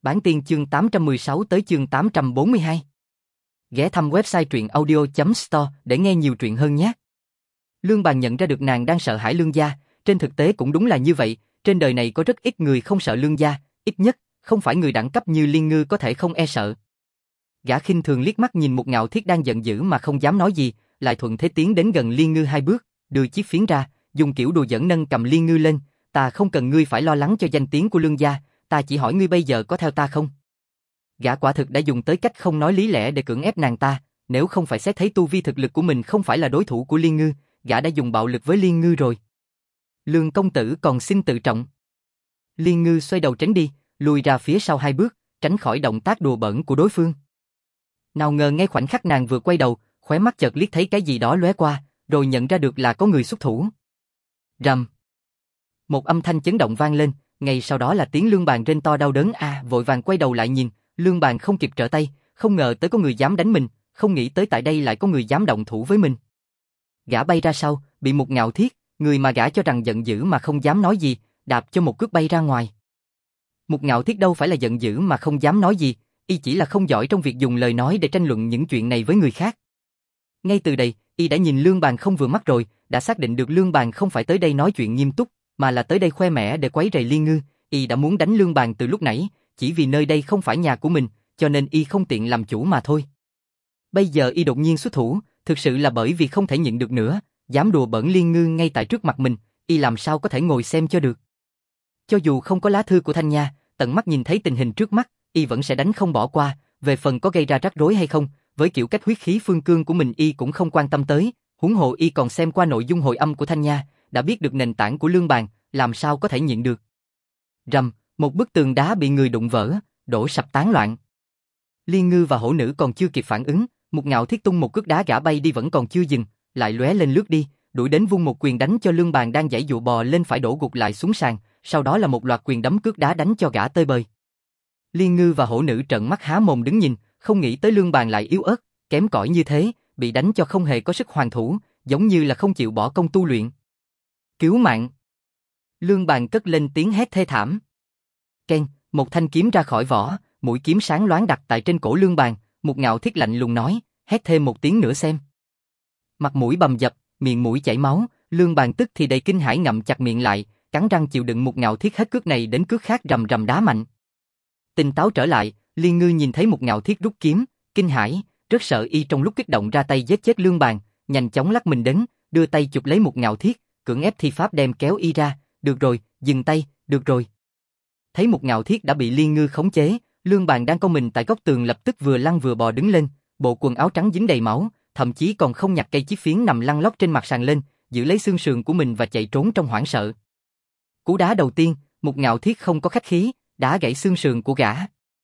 Bản tiên chương 816 tới chương 842. Ghé thăm website truyệnaudio.store để nghe nhiều truyện hơn nhé. Lương Bàn nhận ra được nàng đang sợ hãi Lương gia, trên thực tế cũng đúng là như vậy, trên đời này có rất ít người không sợ Lương gia, ít nhất, không phải người đẳng cấp như Liên Ngư có thể không e sợ. Gã khinh thường liếc mắt nhìn Một Ngạo Thiết đang giận dữ mà không dám nói gì, lại thuận thế tiến đến gần Liên Ngư 2 bước, đưa chiếc phiến ra, dùng kiểu đùa giỡn nâng cầm Liên Ngư lên, ta không cần ngươi phải lo lắng cho danh tiếng của Lương gia, ta chỉ hỏi ngươi bây giờ có theo ta không? Gã quả thực đã dùng tới cách không nói lý lẽ để cưỡng ép nàng ta, nếu không phải xét thấy tu vi thực lực của mình không phải là đối thủ của Liên Ngư, gã đã dùng bạo lực với Liên Ngư rồi. Lương công tử còn xin tự trọng. Liên Ngư xoay đầu tránh đi, lùi ra phía sau 2 bước, tránh khỏi động tác đùa bỡn của đối phương. Nào ngờ ngay khoảnh khắc nàng vừa quay đầu, khóe mắt chợt liếc thấy cái gì đó lóe qua, rồi nhận ra được là có người xuất thủ. Rầm. Một âm thanh chấn động vang lên, ngay sau đó là tiếng Lương Bàn rên to đau đớn vội vàng quay đầu lại nhìn, Lương Bàn không kịp trở tay, không ngờ tới có người dám đánh mình, không nghĩ tới tại đây lại có người dám động thủ với mình. Gã bay ra sau, bị Một Ngạo Thiết, người mà gã cho rằng giận dữ mà không dám nói gì, đạp cho một cước bay ra ngoài. Một Ngạo Thiết đâu phải là giận dữ mà không dám nói gì, y chỉ là không giỏi trong việc dùng lời nói để tranh luận những chuyện này với người khác. Ngay từ đây, y đã nhìn Lương Bàn không vừa mắt rồi, đã xác định được Lương Bàn không phải tới đây nói chuyện nghiêm túc, mà là tới đây khoe mẽ để quấy rầy Liên Ngư. Y đã muốn đánh Lương Bàn từ lúc nãy, chỉ vì nơi đây không phải nhà của mình, cho nên y không tiện làm chủ mà thôi. Bây giờ y đột nhiên xuất thủ, thực sự là bởi vì không thể nhịn được nữa, dám đùa bỡn Liên Ngư ngay tại trước mặt mình, y làm sao có thể ngồi xem cho được. Cho dù không có lá thư của Thanh Nha, tận mắt nhìn thấy tình hình trước mắt, y vẫn sẽ đánh không bỏ qua, về phần có gây ra rắc rối hay không, với kiểu cách huyết khí phương cương của mình y cũng không quan tâm tới, huống hồ y còn xem qua nội dung hồi âm của Thanh Nha, đã biết được nền tảng của Lương Bàn, làm sao có thể nhịn được. Rầm, một bức tường đá bị người đụng vỡ, đổ sập tán loạn. Liên Ngư và hổ nữ còn chưa kịp phản ứng, Một Ngạo Thiết tung một cước đá gã bay đi vẫn còn chưa dừng, lại lóe lên lướt đi, đuổi đến vung một quyền đánh cho Lương Bàn đang giãy giụa bò lên phải đổ gục lại xuống sàn, sau đó là một loạt quyền đấm cước đá đánh cho gã tơi bời. Liên Ngư và hổ nữ trợn mắt há mồm đứng nhìn, không nghĩ tới Lương Bàn lại yếu ớt, kém cỏi như thế, bị đánh cho không hề có sức hoàn thủ, giống như là không chịu bỏ công tu luyện. Cứu mạng! Lương Bàn cất lên tiếng hét thê thảm. Keng, một thanh kiếm ra khỏi vỏ, mũi kiếm sáng loáng đặt tại trên cổ Lương Bàn, Một Ngạo Thiết lạnh lùng nói, hét thêm một tiếng nữa xem. Mặt mũi bầm dập, miệng mũi chảy máu, Lương Bàn tức thì đầy kinh hãi ngậm chặt miệng lại, cắn răng chịu đựng Một Ngạo Thiết hết cước này đến cước khác rầm rầm đá mạnh. Tỉnh táo trở lại, Liên Ngư nhìn thấy Một Ngạo Thiết rút kiếm, kinh hãi, rất sợ y trong lúc kích động ra tay giết chết Lương Bàn, nhanh chóng lắc mình đến, đưa tay chụp lấy Một Ngạo Thiết, cưỡng ép thi pháp đem kéo y ra, được rồi, dừng tay, được rồi. Thấy Một Ngạo Thiết đã bị Liên Ngư khống chế, Lương Bàn đang cong mình tại góc tường lập tức vừa lăn vừa bò đứng lên, bộ quần áo trắng dính đầy máu, thậm chí còn không nhặt cây chiếc phiến nằm lăn lóc trên mặt sàn lên, giữ lấy xương sườn của mình và chạy trốn trong hoảng sợ. Cú đá đầu tiên, Một Ngạo Thiết không có khách khí, đá gãy xương sườn của gã.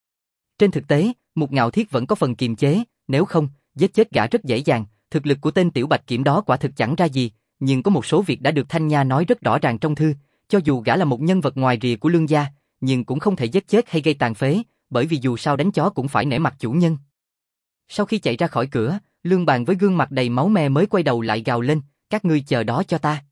Trên thực tế, Một Ngạo Thiết vẫn có phần kiềm chế, nếu không, giết chết gã rất dễ dàng, thực lực của tên tiểu bạch kiểm đó quả thực chẳng ra gì, nhưng có một số việc đã được Thanh Nha nói rất rõ ràng trong thư, cho dù gã là một nhân vật ngoài rìa của Lương gia, nhưng cũng không thể giết chết hay gây tàn phế, bởi vì dù sao đánh chó cũng phải nể mặt chủ nhân. Sau khi chạy ra khỏi cửa, Lương Bàn với gương mặt đầy máu me mới quay đầu lại gào lên, các ngươi chờ đó cho ta.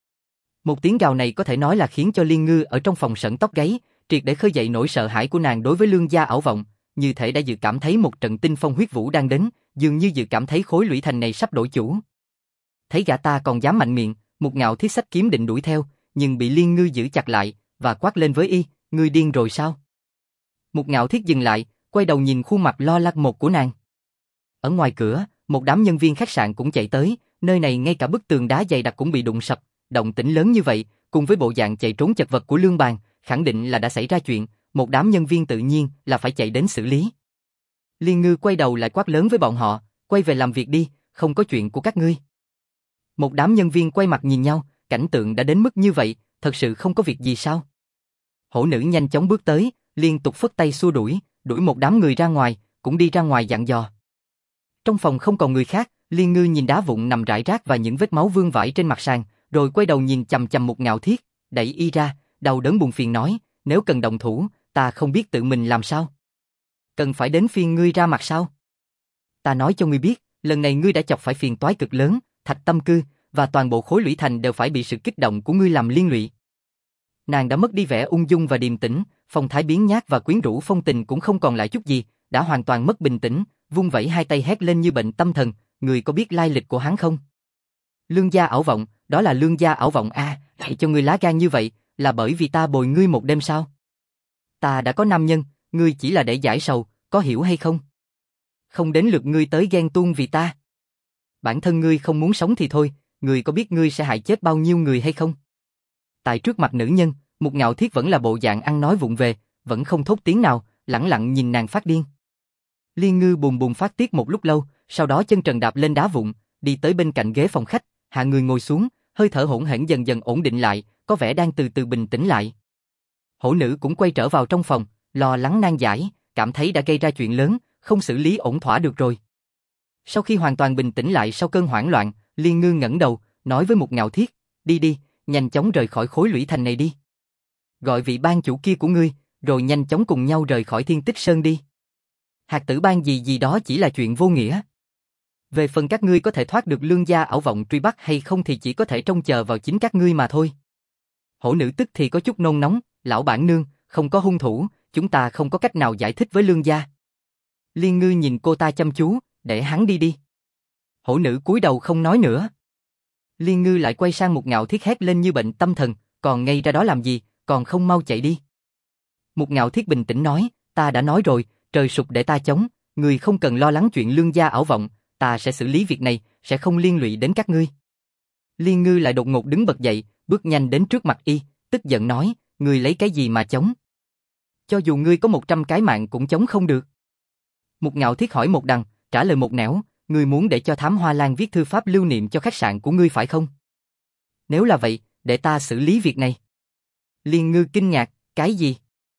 Một tiếng gào này có thể nói là khiến cho Liên Ngư ở trong phòng sởn tóc gáy, triệt để khơi dậy nỗi sợ hãi của nàng đối với Lương gia ảo vọng, như thể đã dự cảm thấy một trận tinh phong huyết vũ đang đến, dường như dự cảm thấy khối lũy thành này sắp đổi chủ. Thấy gã ta còn dám mạnh miệng, Một Ngạo Thiết xách kiếm định đuổi theo, nhưng bị Liên Ngư giữ chặt lại và quát lên với y, ngươi điên rồi sao? Một Ngạo Thiết dừng lại, quay đầu nhìn khuôn mặt lo lắng một của nàng. Ở ngoài cửa, một đám nhân viên khách sạn cũng chạy tới, nơi này ngay cả bức tường đá dày đặc cũng bị đụng sập, động tĩnh lớn như vậy, cùng với bộ dạng chạy trốn chật vật của Lương Bàn, khẳng định là đã xảy ra chuyện, một đám nhân viên tự nhiên là phải chạy đến xử lý. Liên Ngư quay đầu lại quát lớn với bọn họ, quay về làm việc đi, không có chuyện của các ngươi. Một đám nhân viên quay mặt nhìn nhau, cảnh tượng đã đến mức như vậy, thật sự không có việc gì sao? Hổ nữ nhanh chóng bước tới, liên tục phất tay xua đuổi một đám người ra ngoài, cũng đi ra ngoài dặn dò. Trong phòng không còn người khác, Liên Ngư nhìn đá vụn nằm rải rác và những vết máu vương vãi trên mặt sàn, rồi quay đầu nhìn chằm chằm Một Ngạo Thiết, đẩy y ra, đau đớn buồn phiền nói, nếu cần động thủ, ta không biết tự mình làm sao. Cần phải đến phiên ngươi ra mặt sao? Ta nói cho ngươi biết, lần này ngươi đã chọc phải phiền toái cực lớn, Thạch Tâm Cư và toàn bộ khối lũy thành đều phải bị sự kích động của ngươi làm liên lụy. Nàng đã mất đi vẻ ung dung và điềm tĩnh, phong thái biến nhát và quyến rũ phong tình cũng không còn lại chút gì, đã hoàn toàn mất bình tĩnh, vung vẩy hai tay hét lên như bệnh tâm thần, người có biết lai lịch của hắn không? Lương gia ảo vọng, đó là lương gia ảo vọng a, hãy cho ngươi lá gan như vậy, là bởi vì ta bồi ngươi một đêm sao? Ta đã có nam nhân, ngươi chỉ là để giải sầu, có hiểu hay không? Không đến lượt ngươi tới ghen tuông vì ta. Bản thân ngươi không muốn sống thì thôi, ngươi có biết ngươi sẽ hại chết bao nhiêu người hay không? Tại trước mặt nữ nhân, Mục Ngạo Thiết vẫn là bộ dạng ăn nói vụng về, vẫn không thốt tiếng nào, lẳng lặng nhìn nàng phát điên. Liên Ngư bùm bùm phát tiết một lúc lâu, sau đó chân trần đạp lên đá vụn, đi tới bên cạnh ghế phòng khách, hạ người ngồi xuống, hơi thở hỗn hển dần dần ổn định lại, có vẻ đang từ từ bình tĩnh lại. Hổ nữ cũng quay trở vào trong phòng, lo lắng nan giải, cảm thấy đã gây ra chuyện lớn, không xử lý ổn thỏa được rồi. Sau khi hoàn toàn bình tĩnh lại sau cơn hoảng loạn, Liên Ngư ngẩng đầu, nói với Mục Ngạo Thiết, đi đi, nhanh chóng rời khỏi khối lũy thành này đi. Gọi vị ban chủ kia của ngươi, rồi nhanh chóng cùng nhau rời khỏi Thiên Tích Sơn đi. Hạt tử ban gì gì đó chỉ là chuyện vô nghĩa. Về phần các ngươi có thể thoát được lương gia ảo vọng truy bắt hay không thì chỉ có thể trông chờ vào chính các ngươi mà thôi. Hổ nữ tức thì có chút nôn nóng, lão bản nương, không có hung thủ, chúng ta không có cách nào giải thích với lương gia. Liên Ngư nhìn cô ta chăm chú, để hắn đi đi. Hổ nữ cúi đầu không nói nữa. Liên Ngư lại quay sang Mục Ngạo Thiết hét lên như bệnh tâm thần, còn ngây ra đó làm gì, còn không mau chạy đi. Mục Ngạo Thiết bình tĩnh nói, ta đã nói rồi, trời sụp để ta chống, người không cần lo lắng chuyện lương gia ảo vọng, ta sẽ xử lý việc này, sẽ không liên lụy đến các ngươi. Liên Ngư lại đột ngột đứng bật dậy, bước nhanh đến trước mặt y, tức giận nói, ngươi lấy cái gì mà chống? Cho dù ngươi có 100 cái mạng cũng chống không được. Mục Ngạo Thiết hỏi một đằng, trả lời một nẻo, ngươi muốn để cho Thám Hoa Lan viết thư pháp lưu niệm cho khách sạn của ngươi phải không? Nếu là vậy, để ta xử lý việc này. Liên Ngư kinh ngạc, cái gì?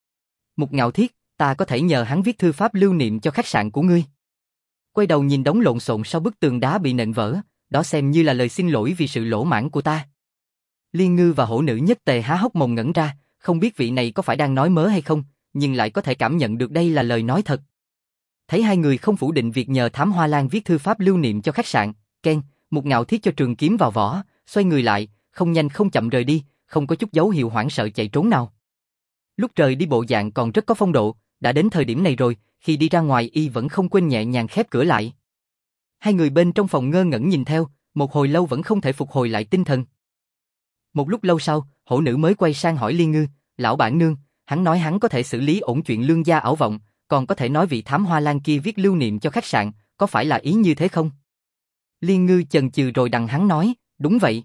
Mục Ngạo Thiết, ta có thể nhờ hắn viết thư pháp lưu niệm cho khách sạn của ngươi. Quay đầu nhìn đống lộn xộn sau bức tường đá bị nện vỡ, đó xem như là lời xin lỗi vì sự lỗ mãng của ta. Liên Ngư và hổ nữ nhất tề há hốc mồm ngẩn ra, không biết vị này có phải đang nói mớ hay không, nhưng lại có thể cảm nhận được đây là lời nói thật. Thấy hai người không phủ định việc nhờ Thám Hoa Lan viết thư pháp lưu niệm cho khách sạn, Ken, Mục Ngạo Thiết cho trường kiếm vào vỏ, xoay người lại, không nhanh không chậm rời đi, không có chút dấu hiệu hoảng sợ chạy trốn nào. Lúc rời đi bộ dạng còn rất có phong độ, đã đến thời điểm này rồi, khi đi ra ngoài y vẫn không quên nhẹ nhàng khép cửa lại. Hai người bên trong phòng ngơ ngẩn nhìn theo, một hồi lâu vẫn không thể phục hồi lại tinh thần. Một lúc lâu sau, hổ nữ mới quay sang hỏi Liên Ngư, lão bản nương, hắn nói hắn có thể xử lý ổn chuyện lương gia ảo vọng, còn có thể nói vị Thám Hoa Lan kia viết lưu niệm cho khách sạn, có phải là ý như thế không? Liên Ngư chần chừ rồi đằng hắn nói, đúng vậy.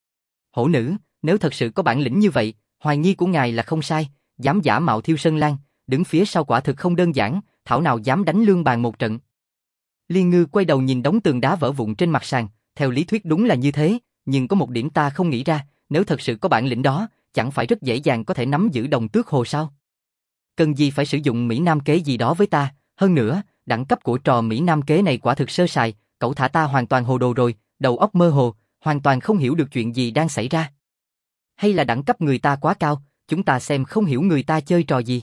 Hổ nữ, nếu thật sự có bản lĩnh như vậy, hoài nghi của ngài là không sai, dám giả mạo Thiêu Sơn Lan, đứng phía sau quả thực không đơn giản, thảo nào dám đánh lương bàn một trận. Liên Ngư quay đầu nhìn đống tường đá vỡ vụn trên mặt sàn, theo lý thuyết đúng là như thế, nhưng có một điểm ta không nghĩ ra, nếu thật sự có bản lĩnh đó, chẳng phải rất dễ dàng có thể nắm giữ Đồng Tước Hồ sao? Cần gì phải sử dụng Mỹ Nam kế gì đó với ta, hơn nữa, đẳng cấp của trò Mỹ Nam kế này quả thực sơ sài, cậu thả ta hoàn toàn hồ đồ rồi, đầu óc mơ hồ, hoàn toàn không hiểu được chuyện gì đang xảy ra. Hay là đẳng cấp người ta quá cao, chúng ta xem không hiểu người ta chơi trò gì.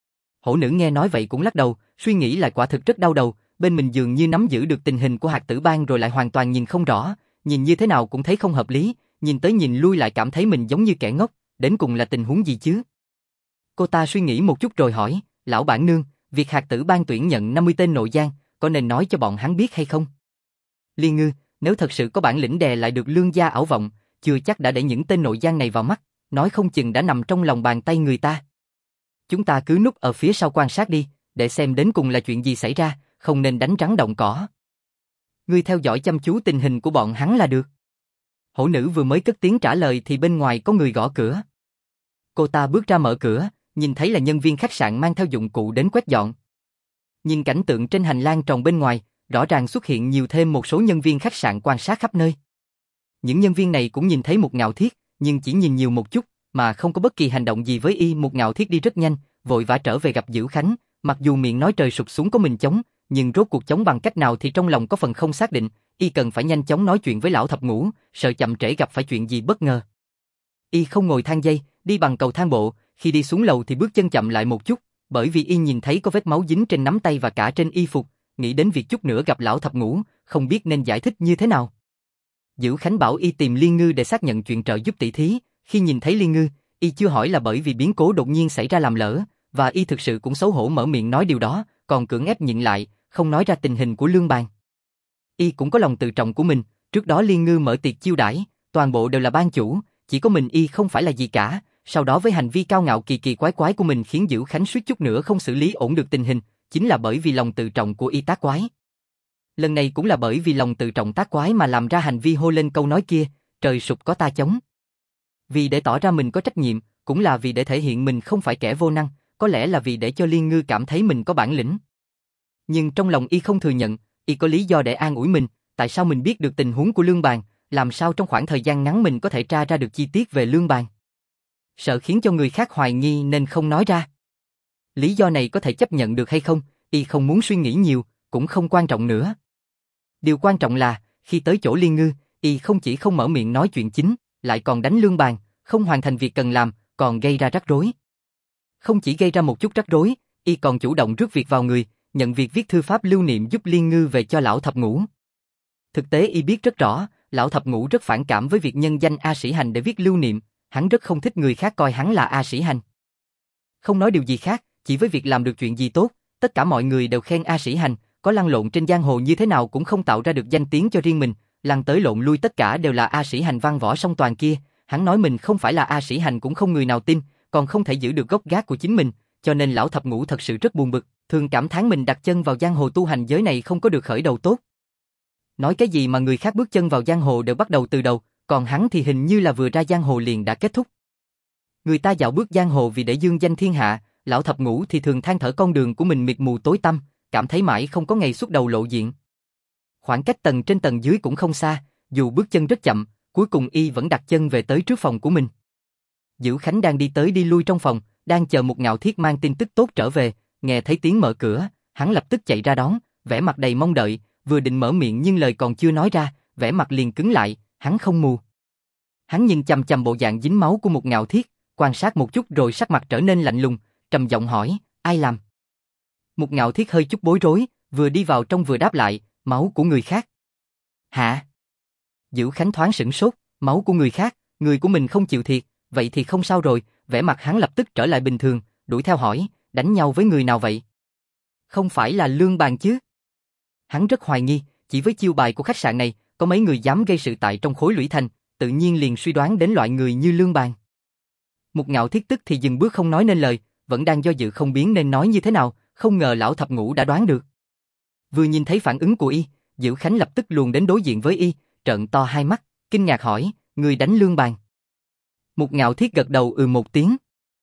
Hổ nữ nghe nói vậy cũng lắc đầu, suy nghĩ lại quả thực rất đau đầu, bên mình dường như nắm giữ được tình hình của Hạt Tử Bang rồi lại hoàn toàn nhìn không rõ, nhìn như thế nào cũng thấy không hợp lý, nhìn tới nhìn lui lại cảm thấy mình giống như kẻ ngốc, đến cùng là tình huống gì chứ? Cô ta suy nghĩ một chút rồi hỏi, lão bản nương, việc Hạt Tử Bang tuyển nhận 50 tên nội giang, có nên nói cho bọn hắn biết hay không? Liên Ngư, nếu thật sự có bản lĩnh đè lại được lương gia ảo vọng, chưa chắc đã để những tên nội giang này vào mắt, nói không chừng đã nằm trong lòng bàn tay người ta. Chúng ta cứ núp ở phía sau quan sát đi, để xem đến cùng là chuyện gì xảy ra, không nên đánh rắn động cỏ. Ngươi theo dõi chăm chú tình hình của bọn hắn là được. Hổ nữ vừa mới cất tiếng trả lời thì bên ngoài có người gõ cửa. Cô ta bước ra mở cửa, nhìn thấy là nhân viên khách sạn mang theo dụng cụ đến quét dọn. Nhìn cảnh tượng trên hành lang tròn bên ngoài, rõ ràng xuất hiện nhiều thêm một số nhân viên khách sạn quan sát khắp nơi. Những nhân viên này cũng nhìn thấy Mục Ngạo Thiết, nhưng chỉ nhìn nhiều một chút, mà không có bất kỳ hành động gì với y. Mục Ngạo Thiết đi rất nhanh, vội vã trở về gặp Dữ Khánh, mặc dù miệng nói trời sụp xuống có mình chống, nhưng rốt cuộc chống bằng cách nào thì trong lòng có phần không xác định, y cần phải nhanh chóng nói chuyện với lão thập ngũ, sợ chậm trễ gặp phải chuyện gì bất ngờ. Y không ngồi thang dây, đi bằng cầu thang bộ, khi đi xuống lầu thì bước chân chậm lại một chút, bởi vì y nhìn thấy có vết máu dính trên nắm tay và cả trên y phục, nghĩ đến việc chút nữa gặp lão thập ngũ, không biết nên giải thích như thế nào. Dữ Khánh bảo y tìm Liên Ngư để xác nhận chuyện trợ giúp tỷ thí, khi nhìn thấy Liên Ngư, y chưa hỏi là bởi vì biến cố đột nhiên xảy ra làm lỡ, và y thực sự cũng xấu hổ mở miệng nói điều đó, còn cưỡng ép nhịn lại, không nói ra tình hình của Lương Bàng. Y cũng có lòng tự trọng của mình, trước đó Liên Ngư mở tiệc chiêu đãi, toàn bộ đều là ban chủ, chỉ có mình y không phải là gì cả, sau đó với hành vi cao ngạo kỳ kỳ quái quái của mình khiến Dữ Khánh suýt chút nữa không xử lý ổn được tình hình, chính là bởi vì lòng tự trọng của y tác quái. Lần này cũng là bởi vì lòng tự trọng tác quái mà làm ra hành vi hô lên câu nói kia, trời sụp có ta chống. Vì để tỏ ra mình có trách nhiệm, cũng là vì để thể hiện mình không phải kẻ vô năng, có lẽ là vì để cho Liên Ngư cảm thấy mình có bản lĩnh. Nhưng trong lòng y không thừa nhận, y có lý do để an ủi mình, tại sao mình biết được tình huống của Lương Bàng, làm sao trong khoảng thời gian ngắn mình có thể tra ra được chi tiết về Lương Bàng. Sợ khiến cho người khác hoài nghi nên không nói ra. Lý do này có thể chấp nhận được hay không, y không muốn suy nghĩ nhiều, cũng không quan trọng nữa. Điều quan trọng là, khi tới chỗ Liên Ngư, y không chỉ không mở miệng nói chuyện chính, lại còn đánh Lương Bàng, không hoàn thành việc cần làm, còn gây ra rắc rối. Không chỉ gây ra một chút rắc rối, y còn chủ động rước việc vào người, nhận việc viết thư pháp lưu niệm giúp Liên Ngư về cho lão thập ngũ. Thực tế y biết rất rõ, lão thập ngũ rất phản cảm với việc nhân danh A Sĩ Hành để viết lưu niệm, hắn rất không thích người khác coi hắn là A Sĩ Hành. Không nói điều gì khác, chỉ với việc làm được chuyện gì tốt, tất cả mọi người đều khen A Sĩ Hành, có lăn lộn trên giang hồ như thế nào cũng không tạo ra được danh tiếng cho riêng mình, lăn tới lộn lui tất cả đều là A Sĩ Hành văn võ song toàn kia, hắn nói mình không phải là A Sĩ Hành cũng không người nào tin, còn không thể giữ được gốc gác của chính mình, cho nên lão thập ngũ thật sự rất buồn bực, thường cảm thán mình đặt chân vào giang hồ tu hành giới này không có được khởi đầu tốt. Nói cái gì mà người khác bước chân vào giang hồ đều bắt đầu từ đầu, còn hắn thì hình như là vừa ra giang hồ liền đã kết thúc. Người ta dạo bước giang hồ vì để dương danh thiên hạ, lão thập ngũ thì thường than thở con đường của mình mịt mù tối tăm, cảm thấy mãi không có ngày xuất đầu lộ diện. Khoảng cách tầng trên tầng dưới cũng không xa, dù bước chân rất chậm, cuối cùng y vẫn đặt chân về tới trước phòng của mình. Dữ Khánh đang đi tới đi lui trong phòng, đang chờ Mục Ngạo Thiết mang tin tức tốt trở về, nghe thấy tiếng mở cửa, hắn lập tức chạy ra đón, vẻ mặt đầy mong đợi, vừa định mở miệng nhưng lời còn chưa nói ra, vẻ mặt liền cứng lại, hắn không mù. Hắn nhìn chằm chằm bộ dạng dính máu của Mục Ngạo Thiết, quan sát một chút rồi sắc mặt trở nên lạnh lùng, trầm giọng hỏi, ai làm? Mục Ngạo Thiết hơi chút bối rối, vừa đi vào trong vừa đáp lại, máu của người khác. Hả? Dữ Khánh thoáng sửng sốt, máu của người khác, người của mình không chịu thiệt, vậy thì không sao rồi, vẻ mặt hắn lập tức trở lại bình thường, đuổi theo hỏi, đánh nhau với người nào vậy? Không phải là Lương Bàng chứ? Hắn rất hoài nghi, chỉ với chiêu bài của khách sạn này, có mấy người dám gây sự tại trong khối Lũy Thành, tự nhiên liền suy đoán đến loại người như Lương Bàng. Mục Ngạo Thiết tức thì dừng bước không nói nên lời, vẫn đang do dự không biết nên nói như thế nào, không ngờ lão thập ngũ đã đoán được. Vừa nhìn thấy phản ứng của y, Dữ Khánh lập tức luồn đến đối diện với y, trợn to hai mắt, kinh ngạc hỏi, người đánh Lương Bàng? Mục Ngạo Thiết gật đầu một tiếng.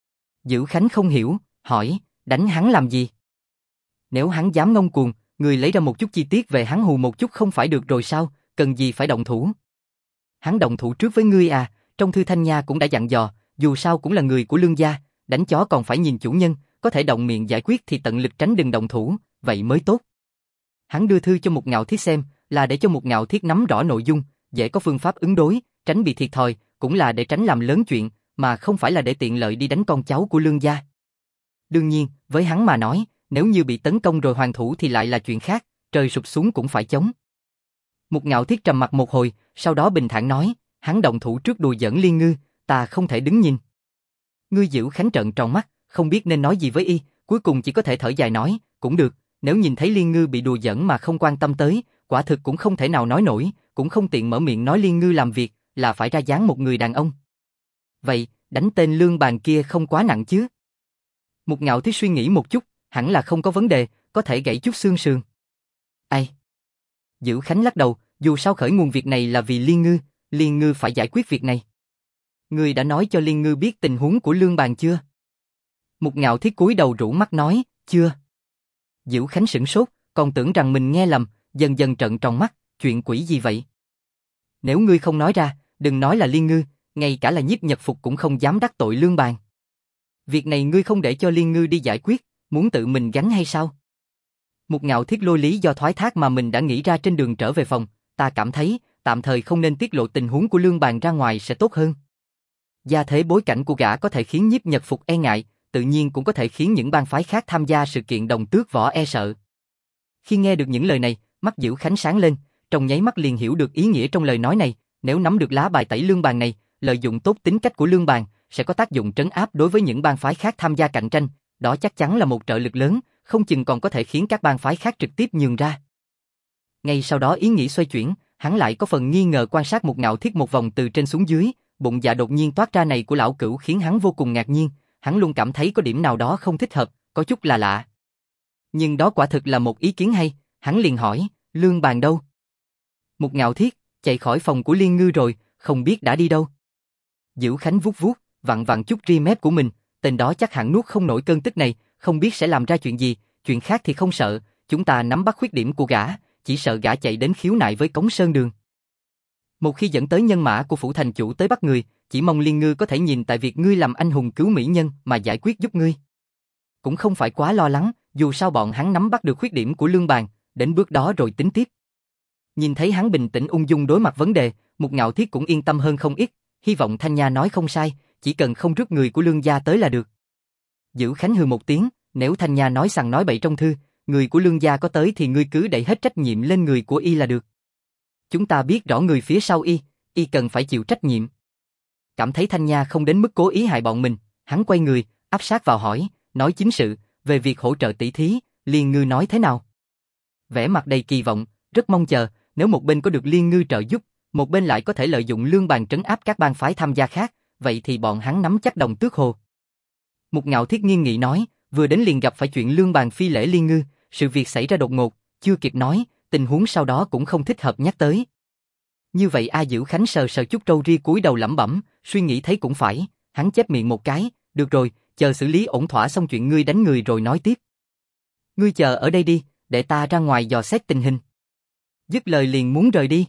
Dữ Khánh không hiểu, hỏi, đánh hắn làm gì? Nếu hắn dám ngông cuồng, người lấy ra một chút chi tiết về hắn hù một chút không phải được rồi sao, cần gì phải động thủ? Hắn động thủ trước với ngươi à, trong thư Thanh Nha cũng đã dặn dò, dù sao cũng là người của Lương gia, đánh chó còn phải nhìn chủ nhân, có thể động miệng giải quyết thì tận lực tránh đừng động thủ, vậy mới tốt. Hắn đưa thư cho Mục Ngạo Thiết xem, là để cho Mục Ngạo Thiết nắm rõ nội dung, dễ có phương pháp ứng đối, tránh bị thiệt thòi, cũng là để tránh làm lớn chuyện, mà không phải là để tiện lợi đi đánh con cháu của Lương gia. Đương nhiên, với hắn mà nói, nếu như bị tấn công rồi hoàn thủ thì lại là chuyện khác, trời sụp xuống cũng phải chống. Mục Ngạo Thiết trầm mặt một hồi, sau đó bình thản nói, hắn động thủ trước đùa giỡn Liên Ngư, ta không thể đứng nhìn. Ngươi Dữ Khánh trợn tròn mắt, không biết nên nói gì với y, cuối cùng chỉ có thể thở dài nói, cũng được, nếu nhìn thấy Liên Ngư bị đùa giỡn mà không quan tâm tới, quả thực cũng không thể nào nói nổi, cũng không tiện mở miệng nói Liên Ngư làm việc, là phải ra dáng một người đàn ông. Vậy, đánh tên Lương Bàng kia không quá nặng chứ? Mục Ngạo Thiết suy nghĩ một chút, hẳn là không có vấn đề, có thể gãy chút xương sườn. Ai? Dữ Khánh lắc đầu, dù sao khởi nguồn việc này là vì Liên Ngư phải giải quyết việc này. Ngươi đã nói cho Liên Ngư biết tình huống của Lương Bàng chưa? Mục Ngạo Thiết cúi đầu rũ mắt nói, chưa. Dữ Khánh sửng sốt, còn tưởng rằng mình nghe lầm, dần dần trợn tròn mắt, chuyện quỷ gì vậy? Nếu ngươi không nói ra, đừng nói là Liên Ngư, ngay cả là Nhiếp Nhật Phục cũng không dám đắc tội Lương Bàng. Việc này ngươi không để cho Liên Ngư đi giải quyết, muốn tự mình gánh hay sao? Mục Ngạo Thiết lôi lý do thoái thác mà mình đã nghĩ ra trên đường trở về phòng, ta cảm thấy, tạm thời không nên tiết lộ tình huống của Lương Bàng ra ngoài sẽ tốt hơn. Gia thế bối cảnh của gã có thể khiến Nhiếp Nhật Phục e ngại, tự nhiên cũng có thể khiến những bang phái khác tham gia sự kiện Đồng Tước Võ e sợ. Khi nghe được những lời này, mắt Dữ Khánh sáng lên, trong nháy mắt liền hiểu được ý nghĩa trong lời nói này, nếu nắm được lá bài tẩy Lương Bàng này, lợi dụng tốt tính cách của Lương Bàng, sẽ có tác dụng trấn áp đối với những bang phái khác tham gia cạnh tranh, đó chắc chắn là một trợ lực lớn, không chừng còn có thể khiến các bang phái khác trực tiếp nhường ra. Ngay sau đó ý nghĩ xoay chuyển, hắn lại có phần nghi ngờ quan sát Mục Ngạo Thiết một vòng từ trên xuống dưới, bụng dạ đột nhiên toát ra này của lão cửu khiến hắn vô cùng ngạc nhiên, hắn luôn cảm thấy có điểm nào đó không thích hợp, có chút là lạ. Nhưng đó quả thực là một ý kiến hay, hắn liền hỏi, Lương Bàn đâu? Mục Ngạo Thiết, chạy khỏi phòng của Liên Ngư rồi, không biết đã đi đâu. Dữ Khánh vuốt vuốt, vặn vặn chút ri mép của mình, tên đó chắc hẳn nuốt không nổi cơn tức này, không biết sẽ làm ra chuyện gì, chuyện khác thì không sợ, chúng ta nắm bắt khuyết điểm của gã, chỉ sợ gã chạy đến khiếu nại với Cống Sơn Đường. Một khi dẫn tới nhân mã của phủ thành chủ tới bắt người, chỉ mong Liên Ngư có thể nhìn tại việc ngươi làm anh hùng cứu mỹ nhân mà giải quyết giúp ngươi. Cũng không phải quá lo lắng, dù sao bọn hắn nắm bắt được khuyết điểm của Lương Bàn, đến bước đó rồi tính tiếp. Nhìn thấy hắn bình tĩnh ung dung đối mặt vấn đề, Mục Ngạo Thiết cũng yên tâm hơn không ít, hy vọng Thanh Nha nói không sai, chỉ cần không rước người của Lương gia tới là được. Dữ Khánh hừ một tiếng, nếu Thanh Nha nói sằng nói bậy trong thư, người của Lương gia có tới thì ngươi cứ đẩy hết trách nhiệm lên người của y là được. Chúng ta biết rõ người phía sau y cần phải chịu trách nhiệm. Cảm thấy Thanh Nha không đến mức cố ý hại bọn mình, hắn quay người, áp sát vào hỏi, nói chính sự, về việc hỗ trợ tỷ thí, Liên Ngư nói thế nào? Vẻ mặt đầy kỳ vọng, rất mong chờ, nếu một bên có được Liên Ngư trợ giúp, một bên lại có thể lợi dụng Lương Bàn trấn áp các bang phái tham gia khác, vậy thì bọn hắn nắm chắc đồng tước hồ. Mục Ngạo Thiết nghiêm nghị nói, vừa đến liền gặp phải chuyện Lương Bàn phi lễ Liên Ngư, sự việc xảy ra đột ngột, chưa kịp nói, tình huống sau đó cũng không thích hợp nhắc tới. Như vậy A Dữ Khánh sờ sờ chút râu ria cúi đầu lẩm bẩm, suy nghĩ thấy cũng phải, hắn chép miệng một cái, được rồi, chờ xử lý ổn thỏa xong chuyện ngươi đánh người rồi nói tiếp. Ngươi chờ ở đây đi, để ta ra ngoài dò xét tình hình. Dứt lời liền muốn rời đi.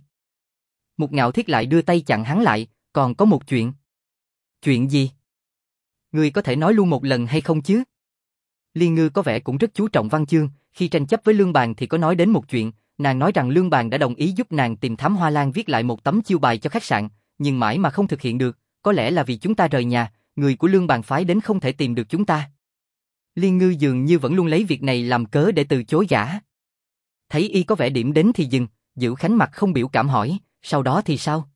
Mục Ngạo Thiết lại đưa tay chặn hắn lại, còn có một chuyện. Chuyện gì? Ngươi có thể nói luôn một lần hay không chứ? Liên Ngư có vẻ cũng rất chú trọng văn chương, khi tranh chấp với Lương Bàn thì có nói đến một chuyện, nàng nói rằng Lương Bàn đã đồng ý giúp nàng tìm Thám Hoa Lan viết lại một tấm chiêu bài cho khách sạn, nhưng mãi mà không thực hiện được, có lẽ là vì chúng ta rời nhà, người của Lương Bàn phái đến không thể tìm được chúng ta. Liên Ngư dường như vẫn luôn lấy việc này làm cớ để từ chối gã. Thấy y có vẻ điểm đến thì dừng, Dữ Khánh mặt không biểu cảm hỏi, sau đó thì sao?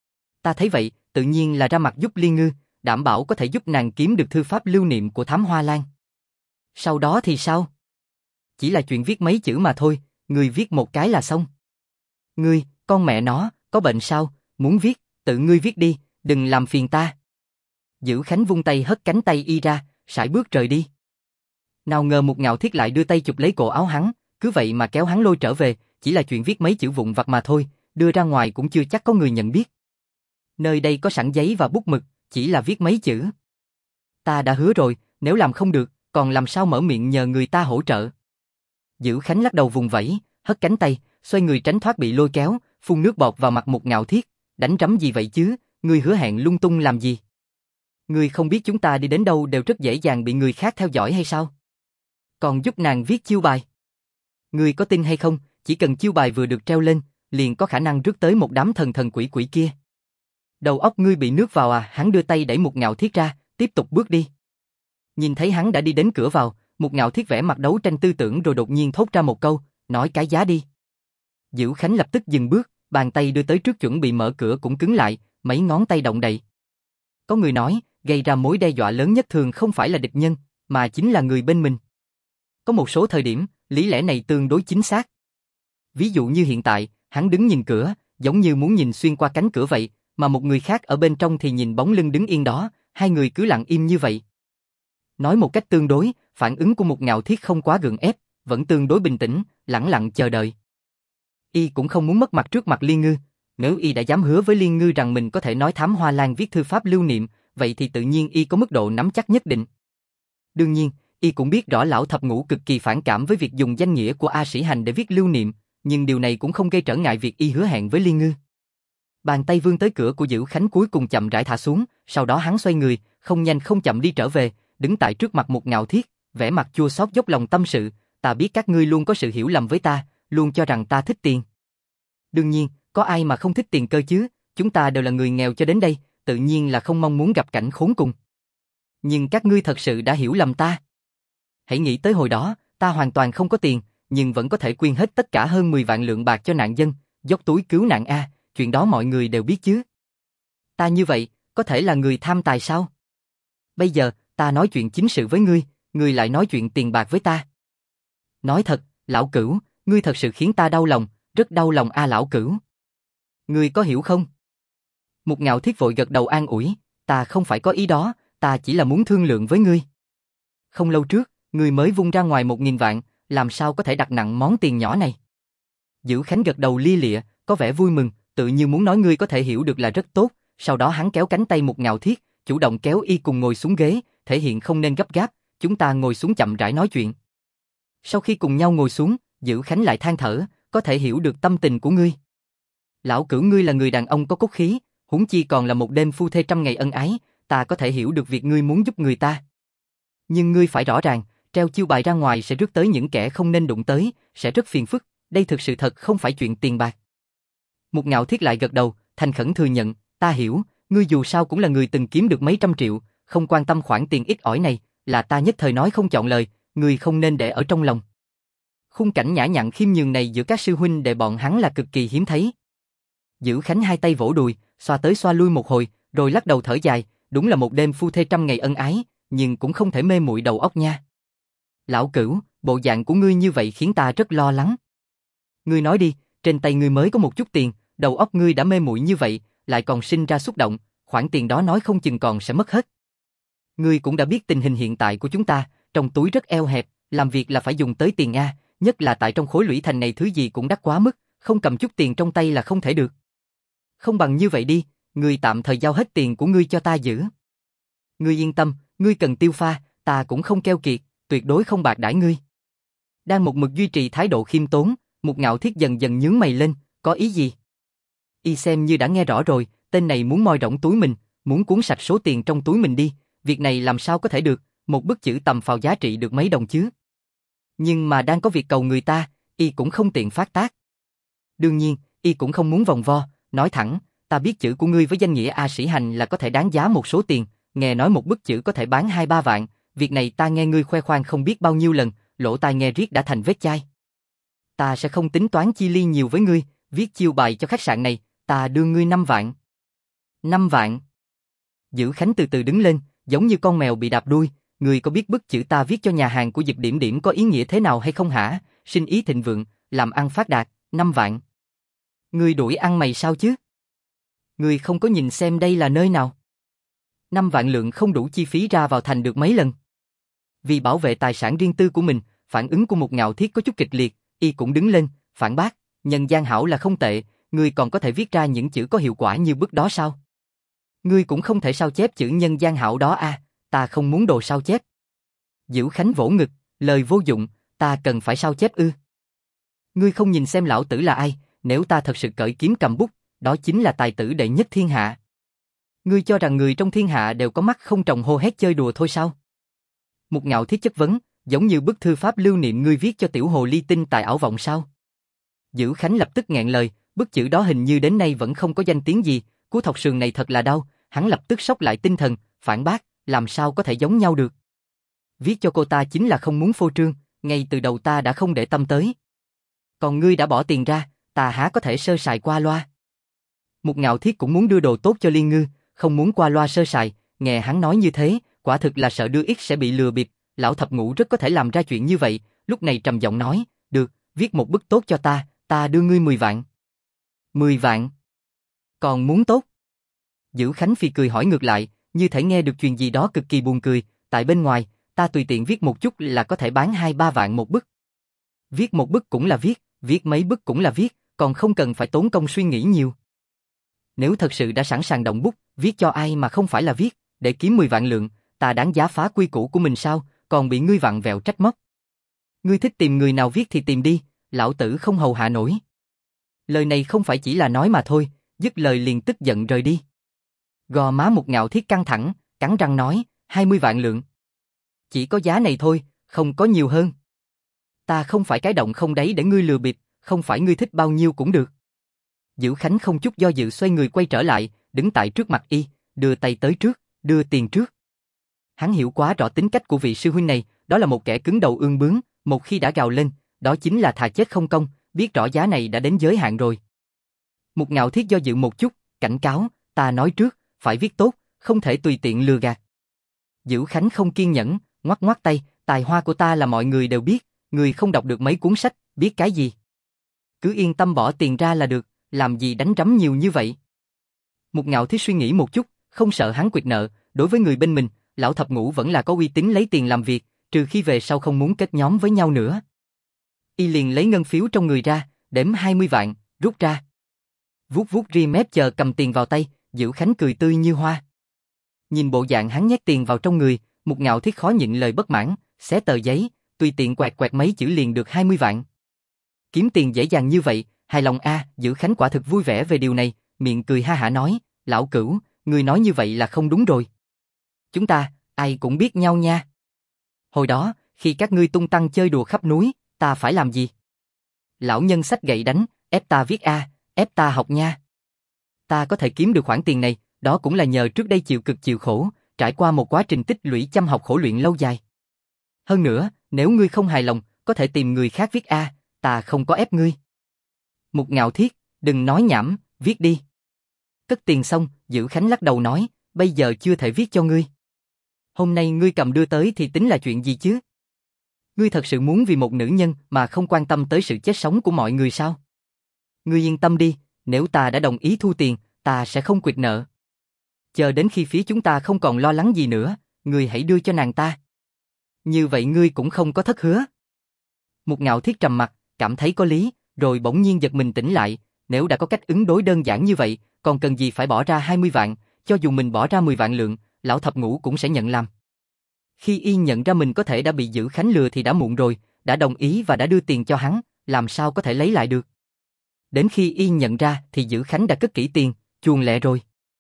Ta thấy vậy, tự nhiên là ra mặt giúp Liên Ngư, đảm bảo có thể giúp nàng kiếm được thư pháp lưu niệm của Thám Hoa Lan. Sau đó thì sao? Chỉ là chuyện viết mấy chữ mà thôi, ngươi viết một cái là xong. Ngươi, con mẹ nó, có bệnh sao, muốn viết, tự ngươi viết đi, đừng làm phiền ta. Dữ Khánh vung tay hất cánh tay y ra, sải bước rời đi. Nào ngờ Mục Ngạo Thiết lại đưa tay chụp lấy cổ áo hắn, cứ vậy mà kéo hắn lôi trở về, chỉ là chuyện viết mấy chữ vụn vặt mà thôi, đưa ra ngoài cũng chưa chắc có người nhận biết. Nơi đây có sẵn giấy và bút mực, chỉ là viết mấy chữ. Ta đã hứa rồi, nếu làm không được, còn làm sao mở miệng nhờ người ta hỗ trợ. Dữ Khánh lắc đầu vùng vẫy, hất cánh tay, xoay người tránh thoát bị lôi kéo, phun nước bọt vào mặt Mục Ngạo Thiết, đánh rắm gì vậy chứ, ngươi hứa hẹn lung tung làm gì? Ngươi không biết chúng ta đi đến đâu đều rất dễ dàng bị người khác theo dõi hay sao? Còn giúp nàng viết chiêu bài. Ngươi có tin hay không, chỉ cần chiêu bài vừa được treo lên, liền có khả năng rước tới một đám thần thần quỷ quỷ kia. Đầu óc ngươi bị nước vào à? Hắn đưa tay đẩy Mục Ngạo Thiết ra, tiếp tục bước đi. Nhìn thấy hắn đã đi đến cửa vào, Mục Ngạo Thiết vẻ mặt đấu tranh tư tưởng rồi đột nhiên thốt ra một câu, nói cái giá đi. Dữ Khánh lập tức dừng bước, bàn tay đưa tới trước chuẩn bị mở cửa cũng cứng lại, mấy ngón tay động đậy. Có người nói, gây ra mối đe dọa lớn nhất thường không phải là địch nhân, mà chính là người bên mình. Có một số thời điểm, lý lẽ này tương đối chính xác. Ví dụ như hiện tại, hắn đứng nhìn cửa, giống như muốn nhìn xuyên qua cánh cửa vậy, mà một người khác ở bên trong thì nhìn bóng lưng đứng yên đó, hai người cứ lặng im như vậy. Nói một cách tương đối, phản ứng của Mục Ngạo Thiết không quá gượng ép, vẫn tương đối bình tĩnh, lẳng lặng chờ đợi. Y cũng không muốn mất mặt trước mặt Liên Ngư, nếu y đã dám hứa với Liên Ngư rằng mình có thể nói Thám Hoa Lan viết thư pháp lưu niệm, vậy thì tự nhiên y có mức độ nắm chắc nhất định. Đương nhiên, y cũng biết rõ lão thập ngũ cực kỳ phản cảm với việc dùng danh nghĩa của A Sĩ Hành để viết lưu niệm, nhưng điều này cũng không gây trở ngại việc y hứa hẹn với Liên Ngư. Bàn tay vươn tới cửa của Dữ Khánh cuối cùng chậm rãi thả xuống, sau đó hắn xoay người, không nhanh không chậm đi trở về, đứng tại trước mặt Mục Ngạo Thiết, vẻ mặt chua xót dốc lòng tâm sự, ta biết các ngươi luôn có sự hiểu lầm với ta, luôn cho rằng ta thích tiền. Đương nhiên, có ai mà không thích tiền cơ chứ, chúng ta đều là người nghèo cho đến đây, tự nhiên là không mong muốn gặp cảnh khốn cùng. Nhưng các ngươi thật sự đã hiểu lầm ta. Hãy nghĩ tới hồi đó, ta hoàn toàn không có tiền, nhưng vẫn có thể quyên hết tất cả hơn 10 vạn lượng bạc cho nạn dân, dốc túi cứu nạn a, chuyện đó mọi người đều biết chứ. Ta như vậy, có thể là người tham tài sao? Bây giờ, ta nói chuyện chính sự với ngươi lại nói chuyện tiền bạc với ta. Nói thật, lão Cửu, ngươi thật sự khiến ta đau lòng, rất đau lòng a lão Cửu. Ngươi có hiểu không? Mục Ngạo Thiết vội gật đầu an ủi, ta không phải có ý đó, ta chỉ là muốn thương lượng với ngươi. Không lâu trước, ngươi mới vung ra ngoài 1.000 vạn, làm sao có thể đặt nặng món tiền nhỏ này? Dữ Khánh gật đầu lia lịa, có vẻ vui mừng, tự như muốn nói ngươi có thể hiểu được là rất tốt, sau đó hắn kéo cánh tay Mục Ngạo Thiết, chủ động kéo y cùng ngồi xuống ghế, thể hiện không nên gấp gáp, chúng ta ngồi xuống chậm rãi nói chuyện. Sau khi cùng nhau ngồi xuống, Dữ Khánh lại than thở, có thể hiểu được tâm tình của ngươi. Lão Cửu ngươi là người đàn ông có cốt khí, huống chi còn là một đêm phu thê trăm ngày ân ái, ta có thể hiểu được việc ngươi muốn giúp người ta. Nhưng ngươi phải rõ ràng, treo chiêu bài ra ngoài sẽ rước tới những kẻ không nên đụng tới, sẽ rất phiền phức, đây thực sự thật không phải chuyện tiền bạc. Mục Ngạo Thiết lại gật đầu, thành khẩn thừa nhận, ta hiểu, ngươi dù sao cũng là người từng kiếm được mấy trăm triệu, không quan tâm khoản tiền ít ỏi này, là ta nhất thời nói không chọn lời, ngươi không nên để ở trong lòng. Khung cảnh nhã nhặn khiêm nhường này giữa các sư huynh đệ bọn hắn là cực kỳ hiếm thấy. Dữ Khánh hai tay vỗ đùi, xoa tới xoa lui một hồi, rồi lắc đầu thở dài, đúng là một đêm phu thê trăm ngày ân ái, nhưng cũng không thể mê muội đầu óc nha. Lão Cửu, bộ dạng của ngươi như vậy khiến ta rất lo lắng. Ngươi nói đi, trên tay ngươi mới có một chút tiền, đầu óc ngươi đã mê muội như vậy, lại còn sinh ra xúc động, khoản tiền đó nói không chừng còn sẽ mất hết. Ngươi cũng đã biết tình hình hiện tại của chúng ta, trong túi rất eo hẹp, làm việc là phải dùng tới tiền a, nhất là tại trong khối lũy thành này thứ gì cũng đắt quá mức, không cầm chút tiền trong tay là không thể được. Không bằng như vậy đi, ngươi tạm thời giao hết tiền của ngươi cho ta giữ. Ngươi yên tâm, ngươi cần tiêu pha, ta cũng không keo kiệt, tuyệt đối không bạc đãi ngươi. Đang một mực duy trì thái độ khiêm tốn, Mục Ngạo Thiết dần dần nhướng mày lên, có ý gì? Y xem như đã nghe rõ rồi, tên này muốn moi rỗng túi mình, muốn cuốn sạch số tiền trong túi mình đi, việc này làm sao có thể được, một bức chữ tầm phào giá trị được mấy đồng chứ. Nhưng mà đang có việc cầu người ta, Y cũng không tiện phát tác. Đương nhiên, Y cũng không muốn vòng vo, nói thẳng, ta biết chữ của ngươi với danh nghĩa A Sĩ Hành là có thể đáng giá một số tiền, nghe nói một bức chữ có thể bán 2-3 vạn, việc này ta nghe ngươi khoe khoang không biết bao nhiêu lần, lỗ tai nghe riết đã thành vết chai. Ta sẽ không tính toán chi ly nhiều với ngươi, viết chiêu bài cho khách sạn này, ta đưa ngươi 5 vạn. 5 vạn. Dữ Khánh từ từ đứng lên, giống như con mèo bị đạp đuôi, ngươi có biết bức chữ ta viết cho nhà hàng của Dực Điểm Điểm có ý nghĩa thế nào hay không hả? Sinh ý thịnh vượng, làm ăn phát đạt, 5 vạn. Ngươi đuổi ăn mày sao chứ? Ngươi không có nhìn xem đây là nơi nào? 5 vạn lượng không đủ chi phí ra vào thành được mấy lần. Vì bảo vệ tài sản riêng tư của mình, phản ứng của Mục Ngạo Thiết có chút kịch liệt, Y cũng đứng lên, phản bác, nhân gian hảo là không tệ, ngươi còn có thể viết ra những chữ có hiệu quả như bức đó sao? Ngươi cũng không thể sao chép chữ nhân gian hảo đó a, ta không muốn đồ sao chép. Dữ Khánh vỗ ngực, lời vô dụng, ta cần phải sao chép ư? Ngươi không nhìn xem lão tử là ai, nếu ta thật sự cởi kiếm cầm bút, đó chính là tài tử đệ nhất thiên hạ. Ngươi cho rằng người trong thiên hạ đều có mắt không tròng hô hét chơi đùa thôi sao? Mục Ngạo Thiết chất vấn, giống như bức thư pháp lưu niệm ngươi viết cho tiểu hồ ly tinh tại ảo vọng sao? Dữ Khánh lập tức nghẹn lời, bức chữ đó hình như đến nay vẫn không có danh tiếng gì, cú thọc sườn này thật là đau, hắn lập tức sốc lại tinh thần, phản bác, làm sao có thể giống nhau được? Viết cho cô ta chính là không muốn phô trương, ngay từ đầu ta đã không để tâm tới. Còn ngươi đã bỏ tiền ra, ta há có thể sơ sài qua loa? Mục Ngạo Thiết cũng muốn đưa đồ tốt cho Liên Ngư, không muốn qua loa sơ sài, nghe hắn nói như thế, quả thực là sợ đưa ít sẽ bị lừa bịp, lão thập ngũ rất có thể làm ra chuyện như vậy, lúc này trầm giọng nói, được, viết một bức tốt cho ta đưa ngươi 10 vạn. 10 vạn? Còn muốn tốt? Dữ Khánh Phi cười hỏi ngược lại, như thể nghe được chuyện gì đó cực kỳ buồn cười, tại bên ngoài, ta tùy tiện viết một chút là có thể bán 2-3 vạn một bức. Viết một bức cũng là viết mấy bức cũng là viết, còn không cần phải tốn công suy nghĩ nhiều. Nếu thật sự đã sẵn sàng động bút, viết cho ai mà không phải là viết, để kiếm 10 vạn lượng, ta đáng giá phá quy củ của mình sao, còn bị ngươi vặn vẹo trách móc. Ngươi thích tìm người nào viết thì tìm đi, lão tử không hầu hạ nổi. Lời này không phải chỉ là nói mà thôi, dứt lời liền tức giận rời đi. Gò má Mục Ngạo Thiết căng thẳng, cắn răng nói, 20 vạn lượng. Chỉ có giá này thôi, không có nhiều hơn. Ta không phải cái động không đáy để ngươi lừa bịp, không phải ngươi thích bao nhiêu cũng được. Dữ Khánh không chút do dự xoay người quay trở lại, đứng tại trước mặt Y, đưa tay tới trước, đưa tiền trước. Hắn hiểu quá rõ tính cách của vị sư huynh này, đó là một kẻ cứng đầu ương bướng, một khi đã gào lên, đó chính là thà chết không công, biết rõ giá này đã đến giới hạn rồi. Mục Ngạo Thiết do dự một chút, cảnh cáo, ta nói trước, phải viết tốt, không thể tùy tiện lừa gạt. Dữ Khánh không kiên nhẫn, ngoắc ngoắc tay, tài hoa của ta là mọi người đều biết, người không đọc được mấy cuốn sách, biết cái gì. Cứ yên tâm bỏ tiền ra là được, làm gì đánh rắm nhiều như vậy. Mục Ngạo Thiết suy nghĩ một chút, không sợ hắn quyệt nợ, đối với người bên mình, lão thập ngũ vẫn là có uy tín lấy tiền làm việc, trừ khi về sau không muốn kết nhóm với nhau nữa. Y liền lấy ngân phiếu trong người ra, đếm 20 vạn, rút ra. Vuốt vuốt ria mép chờ cầm tiền vào tay, Dữ Khánh cười tươi như hoa. Nhìn bộ dạng hắn nhét tiền vào trong người, Mục Ngạo Thiết khó nhịn lời bất mãn, xé tờ giấy, tùy tiện quẹt quẹt mấy chữ liền được 20 vạn. Kiếm tiền dễ dàng như vậy, hài lòng a, Dữ Khánh quả thực vui vẻ về điều này, miệng cười ha hả nói, lão Cửu, ngươi nói như vậy là không đúng rồi. Chúng ta, ai cũng biết nhau nha. Hồi đó, khi các ngươi tung tăng chơi đùa khắp núi, ta phải làm gì? Lão nhân xách gậy đánh, ép ta viết a, ép ta học nha. Ta có thể kiếm được khoản tiền này, đó cũng là nhờ trước đây chịu cực chịu khổ, trải qua một quá trình tích lũy chăm học khổ luyện lâu dài. Hơn nữa, nếu ngươi không hài lòng, có thể tìm người khác viết a, ta không có ép ngươi. Mục Ngạo Thiết, đừng nói nhảm, viết đi. Cất tiền xong, Dữ Khánh lắc đầu nói, bây giờ chưa thể viết cho ngươi. Hôm nay ngươi cầm đưa tới thì tính là chuyện gì chứ? Ngươi thật sự muốn vì một nữ nhân mà không quan tâm tới sự chết sống của mọi người sao? Ngươi yên tâm đi, nếu ta đã đồng ý thu tiền, ta sẽ không quyệt nợ. Chờ đến khi phía chúng ta không còn lo lắng gì nữa, ngươi hãy đưa cho nàng ta. Như vậy ngươi cũng không có thất hứa. Mục Ngạo Thiết trầm mặt, cảm thấy có lý, rồi bỗng nhiên giật mình tỉnh lại, nếu đã có cách ứng đối đơn giản như vậy, còn cần gì phải bỏ ra 20 vạn, cho dù mình bỏ ra 10 vạn lượng, lão thập ngũ cũng sẽ nhận làm. Khi y nhận ra mình có thể đã bị Dữ Khánh lừa thì đã muộn rồi, đã đồng ý và đã đưa tiền cho hắn, làm sao có thể lấy lại được. Đến khi y nhận ra thì Dữ Khánh đã cất kỹ tiền, chuồn lẹ rồi.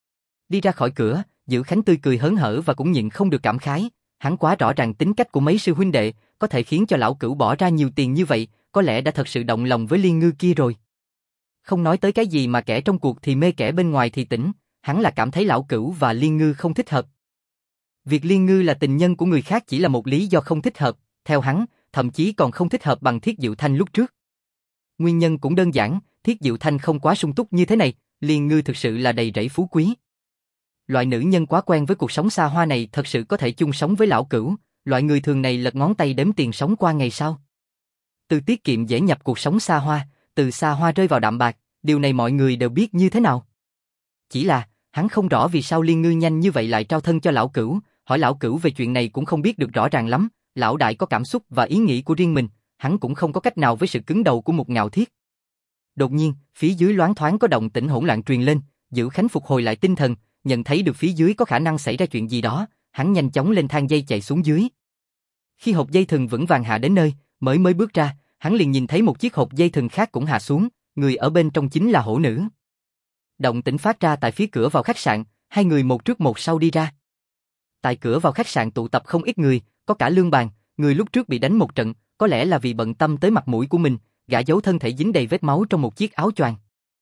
Đi ra khỏi cửa, Dữ Khánh tươi cười hớn hở và cũng nhịn không được cảm khái, hắn quá rõ ràng tính cách của mấy sư huynh đệ, có thể khiến cho lão Cửu bỏ ra nhiều tiền như vậy, có lẽ đã thật sự động lòng với Liên Ngư kia rồi. Không nói tới cái gì mà kẻ trong cuộc thì mê kẻ bên ngoài thì tỉnh, hắn là cảm thấy lão Cửu và Liên Ngư không thích hợp. Việc Liên Ngư là tình nhân của người khác chỉ là một lý do không thích hợp, theo hắn, thậm chí còn không thích hợp bằng Thiết Diệu Thanh lúc trước. Nguyên nhân cũng đơn giản, Thiết Diệu Thanh không quá sung túc như thế này, Liên Ngư thực sự là đầy rẫy phú quý. Loại nữ nhân quá quen với cuộc sống xa hoa này thật sự có thể chung sống với lão Cửu, loại người thường này lật ngón tay đếm tiền sống qua ngày sau. Từ tiết kiệm dễ nhập cuộc sống xa hoa, từ xa hoa rơi vào đạm bạc, điều này mọi người đều biết như thế nào. Chỉ là, hắn không rõ vì sao Liên Ngư nhanh như vậy lại trao thân cho lão Cửu, hỏi lão Cửu về chuyện này cũng không biết được rõ ràng lắm, lão đại có cảm xúc và ý nghĩ của riêng mình, hắn cũng không có cách nào với sự cứng đầu của Mục Ngạo Thiết. Đột nhiên, phía dưới loáng thoáng có động tĩnh hỗn loạn truyền lên, Dữ Khánh phục hồi lại tinh thần, nhận thấy được phía dưới có khả năng xảy ra chuyện gì đó, hắn nhanh chóng lên thang dây chạy xuống dưới. Khi hộp dây thừng vững vàng hạ đến nơi, mới bước ra, hắn liền nhìn thấy một chiếc hộp dây thừng khác cũng hạ xuống, người ở bên trong chính là hổ nữ. Động tĩnh phát ra tại phía cửa vào khách sạn, hai người một trước một sau đi ra. Tại cửa vào khách sạn tụ tập không ít người, có cả Lương Bàn, người lúc trước bị đánh một trận, có lẽ là vì bận tâm tới mặt mũi của mình, gã giấu thân thể dính đầy vết máu trong một chiếc áo choàng.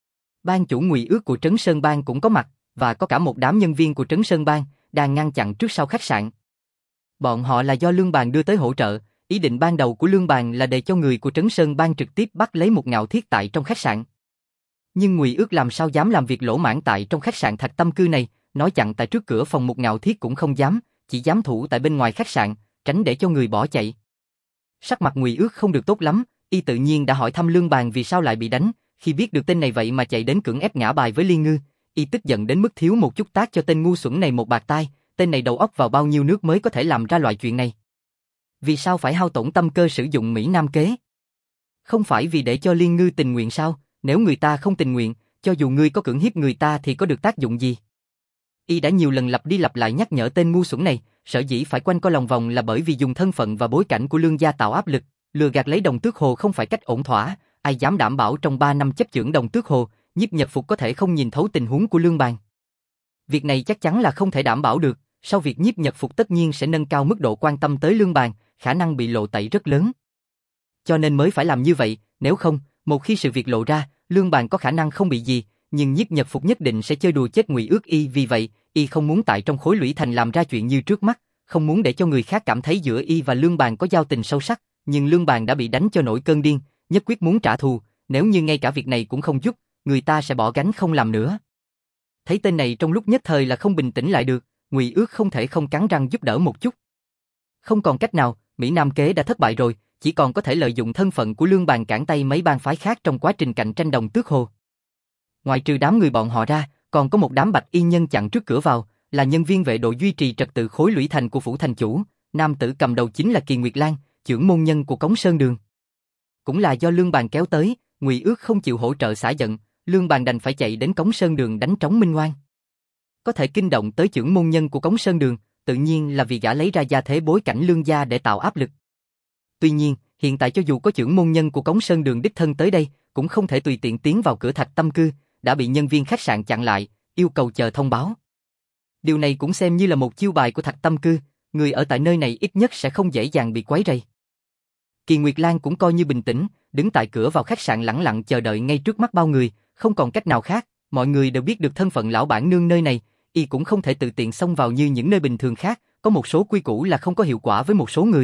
Ban chủ Ngụy Ước của Trấn Sơn Bang cũng có mặt, và có cả một đám nhân viên của Trấn Sơn Bang đang ngăn chặn trước sau khách sạn. Bọn họ là do Lương Bàn đưa tới hỗ trợ, ý định ban đầu của Lương Bàn là để cho người của Trấn Sơn Bang trực tiếp bắt lấy Mục Ngạo Thiết tại trong khách sạn. Nhưng Ngụy Ước làm sao dám làm việc lỗ mãng tại trong khách sạn Thạch Tâm Cư này, nói chặn tại trước cửa phòng Mục Ngạo Thiết cũng không dám, chỉ dám thủ tại bên ngoài khách sạn, tránh để cho người bỏ chạy. Sắc mặt Ngụy Ước không được tốt lắm, y tự nhiên đã hỏi thăm Lương Bàn vì sao lại bị đánh, khi biết được tên này vậy mà chạy đến cưỡng ép ngã bài với Liên Ngư, y tức giận đến mức thiếu một chút tát cho tên ngu xuẩn này một bạt tai, tên này đầu óc vào bao nhiêu nước mới có thể làm ra loại chuyện này. Vì sao phải hao tổn tâm cơ sử dụng Mỹ Nam kế? Không phải vì để cho Liên Ngư tình nguyện sao, nếu người ta không tình nguyện, cho dù ngươi có cưỡng hiếp người ta thì có được tác dụng gì? Y đã nhiều lần lặp đi lặp lại nhắc nhở tên ngu xuẩn này, sở dĩ phải quanh co lòng vòng là bởi vì dùng thân phận và bối cảnh của Lương gia tạo áp lực, lừa gạt lấy Đồng Tước Hồ không phải cách ổn thỏa, ai dám đảm bảo trong 3 năm chấp chưởng Đồng Tước Hồ, Nhiếp Nhật Phục có thể không nhìn thấu tình huống của Lương Bàn. Việc này chắc chắn là không thể đảm bảo được, sau việc Nhiếp Nhật Phục tất nhiên sẽ nâng cao mức độ quan tâm tới Lương Bàn, khả năng bị lộ tẩy rất lớn. Cho nên mới phải làm như vậy, nếu không, một khi sự việc lộ ra, Lương Bàn có khả năng không bị gì, nhưng Nhiếp Nhật Phục nhất định sẽ chơi đùa chết Ngụy Ước y, vì vậy, y không muốn tại trong khối lũy thành làm ra chuyện như trước mắt, không muốn để cho người khác cảm thấy giữa y và Lương Bàn có giao tình sâu sắc, nhưng Lương Bàn đã bị đánh cho nổi cơn điên, nhất quyết muốn trả thù, nếu như ngay cả việc này cũng không giúp, người ta sẽ bỏ gánh không làm nữa. Thấy tên này trong lúc nhất thời là không bình tĩnh lại được, Ngụy Ước không thể không cắn răng giúp đỡ một chút. Không còn cách nào, Mỹ Nam kế đã thất bại rồi, chỉ còn có thể lợi dụng thân phận của Lương Bàn cản tay mấy bang phái khác trong quá trình cạnh tranh đồng tước hồ. Ngoài trừ đám người bọn họ ra, còn có một đám bạch y nhân chặn trước cửa vào, là nhân viên vệ đội duy trì trật tự khối lũy thành của phủ thành chủ, nam tử cầm đầu chính là Kỳ Nguyệt Lan, trưởng môn nhân của Cống Sơn Đường. Cũng là do Lương Bàn kéo tới, Ngụy Ước không chịu hỗ trợ xả giận, Lương Bàn đành phải chạy đến Cống Sơn Đường đánh trống minh oan. Có thể kinh động tới trưởng môn nhân của Cống Sơn Đường, tự nhiên là vì gã lấy ra gia thế bối cảnh Lương gia để tạo áp lực. Tuy nhiên, hiện tại cho dù có trưởng môn nhân của Cống Sơn Đường đích thân tới đây, cũng không thể tùy tiện tiến vào cửa Thạch Tâm Cư, đã bị nhân viên khách sạn chặn lại, yêu cầu chờ thông báo. Điều này cũng xem như là một chiêu bài của Thạch Tâm Cư, người ở tại nơi này ít nhất sẽ không dễ dàng bị quấy rầy. Kỳ Nguyệt Lan cũng coi như bình tĩnh, đứng tại cửa vào khách sạn lẳng lặng chờ đợi ngay trước mắt bao người, không còn cách nào khác, mọi người đều biết được thân phận lão bản nương nơi này, y cũng không thể tự tiện xông vào như những nơi bình thường khác, có một số quy củ là không có hiệu quả với một số người.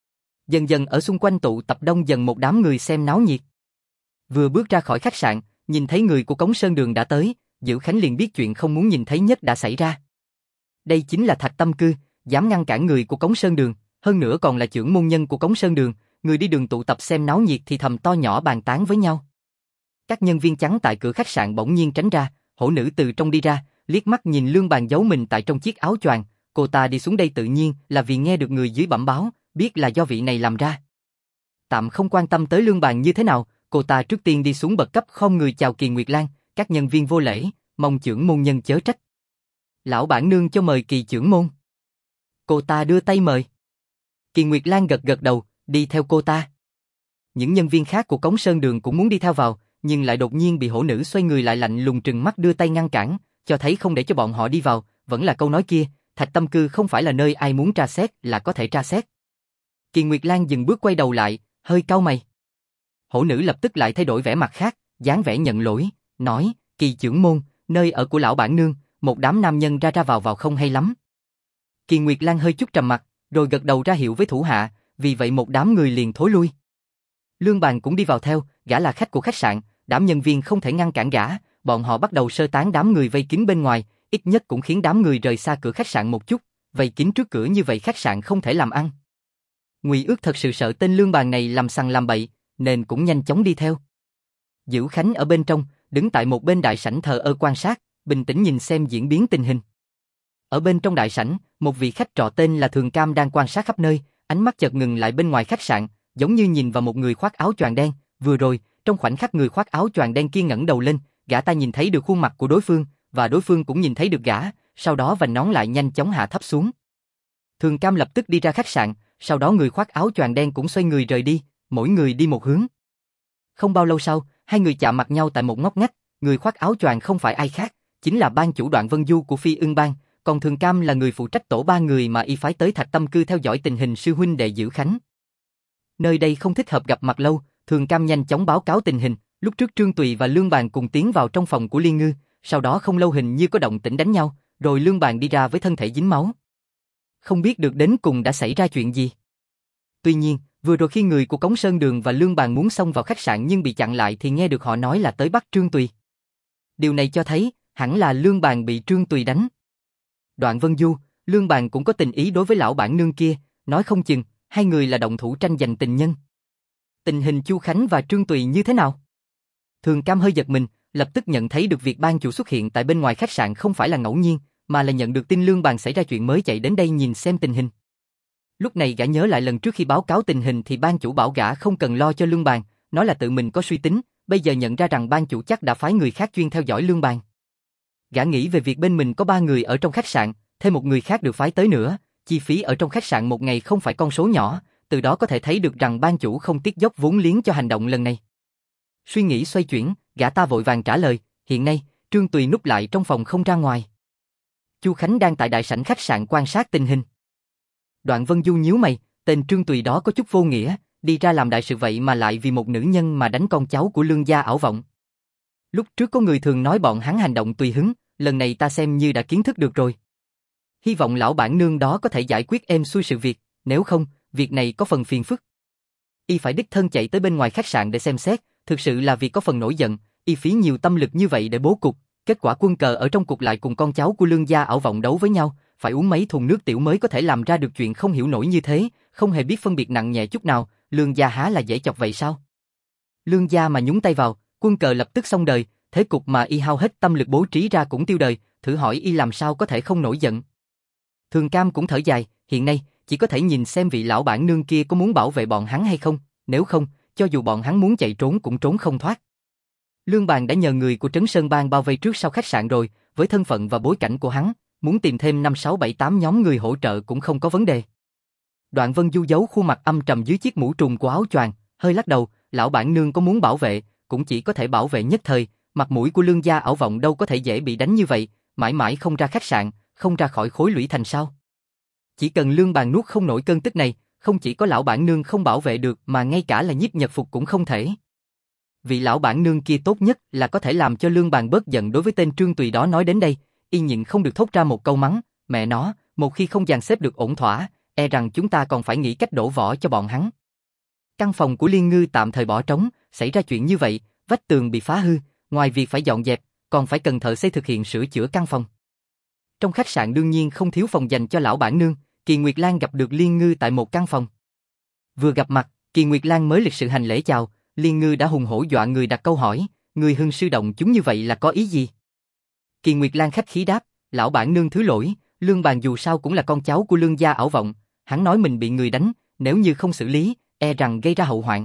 Dần dần ở xung quanh tụ tập đông dần một đám người xem náo nhiệt. Vừa bước ra khỏi khách sạn, nhìn thấy người của Cống Sơn Đường đã tới, Dữ Khánh liền biết chuyện không muốn nhìn thấy nhất đã xảy ra. Đây chính là Thạch Tâm Cư, dám ngăn cản người của Cống Sơn Đường, hơn nữa còn là trưởng môn nhân của Cống Sơn Đường, người đi đường tụ tập xem náo nhiệt thì thầm to nhỏ bàn tán với nhau. Các nhân viên trắng tại cửa khách sạn bỗng nhiên tránh ra, hổ nữ từ trong đi ra, liếc mắt nhìn Lương Bàn giấu mình tại trong chiếc áo choàng, cô ta đi xuống đây tự nhiên là vì nghe được người dưới bẩm báo, biết là do vị này làm ra. Tạm không quan tâm tới Lương Bàn như thế nào, cô ta trước tiên đi xuống bậc cấp không người chào Kỳ Nguyệt Lan, các nhân viên vô lễ, mong trưởng môn nhân chớ trách. Lão bản nương cho mời Kỳ trưởng môn. Cô ta đưa tay mời. Kỳ Nguyệt Lan gật gật đầu, đi theo cô ta. Những nhân viên khác của Cống Sơn Đường cũng muốn đi theo vào, nhưng lại đột nhiên bị hổ nữ xoay người lại lạnh lùng trừng mắt đưa tay ngăn cản, cho thấy không để cho bọn họ đi vào, vẫn là câu nói kia, Thạch Tâm Cư không phải là nơi ai muốn tra xét là có thể tra xét. Kỳ Nguyệt Lan dừng bước quay đầu lại, hơi cau mày. Hổ nữ lập tức lại thay đổi vẻ mặt khác, dáng vẻ nhận lỗi, nói, Kỳ trưởng môn, nơi ở của lão bản nương, một đám nam nhân ra ra vào vào không hay lắm. Kỳ Nguyệt Lan hơi chút trầm mặt, rồi gật đầu ra hiệu với thủ hạ, vì vậy một đám người liền thối lui. Lương Bàn cũng đi vào theo, gã là khách của khách sạn, đám nhân viên không thể ngăn cản gã, bọn họ bắt đầu sơ tán đám người vây kín bên ngoài, ít nhất cũng khiến đám người rời xa cửa khách sạn một chút, vây kín trước cửa như vậy khách sạn không thể làm ăn. Ngụy Ước thật sự sợ tên Lương Bàn này làm sằng làm bậy, nên cũng nhanh chóng đi theo. Dữ Khánh ở bên trong, đứng tại một bên đại sảnh thờ ơ quan sát, bình tĩnh nhìn xem diễn biến tình hình. Ở bên trong đại sảnh, một vị khách trọ tên là Thường Cam đang quan sát khắp nơi, ánh mắt chợt ngừng lại bên ngoài khách sạn, giống như nhìn vào một người khoác áo choàng đen. Vừa rồi, trong khoảnh khắc người khoác áo choàng đen kia ngẩng đầu lên, gã ta nhìn thấy được khuôn mặt của đối phương, và đối phương cũng nhìn thấy được gã, sau đó vành nón lại nhanh chóng hạ thấp xuống. Thường Cam lập tức đi ra khách sạn, sau đó người khoác áo choàng đen cũng xoay người rời đi, mỗi người đi một hướng. Không bao lâu sau, hai người chạm mặt nhau tại một ngóc ngách, người khoác áo choàng không phải ai khác, chính là ban chủ Đoạn Vân Du của Phi Ưng Bang, còn Thường Cam là người phụ trách tổ ba người mà y phái tới Thạch Tâm Cư theo dõi tình hình sư huynh đệ Dữ Khánh. Nơi đây không thích hợp gặp mặt lâu, Thường Cam nhanh chóng báo cáo tình hình, lúc trước Trương Tùy và Lương Bàn cùng tiến vào trong phòng của Liên Ngư, sau đó không lâu hình như có động tĩnh đánh nhau, rồi Lương Bàn đi ra với thân thể dính máu. Không biết được đến cùng đã xảy ra chuyện gì. Tuy nhiên, vừa rồi khi người của Cống Sơn Đường và Lương Bàn muốn xông vào khách sạn nhưng bị chặn lại thì nghe được họ nói là tới bắt Trương Tùy. Điều này cho thấy, hẳn là Lương Bàn bị Trương Tùy đánh. Đoạn Vân Du, Lương Bàn cũng có tình ý đối với lão bản nương kia, nói không chừng, hai người là động thủ tranh giành tình nhân. Tình hình Chu Khánh và Trương Tùy như thế nào? Thường Cam hơi giật mình, lập tức nhận thấy được việc ban chủ xuất hiện tại bên ngoài khách sạn không phải là ngẫu nhiên, mà là nhận được tin Lương Bàn xảy ra chuyện mới chạy đến đây nhìn xem tình hình. Lúc này gã nhớ lại lần trước khi báo cáo tình hình thì ban chủ bảo gã không cần lo cho Lương Bàn, nói là tự mình có suy tính, bây giờ nhận ra rằng ban chủ chắc đã phái người khác chuyên theo dõi Lương Bàn. Gã nghĩ về việc bên mình có 3 người ở trong khách sạn, thêm một người khác được phái tới nữa, chi phí ở trong khách sạn một ngày không phải con số nhỏ, từ đó có thể thấy được rằng ban chủ không tiếc dốc vốn liếng cho hành động lần này. Suy nghĩ xoay chuyển, gã ta vội vàng trả lời, hiện nay, Trương Tùy núp lại trong phòng không ra ngoài. Chu Khánh đang tại đại sảnh khách sạn quan sát tình hình. Đoạn Vân Du nhíu mày, tên Trương Tùy đó có chút vô nghĩa, đi ra làm đại sự vậy mà lại vì một nữ nhân mà đánh con cháu của Lương gia ảo vọng. Lúc trước có người thường nói bọn hắn hành động tùy hứng, lần này ta xem như đã kiến thức được rồi. Hy vọng lão bản nương đó có thể giải quyết êm xuôi sự việc, nếu không, việc này có phần phiền phức. Y phải đích thân chạy tới bên ngoài khách sạn để xem xét, thực sự là vì có phần nổi giận, y phí nhiều tâm lực như vậy để bố cục, kết quả quân cờ ở trong cục lại cùng con cháu của Lương gia ảo vọng đấu với nhau, phải uống mấy thùng nước tiểu mới có thể làm ra được chuyện không hiểu nổi như thế, không hề biết phân biệt nặng nhẹ chút nào, Lương gia há là dễ chọc vậy sao? Lương gia mà nhúng tay vào, quân cờ lập tức xong đời, thế cục mà y hao hết tâm lực bố trí ra cũng tiêu đời, thử hỏi y làm sao có thể không nổi giận. Thường Cam cũng thở dài, hiện nay, chỉ có thể nhìn xem vị lão bản nương kia có muốn bảo vệ bọn hắn hay không, nếu không, cho dù bọn hắn muốn chạy trốn cũng trốn không thoát. Lương Bàng đã nhờ người của Trấn Sơn Bang bao vây trước sau khách sạn rồi, với thân phận và bối cảnh của hắn, muốn tìm thêm 5, 6, 7, 8 nhóm người hỗ trợ cũng không có vấn đề. Đoạn Vân Du giấu khuôn mặt âm trầm dưới chiếc mũ trùm của áo choàng, hơi lắc đầu, lão bản nương có muốn bảo vệ, cũng chỉ có thể bảo vệ nhất thời, mặt mũi của Lương gia ảo vọng đâu có thể dễ bị đánh như vậy, mãi mãi không ra khách sạn, không ra khỏi khối lũy thành sao? Chỉ cần Lương Bàng nuốt không nổi cơn tức này, không chỉ có lão bản nương không bảo vệ được mà ngay cả là Nhiếp Nhật Phục cũng không thể. Vị lão bản nương kia tốt nhất là có thể làm cho Lương Bàng bớt giận đối với tên Trương Tùy đó. Nói đến đây, y nhịn không được thốt ra một câu mắng, mẹ nó, một khi không dàn xếp được ổn thỏa, e rằng chúng ta còn phải nghĩ cách đổ vỏ cho bọn hắn. Căn phòng của Liên Ngư tạm thời bỏ trống, xảy ra chuyện như vậy, vách tường bị phá hư, ngoài việc phải dọn dẹp, còn phải cần thợ xây thực hiện sửa chữa căn phòng. Trong khách sạn đương nhiên không thiếu phòng dành cho lão bản nương, Kỳ Nguyệt Lan gặp được Liên Ngư tại một căn phòng. Vừa gặp mặt, Kỳ Nguyệt Lan mới lịch sự hành lễ chào, Liên Ngư đã hùng hổ dọa người đặt câu hỏi, người hưng sư động chúng như vậy là có ý gì? Kỳ Nguyệt Lan khách khí đáp, lão bản nương thứ lỗi, Lương Bàng dù sao cũng là con cháu của Lương gia ảo vọng, hắn nói mình bị người đánh, nếu như không xử lý, e rằng gây ra hậu hoạn.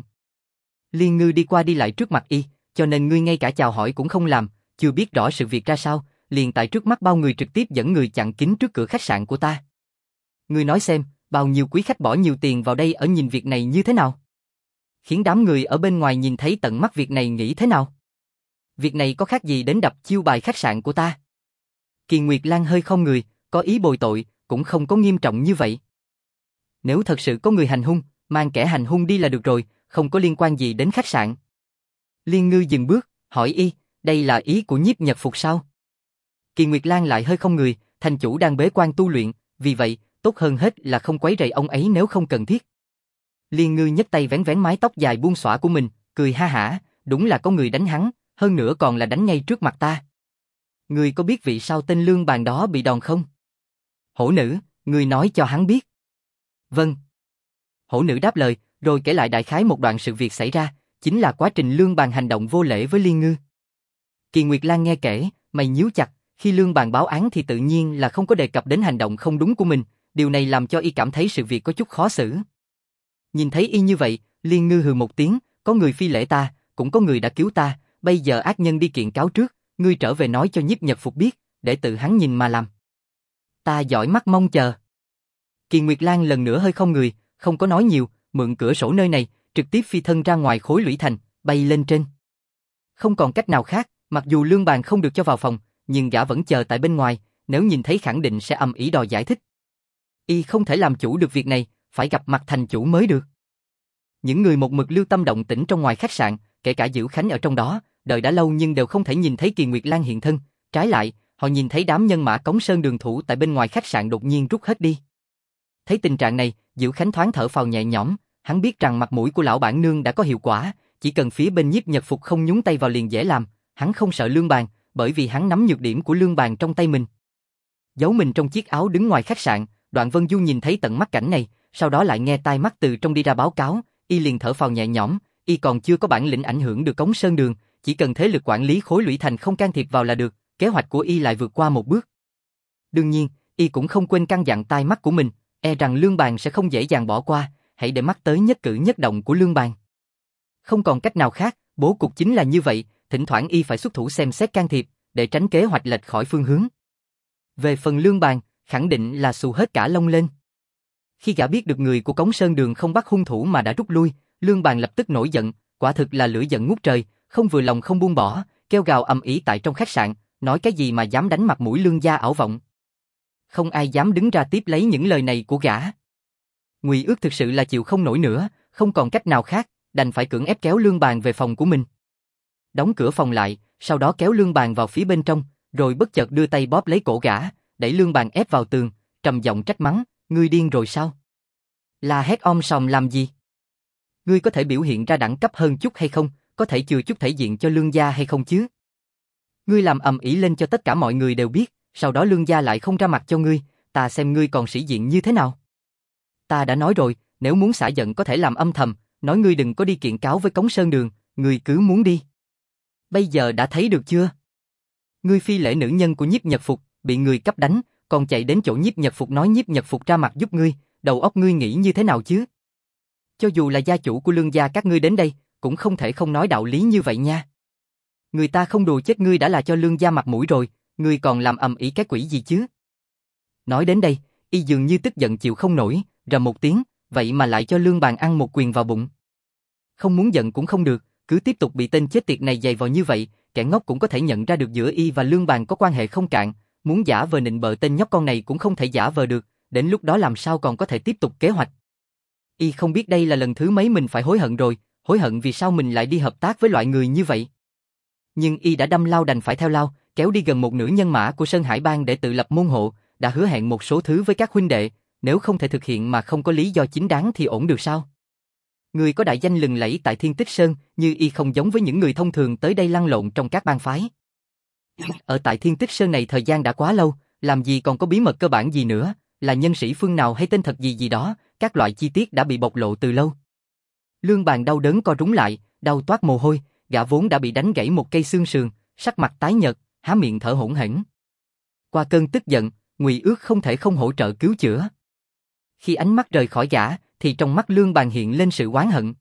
Liên Ngư đi qua đi lại trước mặt y, cho nên ngươi ngay cả chào hỏi cũng không làm, chưa biết rõ sự việc ra sao, liền tại trước mắt bao người trực tiếp dẫn người chặn kín trước cửa khách sạn của ta. Ngươi nói xem, bao nhiêu quý khách bỏ nhiều tiền vào đây ở nhìn việc này như thế nào? Khiến đám người ở bên ngoài nhìn thấy tận mắt việc này nghĩ thế nào? Việc này có khác gì đến đập chiêu bài khách sạn của ta? Kỳ Nguyệt Lan hơi không người, có ý bồi tội, cũng không có nghiêm trọng như vậy. Nếu thật sự có người hành hung, mang kẻ hành hung đi là được rồi, không có liên quan gì đến khách sạn. Liên Ngư dừng bước, hỏi y, đây là ý của Nhiếp Nhật Phục sao? Kỳ Nguyệt Lan lại hơi không người, thành chủ đang bế quan tu luyện, vì vậy, tốt hơn hết là không quấy rầy ông ấy nếu không cần thiết. Liên Ngư nhấc tay vén vén mái tóc dài buông xõa của mình, cười ha hả, đúng là có người đánh hắn, hơn nữa còn là đánh ngay trước mặt ta. Ngươi có biết vì sao tên Lương Bàng đó bị đòn không? Hổ nữ, ngươi nói cho hắn biết. Vâng. Hổ nữ đáp lời, rồi kể lại đại khái một đoạn sự việc xảy ra, chính là quá trình Lương Bàng hành động vô lễ với Liên Ngư. Kỳ Nguyệt Lan nghe kể, mày nhíu chặt, khi Lương Bàng báo án thì tự nhiên là không có đề cập đến hành động không đúng của mình, điều này làm cho y cảm thấy sự việc có chút khó xử. Nhìn thấy y như vậy, Liên Ngư hừ một tiếng, có người phi lễ ta, cũng có người đã cứu ta, bây giờ ác nhân đi kiện cáo trước, ngươi trở về nói cho Nhiếp Nhật Phục biết, để tự hắn nhìn mà làm. Ta giỏi mắt mong chờ. Kỳ Nguyệt Lan lần nữa hơi không người, không có nói nhiều, mượn cửa sổ nơi này, trực tiếp phi thân ra ngoài khối lũy thành, bay lên trên. Không còn cách nào khác, mặc dù Lương Bàng không được cho vào phòng, nhưng gã vẫn chờ tại bên ngoài, nếu nhìn thấy khẳng định sẽ ầm ĩ đòi giải thích. Y không thể làm chủ được việc này, phải gặp mặt thành chủ mới được. Những người một mực lưu tâm động tĩnh trong ngoài khách sạn, kể cả Dữ Khánh ở trong đó, đợi đã lâu nhưng đều không thể nhìn thấy Kỳ Nguyệt Lan hiện thân, trái lại, họ nhìn thấy đám nhân mã Cống Sơn đường thủ tại bên ngoài khách sạn đột nhiên rút hết đi. Thấy tình trạng này, Dữ Khánh thoáng thở phào nhẹ nhõm, hắn biết rằng mặt mũi của lão bản nương đã có hiệu quả, chỉ cần phía bên Nhiếp Nhật Phục không nhúng tay vào liền dễ làm, hắn không sợ Lương Bàng, bởi vì hắn nắm nhược điểm của Lương Bàng trong tay mình. Giấu mình trong chiếc áo đứng ngoài khách sạn, Đoạn Vân Du nhìn thấy tận mắt cảnh này, sau đó lại nghe tai mắt từ trong đi ra báo cáo, y liền thở phào nhẹ nhõm, y còn chưa có bản lĩnh ảnh hưởng được Cống Sơn đường, chỉ cần thế lực quản lý khối lũy thành không can thiệp vào là được, kế hoạch của y lại vượt qua một bước. Đương nhiên, y cũng không quên căn dặn tai mắt của mình, e rằng Lương Bàng sẽ không dễ dàng bỏ qua, hãy để mắt tới nhất cử nhất động của Lương Bàng. Không còn cách nào khác, bố cục chính là như vậy, thỉnh thoảng y phải xuất thủ xem xét can thiệp, để tránh kế hoạch lệch khỏi phương hướng. Về phần Lương Bàng, khẳng định là xù hết cả lông lên. Khi gã biết được người của Cống Sơn đường không bắt hung thủ mà đã rút lui, Lương Bàng lập tức nổi giận, quả thực là lửa giận ngút trời, không vừa lòng không buông bỏ, kêu gào ầm ĩ tại trong khách sạn, nói cái gì mà dám đánh mặt mũi Lương gia ảo vọng. Không ai dám đứng ra tiếp lấy những lời này của gã. Ngụy Ước thực sự là chịu không nổi nữa, không còn cách nào khác, đành phải cưỡng ép kéo Lương Bàng về phòng của mình. Đóng cửa phòng lại, sau đó kéo Lương Bàng vào phía bên trong, rồi bất chợt đưa tay bóp lấy cổ gã, đẩy Lương Bàng ép vào tường, trầm giọng trách mắng, ngươi điên rồi sao? La hét om sòm làm gì? Ngươi có thể biểu hiện ra đẳng cấp hơn chút hay không, có thể chừa chút thể diện cho Lương gia hay không chứ? Ngươi làm ầm ĩ lên cho tất cả mọi người đều biết, sau đó Lương gia lại không ra mặt cho ngươi, ta xem ngươi còn sĩ diện như thế nào. Ta đã nói rồi, nếu muốn xả giận có thể làm âm thầm, nói ngươi đừng có đi kiện cáo với Cống Sơn Đường, ngươi cứ muốn đi. Bây giờ đã thấy được chưa? Ngươi phi lễ nữ nhân của Nhiếp Nhật Phục, bị người cắp đánh, còn chạy đến chỗ Nhiếp Nhật Phục nói Nhiếp Nhật Phục ra mặt giúp ngươi, đầu óc ngươi nghĩ như thế nào chứ? Cho dù là gia chủ của Lương gia các ngươi đến đây, cũng không thể không nói đạo lý như vậy nha. Người ta không đùa chết ngươi đã là cho Lương gia mặt mũi rồi, ngươi còn làm ầm ĩ cái quỷ gì chứ? Nói đến đây, y dường như tức giận chịu không nổi, rầm một tiếng, vậy mà lại cho Lương Bàn ăn một quyền vào bụng. Không muốn giận cũng không được, cứ tiếp tục bị tên chết tiệt này giày vò như vậy, kẻ ngốc cũng có thể nhận ra được giữa y và Lương Bàn có quan hệ không cạn, muốn giả vờ nịnh bợ tên nhóc con này cũng không thể giả vờ được, đến lúc đó làm sao còn có thể tiếp tục kế hoạch. Y không biết đây là lần thứ mấy mình phải hối hận rồi, hối hận vì sao mình lại đi hợp tác với loại người như vậy. Nhưng y đã đâm lao đành phải theo lao, kéo đi gần một nửa nhân mã của Sơn Hải Bang để tự lập môn hộ, đã hứa hẹn một số thứ với các huynh đệ, nếu không thể thực hiện mà không có lý do chính đáng thì ổn được sao? Người có đại danh lừng lẫy tại Thiên Tích Sơn, như y không giống với những người thông thường tới đây lăn lộn trong các bang phái. Ở tại Thiên Tích Sơn này thời gian đã quá lâu, làm gì còn có bí mật cơ bản gì nữa, là nhân sĩ phương nào hay tên thật gì gì đó, các loại chi tiết đã bị bộc lộ từ lâu. Lương Bàn đau đớn co rúm lại, đau toát mồ hôi, gã vốn đã bị đánh gãy một cây xương sườn, sắc mặt tái nhợt, há miệng thở hổn hển. Qua cơn tức giận, Ngụy Ước không thể không hỗ trợ cứu chữa. Khi ánh mắt rời khỏi gã, thì trong mắt Lương Bàn hiện lên sự oán hận.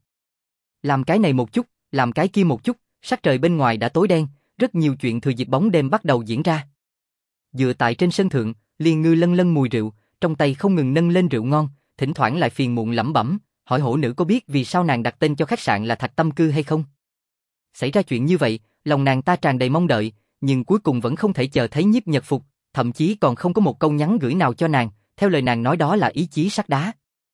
Làm cái này một chút, làm cái kia một chút, sắc trời bên ngoài đã tối đen, rất nhiều chuyện thừa dịp bóng đêm bắt đầu diễn ra. Dựa tại trên sân thượng, Liên Ngư lân lân mùi rượu, trong tay không ngừng nâng lên rượu ngon, thỉnh thoảng lại phiền muộn lẩm bẩm, hỏi hổ nữ có biết vì sao nàng đặt tên cho khách sạn là Thạch Tâm Cư hay không? Xảy ra chuyện như vậy, lòng nàng ta tràn đầy mong đợi, nhưng cuối cùng vẫn không thể chờ thấy Nhiếp Nhật Phục, thậm chí còn không có một câu nhắn gửi nào cho nàng, theo lời nàng nói đó là ý chí sắt đá.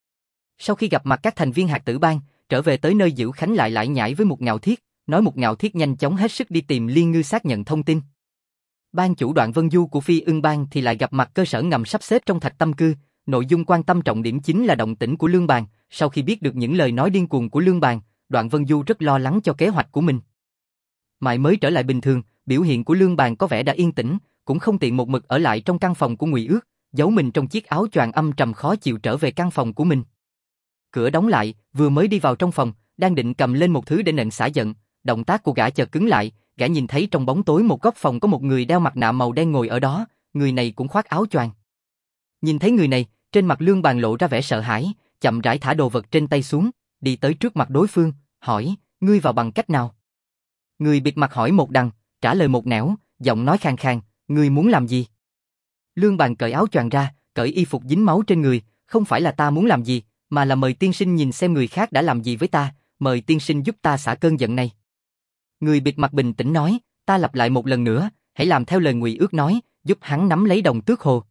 Sau khi gặp mặt các thành viên hạt tử bang, trở về tới nơi Dữ Khánh lại nhảy với một Ngạo Thiết, nói một Ngạo Thiết nhanh chóng hết sức đi tìm Liên Ngư xác nhận thông tin. Ban chủ Đoạn Vân Du của Phi Ưng Bang thì lại gặp mặt cơ sở ngầm sắp xếp trong Thạch Tâm Cư, nội dung quan tâm trọng điểm chính là động tĩnh của Lương Bàn. Sau khi biết được những lời nói điên cuồng của Lương Bàn, Đoạn Vân Du rất lo lắng cho kế hoạch của mình. Mãi mới trở lại bình thường, biểu hiện của Lương Bàn có vẻ đã yên tĩnh, cũng không tiện một mực ở lại trong căn phòng của Ngụy Ước, giấu mình trong chiếc áo choàng âm trầm khó chịu trở về căn phòng của mình. Cửa đóng lại, vừa mới đi vào trong phòng, đang định cầm lên một thứ để nện xả giận, động tác của gã chợt cứng lại, gã nhìn thấy trong bóng tối một góc phòng có một người đeo mặt nạ màu đen ngồi ở đó, người này cũng khoác áo choàng. Nhìn thấy người này, trên mặt Lương Bàn lộ ra vẻ sợ hãi, chậm rãi thả đồ vật trên tay xuống, đi tới trước mặt đối phương, hỏi, ngươi vào bằng cách nào? Người bịt mặt hỏi một đằng, trả lời một nẻo, giọng nói khàn khàn, ngươi muốn làm gì? Lương Bàn cởi áo choàng ra, cởi y phục dính máu trên người, không phải là ta muốn làm gì, mà là mời tiên sinh nhìn xem người khác đã làm gì với ta, mời tiên sinh giúp ta xả cơn giận này. Người bịt mặt bình tĩnh nói, ta lặp lại một lần nữa, hãy làm theo lời Ngụy Ước nói, giúp hắn nắm lấy Đồng Tước Hồ.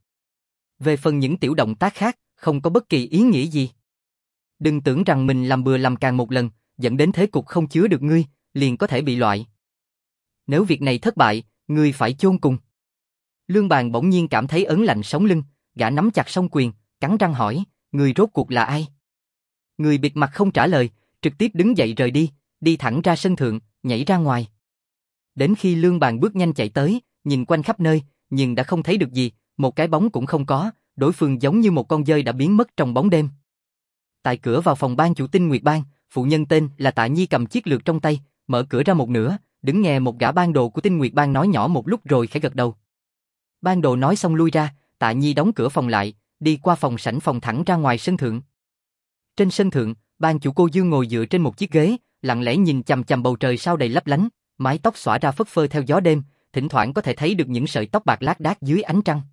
Về phần những tiểu động tác khác, không có bất kỳ ý nghĩa gì. Đừng tưởng rằng mình làm bừa làm càng một lần, dẫn đến thế cục không chứa được ngươi, liền có thể bị loại. Nếu việc này thất bại, ngươi phải chôn cùng. Lương Bàn bỗng nhiên cảm thấy ớn lạnh sống lưng, gã nắm chặt song quyền, cắn răng hỏi, ngươi rốt cuộc là ai? Người bịt mặt không trả lời, trực tiếp đứng dậy rời đi, đi thẳng ra sân thượng, nhảy ra ngoài. Đến khi Lương Bàn bước nhanh chạy tới, nhìn quanh khắp nơi, nhưng đã không thấy được gì, một cái bóng cũng không có, đối phương giống như một con dơi đã biến mất trong bóng đêm. Tại cửa vào phòng ban chủ Tinh Nguyệt Bang, phụ nhân tên là Tạ Nhi cầm chiếc lược trong tay, mở cửa ra một nửa, đứng nghe một gã ban đồ của Tinh Nguyệt Bang nói nhỏ một lúc rồi khẽ gật đầu. Ban đồ nói xong lui ra, Tạ Nhi đóng cửa phòng lại, đi qua phòng sảnh phòng thẳng ra ngoài sân thượng. Trên sân thượng, ban chủ Cô Dương ngồi dựa trên một chiếc ghế, lặng lẽ nhìn chằm chằm bầu trời sao đầy lấp lánh, mái tóc xõa ra phất phơ theo gió đêm, thỉnh thoảng có thể thấy được những sợi tóc bạc lác đác dưới ánh trăng.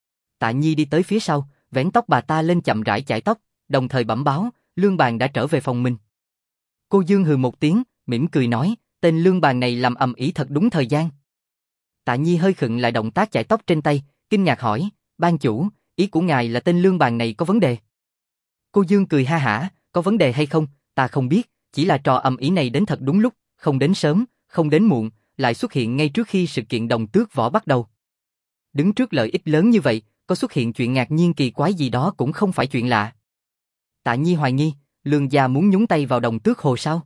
Tạ Nhi đi tới phía sau, vén tóc bà ta lên chậm rãi chải tóc, đồng thời bẩm báo, Lương Bàn đã trở về phòng mình. Cô Dương hừ một tiếng, mỉm cười nói, tên Lương Bàn này làm ầm ĩ thật đúng thời gian. Tạ Nhi hơi khựng lại động tác chải tóc trên tay, kinh ngạc hỏi, ban chủ, ý của ngài là tên Lương Bàn này có vấn đề? Cô Dương cười ha hả, có vấn đề hay không, ta không biết, chỉ là trò ầm ĩ này đến thật đúng lúc, không đến sớm, không đến muộn, lại xuất hiện ngay trước khi sự kiện Đồng Tước Võ bắt đầu. Đứng trước lợi ích lớn như vậy, có xuất hiện chuyện ngạc nhiên kỳ quái gì đó cũng không phải chuyện lạ. Tạ Nhi hoài nghi, Lương gia muốn nhúng tay vào Đồng Tước Hồ sao?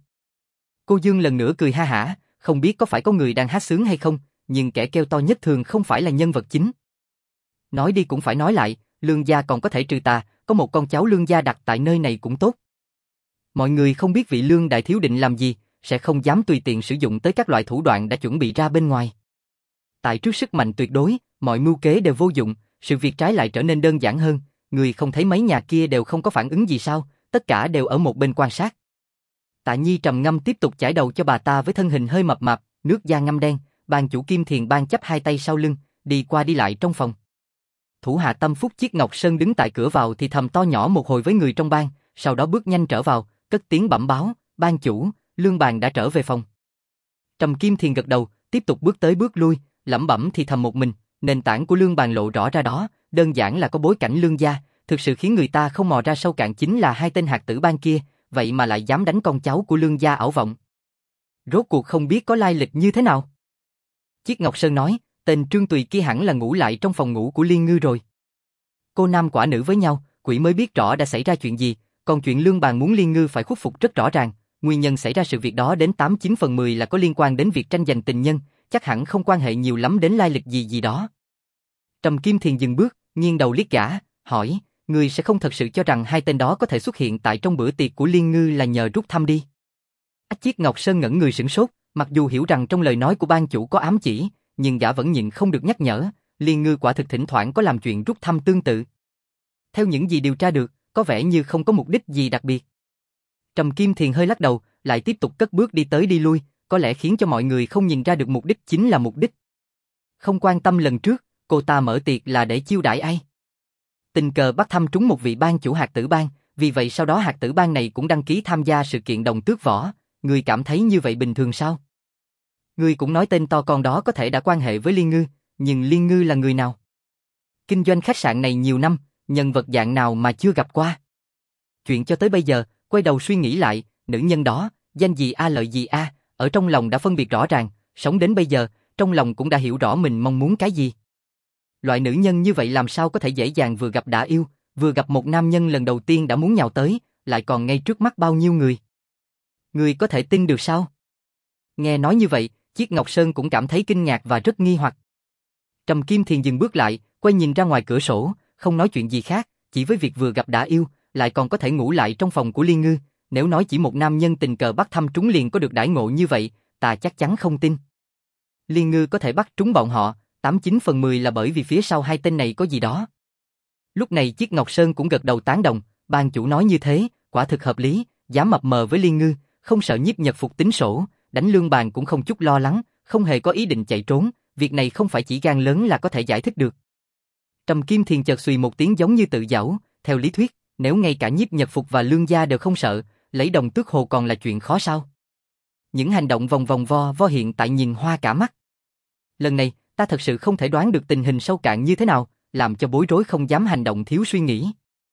Cô Dương lần nữa cười ha hả, không biết có phải có người đang hát sướng hay không, nhưng kẻ kêu to nhất thường không phải là nhân vật chính. Nói đi cũng phải nói lại, Lương gia còn có thể trừ tà, có một con cháu Lương gia đặt tại nơi này cũng tốt. Mọi người không biết vị Lương đại thiếu định làm gì, sẽ không dám tùy tiện sử dụng tới các loại thủ đoạn đã chuẩn bị ra bên ngoài. Tại trước sức mạnh tuyệt đối, mọi mưu kế đều vô dụng, sự việc trái lại trở nên đơn giản hơn, người không thấy mấy nhà kia đều không có phản ứng gì sao, tất cả đều ở một bên quan sát. Tạ Nhi trầm ngâm tiếp tục chải đầu cho bà ta với thân hình hơi mập mạp, nước da ngăm đen, ban chủ Kim Thiền Bang chắp hai tay sau lưng, đi qua đi lại trong phòng. Thủ hạ tâm phúc Chiết Ngọc Sơn đứng tại cửa vào thì thầm to nhỏ một hồi với người trong bang, sau đó bước nhanh trở vào, cất tiếng bẩm báo, ban chủ, Lương Bàng đã trở về phòng. Trầm Kim Thiền gật đầu, tiếp tục bước tới bước lui, lẩm bẩm thì thầm một mình, nền tảng của Lương Bàng lộ rõ ra đó, đơn giản là có bối cảnh Lương gia, thực sự khiến người ta không mò ra sâu cạn chính là hai tên hạt tử bang kia, vậy mà lại dám đánh con cháu của Lương gia ảo vọng. Rốt cuộc không biết có lai lịch như thế nào. Chiết Ngọc Sơn nói, tên Trương Tùy kia hẳn là ngủ lại trong phòng ngủ của Liên Ngư rồi. Cô nam quả nữ với nhau, quỷ mới biết rõ đã xảy ra chuyện gì, còn chuyện Lương Bàng muốn Liên Ngư phải khuất phục rất rõ ràng, nguyên nhân xảy ra sự việc đó đến 89/10 là có liên quan đến việc tranh giành tình nhân, chắc hẳn không quan hệ nhiều lắm đến lai lịch gì đó. Trầm Kim Thiền dừng bước, nghiêng đầu liếc gã, hỏi, ngươi sẽ không thật sự cho rằng hai tên đó có thể xuất hiện tại trong bữa tiệc của Liên Ngư là nhờ rút thăm đi. Chiết Ngọc Sơn ngẩn người sửng sốt, mặc dù hiểu rằng trong lời nói của ban chủ có ám chỉ, nhưng gã vẫn nhịn không được nhắc nhở, Liên Ngư quả thực thỉnh thoảng có làm chuyện rút thăm tương tự. Theo những gì điều tra được, có vẻ như không có mục đích gì đặc biệt. Trầm Kim Thiền hơi lắc đầu, lại tiếp tục cất bước đi tới đi lui, có lẽ khiến cho mọi người không nhìn ra được mục đích chính là mục đích. Không quan tâm lần trước, cô ta mở tiệc là để chiêu đãi ai. Tình cờ bắt thăm trúng một vị ban chủ hạt tử bang, vì vậy sau đó hạt tử bang này cũng đăng ký tham gia sự kiện đồng tước võ, người cảm thấy như vậy bình thường sao? Người cũng nói tên to con đó có thể đã quan hệ với Liên Ngư, nhưng Liên Ngư là người nào? Kinh doanh khách sạn này nhiều năm, nhân vật dạng nào mà chưa gặp qua? Chuyện cho tới bây giờ, quay đầu suy nghĩ lại, nữ nhân đó, danh gì a lợi gì a, ở trong lòng đã phân biệt rõ ràng, sống đến bây giờ, trong lòng cũng đã hiểu rõ mình mong muốn cái gì. Loại nữ nhân như vậy làm sao có thể dễ dàng vừa gặp đã yêu, vừa gặp một nam nhân lần đầu tiên đã muốn nhào tới, lại còn ngay trước mắt bao nhiêu người. Người có thể tin được sao? Nghe nói như vậy, Chiết Ngọc Sơn cũng cảm thấy kinh ngạc và rất nghi hoặc. Trầm Kim Thiền dừng bước lại, quay nhìn ra ngoài cửa sổ, không nói chuyện gì khác, chỉ với việc vừa gặp đã yêu, lại còn có thể ngủ lại trong phòng của Liên Ngư, nếu nói chỉ một nam nhân tình cờ bắt thăm trúng liền có được đãi ngộ như vậy, ta chắc chắn không tin. Liên Ngư có thể bắt trúng bọn họ, 89/10 là bởi vì phía sau hai tên này có gì đó. Lúc này Chiết Ngọc Sơn cũng gật đầu tán đồng, ban chủ nói như thế, quả thực hợp lý, dám mập mờ với Liên Ngư, không sợ Nhiếp Nhật Phục tính sổ, đánh Lương Bàng cũng không chút lo lắng, không hề có ý định chạy trốn, việc này không phải chỉ gan lớn là có thể giải thích được. Trầm Kim Thiền chợt xùy một tiếng giống như tự giễu, theo lý thuyết, nếu ngay cả Nhiếp Nhật Phục và Lương gia đều không sợ, lấy đồng tước hồ còn là chuyện khó sao? Những hành động vòng vòng vo vo hiện tại nhìn hoa cả mắt. Lần này, ta thật sự không thể đoán được tình hình sâu cạn như thế nào, làm cho bối rối không dám hành động thiếu suy nghĩ.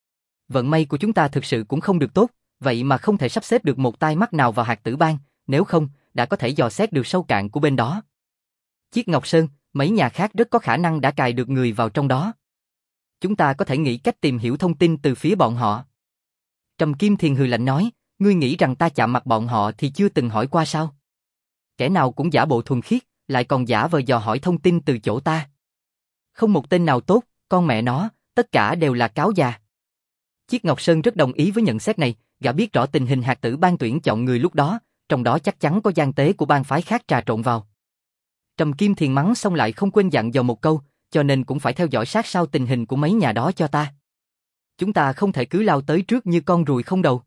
Vận may của chúng ta thực sự cũng không được tốt, vậy mà không thể sắp xếp được một tai mắt nào vào hạt tử bang, nếu không, đã có thể dò xét được sâu cạn của bên đó. Chiết Ngọc Sơn, mấy nhà khác rất có khả năng đã cài được người vào trong đó. Chúng ta có thể nghĩ cách tìm hiểu thông tin từ phía bọn họ. Trầm Kim Thiền hừ lạnh nói, ngươi nghĩ rằng ta chạm mặt bọn họ thì chưa từng hỏi qua sao? Kẻ nào cũng giả bộ thuần khiết, lại còn giả vờ dò hỏi thông tin từ chỗ ta. Không một tên nào tốt, con mẹ nó, tất cả đều là cáo già. Chiết Ngọc Sơn rất đồng ý với nhận xét này, gã biết rõ tình hình hạt tử bang tuyển chọn người lúc đó, trong đó chắc chắn có gian tế của bang phái khác trà trộn vào. Trầm Kim Thiền mắng xong lại không quên dặn dò một câu, cho nên cũng phải theo dõi sát sao tình hình của mấy nhà đó cho ta. Chúng ta không thể cứ lao tới trước như con ruồi không đầu.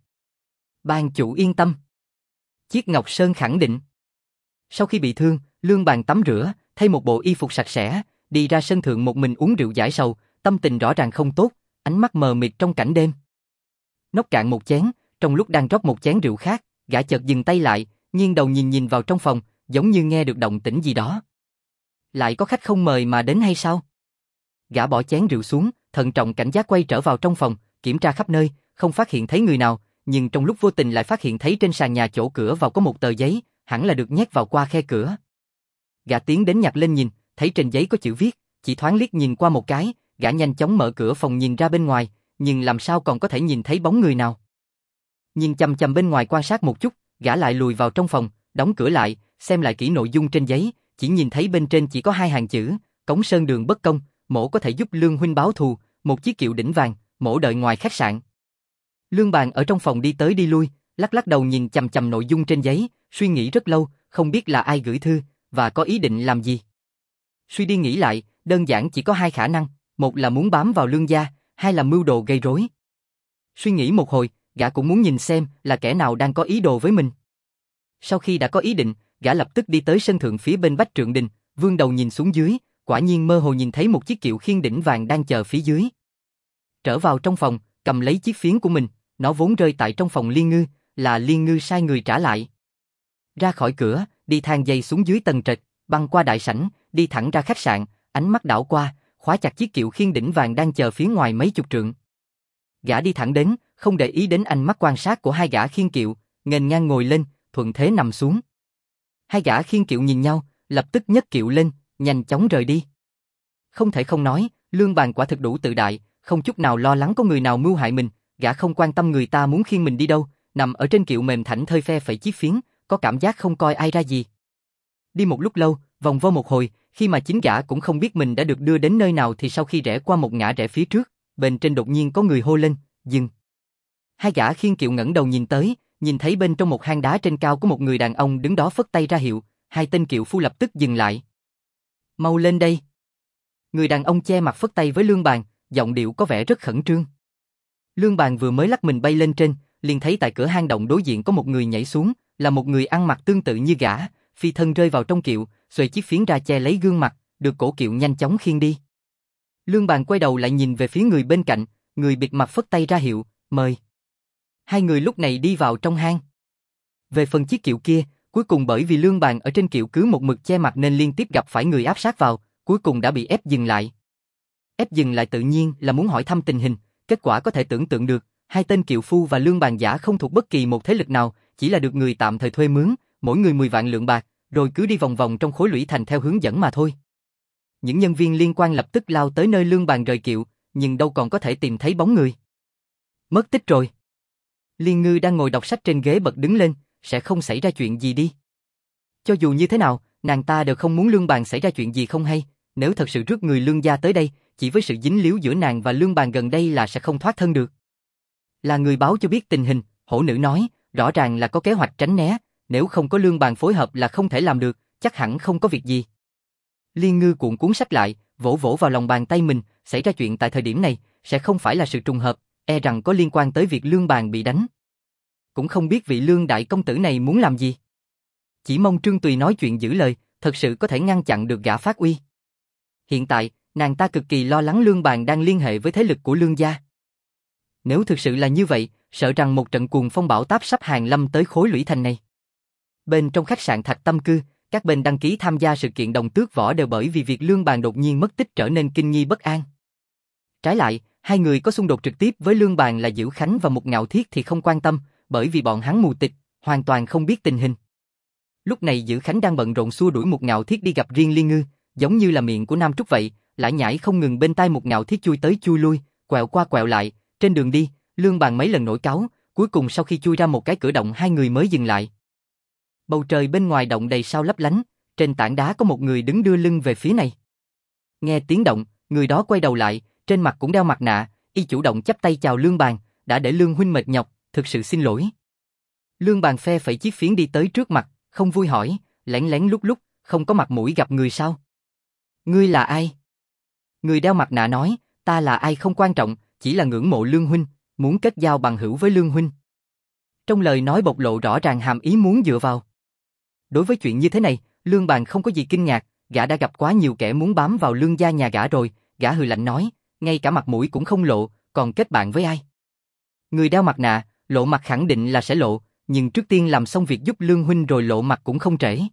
Ban chủ yên tâm. Chiết Ngọc Sơn khẳng định. Sau khi bị thương, Lương Bàng tắm rửa, thay một bộ y phục sạch sẽ, đi ra sân thượng một mình uống rượu giải sầu, tâm tình rõ ràng không tốt, ánh mắt mờ mịt trong cảnh đêm. Nốc cạn một chén, trong lúc đang rót một chén rượu khác, gã chợt dừng tay lại, nghiêng đầu nhìn vào trong phòng, giống như nghe được động tĩnh gì đó. Lại có khách không mời mà đến hay sao? Gã bỏ chén rượu xuống, thận trọng cảnh giác quay trở vào trong phòng, kiểm tra khắp nơi, không phát hiện thấy người nào, nhưng trong lúc vô tình lại phát hiện thấy trên sàn nhà chỗ cửa vào có một tờ giấy, hẳn là được nhét vào qua khe cửa. Gã tiến đến nhặt lên nhìn, thấy trên giấy có chữ viết, chỉ thoáng liếc nhìn qua một cái, gã nhanh chóng mở cửa phòng nhìn ra bên ngoài, nhưng làm sao còn có thể nhìn thấy bóng người nào. Nhìn chằm chằm bên ngoài quan sát một chút, gã lại lùi vào trong phòng, đóng cửa lại, xem lại kỹ nội dung trên giấy, chỉ nhìn thấy bên trên chỉ có hai hàng chữ, Cống Sơn Đường bất công, mỗ có thể giúp Lương huynh báo thù, một chiếc kiệu đỉnh vàng, mổ đợi ngoài khách sạn. Lương Bàn ở trong phòng đi tới đi lui, lắc lắc đầu nhìn chằm chằm nội dung trên giấy, suy nghĩ rất lâu, không biết là ai gửi thư, và có ý định làm gì. Suy đi nghĩ lại, đơn giản chỉ có hai khả năng, một là muốn bám vào Lương gia, hai là mưu đồ gây rối. Suy nghĩ một hồi, gã cũng muốn nhìn xem là kẻ nào đang có ý đồ với mình. Sau khi đã có ý định, gã lập tức đi tới sân thượng phía bên Bách Trượng Đình, vươn đầu nhìn xuống dưới, quả nhiên mơ hồ nhìn thấy một chiếc kiệu khiên đỉnh vàng đang chờ phía dưới. Trở vào trong phòng, cầm lấy chiếc phiến của mình, nó vốn rơi tại trong phòng Liên Ngư, là Liên Ngư sai người trả lại. Ra khỏi cửa, đi thang dây xuống dưới tầng trệt, băng qua đại sảnh, đi thẳng ra khách sạn, ánh mắt đảo qua, khóa chặt chiếc kiệu khiên đỉnh vàng đang chờ phía ngoài mấy chục trượng. Gã đi thẳng đến, không để ý đến ánh mắt quan sát của hai gã khiên kiệu, nghênh ngang ngồi lên, thuận thế nằm xuống. Hai gã khiên kiệu nhìn nhau, lập tức nhấc kiệu lên, nhanh chóng rời đi. Không thể không nói, Lương Bàn quả thực đủ tự đại, không chút nào lo lắng có người nào mưu hại mình, gã không quan tâm người ta muốn khiêng mình đi đâu, nằm ở trên kiệu mềm thảnh thơi phe phẩy chiếc phiến, có cảm giác không coi ai ra gì. Đi một lúc lâu, vòng vo một hồi, khi mà chính gã cũng không biết mình đã được đưa đến nơi nào thì sau khi rẽ qua một ngã rẽ phía trước, bên trên đột nhiên có người hô lên, dừng. Hai gã khiêng kiệu ngẩng đầu nhìn tới, nhìn thấy bên trong một hang đá trên cao có một người đàn ông đứng đó phất tay ra hiệu, hai tên kiệu phu lập tức dừng lại. Mau lên đây. Người đàn ông che mặt phất tay với Lương Bàn, giọng điệu có vẻ rất khẩn trương. Lương Bàn vừa mới lắc mình bay lên trên, liền thấy tại cửa hang động đối diện có một người nhảy xuống, là một người ăn mặc tương tự như gã, phi thân rơi vào trong kiệu, xuề chiếc phiến ra che lấy gương mặt, được cổ kiệu nhanh chóng khiêng đi. Lương Bàn quay đầu lại nhìn về phía người bên cạnh, người bịt mặt phất tay ra hiệu, mời. Hai người lúc này đi vào trong hang. Về phần chiếc kiệu kia, cuối cùng bởi vì Lương Bàn ở trên kiệu cứ một mực che mặt nên liên tiếp gặp phải người áp sát vào, cuối cùng đã bị ép dừng lại. Ép dừng lại tự nhiên là muốn hỏi thăm tình hình, kết quả có thể tưởng tượng được, hai tên kiệu phu và Lương Bàn giả không thuộc bất kỳ một thế lực nào, chỉ là được người tạm thời thuê mướn, mỗi người 10 vạn lượng bạc, rồi cứ đi vòng vòng trong khối lũy thành theo hướng dẫn mà thôi. Những nhân viên liên quan lập tức lao tới nơi Lương Bàn rời kiệu, nhưng đâu còn có thể tìm thấy bóng người. Mất tích rồi. Liên Ngư đang ngồi đọc sách trên ghế bật đứng lên, sẽ không xảy ra chuyện gì đi. Cho dù như thế nào, nàng ta đều không muốn Lương Bàn xảy ra chuyện gì không hay, nếu thật sự rước người Lương gia tới đây, chỉ với sự dính líu giữa nàng và Lương Bàn gần đây là sẽ không thoát thân được. Là người báo cho biết tình hình, hổ nữ nói, rõ ràng là có kế hoạch tránh né, nếu không có Lương Bàn phối hợp là không thể làm được, chắc hẳn không có việc gì. Liên Ngư cuộn cuốn sách lại, vỗ vỗ vào lòng bàn tay mình, xảy ra chuyện tại thời điểm này, sẽ không phải là sự trùng hợp, e rằng có liên quan tới việc Lương Bàn bị đánh. Cũng không biết vị Lương đại công tử này muốn làm gì. Chỉ mong Trương Tùy nói chuyện giữ lời, thật sự có thể ngăn chặn được gã phát uy. Hiện tại, nàng ta cực kỳ lo lắng Lương Bàn đang liên hệ với thế lực của Lương gia. Nếu thực sự là như vậy, sợ rằng một trận cuồng phong bão táp sắp hàng lâm tới khối lũy thành này. Bên trong khách sạn Thạch Tâm Cư, các bên đăng ký tham gia sự kiện đồng tước võ đều bởi vì việc Lương Bàn đột nhiên mất tích trở nên kinh nghi bất an. Trái lại, hai người có xung đột trực tiếp với Lương Bàn là Dữ Khánh và Mục Ngạo Thiết thì không quan tâm, bởi vì bọn hắn mù tịch, hoàn toàn không biết tình hình. Lúc này Dữ Khánh đang bận rộn xua đuổi Mục Ngạo Thiết đi gặp riêng Liên Ngư, giống như là miệng của Nam Trúc vậy, lải nhải không ngừng bên tai Mục Ngạo Thiết chui tới chui lui, quẹo qua quẹo lại. Trên đường đi, Lương Bàn mấy lần nổi cáu, cuối cùng sau khi chui ra một cái cửa động hai người mới dừng lại. Bầu trời bên ngoài động đầy sao lấp lánh, trên tảng đá có một người đứng đưa lưng về phía này. Nghe tiếng động, người đó quay đầu lại, trên mặt cũng đeo mặt nạ, y chủ động chắp tay chào Lương Bàn, đã để Lương huynh mệt nhọc, thực sự xin lỗi. Lương Bàn phe phẩy chiếc phiến đi tới trước mặt, không vui hỏi, lén lén lúc lúc, không có mặt mũi gặp người sao? Ngươi là ai? Người đeo mặt nạ nói, ta là ai không quan trọng, chỉ là ngưỡng mộ Lương huynh, muốn kết giao bằng hữu với Lương huynh. Trong lời nói bộc lộ rõ ràng hàm ý muốn dựa vào. Đối với chuyện như thế này, Lương Bàn không có gì kinh ngạc, gã đã gặp quá nhiều kẻ muốn bám vào Lương gia nhà gã rồi, gã hừ lạnh nói, ngay cả mặt mũi cũng không lộ, còn kết bạn với ai? Người đeo mặt nạ, lộ mặt khẳng định là sẽ lộ, nhưng trước tiên làm xong việc giúp Lương huynh rồi lộ mặt cũng không trễ.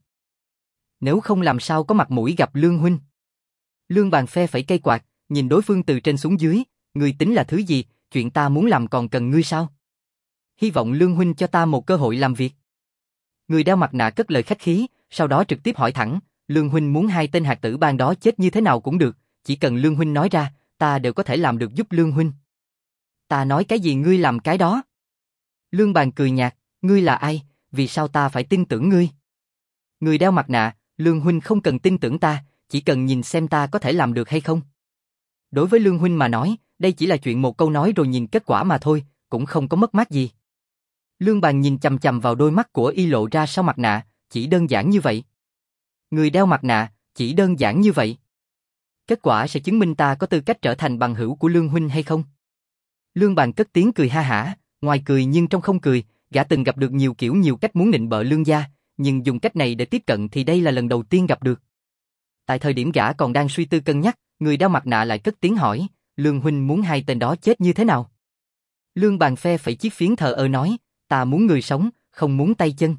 Nếu không làm sao có mặt mũi gặp Lương huynh? Lương Bàn phe phẩy cây quạt, nhìn đối phương từ trên xuống dưới, ngươi tính là thứ gì, chuyện ta muốn làm còn cần ngươi sao? Hy vọng Lương huynh cho ta một cơ hội làm việc. Người đeo mặt nạ cất lời khách khí, sau đó trực tiếp hỏi thẳng, Lương huynh muốn hai tên hạt tử ban đó chết như thế nào cũng được, chỉ cần Lương huynh nói ra, ta đều có thể làm được giúp Lương huynh. Ta nói cái gì ngươi làm cái đó. Lương Bàn cười nhạt, ngươi là ai, vì sao ta phải tin tưởng ngươi? Người đeo mặt nạ, Lương huynh không cần tin tưởng ta, chỉ cần nhìn xem ta có thể làm được hay không. Đối với Lương huynh mà nói, Đây chỉ là chuyện một câu nói rồi nhìn kết quả mà thôi, cũng không có mất mát gì. Lương Bàn nhìn chằm chằm vào đôi mắt của y lộ ra sau mặt nạ, chỉ đơn giản như vậy. Người đeo mặt nạ, chỉ đơn giản như vậy. Kết quả sẽ chứng minh ta có tư cách trở thành bằng hữu của Lương huynh hay không? Lương Bàn cất tiếng cười ha hả, ngoài cười nhưng trong không cười, gã từng gặp được nhiều kiểu nhiều cách muốn nịnh bợ Lương gia, nhưng dùng cách này để tiếp cận thì đây là lần đầu tiên gặp được. Tại thời điểm gã còn đang suy tư cân nhắc, người đeo mặt nạ lại cất tiếng hỏi, Lương huynh muốn hai tên đó chết như thế nào? Lương Bàn phe phẩy chiếc phiến thờ ơ nói, ta muốn người sống, không muốn tay chân.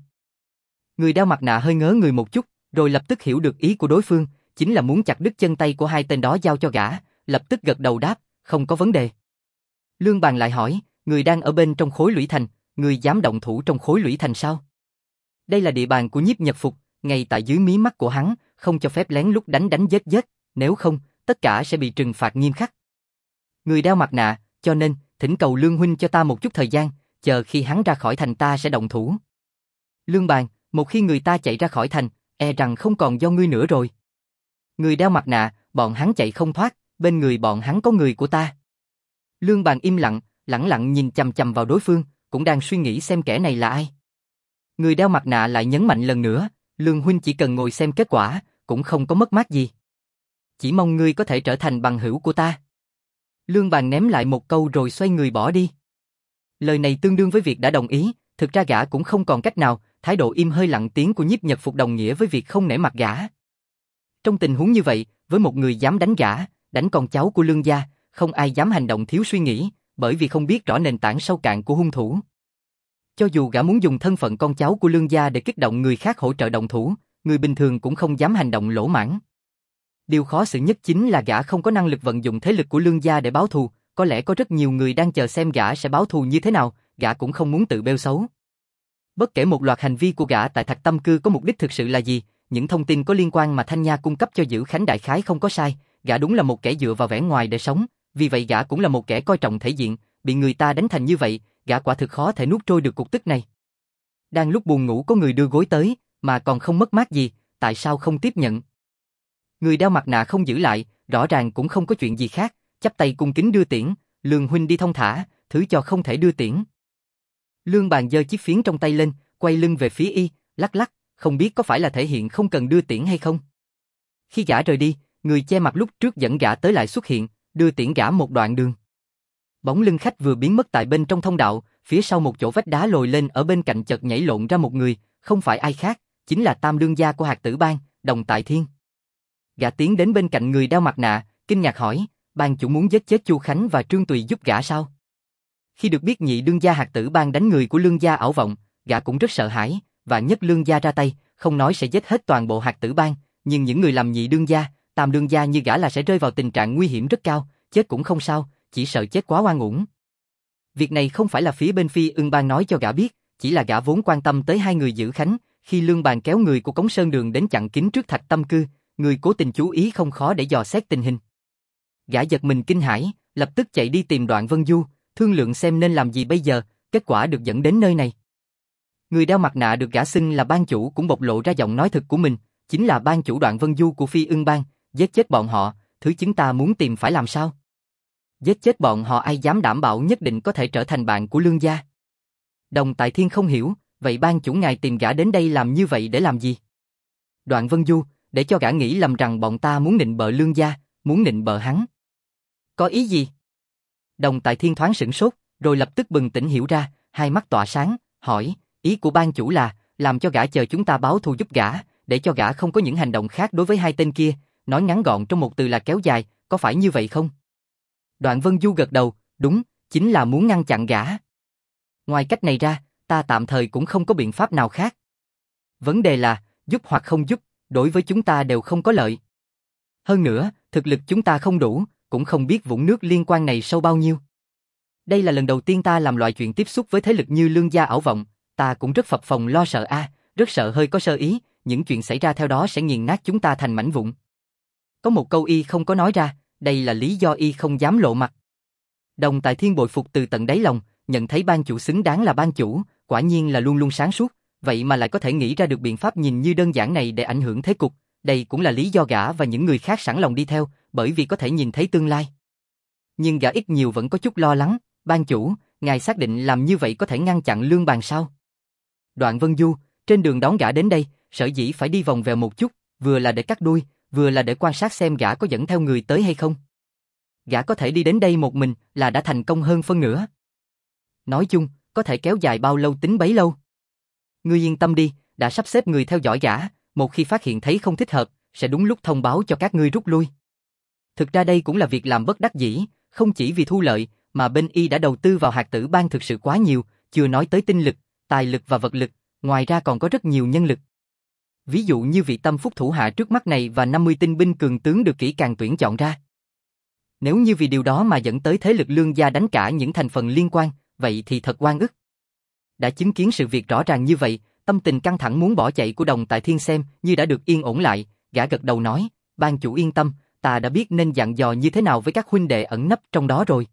Người đeo mặt nạ hơi ngớ người một chút, rồi lập tức hiểu được ý của đối phương, chính là muốn chặt đứt chân tay của hai tên đó giao cho gã, lập tức gật đầu đáp, không có vấn đề. Lương Bàn lại hỏi, người đang ở bên trong khối lũy thành, người dám động thủ trong khối lũy thành sao? Đây là địa bàn của Nhiếp Nhật Phục, ngay tại dưới mí mắt của hắn, không cho phép lén lút đánh giết, nếu không, tất cả sẽ bị trừng phạt nghiêm khắc. Người đeo mặt nạ, cho nên, thỉnh cầu Lương huynh cho ta một chút thời gian, chờ khi hắn ra khỏi thành ta sẽ động thủ. Lương Bàn, một khi người ta chạy ra khỏi thành, e rằng không còn do ngươi nữa rồi. Người đeo mặt nạ, bọn hắn chạy không thoát, bên người bọn hắn có người của ta. Lương Bàn im lặng, lẳng lặng nhìn chằm chằm vào đối phương, cũng đang suy nghĩ xem kẻ này là ai. Người đeo mặt nạ lại nhấn mạnh lần nữa, Lương huynh chỉ cần ngồi xem kết quả, cũng không có mất mát gì. Chỉ mong ngươi có thể trở thành bằng hữu của ta. Lương Bàn ném lại một câu rồi xoay người bỏ đi. Lời này tương đương với việc đã đồng ý, thực ra gã cũng không còn cách nào, thái độ im hơi lặng tiếng của Nhiếp Nhật Phục đồng nghĩa với việc không nể mặt gã. Trong tình huống như vậy, với một người dám đánh gã, đánh con cháu của Lương gia, không ai dám hành động thiếu suy nghĩ, bởi vì không biết rõ nền tảng sâu cạn của hung thủ. Cho dù gã muốn dùng thân phận con cháu của Lương gia để kích động người khác hỗ trợ động thủ, người bình thường cũng không dám hành động lỗ mãng. Điều khó xử nhất chính là gã không có năng lực vận dụng thế lực của Lương gia để báo thù, có lẽ có rất nhiều người đang chờ xem gã sẽ báo thù như thế nào, gã cũng không muốn tự bêu xấu. Bất kể một loạt hành vi của gã tại Thạch Tâm Cư có mục đích thực sự là gì, những thông tin có liên quan mà Thanh Nha cung cấp cho Dữ Khánh đại khái không có sai, gã đúng là một kẻ dựa vào vẻ ngoài để sống, vì vậy gã cũng là một kẻ coi trọng thể diện, bị người ta đánh thành như vậy, gã quả thực khó thể nuốt trôi được cục tức này. Đang lúc buồn ngủ có người đưa gối tới, mà còn không mất mát gì, tại sao không tiếp nhận? Người đeo mặt nạ không giữ lại, rõ ràng cũng không có chuyện gì khác, chắp tay cung kính đưa tiễn, Lương huynh đi thong thả, thứ cho không thể đưa tiễn. Lương Bàn giơ chiếc phiến trong tay lên, quay lưng về phía y, lắc lắc, không biết có phải là thể hiện không cần đưa tiễn hay không. Khi gã rời đi, người che mặt lúc trước dẫn gã tới lại xuất hiện, đưa tiễn gã một đoạn đường. Bóng lưng khách vừa biến mất tại bên trong thông đạo, phía sau một chỗ vách đá lồi lên ở bên cạnh chợt nhảy lộn ra một người, không phải ai khác, chính là Tam đương gia của Hạc Tử Bang, Đồng Tại Thiên. Gã tiến đến bên cạnh người đeo mặt nạ, kinh ngạc hỏi, ban chủ muốn giết chết Chu Khánh và Trương Tùy giúp gã sao? Khi được biết nhị đương gia Hạc Tử Bang đánh người của Lương gia ảo vọng, gã cũng rất sợ hãi, và nhất Lương gia ra tay, không nói sẽ giết hết toàn bộ Hạc Tử Bang, nhưng những người làm nhị đương gia, tam đương gia như gã là sẽ rơi vào tình trạng nguy hiểm rất cao, chết cũng không sao, chỉ sợ chết quá oan uổng. Việc này không phải là phía bên Phi Ưng Bang nói cho gã biết, chỉ là gã vốn quan tâm tới hai người Dữ Khánh, khi Lương Bàn kéo người của Cống Sơn Đường đến chặn kín trước Thạch Tâm Cư, người cố tình chú ý không khó để dò xét tình hình. Gã giật mình kinh hãi, lập tức chạy đi tìm Đoạn Vân Du, thương lượng xem nên làm gì bây giờ, kết quả được dẫn đến nơi này. Người đeo mặt nạ được gã xưng là ban chủ cũng bộc lộ ra giọng nói thực của mình, chính là ban chủ Đoạn Vân Du của Phi Ưng Bang, giết chết bọn họ, thứ chúng ta muốn tìm phải làm sao? Giết chết bọn họ ai dám đảm bảo nhất định có thể trở thành bạn của Lương gia? Đồng Tại Thiên không hiểu, vậy ban chủ ngài tìm gã đến đây làm như vậy để làm gì? Đoạn Vân Du, để cho gã nghĩ lầm rằng bọn ta muốn nịnh bợ Lương gia, muốn nịnh bợ hắn. Có ý gì? Đồng Tại Thiên thoáng sửng sốt, rồi lập tức bừng tỉnh hiểu ra, hai mắt tỏa sáng, hỏi, ý của ban chủ là, làm cho gã chờ chúng ta báo thù giúp gã, để cho gã không có những hành động khác đối với hai tên kia, nói ngắn gọn trong một từ là kéo dài, có phải như vậy không? Đoạn Vân Du gật đầu, đúng, chính là muốn ngăn chặn gã. Ngoài cách này ra, ta tạm thời cũng không có biện pháp nào khác. Vấn đề là, giúp hoặc không giúp, đối với chúng ta đều không có lợi. Hơn nữa, thực lực chúng ta không đủ, cũng không biết vũng nước liên quan này sâu bao nhiêu. Đây là lần đầu tiên ta làm loại chuyện tiếp xúc với thế lực như Lương gia ảo vọng, ta cũng rất phập phồng lo sợ rất sợ hơi có sơ ý, những chuyện xảy ra theo đó sẽ nghiền nát chúng ta thành mảnh vụn. Có một câu y không có nói ra, đây là lý do y không dám lộ mặt. Đồng Tại Thiên bội phục từ tận đáy lòng, nhận thấy ban chủ xứng đáng là ban chủ, quả nhiên là luôn luôn sáng suốt, vậy mà lại có thể nghĩ ra được biện pháp nhìn như đơn giản này để ảnh hưởng thế cục, đây cũng là lý do gã và những người khác sẵn lòng đi theo, bởi vì có thể nhìn thấy tương lai. Nhưng gã ít nhiều vẫn có chút lo lắng, ban chủ, ngài xác định làm như vậy có thể ngăn chặn Lương Bàn sao? Đoạn Vân Du, trên đường đón gã đến đây, sở dĩ phải đi vòng vèo một chút, vừa là để cắt đuôi, vừa là để quan sát xem gã có dẫn theo người tới hay không. Gã có thể đi đến đây một mình là đã thành công hơn phân nửa. Nói chung, có thể kéo dài bao lâu tính bấy lâu. Ngươi yên tâm đi, đã sắp xếp người theo dõi gã, một khi phát hiện thấy không thích hợp, sẽ đúng lúc thông báo cho các ngươi rút lui. Thực ra đây cũng là việc làm bất đắc dĩ, không chỉ vì thu lợi, mà bên y đã đầu tư vào Hạt Tử Bang thực sự quá nhiều, chưa nói tới tinh lực, tài lực và vật lực, ngoài ra còn có rất nhiều nhân lực. Ví dụ như vị tâm phúc thủ hạ trước mắt này và 50 tinh binh cường tướng được kỹ càng tuyển chọn ra. Nếu như vì điều đó mà dẫn tới thế lực Lương gia đánh cả những thành phần liên quan, vậy thì thật oan ức. Đã chứng kiến sự việc rõ ràng như vậy, tâm tình căng thẳng muốn bỏ chạy của Đồng Tại Thiên xem như đã được yên ổn lại, gã gật đầu nói, ban chủ yên tâm, ta đã biết nên dặn dò như thế nào với các huynh đệ ẩn nấp trong đó rồi.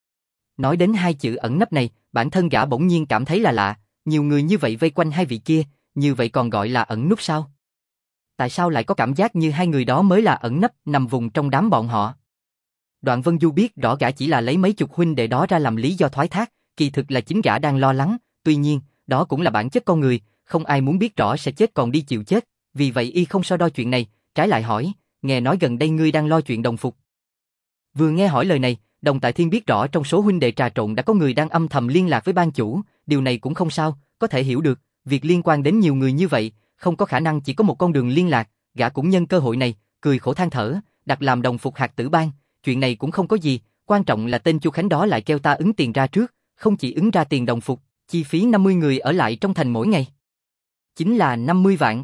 Nói đến hai chữ ẩn nấp này, bản thân gã bỗng nhiên cảm thấy là lạ, nhiều người như vậy vây quanh hai vị kia, như vậy còn gọi là ẩn núp sao? Tại sao lại có cảm giác như hai người đó mới là ẩn nấp nằm vùng trong đám bọn họ? Đoạn Vân Du biết rõ gã chỉ là lấy mấy chục huynh đệ đó ra làm lý do thoái thác, kỳ thực là chính gã đang lo lắng, tuy nhiên, đó cũng là bản chất con người, không ai muốn biết rõ sẽ chết còn đi chịu chết, vì vậy y không so đo chuyện này, trái lại hỏi, nghe nói gần đây ngươi đang lo chuyện đồng phục. Vừa nghe hỏi lời này, Đồng Tại Thiên biết rõ trong số huynh đệ trà trộn đã có người đang âm thầm liên lạc với ban chủ, điều này cũng không sao, có thể hiểu được, việc liên quan đến nhiều người như vậy, không có khả năng chỉ có một con đường liên lạc, gã cũng nhân cơ hội này, cười khổ than thở, đặt làm đồng phục Hạt Tử Bang, chuyện này cũng không có gì, quan trọng là tên Chu Khánh đó lại kêu ta ứng tiền ra trước, không chỉ ứng ra tiền đồng phục, chi phí 50 người ở lại trong thành mỗi ngày. Chính là 50 vạn.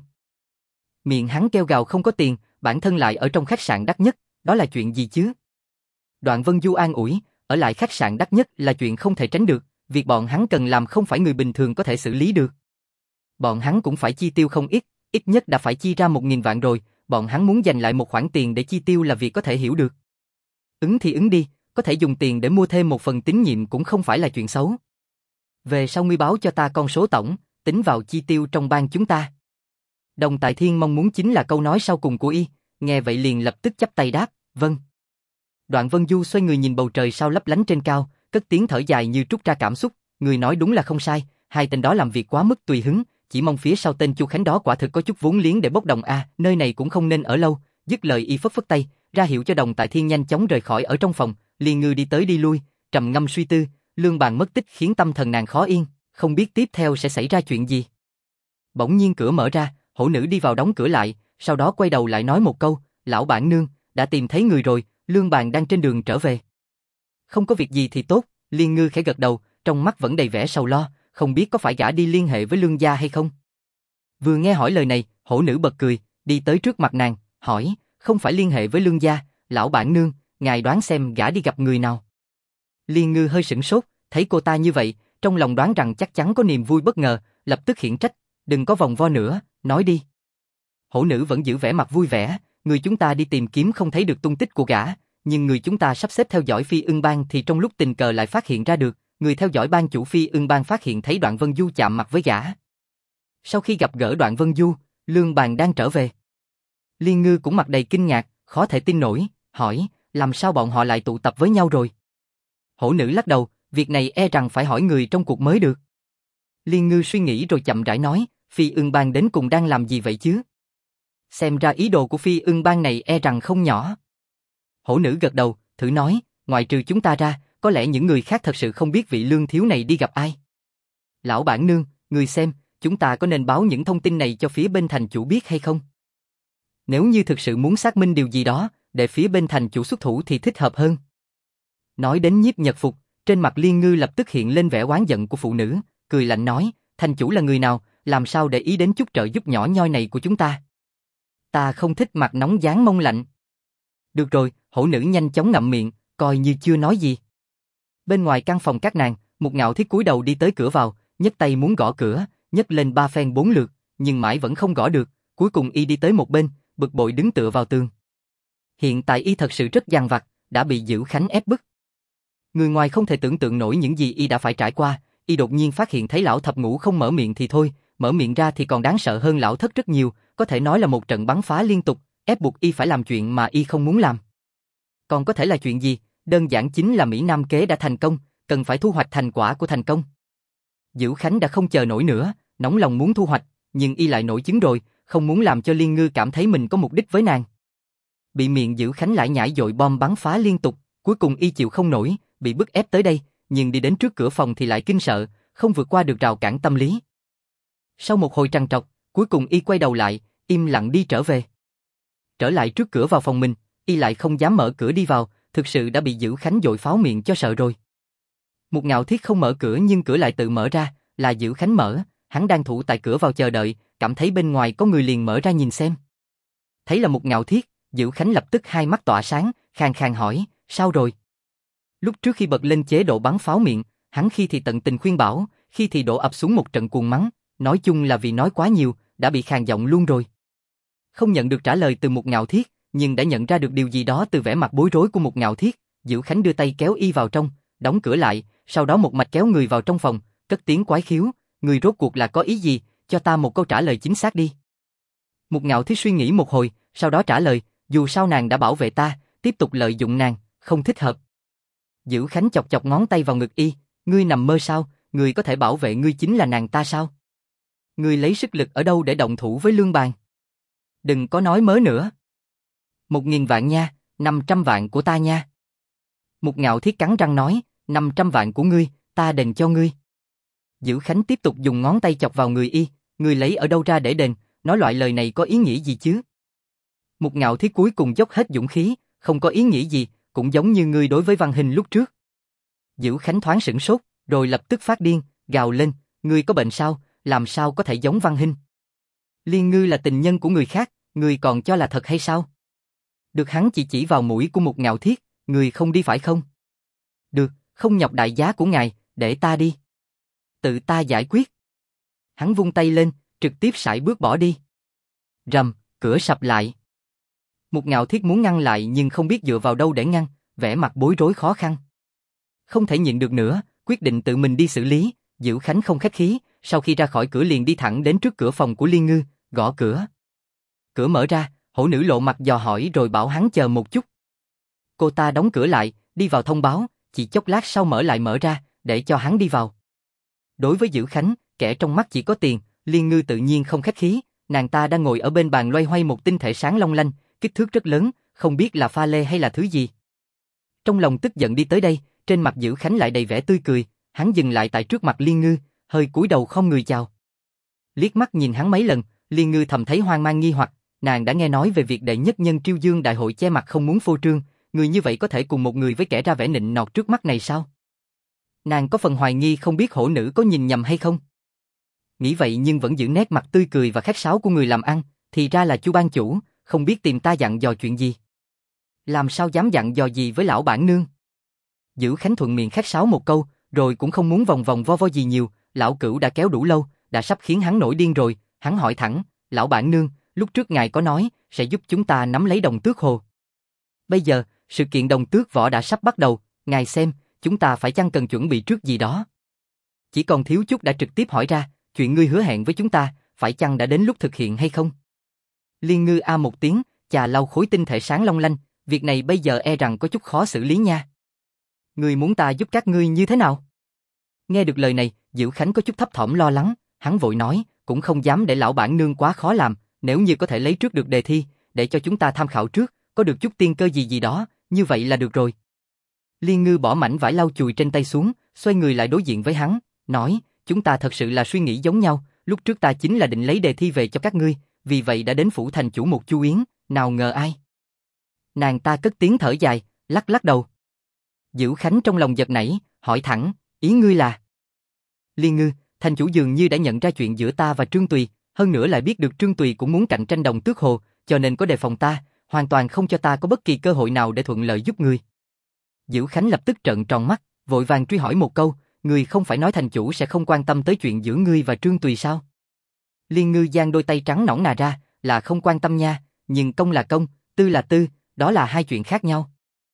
Miệng hắn kêu gào không có tiền, bản thân lại ở trong khách sạn đắt nhất, đó là chuyện gì chứ? Đoạn Vân Du an ủi, ở lại khách sạn đắt nhất là chuyện không thể tránh được, việc bọn hắn cần làm không phải người bình thường có thể xử lý được. Bọn hắn cũng phải chi tiêu không ít, ít nhất đã phải chi ra 1.000 vạn rồi, bọn hắn muốn dành lại một khoản tiền để chi tiêu là việc có thể hiểu được. Ứng thì ứng đi, có thể dùng tiền để mua thêm một phần tín nhiệm cũng không phải là chuyện xấu. Về sau ngươi báo cho ta con số tổng, tính vào chi tiêu trong bang chúng ta. Đồng Tại Thiên mong muốn chính là câu nói sau cùng của y, nghe vậy liền lập tức chắp tay đáp, vâng. Đoạn Vân Du xoay người nhìn bầu trời sao lấp lánh trên cao, cất tiếng thở dài như trút ra cảm xúc, người nói đúng là không sai, hai tên đó làm việc quá mức tùy hứng, chỉ mong phía sau tên Chu Khánh đó quả thực có chút vốn liếng để bốc đồng a, nơi này cũng không nên ở lâu, dứt lời y phất phất tay, ra hiệu cho Đồng Tại Thiên nhanh chóng rời khỏi ở trong phòng, Liên Ngư đi tới đi lui, trầm ngâm suy tư, Lương Bàn mất tích khiến tâm thần nàng khó yên, không biết tiếp theo sẽ xảy ra chuyện gì. Bỗng nhiên cửa mở ra, hổ nữ đi vào đóng cửa lại, sau đó quay đầu lại nói một câu, lão bản nương, đã tìm thấy người rồi, Lương Bàn đang trên đường trở về. Không có việc gì thì tốt, Liên Ngư khẽ gật đầu, trong mắt vẫn đầy vẻ sầu lo, không biết có phải gã đi liên hệ với Lương gia hay không. Vừa nghe hỏi lời này, hổ nữ bật cười, đi tới trước mặt nàng, hỏi, không phải liên hệ với Lương gia, lão bản nương, ngài đoán xem gã đi gặp người nào. Liên Ngư hơi sửng sốt, thấy cô ta như vậy, trong lòng đoán rằng chắc chắn có niềm vui bất ngờ, lập tức khiển trách, đừng có vòng vo nữa, nói đi. Hổ nữ vẫn giữ vẻ mặt vui vẻ, người chúng ta đi tìm kiếm không thấy được tung tích của gã, nhưng người chúng ta sắp xếp theo dõi Phi Ưng Bang thì trong lúc tình cờ lại phát hiện ra được, người theo dõi ban chủ Phi Ưng Bang phát hiện thấy Đoạn Vân Du chạm mặt với gã. Sau khi gặp gỡ Đoạn Vân Du, Lương Bàn đang trở về. Liên Ngư cũng mặt đầy kinh ngạc, khó thể tin nổi, hỏi, làm sao bọn họ lại tụ tập với nhau rồi? Hổ nữ lắc đầu, việc này e rằng phải hỏi người trong cuộc mới được. Liên Ngư suy nghĩ rồi chậm rãi nói, Phi Ưng Bang đến cùng đang làm gì vậy chứ? Xem ra ý đồ của Phi Ưng Bang này e rằng không nhỏ. Hổ nữ gật đầu, thử nói, ngoại trừ chúng ta ra, có lẽ những người khác thật sự không biết vị Lương thiếu này đi gặp ai. Lão bản nương, người xem, chúng ta có nên báo những thông tin này cho phía bên thành chủ biết hay không? Nếu như thực sự muốn xác minh điều gì đó, để phía bên thành chủ xuất thủ thì thích hợp hơn. Nói đến Nhiếp Nhật Phục, trên mặt Liên Ngư lập tức hiện lên vẻ oán giận của phụ nữ, cười lạnh nói, thành chủ là người nào, làm sao để ý đến chút trợ giúp nhỏ nhoi này của chúng ta? Ta không thích mặt nóng dán mông lạnh. Được rồi, hổ nữ nhanh chóng ngậm miệng, coi như chưa nói gì. Bên ngoài căn phòng các nàng, Mục Ngạo Thiết cúi đầu đi tới cửa vào, nhấc tay muốn gõ cửa, nhấc lên 3 phen 4 lượt, nhưng mãi vẫn không gõ được, cuối cùng y đi tới một bên, bực bội đứng tựa vào tường. Hiện tại y thật sự rất dằn vặt, đã bị Dữ Khánh ép bức. Người ngoài không thể tưởng tượng nổi những gì y đã phải trải qua, y đột nhiên phát hiện thấy lão thập ngũ không mở miệng thì thôi, mở miệng ra thì còn đáng sợ hơn lão thất rất nhiều, có thể nói là một trận bắn phá liên tục, ép buộc y phải làm chuyện mà y không muốn làm. Còn có thể là chuyện gì, Đơn giản chính là Mỹ Nam kế đã thành công, cần phải thu hoạch thành quả của thành công. Dữ Khánh đã không chờ nổi nữa, nóng lòng muốn thu hoạch, nhưng y lại nổi chứng rồi, không muốn làm cho Liên Ngư cảm thấy mình có mục đích với nàng. Bị miệng Dữ Khánh lại nhảy dội bom bắn phá liên tục, cuối cùng y chịu không nổi, bị bức ép tới đây, nhưng đi đến trước cửa phòng thì lại kinh sợ, không vượt qua được rào cản tâm lý. Sau một hồi trằn trọc, cuối cùng y quay đầu lại, im lặng đi trở về. Trở lại trước cửa vào phòng mình, y lại không dám mở cửa đi vào, thực sự đã bị Dữ Khánh dội pháo miệng cho sợ rồi. Một Ngạo Thiết không mở cửa nhưng cửa lại tự mở ra, là Dữ Khánh mở, hắn đang thủ tại cửa vào chờ đợi, cảm thấy bên ngoài có người liền mở ra nhìn xem. Thấy là Một Ngạo Thiết, Dữ Khánh lập tức hai mắt tỏa sáng, khàn khàn hỏi, sao rồi? Lúc trước khi bật lên chế độ bắn pháo miệng, hắn khi thì tận tình khuyên bảo, khi thì đổ ập xuống một trận cuồng mắng, nói chung là vì nói quá nhiều, đã bị khàn giọng luôn rồi. Không nhận được trả lời từ Một Ngạo Thiết, nhưng đã nhận ra được điều gì đó từ vẻ mặt bối rối của Một Ngạo Thiết, Dữ Khánh đưa tay kéo y vào trong, đóng cửa lại, sau đó một mạch kéo người vào trong phòng, cất tiếng quái khiếu, người rốt cuộc là có ý gì, cho ta một câu trả lời chính xác đi. Một Ngạo Thiết suy nghĩ một hồi, sau đó trả lời, dù sao nàng đã bảo vệ ta, tiếp tục lợi dụng nàng, không thích hợp. Dữ Khánh chọc chọc ngón tay vào ngực y, ngươi nằm mơ sao, người có thể bảo vệ ngươi chính là nàng ta sao? Ngươi lấy sức lực ở đâu để động thủ với Lương Bàn? Đừng có nói mớ nữa. 1.000 vạn nha, 500 vạn của ta nha. Một Ngạo Thiết cắn răng nói, 500 vạn của ngươi, ta đền cho ngươi. Dữ Khánh tiếp tục dùng ngón tay chọc vào người y, ngươi lấy ở đâu ra để đền, nói loại lời này có ý nghĩa gì chứ? Một Ngạo Thiết cuối cùng dốc hết dũng khí, không có ý nghĩa gì, cũng giống như ngươi đối với Văn Hình lúc trước. Dữ Khánh thoáng sửng sốt, rồi lập tức phát điên, gào lên, ngươi có bệnh sao, làm sao có thể giống Văn Hình? Liên Ngư là tình nhân của người khác, ngươi còn cho là thật hay sao? Được hắn chỉ vào mũi của Một Ngạo Thiết, ngươi không đi phải không? Được, không nhọc đại giá của ngài, để ta đi. Tự ta giải quyết. Hắn vung tay lên, trực tiếp sải bước bỏ đi. Rầm, cửa sập lại. Một Ngạo Thiết muốn ngăn lại nhưng không biết dựa vào đâu để ngăn, vẻ mặt bối rối khó khăn. Không thể nhịn được nữa, quyết định tự mình đi xử lý, Dữ Khánh không khách khí, sau khi ra khỏi cửa liền đi thẳng đến trước cửa phòng của Liên Ngư, gõ cửa. Cửa mở ra, hổ nữ lộ mặt dò hỏi rồi bảo hắn chờ một chút. Cô ta đóng cửa lại, đi vào thông báo, chỉ chốc lát sau mở ra, để cho hắn đi vào. Đối với Dữ Khánh, kẻ trong mắt chỉ có tiền, Liên Ngư tự nhiên không khách khí, nàng ta đang ngồi ở bên bàn loay hoay một tinh thể sáng long lanh, kích thước rất lớn, không biết là pha lê hay là thứ gì. Trong lòng tức giận đi tới đây, trên mặt Dữ Khánh lại đầy vẻ tươi cười, hắn dừng lại tại trước mặt Liên Ngư, hơi cúi đầu không người chào. Liếc mắt nhìn hắn mấy lần, Liên Ngư thầm thấy hoang mang nghi hoặc, nàng đã nghe nói về việc đệ nhất nhân Triêu Dương đại hội che mặt không muốn phô trương, người như vậy có thể cùng một người với kẻ ra vẻ nịnh nọt trước mắt này sao? Nàng có phần hoài nghi không biết hổ nữ có nhìn nhầm hay không. Nghĩ vậy nhưng vẫn giữ nét mặt tươi cười và khách sáo của người làm ăn, thì ra là Chu ban chủ, không biết tìm ta dặn dò chuyện gì. Làm sao dám dặn dò gì với lão bản nương? Dữ Khánh thuận miệng khách sáo một câu, rồi cũng không muốn vòng vòng vo vo gì nhiều, lão cửu đã kéo đủ lâu, đã sắp khiến hắn nổi điên rồi, hắn hỏi thẳng, lão bản nương, lúc trước ngài có nói, sẽ giúp chúng ta nắm lấy Đồng Tước Hồ. Bây giờ, sự kiện Đồng Tước Võ đã sắp bắt đầu, ngài xem, chúng ta phải chăng cần chuẩn bị trước gì đó? Chỉ còn thiếu chút đã trực tiếp hỏi ra, chuyện ngươi hứa hẹn với chúng ta, phải chăng đã đến lúc thực hiện hay không? Liên Ngư a một tiếng, chà lau khối tinh thể sáng long lanh, việc này bây giờ e rằng có chút khó xử lý nha. Ngươi muốn ta giúp các ngươi như thế nào? Nghe được lời này, Dữ Khánh có chút thấp thỏm lo lắng, hắn vội nói, cũng không dám để lão bản nương quá khó làm, nếu như có thể lấy trước được đề thi, để cho chúng ta tham khảo trước, có được chút tiên cơ gì đó, như vậy là được rồi. Liên Ngư bỏ mảnh vải lau chùi trên tay xuống, xoay người lại đối diện với hắn, nói, chúng ta thật sự là suy nghĩ giống nhau, lúc trước ta chính là định lấy đề thi về cho các ngươi, vì vậy đã đến phủ thành chủ một chu yến, nào ngờ ai. Nàng ta cất tiếng thở dài, lắc lắc đầu. Dữ Khánh trong lòng giật nảy, hỏi thẳng, ý ngươi là? Liên Ngư, thành chủ dường như đã nhận ra chuyện giữa ta và Trương Tùy, hơn nữa lại biết được Trương Tùy cũng muốn cạnh tranh Đồng Tước Hồ, cho nên có đề phòng ta, hoàn toàn không cho ta có bất kỳ cơ hội nào để thuận lợi giúp ngươi. Dữ Khánh lập tức trợn tròn mắt, vội vàng truy hỏi một câu, ngươi không phải nói thành chủ sẽ không quan tâm tới chuyện giữa ngươi và Trương Tùy sao? Liên Ngư giang đôi tay trắng nõn nà ra, là không quan tâm nha, nhưng công là công, tư là tư, đó là hai chuyện khác nhau.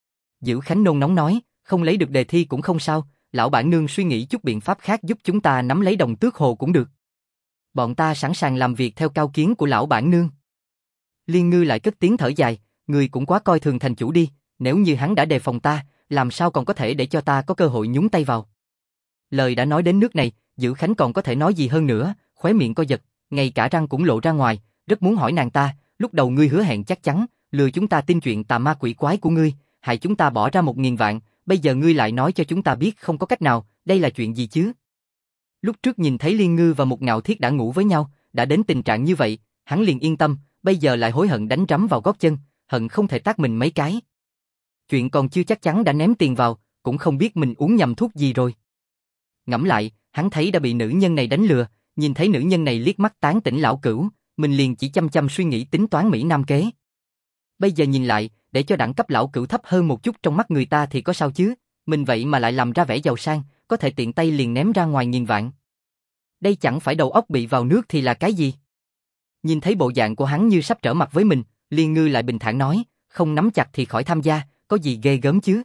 Dữ Khánh nôn nóng nói, không lấy được đề thi cũng không sao, lão bản nương suy nghĩ chút biện pháp khác giúp chúng ta nắm lấy Đồng Tước Hồ cũng được. Bọn ta sẵn sàng làm việc theo cao kiến của lão bản nương. Liên Ngư lại cất tiếng thở dài, người cũng quá coi thường thành chủ đi, nếu như hắn đã đề phòng ta, làm sao còn có thể để cho ta có cơ hội nhúng tay vào. Lời đã nói đến nước này, Dữ Khánh còn có thể nói gì hơn nữa, khóe miệng co giật, ngay cả răng cũng lộ ra ngoài, rất muốn hỏi nàng ta, lúc đầu ngươi hứa hẹn chắc chắn, lừa chúng ta tin chuyện tà ma quỷ quái của ngươi, hại chúng ta bỏ ra 1.000 vạn, bây giờ ngươi lại nói cho chúng ta biết không có cách nào, đây là chuyện gì chứ? Lúc trước nhìn thấy Liên Ngư và Mục Ngạo Thiết đã ngủ với nhau, đã đến tình trạng như vậy, hắn liền yên tâm, bây giờ lại hối hận đánh rắm vào gót chân, hận không thể tát mình mấy cái. Chuyện còn chưa chắc chắn đã ném tiền vào, cũng không biết mình uống nhầm thuốc gì rồi. Ngẫm lại, hắn thấy đã bị nữ nhân này đánh lừa, nhìn thấy nữ nhân này liếc mắt tán tỉnh lão cửu, mình liền chỉ chăm chăm suy nghĩ tính toán Mỹ Nam kế. Bây giờ nhìn lại, để cho đẳng cấp lão cửu thấp hơn một chút trong mắt người ta thì có sao chứ, mình vậy mà lại làm ra vẻ giàu sang, có thể tiện tay liền ném ra ngoài 1.000 vạn. Đây chẳng phải đầu óc bị vào nước thì là cái gì? Nhìn thấy bộ dạng của hắn như sắp trở mặt với mình, Liên Ngư lại bình thản nói, không nắm chặt thì khỏi tham gia, có gì ghê gớm chứ.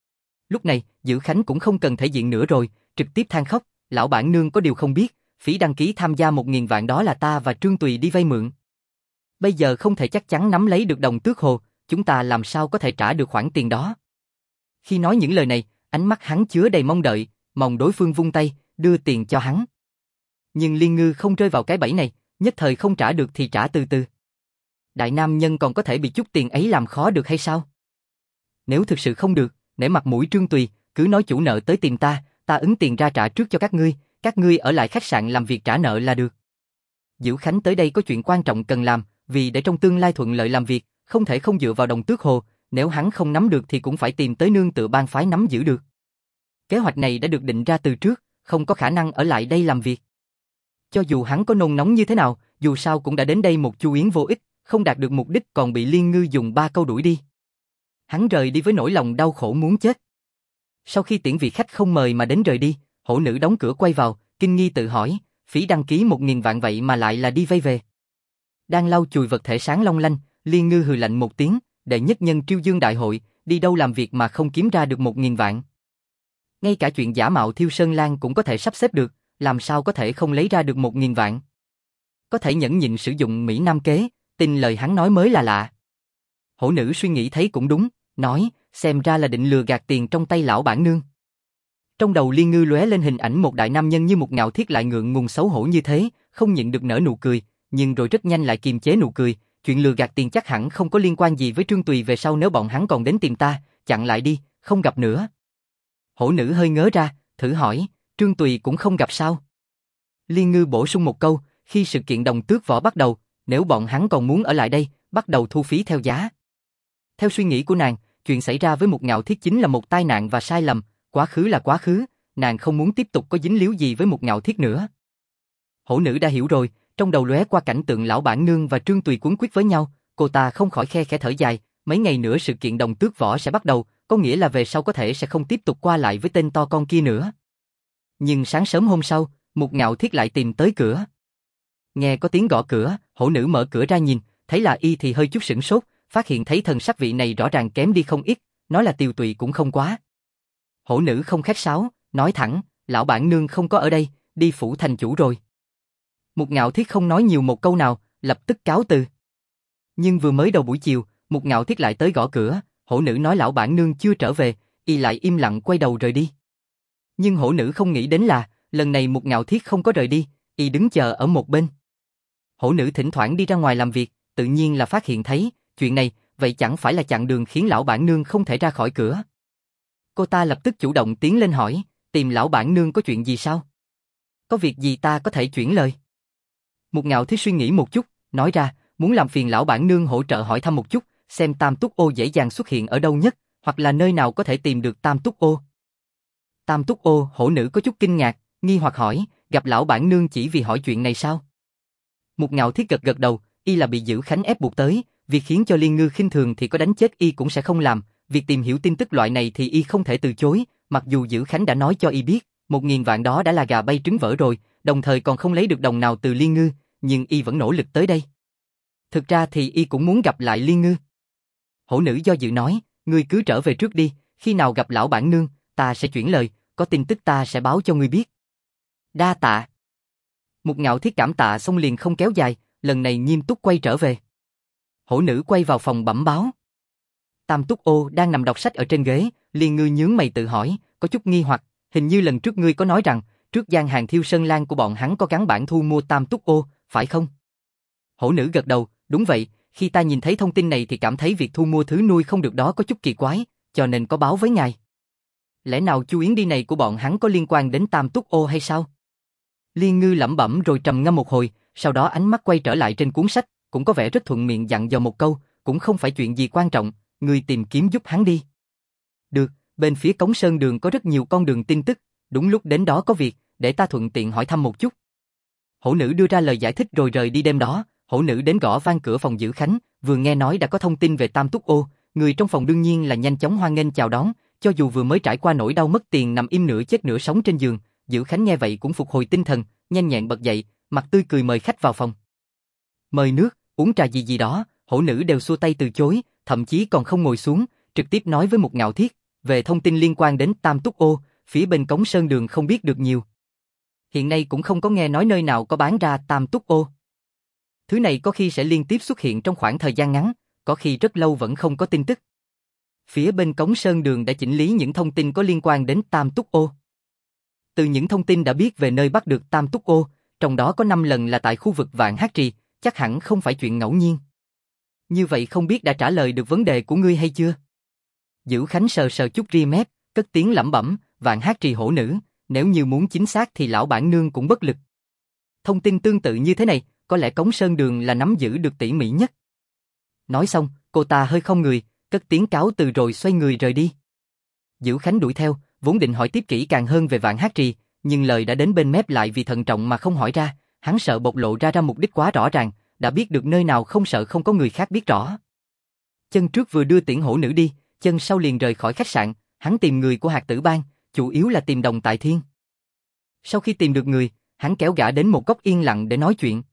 Lúc này, Dữ Khánh cũng không cần thể diện nữa rồi, trực tiếp than khóc, lão bản nương có điều không biết, phí đăng ký tham gia 1.000 vạn đó là ta và Trương Tùy đi vay mượn. Bây giờ không thể chắc chắn nắm lấy được đồng tước hồ, chúng ta làm sao có thể trả được khoản tiền đó. Khi nói những lời này, ánh mắt hắn chứa đầy mong đợi, mong đối phương vung tay, đưa tiền cho hắn. Nhưng Liên Ngư không rơi vào cái bẫy này, nhất thời không trả được thì trả từ từ. Đại nam nhân còn có thể bị chút tiền ấy làm khó được hay sao? Nếu thực sự không được, nể mặt mũi Trương Tùy, cứ nói chủ nợ tới tìm ta, ta ứng tiền ra trả trước cho các ngươi ở lại khách sạn làm việc trả nợ là được. Dữ Khánh tới đây có chuyện quan trọng cần làm, vì để trong tương lai thuận lợi làm việc, không thể không dựa vào đồng tước hồ, nếu hắn không nắm được thì cũng phải tìm tới nương tựa bang phái nắm giữ được. Kế hoạch này đã được định ra từ trước, không có khả năng ở lại đây làm việc. Cho dù hắn có nôn nóng như thế nào, dù sao cũng đã đến đây một chu yến vô ích, không đạt được mục đích còn bị Liên Ngư dùng 3 câu đuổi đi. Hắn rời đi với nỗi lòng đau khổ muốn chết. Sau khi tiễn vị khách không mời mà đến rời đi, hổ nữ đóng cửa quay vào, kinh nghi tự hỏi, phí đăng ký 1.000 vạn vậy mà lại là đi vay về. Đang lau chùi vật thể sáng long lanh, Liên Ngư hừ lạnh một tiếng, đệ nhất nhân Triêu Dương đại hội, đi đâu làm việc mà không kiếm ra được 1.000 vạn. Ngay cả chuyện giả mạo Thiêu Sơn Lan cũng có thể sắp xếp được, làm sao có thể không lấy ra được 1.000 vạn. Có thể nhẫn nhịn sử dụng Mỹ Nam kế, tin lời hắn nói mới là lạ. Hổ nữ suy nghĩ thấy cũng đúng, nói, xem ra là định lừa gạt tiền trong tay lão bản nương. Trong đầu Liên Ngư lóe lên hình ảnh một đại nam nhân như Mục Ngạo Thiết lại ngượng ngùng xấu hổ như thế, không nhịn được nở nụ cười, nhưng rồi rất nhanh lại kiềm chế nụ cười, chuyện lừa gạt tiền chắc hẳn không có liên quan gì với Trương Tùy về sau nếu bọn hắn còn đến tìm ta, chặn lại đi, không gặp nữa. Hổ nữ hơi ngớ ra, thử hỏi, Trương Tùy cũng không gặp sao? Liên Ngư bổ sung một câu, khi sự kiện đồng tước võ bắt đầu, nếu bọn hắn còn muốn ở lại đây, bắt đầu thu phí theo giá. Theo suy nghĩ của nàng, chuyện xảy ra với Mục Ngạo Thiết chính là một tai nạn và sai lầm, quá khứ là quá khứ, nàng không muốn tiếp tục có dính líu gì với Mục Ngạo Thiết nữa. Hổ nữ đã hiểu rồi, trong đầu lóe qua cảnh tượng lão bản nương và Trương Tùy quấn quýt với nhau, cô ta không khỏi khe khẽ thở dài, mấy ngày nữa sự kiện đồng tước võ sẽ bắt đầu, có nghĩa là về sau có thể sẽ không tiếp tục qua lại với tên to con kia nữa. Nhưng sáng sớm hôm sau, Mục Ngạo Thiết lại tìm tới cửa. Nghe có tiếng gõ cửa, hổ nữ mở cửa ra nhìn, thấy là y thì hơi chút sửng sốt, phát hiện thấy thần sắc vị này rõ ràng kém đi không ít, nói là tiều tụy cũng không quá. Hổ nữ không khách sáo, nói thẳng, lão bản nương không có ở đây, đi phủ thành chủ rồi. Mục Ngạo Thiết không nói nhiều một câu nào, lập tức cáo từ. Nhưng vừa mới đầu buổi chiều, Mục Ngạo Thiết lại tới gõ cửa, hổ nữ nói lão bản nương chưa trở về, y lại im lặng quay đầu rời đi. Nhưng hổ nữ không nghĩ đến là, lần này Mục Ngạo Thiết không có rời đi, y đứng chờ ở một bên. Hổ nữ thỉnh thoảng đi ra ngoài làm việc, tự nhiên là phát hiện thấy, chuyện này, vậy chẳng phải là chặn đường khiến lão bản nương không thể ra khỏi cửa. Cô ta lập tức chủ động tiến lên hỏi, tìm lão bản nương có chuyện gì sao? Có việc gì ta có thể chuyển lời? Mục Ngạo Thiết suy nghĩ một chút, nói ra, muốn làm phiền lão bản nương hỗ trợ hỏi thăm một chút, xem Tam Túc Ô dễ dàng xuất hiện ở đâu nhất, hoặc là nơi nào có thể tìm được Tam Túc Ô. Tam Túc Ô, hổ nữ có chút kinh ngạc, nghi hoặc hỏi, gặp lão bản nương chỉ vì hỏi chuyện này sao? Mục Ngạo Thiết gật gật đầu, y là bị Dữ Khánh ép buộc tới, việc khiến cho Liên Ngư khinh thường thì có đánh chết y cũng sẽ không làm, việc tìm hiểu tin tức loại này thì y không thể từ chối, mặc dù Dữ Khánh đã nói cho y biết, 1.000 vạn đó đã là gà bay trứng vỡ rồi, đồng thời còn không lấy được đồng nào từ Liên Ngư, nhưng y vẫn nỗ lực tới đây. Thực ra thì y cũng muốn gặp lại Liên Ngư. Hổ nữ do dự nói, ngươi cứ trở về trước đi, khi nào gặp lão bản nương, ta sẽ chuyển lời, có tin tức ta sẽ báo cho ngươi biết. Đa tạ. Mục Ngạo Thiết cảm tạ xong liền không kéo dài, lần này nghiêm túc quay trở về. Hổ nữ quay vào phòng bẩm báo. Tam Túc Ô đang nằm đọc sách ở trên ghế, Liên Ngư nhướng mày tự hỏi, có chút nghi hoặc, hình như lần trước ngươi có nói rằng, trước gian hàng Thiêu Sơn Lan của bọn hắn có gắn bản thu mua Tam Túc Ô, phải không? Hổ nữ gật đầu, đúng vậy, khi ta nhìn thấy thông tin này thì cảm thấy việc thu mua thứ nuôi không được đó có chút kỳ quái, cho nên có báo với ngài. Lẽ nào Chu Yến đi này của bọn hắn có liên quan đến Tam Túc Ô hay sao? Liên Ngư lẩm bẩm rồi trầm ngâm một hồi, sau đó ánh mắt quay trở lại trên cuốn sách, cũng có vẻ rất thuận miệng dặn dò một câu, cũng không phải chuyện gì quan trọng, ngươi tìm kiếm giúp hắn đi. Được, bên phía Cống Sơn Đường có rất nhiều con đường tin tức, đúng lúc đến đó có việc, để ta thuận tiện hỏi thăm một chút. Hổ nữ đưa ra lời giải thích rồi rời đi. Đêm đó, hổ nữ đến gõ vang cửa phòng Dữ Khánh, vừa nghe nói đã có thông tin về Tam Túc Ô, người trong phòng đương nhiên là nhanh chóng hoan nghênh chào đón, cho dù vừa mới trải qua nỗi đau mất tiền nằm im nửa chết nửa sống trên giường, Dữ Khánh nghe vậy cũng phục hồi tinh thần, nhanh nhẹn bật dậy, mặt tươi cười mời khách vào phòng. Mời nước, uống trà gì gì đó, hổ nữ đều xua tay từ chối, thậm chí còn không ngồi xuống, trực tiếp nói với Mục Ngạo Thiết, về thông tin liên quan đến Tam Túc Ô, phía bên Cống Sơn Đường không biết được nhiều. Hiện nay cũng không có nghe nói nơi nào có bán ra Tam Túc Ô. Thứ này có khi sẽ liên tiếp xuất hiện trong khoảng thời gian ngắn, có khi rất lâu vẫn không có tin tức. Phía bên Cống Sơn Đường đã chỉnh lý những thông tin có liên quan đến Tam Túc Ô. Từ những thông tin đã biết về nơi bắt được Tam Túc Ô, trong đó có 5 lần là tại khu vực Vạn Hát Trì, chắc hẳn không phải chuyện ngẫu nhiên. Như vậy không biết đã trả lời được vấn đề của ngươi hay chưa? Dữ Khánh sờ sờ chút ria mép, cất tiếng lẩm bẩm, Vạn Hát Trì hổ nữ, nếu như muốn chính xác thì lão bản nương cũng bất lực. Thông tin tương tự như thế này, có lẽ Cống Sơn Đường là nắm giữ được tỉ mỉ nhất. Nói xong, cô ta hơi không người, cất tiếng cáo từ rồi xoay người rời đi. Dữ Khánh đuổi theo, vốn định hỏi tiếp kỹ càng hơn về Vạn Hát Trì, nhưng lời đã đến bên mép lại vì thận trọng mà không hỏi ra, hắn sợ bộc lộ ra mục đích quá rõ ràng, đã biết được nơi nào không sợ không có người khác biết rõ. Chân trước vừa đưa tiễn hổ nữ đi, chân sau liền rời khỏi khách sạn, hắn tìm người của Hạt Tử Bang, chủ yếu là tìm Đồng Tại Thiên. Sau khi tìm được người, hắn kéo gã đến một góc yên lặng để nói chuyện.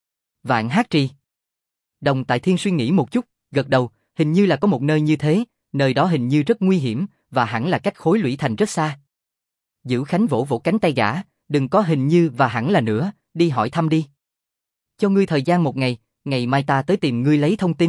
Vạn Hát Trì. Đồng Tại Thiên suy nghĩ một chút, gật đầu, hình như là có một nơi như thế, nơi đó hình như rất nguy hiểm, và hẳn là cách Khối Lũy Thành rất xa. Dữ Khánh vỗ vỗ cánh tay gã, đừng có hình như và hẳn là nữa, đi hỏi thăm đi. Cho ngươi thời gian 1 ngày, ngày mai ta tới tìm ngươi lấy thông tin.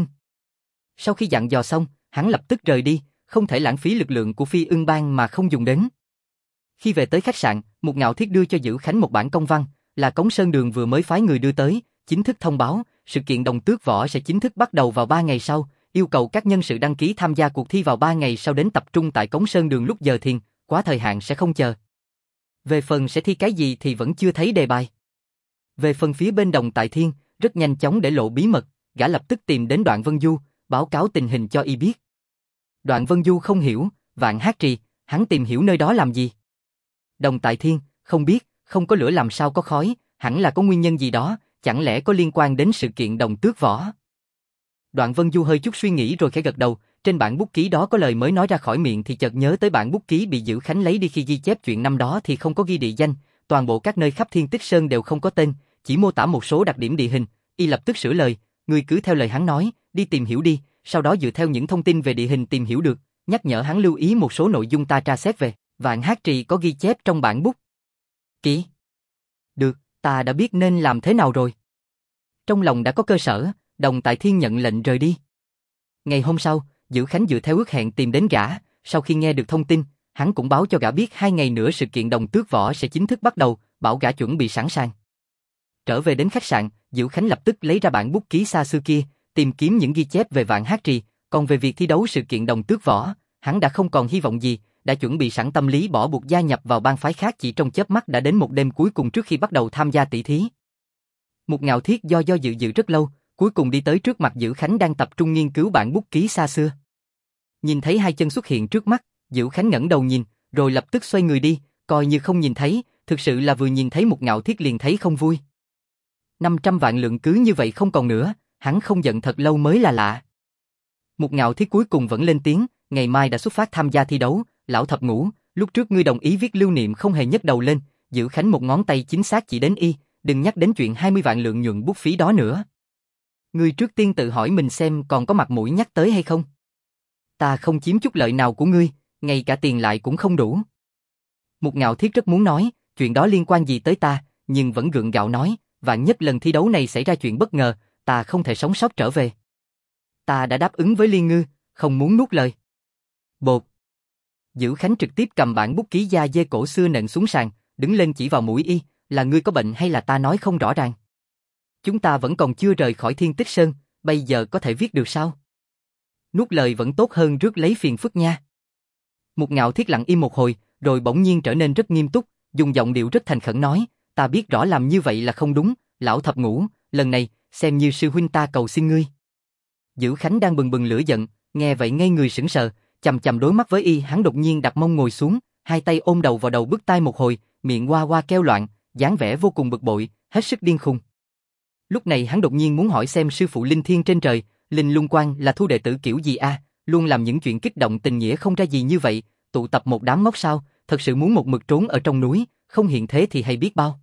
Sau khi dặn dò xong, hắn lập tức rời đi, không thể lãng phí lực lượng của Phi Ưng Bang mà không dùng đến. Khi về tới khách sạn, Mục Ngạo Thiết đưa cho Dữ Khánh một bản công văn, là Cống Sơn Đường vừa mới phái người đưa tới, chính thức thông báo, sự kiện đồng tước võ sẽ chính thức bắt đầu vào 3 ngày sau, yêu cầu các nhân sự đăng ký tham gia cuộc thi vào 3 ngày sau đến tập trung tại Cống Sơn Đường lúc giờ thiền, quá thời hạn sẽ không chờ. Về phần sẽ thi cái gì thì vẫn chưa thấy đề bài. Về phần phía bên Đồng Tại Thiên, rất nhanh chóng để lộ bí mật, gã lập tức tìm đến Đoạn Vân Du, báo cáo tình hình cho y biết. Đoạn Vân Du không hiểu, Vạn Hát Trì, hắn tìm hiểu nơi đó làm gì? Đồng Tại Thiên, không biết, không có lửa làm sao có khói, hẳn là có nguyên nhân gì đó, chẳng lẽ có liên quan đến sự kiện đồng tước võ? Đoạn Vân Du hơi chút suy nghĩ rồi khẽ gật đầu, trên bản bút ký đó có lời mới nói ra khỏi miệng thì chợt nhớ tới bản bút ký bị Dữ Khánh lấy đi khi ghi chép chuyện năm đó thì không có ghi địa danh, toàn bộ các nơi khắp Thiên Tích Sơn đều không có tên, chỉ mô tả một số đặc điểm địa hình, y lập tức sửa lời, ngươi cứ theo lời hắn nói, đi tìm hiểu đi, sau đó dựa theo những thông tin về địa hình tìm hiểu được, nhắc nhở hắn lưu ý một số nội dung ta tra xét về, Vạn Hát Trì có ghi chép trong bản bút ký. Được, ta đã biết nên làm thế nào rồi. Trong lòng đã có cơ sở, Đồng Tại Thiên nhận lệnh rời đi. Ngày hôm sau, Dữ Khánh dựa theo ước hẹn tìm đến gã, sau khi nghe được thông tin, hắn cũng báo cho gã biết 2 ngày nữa sự kiện đồng tước võ sẽ chính thức bắt đầu, bảo gã chuẩn bị sẵn sàng. Trở về đến khách sạn, Dữ Khánh lập tức lấy ra bản bút ký xa xưa kia, tìm kiếm những ghi chép về Vạn Hát Trì, còn về việc thi đấu sự kiện đồng tước võ, hắn đã không còn hy vọng gì, đã chuẩn bị sẵn tâm lý bỏ buộc gia nhập vào bang phái khác chỉ trong chớp mắt đã đến một đêm cuối cùng trước khi bắt đầu tham gia tỷ thí. Mục Ngạo Thiết do dự rất lâu, cuối cùng đi tới trước mặt Dữ Khánh đang tập trung nghiên cứu bản bút ký xa xưa. Nhìn thấy 2 chân xuất hiện trước mắt, Dữ Khánh ngẩng đầu nhìn, rồi lập tức xoay người đi, coi như không nhìn thấy, thực sự là vừa nhìn thấy Mục Ngạo Thiết liền thấy không vui. 500 vạn lượng cứ như vậy không còn nữa, hắn không giận thật lâu mới là lạ. Mục Ngạo Thiết cuối cùng vẫn lên tiếng, ngày mai đã xuất phát tham gia thi đấu, lão thập ngũ, lúc trước ngươi đồng ý viết lưu niệm không hề nhấc đầu lên, Dữ Khánh một ngón tay chính xác chỉ đến y, đừng nhắc đến chuyện 20 vạn lượng nhuận bút phí đó nữa. Ngươi trước tiên tự hỏi mình xem còn có mặt mũi nhắc tới hay không. Ta không chiếm chút lợi nào của ngươi, ngay cả tiền lại cũng không đủ. Mục Ngạo Thiết rất muốn nói, chuyện đó liên quan gì tới ta, nhưng vẫn gượng gạo nói, vạn nhất lần thi đấu này xảy ra chuyện bất ngờ, ta không thể sống sót trở về. Ta đã đáp ứng với Liên Ngư, không muốn nuốt lời. Bột. Dữ Khánh trực tiếp cầm bản bút ký da dê cổ xưa nện xuống sàn, đứng lên chỉ vào mũi y, là ngươi có bệnh hay là ta nói không rõ ràng? Chúng ta vẫn còn chưa rời khỏi Thiên Tích Sơn, bây giờ có thể viết được sao? Nuốt lời vẫn tốt hơn rước lấy phiền phức nha. Mục Ngạo Thiết lặng im một hồi, rồi bỗng nhiên trở nên rất nghiêm túc, dùng giọng điệu rất thành khẩn nói, ta biết rõ làm như vậy là không đúng, lão thập ngũ, lần này, xem như sư huynh ta cầu xin ngươi. Dữ Khánh đang bừng bừng lửa giận, nghe vậy ngây người sững sờ, chằm chằm đối mắt với y, hắn đột nhiên đặt mông ngồi xuống, hai tay ôm đầu vào đầu bứt tai một hồi, miệng hoa hoa kêu loạn, dáng vẻ vô cùng bực bội, hết sức điên khùng. Lúc này hắn đột nhiên muốn hỏi xem sư phụ Linh Thiên trên trời, Linh Lung Quan là thu đệ tử kiểu gì a, luôn làm những chuyện kích động tình nghĩa không ra gì như vậy, tụ tập một đám ngốc sao, thật sự muốn một mực trốn ở trong núi, không hiện thế thì hay biết bao.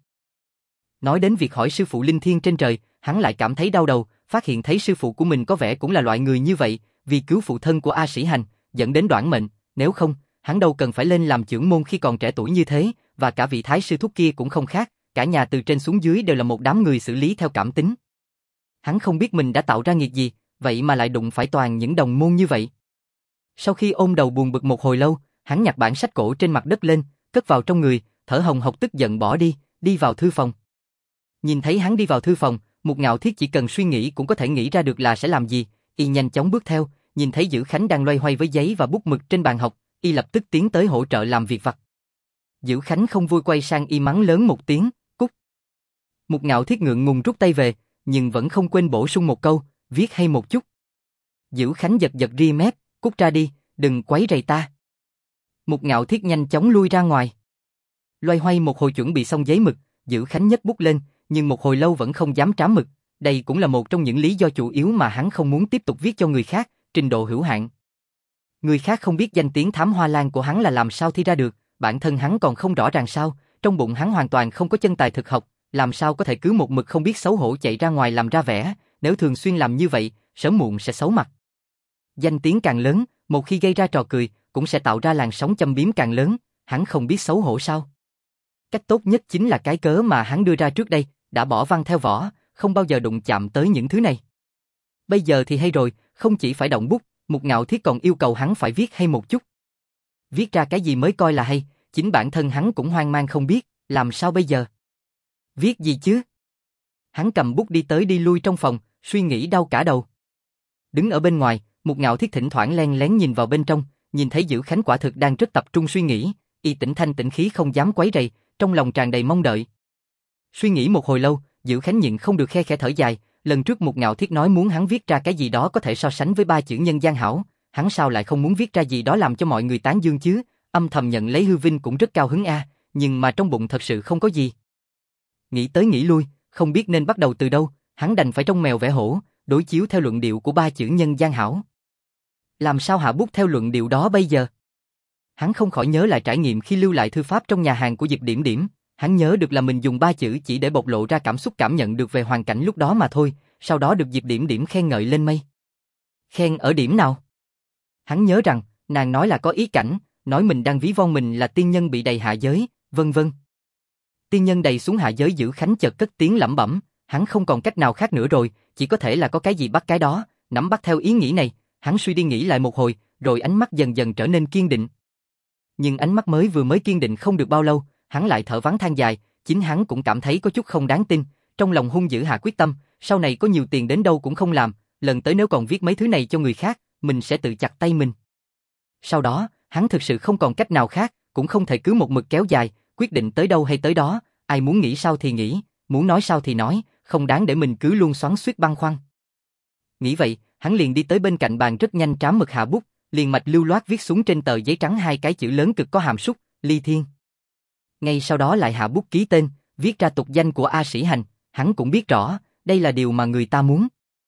Nói đến việc hỏi sư phụ Linh Thiên trên trời, hắn lại cảm thấy đau đầu, phát hiện thấy sư phụ của mình có vẻ cũng là loại người như vậy, vì cứu phụ thân của A Sĩ Hành, dẫn đến đoản mệnh, nếu không, hắn đâu cần phải lên làm trưởng môn khi còn trẻ tuổi như thế, và cả vị thái sư thúc kia cũng không khác, cả nhà từ trên xuống dưới đều là một đám người xử lý theo cảm tính. Hắn không biết mình đã tạo ra nghiệt gì, vậy mà lại đụng phải toàn những đồng môn như vậy. Sau khi ôm đầu buồn bực một hồi lâu, hắn nhặt bản sách cổ trên mặt đất lên, cất vào trong người, thở hồng hộc tức giận bỏ đi, đi vào thư phòng. Nhìn thấy hắn đi vào thư phòng, Mục Ngạo Thiết chỉ cần suy nghĩ cũng có thể nghĩ ra được là sẽ làm gì, y nhanh chóng bước theo, nhìn thấy Dữ Khánh đang loay hoay với giấy và bút mực trên bàn học, y lập tức tiến tới hỗ trợ làm việc vặt. Dữ Khánh không vui quay sang y mắng lớn một tiếng, cút. Mục Ngạo Thiết ngượng ngùng rút tay về, nhưng vẫn không quên bổ sung một câu, viết hay một chút. Dữ Khánh giật giật ria mép, cút ra đi, đừng quấy rầy ta. Mục Ngạo Thiết nhanh chóng lui ra ngoài. Loay hoay một hồi chuẩn bị xong giấy mực, Dữ Khánh nhấc bút lên, nhưng một hồi lâu vẫn không dám trám mực. Đây cũng là một trong những lý do chủ yếu mà hắn không muốn tiếp tục viết cho người khác, trình độ hữu hạn. Người khác không biết danh tiếng Thám Hoa Lan của hắn là làm sao thi ra được, bản thân hắn còn không rõ ràng sao, trong bụng hắn hoàn toàn không có chân tài thực học, làm sao có thể cứ một mực không biết xấu hổ chạy ra ngoài làm ra vẻ, nếu thường xuyên làm như vậy, sớm muộn sẽ xấu mặt. Danh tiếng càng lớn, một khi gây ra trò cười, cũng sẽ tạo ra làn sóng châm biếm càng lớn, hắn không biết xấu hổ sao? Cách tốt nhất chính là cái cớ mà hắn đưa ra trước đây, đã bỏ văn theo vỏ, không bao giờ đụng chạm tới những thứ này. Bây giờ thì hay rồi, không chỉ phải động bút, Mục Ngạo Thiết còn yêu cầu hắn phải viết hay một chút. Viết ra cái gì mới coi là hay, chính bản thân hắn cũng hoang mang không biết, làm sao bây giờ? Viết gì chứ? Hắn cầm bút đi tới đi lui trong phòng, suy nghĩ đau cả đầu. Đứng ở bên ngoài, Mục Ngạo Thiết thỉnh thoảng len lén nhìn vào bên trong, nhìn thấy Dữ Khánh quả thực đang rất tập trung suy nghĩ, y tĩnh thanh tĩnh khí không dám quấy rầy, trong lòng tràn đầy mong đợi. Suy nghĩ một hồi lâu, Dữ Khánh nhịn không được khe khẽ thở dài, lần trước Mục Ngạo Thiết nói muốn hắn viết ra cái gì đó có thể so sánh với ba chữ nhân gian hảo, hắn sao lại không muốn viết ra gì đó làm cho mọi người tán dương chứ, âm thầm nhận lấy hư vinh cũng rất cao hứng a, nhưng mà trong bụng thật sự không có gì. Nghĩ tới nghĩ lui, không biết nên bắt đầu từ đâu, hắn đành phải trông mèo vẽ hổ, đối chiếu theo luận điệu của ba chữ nhân gian hảo. Làm sao hạ bút theo luận điệu đó bây giờ? Hắn không khỏi nhớ lại trải nghiệm khi lưu lại thư pháp trong nhà hàng của Diệp Điểm Điểm, hắn nhớ được là mình dùng ba chữ chỉ để bộc lộ ra cảm xúc cảm nhận được về hoàn cảnh lúc đó mà thôi, sau đó được Diệp Điểm Điểm khen ngợi lên mây. Khen ở điểm nào? Hắn nhớ rằng, nàng nói là có ý cảnh, nói mình đang ví von mình là tiên nhân bị đầy hạ giới, vân vân. Tiên nhân đầy xuống hạ giới Dữ Khánh chợt cất tiếng lẩm bẩm, hắn không còn cách nào khác nữa rồi, chỉ có thể là có cái gì bắt cái đó, nắm bắt theo ý nghĩ này, hắn suy đi nghĩ lại một hồi, rồi ánh mắt dần dần trở nên kiên định. Nhưng ánh mắt vừa mới kiên định không được bao lâu, hắn lại thở vắng than dài, chính hắn cũng cảm thấy có chút không đáng tin, trong lòng hung dữ hạ quyết tâm, sau này có nhiều tiền đến đâu cũng không làm, lần tới nếu còn viết mấy thứ này cho người khác, mình sẽ tự chặt tay mình. Sau đó, hắn thực sự không còn cách nào khác, cũng không thể cứ một mực kéo dài, quyết định tới đâu hay tới đó, ai muốn nghĩ sao thì nghĩ, muốn nói sao thì nói, không đáng để mình cứ luôn xoắn xuýt băn khoăn. Nghĩ vậy, hắn liền đi tới bên cạnh bàn rất nhanh trám mực hạ bút, liền mạch lưu loát viết xuống trên tờ giấy trắng hai cái chữ lớn cực có hàm súc, Ly Thiên. Ngay sau đó lại hạ bút ký tên, viết ra tục danh của A Sĩ Hành, hắn cũng biết rõ, đây là điều mà người ta muốn.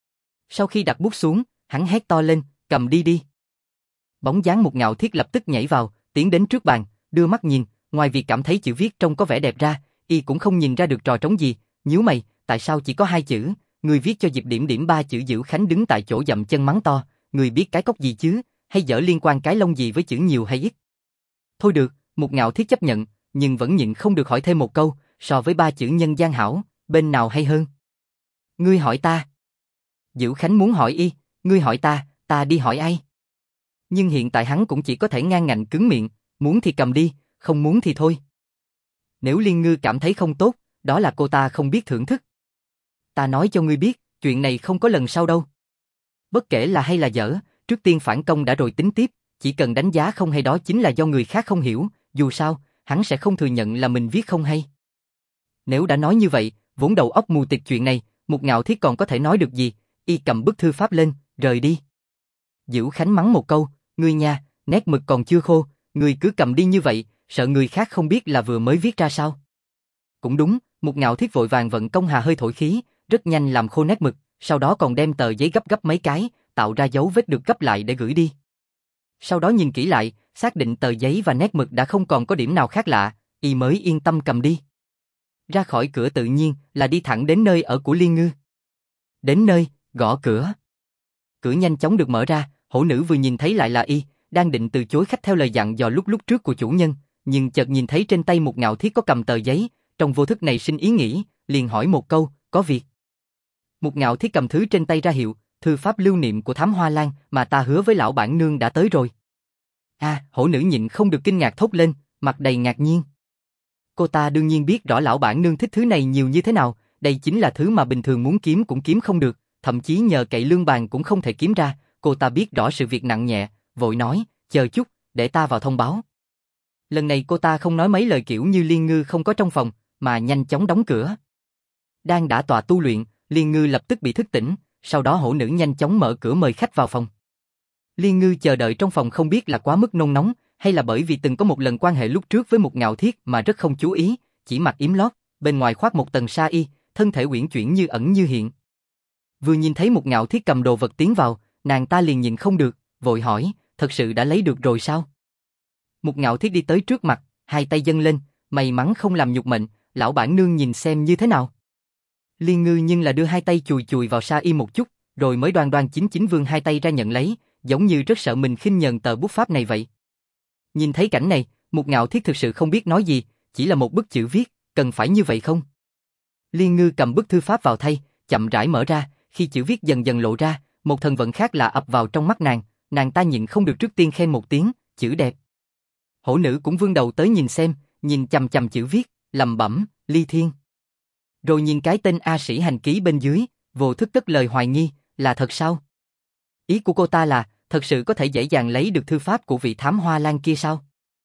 Sau khi đặt bút xuống, hắn hét to lên, cầm đi đi. Bóng dáng Mục Ngạo Thiết lập tức nhảy vào, tiến đến trước bàn, đưa mắt nhìn, ngoài việc cảm thấy chữ viết trông có vẻ đẹp ra, y cũng không nhìn ra được trò trống gì, nhíu mày, tại sao chỉ có hai chữ, người viết cho Diệp Điểm Điểm ba chữ. Dữ Khánh đứng tại chỗ dậm chân mắng to, người biết cái cốc gì chứ, hay dở liên quan cái lông gì với chữ nhiều hay ít. Thôi được, Mục Ngạo Thiết chấp nhận, nhưng vẫn nhịn không được hỏi thêm một câu, so với ba chữ nhân gian hảo, bên nào hay hơn? Ngươi hỏi ta. Dữ Khánh muốn hỏi y, ngươi hỏi ta, ta đi hỏi ai? Nhưng hiện tại hắn cũng chỉ có thể ngang ngạnh cứng miệng, muốn thì cầm đi, không muốn thì thôi. Nếu Liên Ngư cảm thấy không tốt, đó là cô ta không biết thưởng thức. Ta nói cho ngươi biết, chuyện này không có lần sau đâu. Bất kể là hay là dở, trước tiên phản công đã rồi tính tiếp, chỉ cần đánh giá không hay đó chính là do người khác không hiểu, dù sao, hắn sẽ không thừa nhận là mình viết không hay. Nếu đã nói như vậy, vốn đầu óc mù tịt chuyện này, Mục Ngạo Thiết còn có thể nói được gì, y cầm bức thư pháp lên, rời đi. Dữu Khánh mắng một câu, ngươi nha, nét mực còn chưa khô, ngươi cứ cầm đi như vậy, sợ người khác không biết là vừa mới viết ra sao. Cũng đúng, Mục Ngạo Thiết vội vàng vận công hà hơi thổi khí, rất nhanh làm khô nét mực, sau đó còn đem tờ giấy gấp mấy cái, tạo ra dấu vết được gấp lại để gửi đi. Sau đó nhìn kỹ lại, xác định tờ giấy và nét mực đã không còn có điểm nào khác lạ, y mới yên tâm cầm đi. Ra khỏi cửa tự nhiên là đi thẳng đến nơi ở của Liên Ngư. Đến nơi, gõ cửa. Cửa nhanh chóng được mở ra, hổ nữ vừa nhìn thấy lại là y, đang định từ chối khách theo lời dặn dò lúc trước của chủ nhân, nhưng chợt nhìn thấy trên tay Mục Ngạo Thiết có cầm tờ giấy, trong vô thức này sinh ý nghĩ, liền hỏi một câu, có việc. Mục Ngạo Thiết cầm thứ trên tay ra hiệu, thư pháp lưu niệm của Thám Hoa Lan mà ta hứa với lão bản nương đã tới rồi. Hổ nữ nhịn không được kinh ngạc thốt lên, mặt đầy ngạc nhiên. Cô ta đương nhiên biết rõ lão bản nương thích thứ này nhiều như thế nào, đây chính là thứ mà bình thường muốn kiếm cũng kiếm không được, thậm chí nhờ cậy lương bàn cũng không thể kiếm ra, cô ta biết rõ sự việc nặng nhẹ, vội nói, chờ chút, để ta vào thông báo. Lần này cô ta không nói mấy lời kiểu như Liên Ngư không có trong phòng, mà nhanh chóng đóng cửa. Đang đã tọa tu luyện, Liên Ngư lập tức bị thức tỉnh, sau đó hổ nữ nhanh chóng mở cửa mời khách vào phòng. Liên Ngư chờ đợi trong phòng không biết là quá mức nôn nóng, hay là bởi vì từng có một lần quan hệ lúc trước với Mục Ngạo Thiết mà rất không chú ý, chỉ mặc yếm lót, bên ngoài khoác một tầng sa y, thân thể uyển chuyển như ẩn như hiện. Vừa nhìn thấy Mục Ngạo Thiết cầm đồ vật tiến vào, nàng ta liền nhìn không được, vội hỏi, thật sự đã lấy được rồi sao? Mục Ngạo Thiết đi tới trước mặt, hai tay dâng lên, may mắn không làm nhục mệnh, lão bản nương nhìn xem như thế nào. Liên Ngư nhưng là đưa hai tay chùi chùi vào sa y một chút, rồi mới đoan đoan chính chính vươn hai tay ra nhận lấy, giống như rất sợ mình khinh nhờn tờ bút pháp này vậy. Nhìn thấy cảnh này, Mục Ngạo Thiết thực sự không biết nói gì, chỉ là một bức chữ viết, cần phải như vậy không? Liên Ngư cầm bức thư pháp vào thay, chậm rãi mở ra, khi chữ viết dần dần lộ ra, một thần vận khác lạ ập vào trong mắt nàng ta nhịn không được trước tiên khen một tiếng, chữ đẹp. Hổ nữ cũng vươn đầu tới nhìn xem, nhìn chằm chằm chữ viết, lẩm bẩm, Ly Thiên. Rồi nhìn cái tên A Sĩ hành ký bên dưới, vô thức cất lời hoài nghi, là thật sao? Ý của cô ta là, thật sự có thể dễ dàng lấy được thư pháp của vị Thám Hoa Lan kia sao?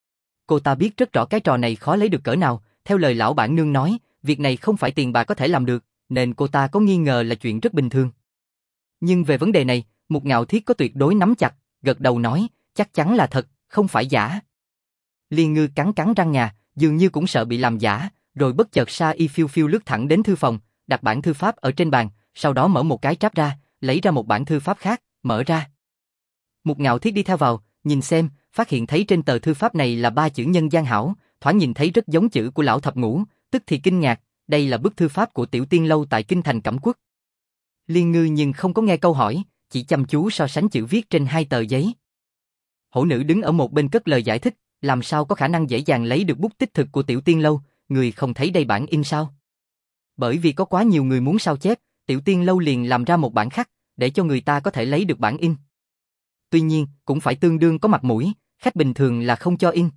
Cô ta biết rất rõ cái trò này khó lấy được cỡ nào, theo lời lão bản nương nói, việc này không phải tiền bạc có thể làm được, nên cô ta có nghi ngờ là chuyện rất bình thường. Nhưng về vấn đề này, Mục Ngạo Thiết có tuyệt đối nắm chặt, gật đầu nói, chắc chắn là thật, không phải giả. Liên Ngư cắn cắn răng ngà, dường như cũng sợ bị làm giả, rồi bất chợt sa y phiêu phiêu lướt thẳng đến thư phòng, đặt bản thư pháp ở trên bàn, sau đó mở một cái tráp ra, lấy ra một bản thư pháp khác, mở ra. Mục Ngạo Thiết đi theo vào, nhìn xem, phát hiện thấy trên tờ thư pháp này là 3 chữ nhân gian hảo, thoáng nhìn thấy rất giống chữ của lão thập ngũ, tức thì kinh ngạc, đây là bức thư pháp của Tiểu Tiên Lâu tại kinh thành Cẩm Quốc. Liên Ngư nhưng không có nghe câu hỏi, chỉ chăm chú so sánh chữ viết trên hai tờ giấy. Hổ nữ đứng ở một bên cất lời giải thích, làm sao có khả năng dễ dàng lấy được bút tích thực của Tiểu Tiên Lâu, người không thấy đây bản in sao? Bởi vì có quá nhiều người muốn sao chép, Tiểu Tiên Lâu liền làm ra một bản khắc, để cho người ta có thể lấy được bản in. Tuy nhiên, cũng phải tương đương có mặt mũi, khách bình thường là không cho in.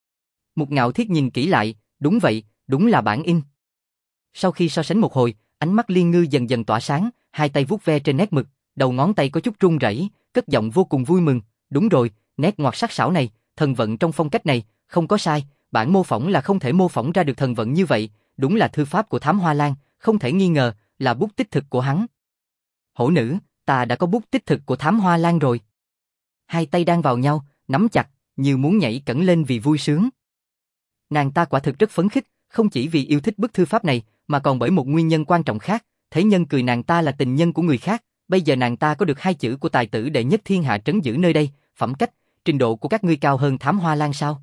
Mục Ngạo Thiết nhìn kỹ lại, đúng vậy, đúng là bản in. Sau khi so sánh một hồi, ánh mắt Liên Ngư dần dần tỏa sáng, hai tay vuốt ve trên nét mực, đầu ngón tay có chút run rẩy, cất giọng vô cùng vui mừng, đúng rồi, nét ngoặt sắc sảo này, thần vận trong phong cách này, không có sai, bản mô phỏng là không thể mô phỏng ra được thần vận như vậy, đúng là thư pháp của Thám Hoa Lan, không thể nghi ngờ, là bút tích thực của hắn. Hổ nữ, ta đã có bút tích thực của Thám Hoa Lan rồi. Hai tay đang vào nhau, nắm chặt, như muốn nhảy cẫng lên vì vui sướng. Nàng ta quả thực rất phấn khích, không chỉ vì yêu thích bức thư pháp này, mà còn bởi một nguyên nhân quan trọng khác, thế nhân cười nàng ta là tình nhân của người khác, bây giờ nàng ta có được hai chữ của tài tử đệ nhất thiên hạ trấn giữ nơi đây, phẩm cách, trình độ của các ngươi cao hơn Thám Hoa Lan sao?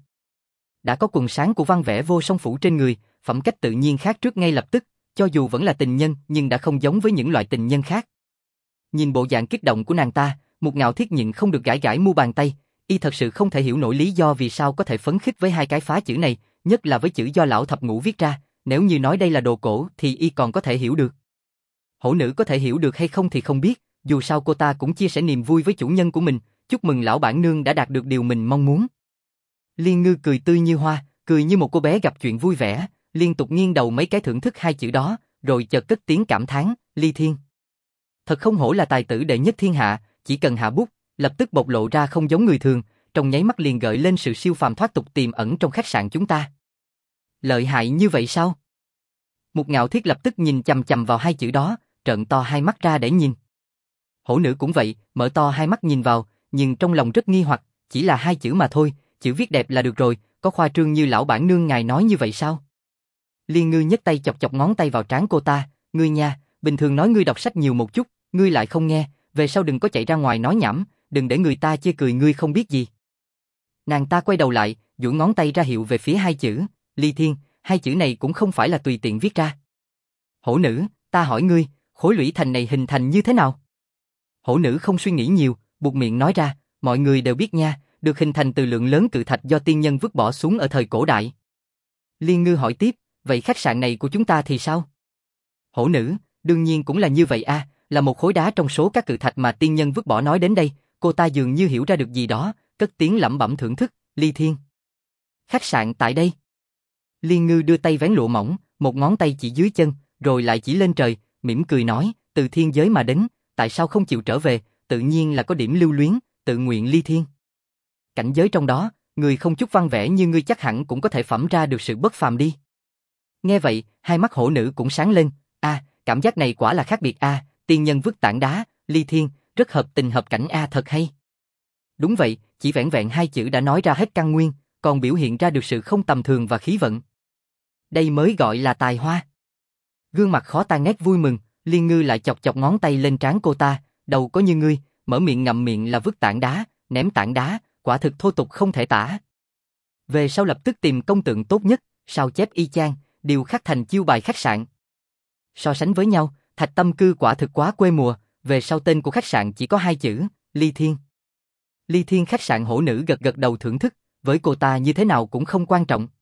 Đã có quần sáng của văn vẽ vô song phủ trên người, phẩm cách tự nhiên khác trước ngay lập tức, cho dù vẫn là tình nhân nhưng đã không giống với những loại tình nhân khác. Nhìn bộ dạng kích động của nàng ta, Mục Ngạo Thiết nhịn không được gãi gãi mu bàn tay, y thật sự không thể hiểu nổi lý do vì sao có thể phấn khích với hai cái phá chữ này, nhất là với chữ do lão thập ngũ viết ra, nếu như nói đây là đồ cổ thì y còn có thể hiểu được. Hổ nữ có thể hiểu được hay không thì không biết, dù sao cô ta cũng chia sẻ niềm vui với chủ nhân của mình, chúc mừng lão bản nương đã đạt được điều mình mong muốn. Liên Ngư cười tươi như hoa, cười như một cô bé gặp chuyện vui vẻ, liên tục nghiêng đầu mấy cái thưởng thức hai chữ đó, rồi chợt cất tiếng cảm thán, Ly Thiên. Thật không hổ là tài tử đệ nhất thiên hạ, chỉ cần hạ bút, lập tức bộc lộ ra không giống người thường, trong nháy mắt liền gợi lên sự siêu phàm thoát tục tiềm ẩn trong khách sạn chúng ta. Lợi hại như vậy sao? Mục Ngạo Thiết lập tức nhìn chằm chằm vào hai chữ đó, trợn to hai mắt ra để nhìn. Hổ nữ cũng vậy, mở to hai mắt nhìn vào, nhưng trong lòng rất nghi hoặc, chỉ là hai chữ mà thôi, chữ viết đẹp là được rồi, có khoa trương như lão bản nương ngài nói như vậy sao? Liên Ngư nhấc tay chọc chọc ngón tay vào trán cô ta, ngươi nha, bình thường nói ngươi đọc sách nhiều một chút, ngươi lại không nghe, về sau đừng có chạy ra ngoài nói nhảm, đừng để người ta chê cười ngươi không biết gì. Nàng ta quay đầu lại, duỗi ngón tay ra hiệu về phía hai chữ, Ly Thiên, hai chữ này cũng không phải là tùy tiện viết ra. Hổ nữ, ta hỏi ngươi, khối lũy thành này hình thành như thế nào? Hổ nữ không suy nghĩ nhiều, buột miệng nói ra, mọi người đều biết nha, được hình thành từ lượng lớn cự thạch do tiên nhân vứt bỏ xuống ở thời cổ đại. Liên Ngư hỏi tiếp, vậy khách sạn này của chúng ta thì sao? Hổ nữ, đương nhiên cũng là như vậy a, là một khối đá trong số các cự thạch mà tiên nhân vứt bỏ. Nói đến đây, cô ta dường như hiểu ra được gì đó, cất tiếng lẩm bẩm thưởng thức, Ly Thiên. Khách sạn tại đây. Liên Ngư đưa tay vén lụa mỏng, một ngón tay chỉ dưới chân, rồi lại chỉ lên trời, mỉm cười nói, từ thiên giới mà đến, tại sao không chịu trở về, tự nhiên là có điểm lưu luyến, tự nguyện ly thiên. Cảnh giới trong đó, người không chút văn vẻ như ngươi chắc hẳn cũng có thể phẩm ra được sự bất phàm đi. Nghe vậy, hai mắt hổ nữ cũng sáng lên, cảm giác này quả là khác biệt tiên nhân vứt tảng đá, ly thiên, rất hợp tình hợp cảnh thật hay. Đúng vậy, chỉ vẻn vẹn hai chữ đã nói ra hết căn nguyên, còn biểu hiện ra được sự không tầm thường và khí vận. Đây mới gọi là tài hoa. Gương mặt khó tan nét vui mừng, Liên Ngư lại chọc chọc ngón tay lên trán cô ta, đầu có như ngươi, mở miệng ngậm miệng là vứt tảng đá, ném tảng đá, quả thực thô tục không thể tả. Về sau lập tức tìm công tượng tốt nhất, sao chép y chang, điều khắc thành chiêu bài khách sạn. So sánh với nhau, Thạch Tâm Cư quả thực quá quê mùa, về sau tên của khách sạn chỉ có hai chữ, Ly Thiên. Ly Thiên khách sạn. Hổ nữ gật gật đầu thưởng thức, với cô ta như thế nào cũng không quan trọng.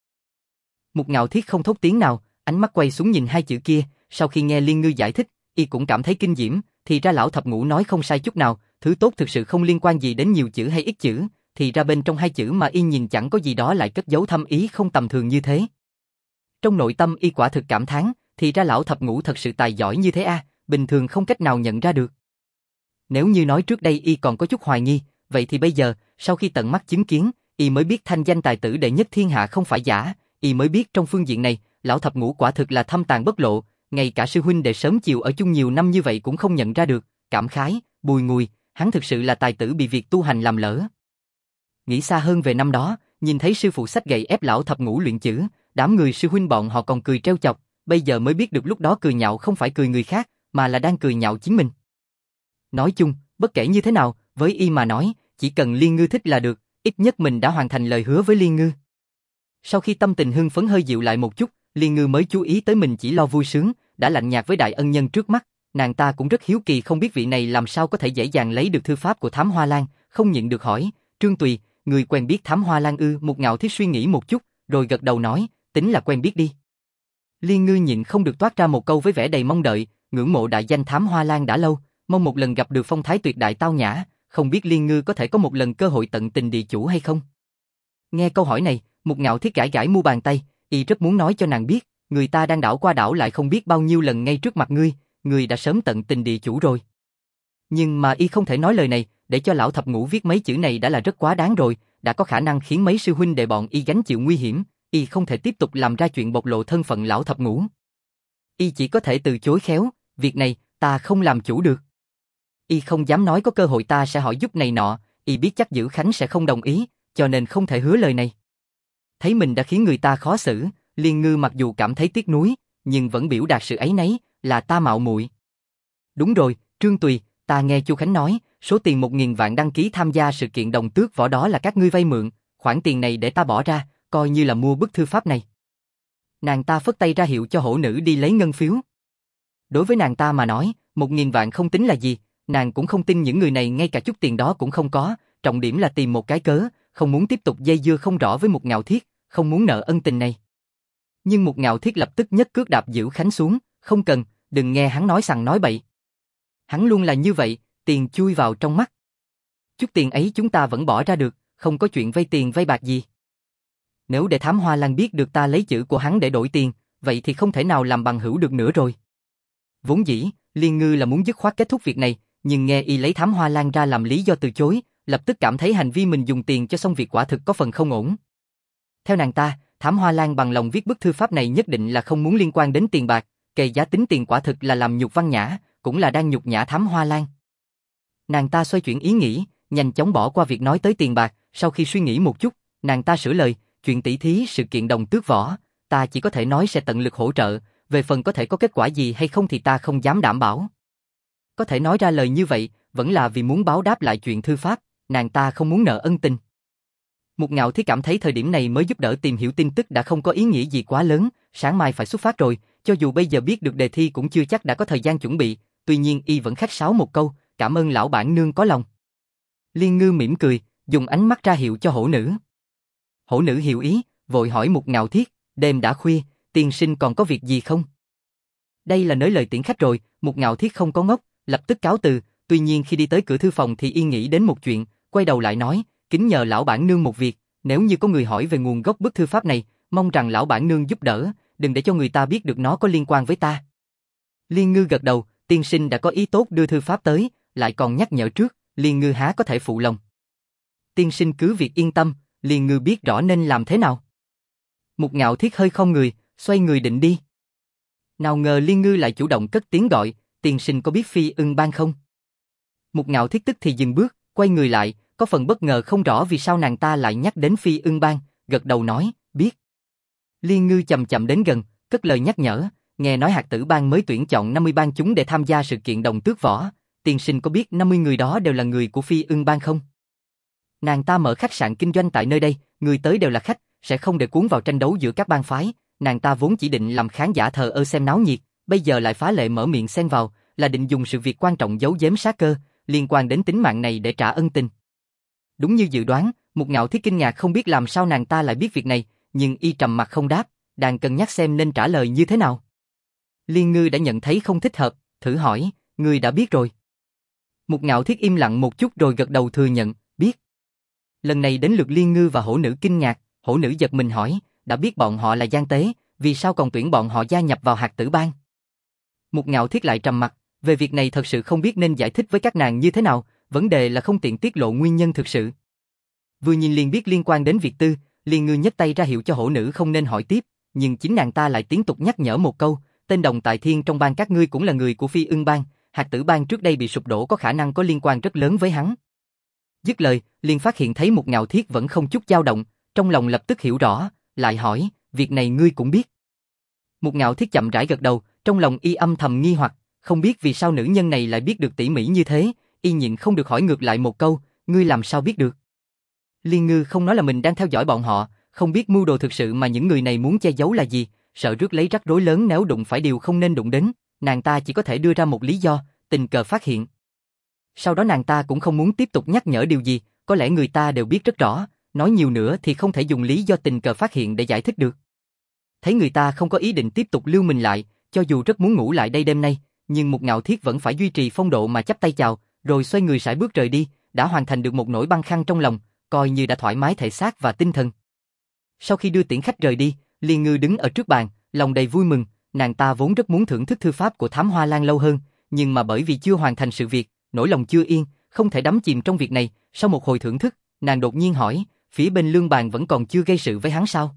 Mục Ngạo Thiết không thốt tiếng nào, ánh mắt quay xuống nhìn hai chữ kia, sau khi nghe Liên Ngư giải thích, y cũng cảm thấy kinh diễm, thì ra lão thập ngũ nói không sai chút nào, thứ tốt thực sự không liên quan gì đến nhiều chữ hay ít chữ, thì ra bên trong hai chữ mà y nhìn chẳng có gì đó lại cất giấu thâm ý không tầm thường như thế. Trong nội tâm y quả thực cảm thán, thì ra lão thập ngũ thật sự tài giỏi như thế bình thường không cách nào nhận ra được. Nếu như nói trước đây y còn có chút hoài nghi, vậy thì bây giờ, sau khi tận mắt chứng kiến, y mới biết thanh danh tài tử đệ nhất thiên hạ không phải giả, y mới biết trong phương diện này, lão thập ngũ quả thực là thâm tàng bất lộ, ngay cả sư huynh đệ sớm chiều ở chung nhiều năm như vậy cũng không nhận ra được, cảm khái, bùi ngùi, hắn thực sự là tài tử bị việc tu hành làm lỡ. Nghĩ xa hơn về năm đó, nhìn thấy sư phụ xách gậy ép lão thập ngũ luyện chữ, đám người sư huynh bọn họ còn cười trêu chọc, bây giờ mới biết được lúc đó cười nhạo không phải cười người khác, mà là đang cười nhạo chính mình. Nói chung, bất kể như thế nào, với y mà nói, chỉ cần Liên Ngư thích là được, ít nhất mình đã hoàn thành lời hứa với Liên Ngư. Sau khi tâm tình hưng phấn hơi dịu lại một chút, Liên Ngư mới chú ý tới mình chỉ lo vui sướng, đã lạnh nhạt với đại ân nhân trước mắt, nàng ta cũng rất hiếu kỳ không biết vị này làm sao có thể dễ dàng lấy được thư pháp của Thám Hoa Lan, không nhịn được hỏi, Trương Tùy, người quen biết Thám Hoa Lan ư? Mục Ngạo Thiết suy nghĩ một chút, rồi gật đầu nói, tính là quen biết đi. Liên Ngư nhịn không được toát ra một câu với vẻ đầy mong đợi, ngưỡng mộ đại danh Thám Hoa Lan đã lâu, mong một lần gặp được phong thái tuyệt đại tao nhã, không biết Liên Ngư có thể có một lần cơ hội tận tình địa chủ hay không? Nghe câu hỏi này, Mục Ngạo Thiết gãi gãi mu bàn tay, y rất muốn nói cho nàng biết, người ta đang đảo qua đảo lại không biết bao nhiêu lần ngay trước mặt ngươi đã sớm tận tình địa chủ rồi. Nhưng mà y không thể nói lời này, để cho lão thập ngũ viết mấy chữ này đã là rất quá đáng rồi, đã có khả năng khiến mấy sư huynh đệ bọn y gánh chịu nguy hiểm, y không thể tiếp tục làm ra chuyện bộc lộ thân phận lão thập ngũ. Y chỉ có thể từ chối khéo, việc này ta không làm chủ được. Y không dám nói có cơ hội ta sẽ hỏi giúp này nọ, y biết chắc Dữ Khánh sẽ không đồng ý, cho nên không thể hứa lời này. Thấy mình đã khiến người ta khó xử, Liên Ngư mặc dù cảm thấy tiếc nuối, nhưng vẫn biểu đạt sự áy náy, là ta mạo muội. Đúng rồi, Trương Tùy, ta nghe Chu Khánh nói, số tiền 1.000 vạn đăng ký tham gia sự kiện đồng tước võ đó là các ngươi vay mượn, khoản tiền này để ta bỏ ra, coi như là mua bức thư pháp này. Nàng ta phất tay ra hiệu cho hổ nữ đi lấy ngân phiếu. Đối với nàng ta mà nói, 1.000 vạn không tính là gì, nàng cũng không tin những người này ngay cả chút tiền đó cũng không có, trọng điểm là tìm một cái cớ, không muốn tiếp tục dây dưa không rõ với Mục Ngạo Thiết, không muốn nợ ân tình này. Nhưng Mục Ngạo Thiết lập tức nhấc cước đạp Dữ Khánh xuống, không cần, đừng nghe hắn nói sằng nói bậy. Hắn luôn là như vậy, tiền chui vào trong mắt. Chút tiền ấy chúng ta vẫn bỏ ra được, không có chuyện vay tiền vay bạc gì. Nếu để Thám Hoa Lan biết được ta lấy chữ của hắn để đổi tiền, vậy thì không thể nào làm bằng hữu được nữa rồi. Vốn dĩ, Liên Ngư là muốn dứt khoát kết thúc việc này, nhưng nghe y lấy Thám Hoa Lan ra làm lý do từ chối, lập tức cảm thấy hành vi mình dùng tiền cho xong việc quả thực có phần không ổn. Theo nàng ta, Thám Hoa Lan bằng lòng viết bức thư pháp này nhất định là không muốn liên quan đến tiền bạc, kề giá tính tiền quả thực là làm nhục Văn Nhã, cũng là đang nhục nhã Thám Hoa Lan. Nàng ta xoay chuyển ý nghĩ, nhanh chóng bỏ qua việc nói tới tiền bạc, sau khi suy nghĩ một chút, nàng ta sửa lời, chuyện tỷ thí sự kiện Đồng Tước Võ, ta chỉ có thể nói sẽ tận lực hỗ trợ, về phần có thể có kết quả gì hay không thì ta không dám đảm bảo. Có thể nói ra lời như vậy, vẫn là vì muốn báo đáp lại chuyện thư pháp, nàng ta không muốn nợ ân tình. Mục Ngạo Thiết cảm thấy thời điểm này mới giúp đỡ tìm hiểu tin tức đã không có ý nghĩa gì quá lớn, sáng mai phải xuất phát rồi, cho dù bây giờ biết được đề thi cũng chưa chắc đã có thời gian chuẩn bị, tuy nhiên y vẫn khách sáo một câu, cảm ơn lão bản nương có lòng. Liên Ngư mỉm cười, dùng ánh mắt ra hiệu cho hổ nữ. Hổ nữ hiểu ý, vội hỏi Mục Ngạo Thiết, đêm đã khuya, tiên sinh còn có việc gì không? Đây là nới lời tiễn khách rồi, Mục Ngạo Thiết không có ngốc, lập tức cáo từ, tuy nhiên khi đi tới cửa thư phòng thì y nghĩ đến một chuyện, quay đầu lại nói, kính nhờ lão bản nương một việc, nếu như có người hỏi về nguồn gốc bức thư pháp này, mong rằng lão bản nương giúp đỡ, đừng để cho người ta biết được nó có liên quan với ta. Liên Ngư gật đầu, tiên sinh đã có ý tốt đưa thư pháp tới, lại còn nhắc nhở trước, Liên Ngư há có thể phụ lòng. Tiên sinh cứ việc yên tâm, Liên Ngư biết rõ nên làm thế nào. Mục Ngạo Thiết hơi khom người, xoay người định đi. Nào ngờ Liên Ngư lại chủ động cất tiếng gọi, tiên sinh có biết Phi Ưng Bang không? Mục Ngạo Thiết tức thì dừng bước, quay người lại, có phần bất ngờ không rõ vì sao nàng ta lại nhắc đến Phi Ưng Bang, gật đầu nói, biết. Liên Ngư chậm chậm đến gần, cất lời nhắc nhở, nghe nói Hạt Tử Bang mới tuyển chọn 50 bang chúng để tham gia sự kiện Đồng Tước Võ, tiên sinh có biết 50 người đó đều là người của Phi Ưng Bang không? Nàng ta mở khách sạn kinh doanh tại nơi đây, người tới đều là khách, sẽ không để cuốn vào tranh đấu giữa các bang phái, nàng ta vốn chỉ định làm khán giả thờ ơ xem náo nhiệt, bây giờ lại phá lệ mở miệng xen vào, là định dùng sự việc quan trọng giấu giếm sát cơ, liên quan đến tính mạng này để trả ân tình. Đúng như dự đoán, Mục Ngạo Thiết kinh ngạc không biết làm sao nàng ta lại biết việc này, nhưng y trầm mặt không đáp, đang cân nhắc xem nên trả lời như thế nào. Liên Ngư đã nhận thấy không thích hợp, thử hỏi, ngươi đã biết rồi. Mục Ngạo Thiết im lặng một chút rồi gật đầu thừa nhận, biết. Lần này đến lượt Liên Ngư và hổ nữ kinh ngạc, hổ nữ giật mình hỏi, đã biết bọn họ là gian tế, vì sao còn tuyển bọn họ gia nhập vào Hạt Tử Bang? Mục Ngạo Thiết lại trầm mặt, về việc này thật sự không biết nên giải thích với các nàng như thế nào, vấn đề là không tiện tiết lộ nguyên nhân thực sự. Vừa nhìn liền biết liên quan đến việc tư, Liên Ngư nhấc tay ra hiệu cho hổ nữ không nên hỏi tiếp, nhưng chính nàng ta lại tiếp tục nhắc nhở một câu, tên Đồng Tại Thiên trong bang các ngươi cũng là người của Phi Ưng Bang, Hạt Tử Bang trước đây bị sụp đổ có khả năng có liên quan rất lớn với hắn. Dứt lời, liền phát hiện thấy Mục Ngạo Thiết vẫn không chút dao động, trong lòng lập tức hiểu rõ, lại hỏi, việc này ngươi cũng biết. Mục Ngạo Thiết chậm rãi gật đầu, trong lòng y âm thầm nghi hoặc, không biết vì sao nữ nhân này lại biết được tỉ mỉ như thế, y nhịn không được hỏi ngược lại một câu, ngươi làm sao biết được? Liên Ngư không nói là mình đang theo dõi bọn họ, không biết mưu đồ thực sự mà những người này muốn che giấu là gì, sợ rước lấy rắc rối lớn nếu đụng phải điều không nên đụng đến, nàng ta chỉ có thể đưa ra một lý do, tình cờ phát hiện. Sau đó nàng ta cũng không muốn tiếp tục nhắc nhở điều gì, có lẽ người ta đều biết rất rõ, nói nhiều nữa thì không thể dùng lý do tình cờ phát hiện để giải thích được. Thấy người ta không có ý định tiếp tục lưu mình lại, cho dù rất muốn ngủ lại đây đêm nay, nhưng Mục Ngạo Thiết vẫn phải duy trì phong độ mà chắp tay chào, rồi xoay người sải bước rời đi, đã hoàn thành được một nỗi băn khoăn trong lòng, coi như đã thoải mái thể xác và tinh thần. Sau khi đưa tiễn khách rời đi, Liên Ngư đứng ở trước bàn, lòng đầy vui mừng, nàng ta vốn rất muốn thưởng thức thư pháp của Thám Hoa Lan lâu hơn, nhưng mà bởi vì chưa hoàn thành sự việc, nỗi lòng chưa yên, không thể đắm chìm trong việc này, sau một hồi thưởng thức, nàng đột nhiên hỏi, phía bên lương bàn vẫn còn chưa gây sự với hắn sao?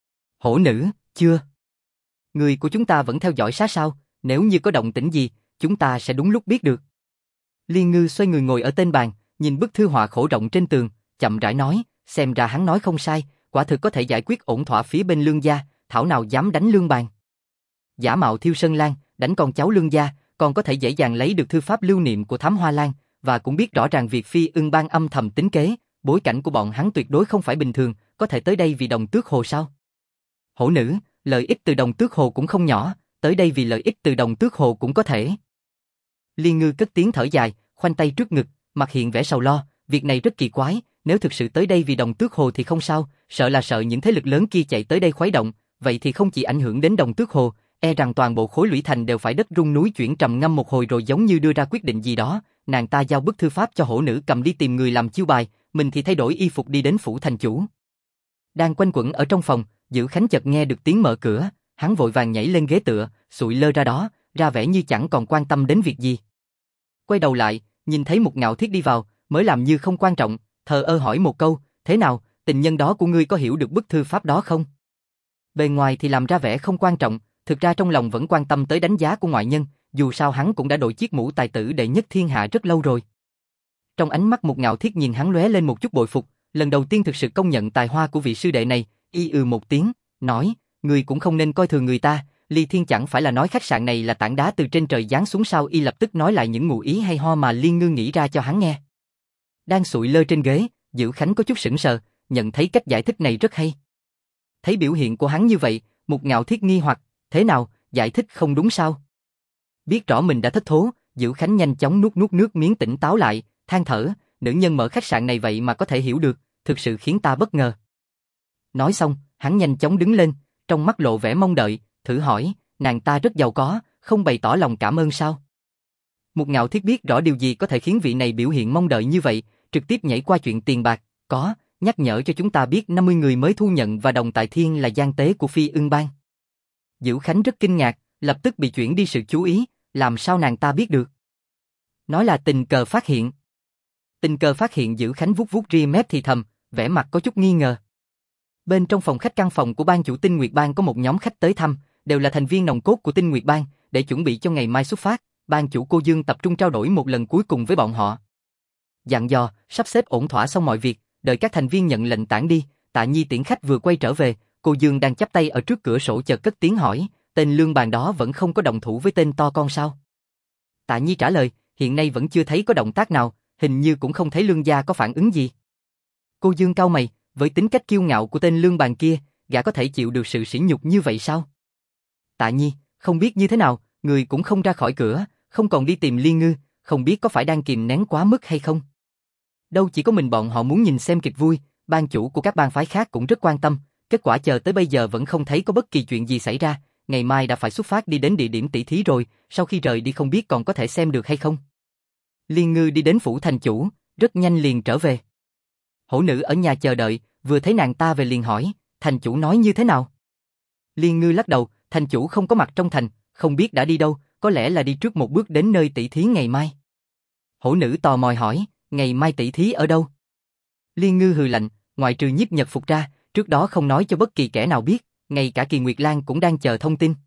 Hổ nữ, chưa. Người của chúng ta vẫn theo dõi sát sao, nếu như có động tĩnh gì, chúng ta sẽ đúng lúc biết được. Liên Ngư xoay người ngồi ở tên bàn, nhìn bức thư họa khổ rộng trên tường, chậm rãi nói, xem ra hắn nói không sai, quả thực có thể giải quyết ổn thỏa phía bên lương gia, thảo nào dám đánh lương bàn. Giả mạo Thiêu Sơn Lan, đánh con cháu lương gia, còn có thể dễ dàng lấy được thư pháp lưu niệm của Thám Hoa Lan, và cũng biết rõ ràng việc Phi Ưng Bang âm thầm tính kế, bối cảnh của bọn hắn tuyệt đối không phải bình thường, có thể tới đây vì Đồng Tước Hồ sao? Hổ nữ, lợi ích từ Đồng Tước Hồ cũng không nhỏ, tới đây vì lợi ích từ Đồng Tước Hồ cũng có thể. Liên Ngư cất tiếng thở dài, khoanh tay trước ngực, mặt hiện vẻ sầu lo, việc này rất kỳ quái, nếu thực sự tới đây vì Đồng Tước Hồ thì không sao, sợ là sợ những thế lực lớn kia chạy tới đây khuấy động, vậy thì không chỉ ảnh hưởng đến Đồng Tước Hồ, e rằng toàn bộ khối lũy thành đều phải đất rung núi chuyển trầm ngâm một hồi rồi giống như đưa ra quyết định gì đó, nàng ta giao bức thư pháp cho hổ nữ cầm đi tìm người làm chiêu bài, mình thì thay đổi y phục đi đến phủ thành chủ. Đang quanh quẩn ở trong phòng, Dữ Khánh chợt nghe được tiếng mở cửa, hắn vội vàng nhảy lên ghế tựa, sụi lơ ra đó, ra vẻ như chẳng còn quan tâm đến việc gì. Quay đầu lại, nhìn thấy Mục Ngạo Thiết đi vào, mới làm như không quan trọng, thờ ơ hỏi một câu, thế nào, tình nhân đó của ngươi có hiểu được bức thư pháp đó không? Bề ngoài thì làm ra vẻ không quan trọng, thực ra trong lòng vẫn quan tâm tới đánh giá của ngoại nhân, dù sao hắn cũng đã đội chiếc mũ tài tử đệ nhất thiên hạ rất lâu rồi. Trong ánh mắt Mục Ngạo Thiết nhìn hắn lóe lên một chút bội phục, lần đầu tiên thực sự công nhận tài hoa của vị sư đệ này, một tiếng, nói, ngươi cũng không nên coi thường người ta, Ly Thiên chẳng phải là nói khách sạn này là tảng đá từ trên trời giáng xuống sao? Y lập tức nói lại những ngụ ý hay ho mà Liên Ngư nghĩ ra cho hắn nghe. Đang sụi lơ trên ghế, Dữ Khánh có chút sững sờ, nhận thấy cách giải thích này rất hay. Thấy biểu hiện của hắn như vậy, Mục Ngạo Thiết nghi hoặc, thế nào, giải thích không đúng sao? Biết rõ mình đã thất thố, Dữ Khánh nhanh chóng nuốt nước miếng tỉnh táo lại, than thở, nữ nhân mở khách sạn này vậy mà có thể hiểu được, thực sự khiến ta bất ngờ. Nói xong, hắn nhanh chóng đứng lên, trong mắt lộ vẻ mong đợi, thử hỏi, nàng ta rất giàu có, không bày tỏ lòng cảm ơn sao? Mục Ngạo Thiết biết rõ điều gì có thể khiến vị này biểu hiện mong đợi như vậy, trực tiếp nhảy qua chuyện tiền bạc, có, nhắc nhở cho chúng ta biết 50 người mới thu nhận và đồng tại thiên là gian tế của Phi Ưng Bang. Dữ Khánh rất kinh ngạc, lập tức bị chuyển đi sự chú ý, làm sao nàng ta biết được? Nói là tình cờ phát hiện. Tình cờ phát hiện. Dữ Khánh vuốt vuốt ria mép thì thầm, vẻ mặt có chút nghi ngờ. Bên trong phòng khách căn phòng của ban chủ Tinh Nguyệt Bang có một nhóm khách tới thăm, đều là thành viên nòng cốt của Tinh Nguyệt Bang, để chuẩn bị cho ngày mai xuất phát, ban chủ Cô Dương tập trung trao đổi một lần cuối cùng với bọn họ. Dặn dò, sắp xếp ổn thỏa xong mọi việc, đợi các thành viên nhận lệnh tản đi, Tạ Nhi tiễn khách vừa quay trở về, Cô Dương đang chắp tay ở trước cửa sổ chợt cất tiếng hỏi, tên lương bàn đó vẫn không có động thủ với tên to con sao? Tạ Nhi trả lời, hiện nay vẫn chưa thấy có động tác nào, hình như cũng không thấy lương gia có phản ứng gì. Cô Dương cau mày, với tính cách kiêu ngạo của tên lương bàn kia, gã có thể chịu được sự sỉ nhục như vậy sao? Tạ Nhi, không biết như thế nào, người cũng không ra khỏi cửa, không còn đi tìm Liên Ngư, không biết có phải đang kìm nén quá mức hay không? Đâu chỉ có mình bọn họ muốn nhìn xem kịch vui, ban chủ của các bang phái khác cũng rất quan tâm, kết quả chờ tới bây giờ vẫn không thấy có bất kỳ chuyện gì xảy ra, ngày mai đã phải xuất phát đi đến địa điểm tỷ thí rồi, sau khi rời đi không biết còn có thể xem được hay không. Liên Ngư đi đến phủ thành chủ, rất nhanh liền trở về. Hổ nữ ở nhà chờ đợi, vừa thấy nàng ta về liền hỏi, thành chủ nói như thế nào? Liên Ngư lắc đầu, thành chủ không có mặt trong thành, không biết đã đi đâu, có lẽ là đi trước một bước đến nơi tỷ thí ngày mai. Hổ nữ tò mò hỏi, ngày mai tỷ thí ở đâu? Liên Ngư hừ lạnh, ngoại trừ Nhiếp Nhật Phục ra, trước đó không nói cho bất kỳ kẻ nào biết, ngay cả Kỳ Nguyệt Lan cũng đang chờ thông tin.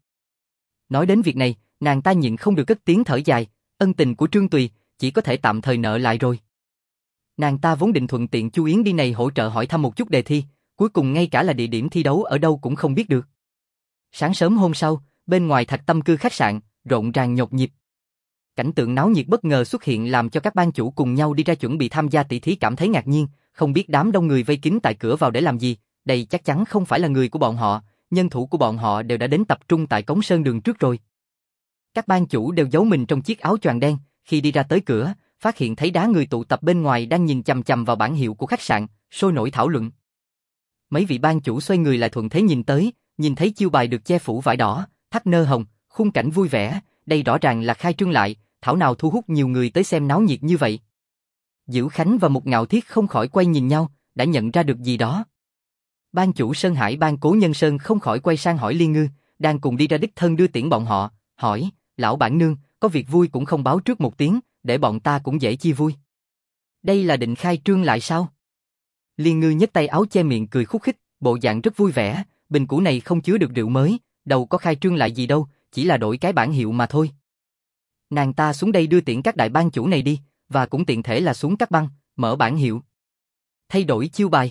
Nói đến việc này, nàng ta nhịn không được cất tiếng thở dài, ân tình của Trương Tùy, chỉ có thể tạm thời nợ lại rồi. Nàng ta vốn định thuận tiện Chu Yến đi này hỗ trợ hỏi thăm một chút đề thi, cuối cùng ngay cả là địa điểm thi đấu ở đâu cũng không biết được. Sáng sớm hôm sau, bên ngoài Thạch Tâm Cư khách sạn, rộn ràng nhộn nhịp. Cảnh tượng náo nhiệt bất ngờ xuất hiện làm cho các ban chủ cùng nhau đi ra chuẩn bị tham gia tỷ thí cảm thấy ngạc nhiên, không biết đám đông người vây kín tại cửa vào để làm gì, đây chắc chắn không phải là người của bọn họ, nhân thủ của bọn họ đều đã đến tập trung tại Cống Sơn Đường trước rồi. Các ban chủ đều giấu mình trong chiếc áo choàng đen, khi đi ra tới cửa, phát hiện thấy đá người tụ tập bên ngoài đang nhìn chằm chằm vào bảng hiệu của khách sạn, sôi nổi thảo luận. Mấy vị ban chủ xoay người lại thuận thế nhìn tới, nhìn thấy chiêu bài được che phủ vải đỏ, thắt nơ hồng, khung cảnh vui vẻ, đây rõ ràng là khai trương lại, thảo nào thu hút nhiều người tới xem náo nhiệt như vậy. Dữ Khánh và Mục Ngạo Thiết không khỏi quay nhìn nhau, đã nhận ra được gì đó. Ban chủ Sơn Hải Bang Cố Nhân Sơn không khỏi quay sang hỏi Liên Ngư, đang cùng đi ra đích thân đưa tiễn bọn họ, hỏi, lão bản nương, có việc vui cũng không báo trước một tiếng, để bọn ta cũng dễ chia vui. Đây là định khai trương lại sao? Liên Ngư nhấc tay áo che miệng cười khúc khích, bộ dạng rất vui vẻ, bình cũ này không chứa được rượu mới, đâu có khai trương lại gì đâu, chỉ là đổi cái bản hiệu mà thôi. Nàng ta xuống đây đưa tiễn các đại ban chủ này đi, và cũng tiện thể là xuống các băng, mở bản hiệu. Thay đổi chiêu bài.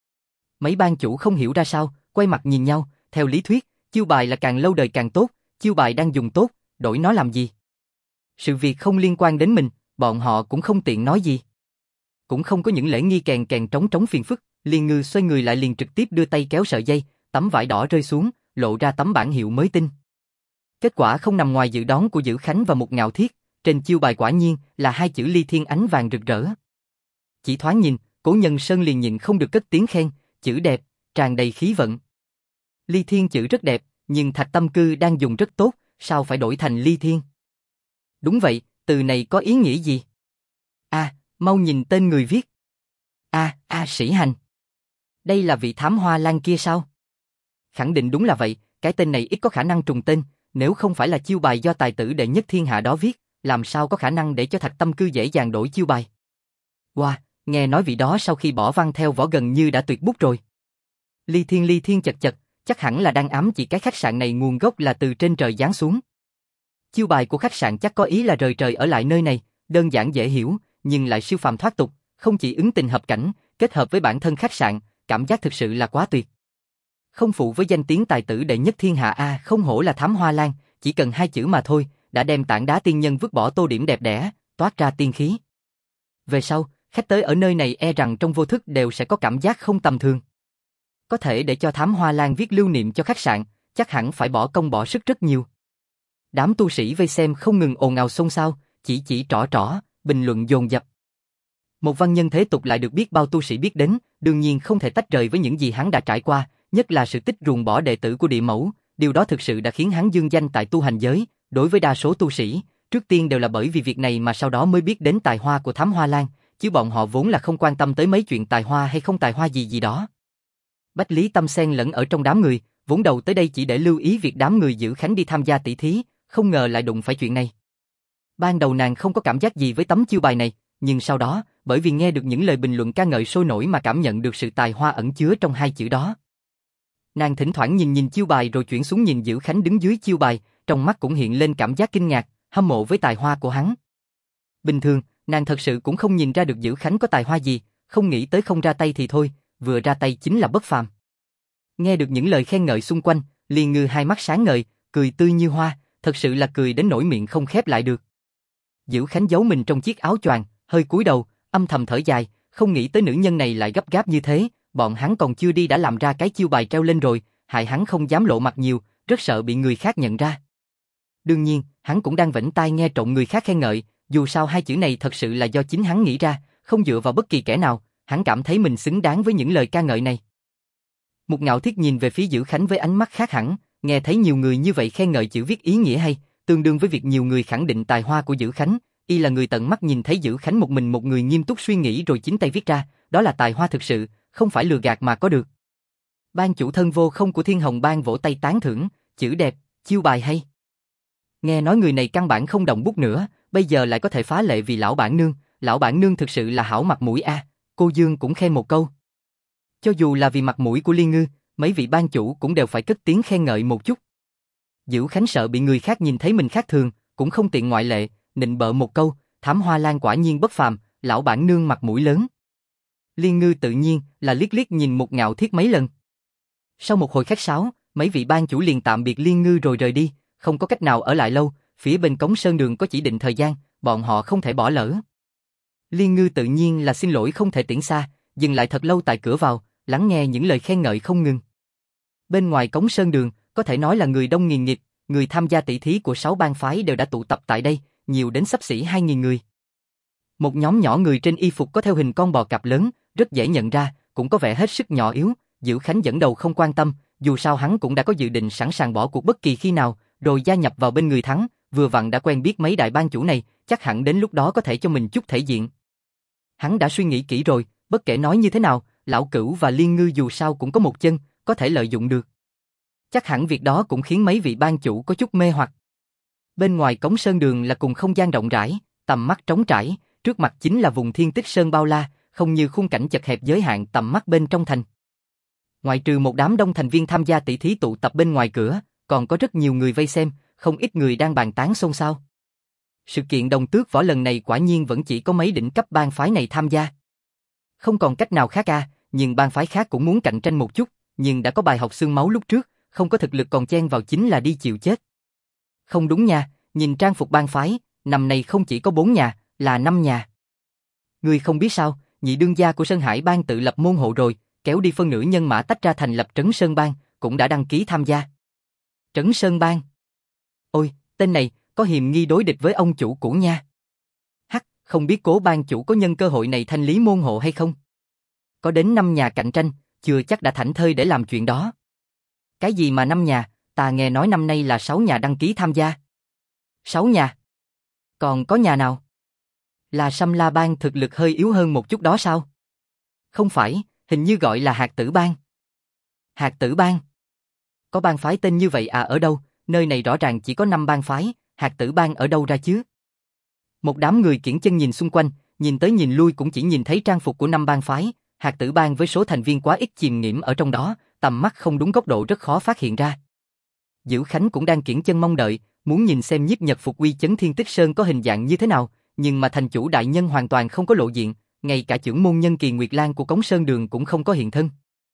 Mấy ban chủ không hiểu ra sao, quay mặt nhìn nhau, theo lý thuyết, chiêu bài là càng lâu đời càng tốt, chiêu bài đang dùng tốt, đổi nó làm gì? Sự việc không liên quan đến mình, bọn họ cũng không tiện nói gì. Cũng không có những lễ nghi kèn kèn trống trống phiền phức, Liên Ngư xoay người lại liền trực tiếp đưa tay kéo sợi dây, tấm vải đỏ rơi xuống, lộ ra tấm bản hiệu mới tinh. Kết quả không nằm ngoài dự đoán của Dữ Khánh và Mục Ngạo Thiết, trên chiêu bài quả nhiên là hai chữ Ly Thiên ánh vàng rực rỡ. Chỉ thoáng nhìn, Cố Nhân Sơn liền nhịn không được cất tiếng khen, chữ đẹp, tràn đầy khí vận. Ly Thiên chữ rất đẹp, nhưng Thạch Tâm Cư đang dùng rất tốt, sao phải đổi thành Ly Thiên? Đúng vậy, từ này có ý nghĩa gì? Mau nhìn tên người viết. Sĩ Hành. Đây là vị thám hoa lang kia sao? Khẳng định đúng là vậy, cái tên này ít có khả năng trùng tên, nếu không phải là chiêu bài do tài tử đệ nhất thiên hạ đó viết, làm sao có khả năng để cho Thạch Tâm Cư dễ dàng đổi chiêu bài. Wow, nghe nói vị đó sau khi bỏ văn theo võ gần như đã tuyệt bút rồi. Ly Thiên chật chật, chắc hẳn là đang ám chỉ cái khách sạn này nguồn gốc là từ trên trời giáng xuống. Chiêu bài của khách sạn chắc có ý là rời trời ở lại nơi này, đơn giản dễ hiểu, nhưng lại siêu phàm thoát tục, không chỉ ứng tình hợp cảnh, kết hợp với bản thân khách sạn, cảm giác thực sự là quá tuyệt. Không phụ với danh tiếng tài tử đệ nhất thiên hạ không hổ là thám hoa lang, chỉ cần 2 chữ mà thôi, đã đem tảng đá tiên nhân vứt bỏ tô điểm đẹp đẽ, toát ra tiên khí. Về sau, khách tới ở nơi này e rằng trong vô thức đều sẽ có cảm giác không tầm thường. Có thể để cho thám hoa lang viết lưu niệm cho khách sạn, chắc hẳn phải bỏ công bỏ sức rất nhiều. Đám tu sĩ vây xem không ngừng ồn ào xôn xao, chỉ trỏ, bình luận dồn dập. Một văn nhân thế tục lại được biết bao tu sĩ biết đến, đương nhiên không thể tách rời với những gì hắn đã trải qua, nhất là sự tích ruồng bỏ đệ tử của địa mẫu, điều đó thực sự đã khiến hắn dương danh tại tu hành giới. Đối với đa số tu sĩ, trước tiên đều là bởi vì việc này mà sau đó mới biết đến tài hoa của thám hoa lang, chứ bọn họ vốn là không quan tâm tới mấy chuyện tài hoa hay không tài hoa gì đó. Bách Lý Tâm xen lẫn ở trong đám người, vốn đầu tới đây chỉ để lưu ý việc đám người giữ khánh đi tham gia tỷ thí, không ngờ lại đụng phải chuyện này. Ban đầu nàng không có cảm giác gì với tấm chiêu bài này, nhưng sau đó, bởi vì nghe được những lời bình luận ca ngợi sôi nổi mà cảm nhận được sự tài hoa ẩn chứa trong 2 chữ đó. Nàng thỉnh thoảng nhìn chiêu bài rồi chuyển xuống nhìn Dữ Khánh đứng dưới chiêu bài, trong mắt cũng hiện lên cảm giác kinh ngạc, hâm mộ với tài hoa của hắn. Bình thường, nàng thật sự cũng không nhìn ra được Dữ Khánh có tài hoa gì, không nghĩ tới không ra tay thì thôi, vừa ra tay chính là bất phàm. Nghe được những lời khen ngợi xung quanh, Liên Ngư hai mắt sáng ngời, cười tươi như hoa, thật sự là cười đến nỗi miệng không khép lại được. Dữ Khánh giấu mình trong chiếc áo choàng, hơi cúi đầu, âm thầm thở dài, không nghĩ tới nữ nhân này lại gấp gáp như thế, bọn hắn còn chưa đi đã làm ra cái chiêu bài treo lên rồi, hại hắn không dám lộ mặt nhiều, rất sợ bị người khác nhận ra. Đương nhiên, hắn cũng đang vểnh tai nghe trộm người khác khen ngợi, dù sao 2 chữ này thật sự là do chính hắn nghĩ ra, không dựa vào bất kỳ kẻ nào, hắn cảm thấy mình xứng đáng với những lời ca ngợi này. Mục Ngạo Thiết nhìn về phía Dữ Khánh với ánh mắt khác hẳn, nghe thấy nhiều người như vậy khen ngợi chữ viết ý nghĩa hay, tương đương với việc nhiều người khẳng định tài hoa của Dữ Khánh, y là người tận mắt nhìn thấy Dữ Khánh một mình một người nghiêm túc suy nghĩ rồi chính tay viết ra, đó là tài hoa thực sự, không phải lừa gạt mà có được. Ban chủ thân vô không của Thiên Hồng Bang vỗ tay tán thưởng, chữ đẹp, chiêu bài hay. Nghe nói người này căn bản không động bút nữa, bây giờ lại có thể phá lệ vì lão bản nương thực sự là hảo mặt mũi cô Dương cũng khen một câu. Cho dù là vì mặt mũi của Liên Ngư, mấy vị ban chủ cũng đều phải cất tiếng khen ngợi một chút. Dữ Khánh sợ bị người khác nhìn thấy mình khác thường, cũng không tiện ngoại lệ, nịnh bợ một câu, thám hoa lang quả nhiên bất phàm, lão bản nương mặt mũi lớn. Liên Ngư tự nhiên là liếc liếc nhìn Mục Ngạo Thiết mấy lần. Sau một hồi khách sáo, mấy vị ban chủ liền tạm biệt Liên Ngư rồi rời đi, không có cách nào ở lại lâu, phía bên cống sơn đường có chỉ định thời gian, bọn họ không thể bỏ lỡ. Liên Ngư tự nhiên là xin lỗi không thể tiễn xa, dừng lại thật lâu tại cửa vào, lắng nghe những lời khen ngợi không ngừng. Bên ngoài cống sơn đường, có thể nói là người đông nghìn nghịt, người tham gia tỷ thí của 6 bang phái đều đã tụ tập tại đây, nhiều đến xấp xỉ 2.000 người. Một nhóm nhỏ người trên y phục có theo hình con bò cạp lớn, rất dễ nhận ra, cũng có vẻ hết sức nhỏ yếu, Dữ Khánh dẫn đầu không quan tâm, dù sao hắn cũng đã có dự định sẵn sàng bỏ cuộc bất kỳ khi nào, rồi gia nhập vào bên người thắng, vừa vặn đã quen biết mấy đại ban chủ này, chắc hẳn đến lúc đó có thể cho mình chút thể diện. Hắn đã suy nghĩ kỹ rồi, bất kể nói như thế nào, Lão Cửu và Liên Ngư dù sao cũng có một chân, có thể lợi dụng được. Chắc hẳn việc đó cũng khiến mấy vị ban chủ có chút mê hoặc. Bên ngoài cống sơn đường là cùng không gian rộng rãi, tầm mắt trống trải, trước mặt chính là vùng thiên tích sơn bao la, không như khung cảnh chật hẹp giới hạn tầm mắt bên trong thành. Ngoại trừ một đám đông thành viên tham gia tỷ thí tụ tập bên ngoài cửa, còn có rất nhiều người vây xem, không ít người đang bàn tán xôn xao. Sự kiện đồng tước võ lần này quả nhiên vẫn chỉ có mấy đỉnh cấp bang phái này tham gia. Không còn cách nào khác nhưng bang phái khác cũng muốn cạnh tranh một chút, nhưng đã có bài học xương máu lúc trước, không có thực lực còn chen vào chính là đi chịu chết. Không đúng nha, nhìn trang phục bang phái, năm nay không chỉ có 4 nhà, là 5 nhà. Ngươi không biết sao, nhị đương gia của Sơn Hải bang tự lập môn hộ rồi, kéo đi phân nửa nhân mã tách ra thành lập Trấn Sơn bang, cũng đã đăng ký tham gia. Trấn Sơn bang? Ôi, tên này có hiềm nghi đối địch với ông chủ cũ nha. Hắc, không biết Cố bang chủ có nhân cơ hội này thanh lý môn hộ hay không? Có đến 5 nhà cạnh tranh, chưa chắc đã thảnh thơi để làm chuyện đó. Cái gì mà 5 nhà, ta nghe nói năm nay là 6 nhà đăng ký tham gia. 6 nhà? Còn có nhà nào? Là Sâm La Bang thực lực hơi yếu hơn một chút đó sao? Không phải, hình như gọi là Hạt Tử Bang. Hạt Tử Bang? Có bang phái tên như vậy à? Ở đâu? Nơi này rõ ràng chỉ có 5 bang phái, Hạt Tử Bang ở đâu ra chứ? Một đám người kiễng chân nhìn xung quanh, nhìn tới nhìn lui cũng chỉ nhìn thấy trang phục của 5 bang phái, Hạt Tử Bang với số thành viên quá ít chìm nghiễm ở trong đó, tầm mắt không đúng góc độ rất khó phát hiện ra. Dữ Khánh cũng đang kiễng chân mong đợi, muốn nhìn xem nhiếp nhật phục uy chấn Thiên Tích Sơn có hình dạng như thế nào, nhưng mà thành chủ đại nhân hoàn toàn không có lộ diện, ngay cả trưởng môn nhân Kỳ Nguyệt Lan của Cống Sơn Đường cũng không có hiện thân.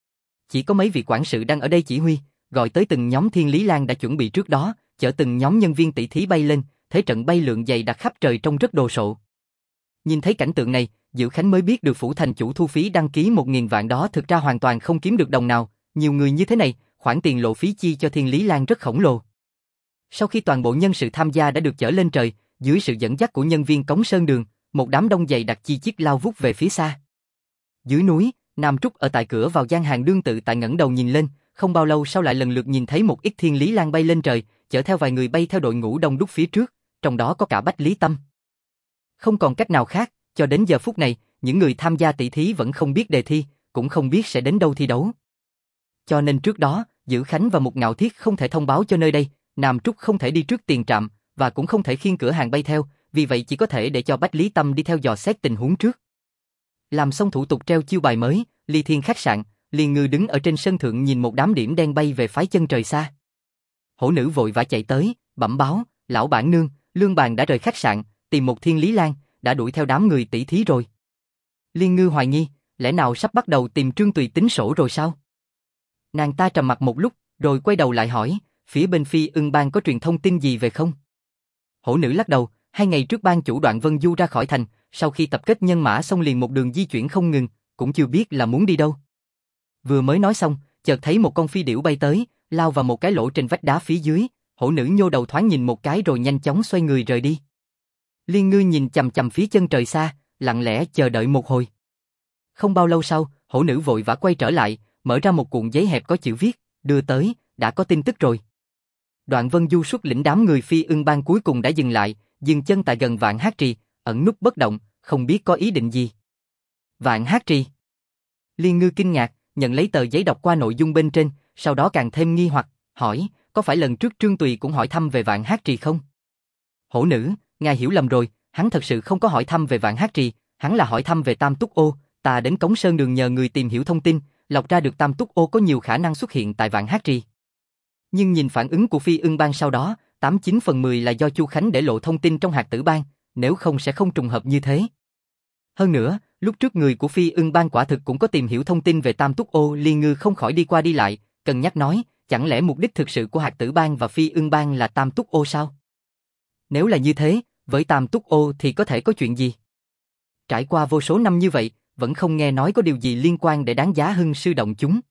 Chỉ có mấy vị quản sự đang ở đây chỉ huy, gọi tới từng nhóm Thiên Lý Lan đã chuẩn bị trước đó, chở từng nhóm nhân viên tỷ thí bay lên, thế trận bay lượn dày đặc khắp trời trông rất đồ sộ. Nhìn thấy cảnh tượng này, Dữ Khánh mới biết được phủ thành chủ thu phí đăng ký 1.000 vạn đó thực ra hoàn toàn không kiếm được đồng nào, nhiều người như thế này, khoản tiền lộ phí chi cho Thiên Lý Lan rất khổng lồ. Sau khi toàn bộ nhân sự tham gia đã được chở lên trời, dưới sự dẫn dắt của nhân viên Cống Sơn Đường, một đám đông dày đặc chi chít lao vút về phía xa. Dưới núi, Nam Trúc ở tại cửa vào gian hàng đương tự tại ngẩng đầu nhìn lên, không bao lâu sau lại lần lượt nhìn thấy một ít Thiên Lý Lan bay lên trời, chở theo vài người bay theo đội ngũ đông đúc phía trước, trong đó có cả Bách Lý Tâm. Không còn cách nào khác, cho đến giờ phút này, những người tham gia tỷ thí vẫn không biết đề thi, cũng không biết sẽ đến đâu thi đấu. Cho nên trước đó, Dữ Khánh và Mục Ngạo Thiết không thể thông báo cho nơi đây, Nam Trúc không thể đi trước tiền trạm, và cũng không thể khiêng cửa hàng bay theo, vì vậy chỉ có thể để cho Bách Lý Tâm đi theo dò xét tình huống trước. Làm xong thủ tục treo chiêu bài mới, Ly Thiên khách sạn, Liên Ngư đứng ở trên sân thượng nhìn một đám điểm đen bay về phái chân trời xa. Hổ nữ vội vã chạy tới, bẩm báo, lão bản nương, Lương Bàn đã rời khách sạn, tìm một Thiên Lý Lan, đã đuổi theo đám người tỷ thí rồi. Liên Ngư hoài nghi, lẽ nào sắp bắt đầu tìm Trương Tùy tính sổ rồi sao? Nàng ta trầm mặc một lúc, rồi quay đầu lại hỏi, phía bên Phi Ưng Bang có truyền thông tin gì về không? Hổ nữ lắc đầu, 2 ngày trước ban chủ Đoạn Vân Du ra khỏi thành, sau khi tập kết nhân mã xong liền một đường di chuyển không ngừng, cũng chưa biết là muốn đi đâu. Vừa mới nói xong, chợt thấy một con phi điểu bay tới, lao vào một cái lỗ trên vách đá phía dưới, hổ nữ nhô đầu thoáng nhìn một cái rồi nhanh chóng xoay người rời đi. Liên Ngư nhìn chằm chằm phía chân trời xa, lặng lẽ chờ đợi một hồi. Không bao lâu sau, hổ nữ vội vã quay trở lại, mở ra một cuộn giấy hẹp có chữ viết, đưa tới, đã có tin tức rồi. Đoạn Vân Du xuất lĩnh đám người Phi Ưng Bang cuối cùng đã dừng lại, dừng chân tại gần Vạn Hát Trì, ẩn núp bất động, không biết có ý định gì. Vạn Hát Trì. Liên Ngư kinh ngạc, nhận lấy tờ giấy đọc qua nội dung bên trên, sau đó càng thêm nghi hoặc, hỏi, có phải lần trước Trương Tùy cũng hỏi thăm về Vạn Hát Trì không? Hổ nữ, ngài hiểu lầm rồi, hắn thật sự không có hỏi thăm về Vạn Hát Trì, hắn là hỏi thăm về Tam Túc Ô, ta đến Cống Sơn Đường nhờ người tìm hiểu thông tin, lọc ra được Tam Túc Ô có nhiều khả năng xuất hiện tại Vạn Hát Trì. Nhưng nhìn phản ứng của Phi Ưng Bang sau đó, 89 phần 10 là do Chu Khánh để lộ thông tin trong Hạt Tử Bang, nếu không sẽ không trùng hợp như thế. Hơn nữa, lúc trước người của Phi Ưng Bang quả thực cũng có tìm hiểu thông tin về Tam Túc Ô, Liên Ngư không khỏi đi qua đi lại, cân nhắc nói, chẳng lẽ mục đích thực sự của Hạt Tử Bang và Phi Ưng Bang là Tam Túc Ô sao? Nếu là như thế, với Tam Túc Ô thì có thể có chuyện gì? Trải qua vô số năm như vậy, vẫn không nghe nói có điều gì liên quan để đáng giá hưng sư động chúng.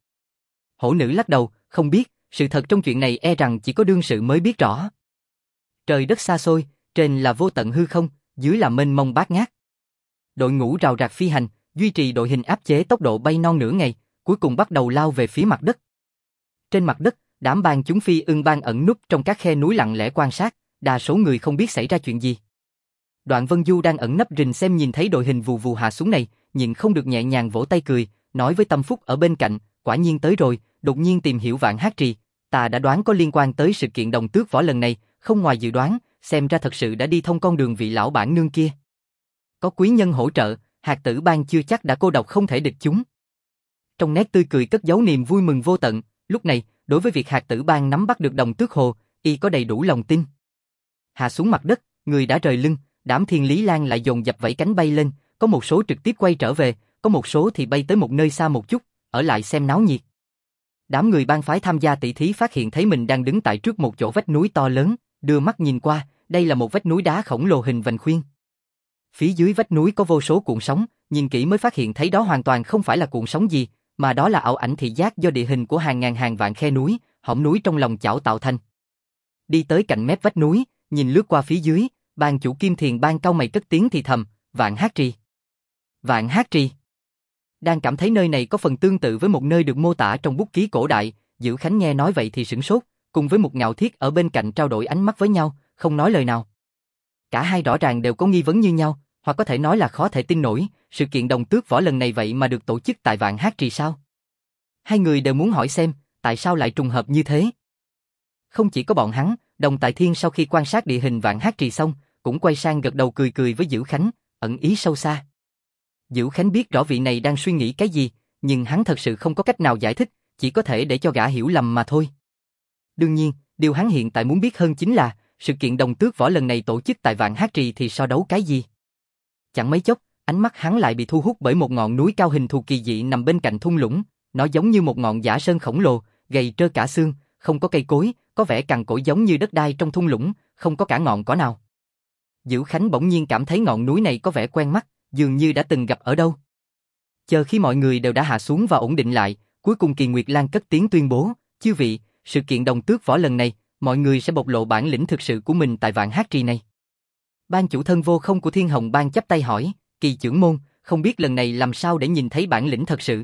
Hổ nữ lắc đầu, không biết, sự thật trong chuyện này e rằng chỉ có đương sự mới biết rõ. Trời đất xa xôi, trên là vô tận hư không, dưới là mênh mông bát ngát. Đội ngũ rào rạc phi hành, duy trì đội hình áp chế tốc độ bay non nửa ngày, cuối cùng bắt đầu lao về phía mặt đất. Trên mặt đất, đám bang chúng Phi Ưng Bang ẩn núp trong các khe núi lặng lẽ quan sát, đa số người không biết xảy ra chuyện gì. Đoạn Vân Du đang ẩn nấp rình xem nhìn thấy đội hình vù vù hạ xuống này, nhịn không được nhẹ nhàng vỗ tay cười, nói với Tâm Phúc ở bên cạnh, quả nhiên tới rồi, đột nhiên tìm hiểu Vạn Hát Trì, ta đã đoán có liên quan tới sự kiện đồng tước võ lần này, không ngoài dự đoán, xem ra thật sự đã đi thông con đường vị lão bản nương kia. Có quý nhân hỗ trợ, Hạt Tử Bang chưa chắc đã cô độc không thể địch chúng. Trong nét tươi cười cất giấu niềm vui mừng vô tận, lúc này, đối với việc Hạt Tử Bang nắm bắt được đồng tước hồ, y có đầy đủ lòng tin. Hạ xuống mặt đất, người đã rời lưng, đám Thiên Lý Lan lại dồn dập vẫy cánh bay lên, có một số trực tiếp quay trở về, có một số thì bay tới một nơi xa một chút, ở lại xem náo nhiệt. Đám người bang phái tham gia tỷ thí phát hiện thấy mình đang đứng tại trước một chỗ vách núi to lớn, đưa mắt nhìn qua, đây là một vách núi đá khổng lồ hình vành khuyên. Phía dưới vách núi có vô số cuộn sóng, nhìn kỹ mới phát hiện thấy đó hoàn toàn không phải là cuộn sóng gì, mà đó là ảo ảnh thị giác do địa hình của hàng ngàn hàng vạn khe núi, hõm núi trong lòng chảo tạo thành. Đi tới cạnh mép vách núi, nhìn lướt qua phía dưới, ban chủ Kim Thiền Bang cau mày cất tiếng thì thầm, Vạn Hát Trì. Vạn Hát Trì. Đang cảm thấy nơi này có phần tương tự với một nơi được mô tả trong bút ký cổ đại, Dữ Khánh nghe nói vậy thì sửng sốt, cùng với một Ngạo Thiết ở bên cạnh trao đổi ánh mắt với nhau, không nói lời nào. Cả hai rõ ràng đều có nghi vấn như nhau, hoặc có thể nói là khó thể tin nổi, sự kiện đồng tước võ lần này vậy mà được tổ chức tại Vạn Hát Trì sao? Hai người đều muốn hỏi xem, tại sao lại trùng hợp như thế? Không chỉ có bọn hắn, Đồng Tại Thiên sau khi quan sát địa hình Vạn Hát Trì xong, cũng quay sang gật đầu cười cười với Dữ Khánh, ẩn ý sâu xa. Dữ Khánh biết rõ vị này đang suy nghĩ cái gì, nhưng hắn thật sự không có cách nào giải thích, chỉ có thể để cho gã hiểu lầm mà thôi. Đương nhiên, điều hắn hiện tại muốn biết hơn chính là, sự kiện đồng tước võ lần này tổ chức tại Vạn Hát Trì thì so đấu cái gì? Chẳng mấy chốc, ánh mắt hắn lại bị thu hút bởi một ngọn núi cao hình thù kỳ dị nằm bên cạnh thung lũng, nó giống như một ngọn giả sơn khổng lồ, gầy trơ cả xương, không có cây cối, có vẻ cằn cỗi giống như đất đai trong thung lũng, không có cả ngọn cỏ nào. Dữ Khánh bỗng nhiên cảm thấy ngọn núi này có vẻ quen mắt, dường như đã từng gặp ở đâu. Chờ khi mọi người đều đã hạ xuống và ổn định lại, cuối cùng Kỳ Nguyệt Lan cất tiếng tuyên bố, chư vị, sự kiện đồng tước võ lần này, mọi người sẽ bộc lộ bản lĩnh thực sự của mình tại Vạn Hát Trì này. Ban chủ Thân Vô Không của Thiên Hồng Bang chắp tay hỏi, Kỳ trưởng môn, không biết lần này làm sao để nhìn thấy bản lĩnh thật sự.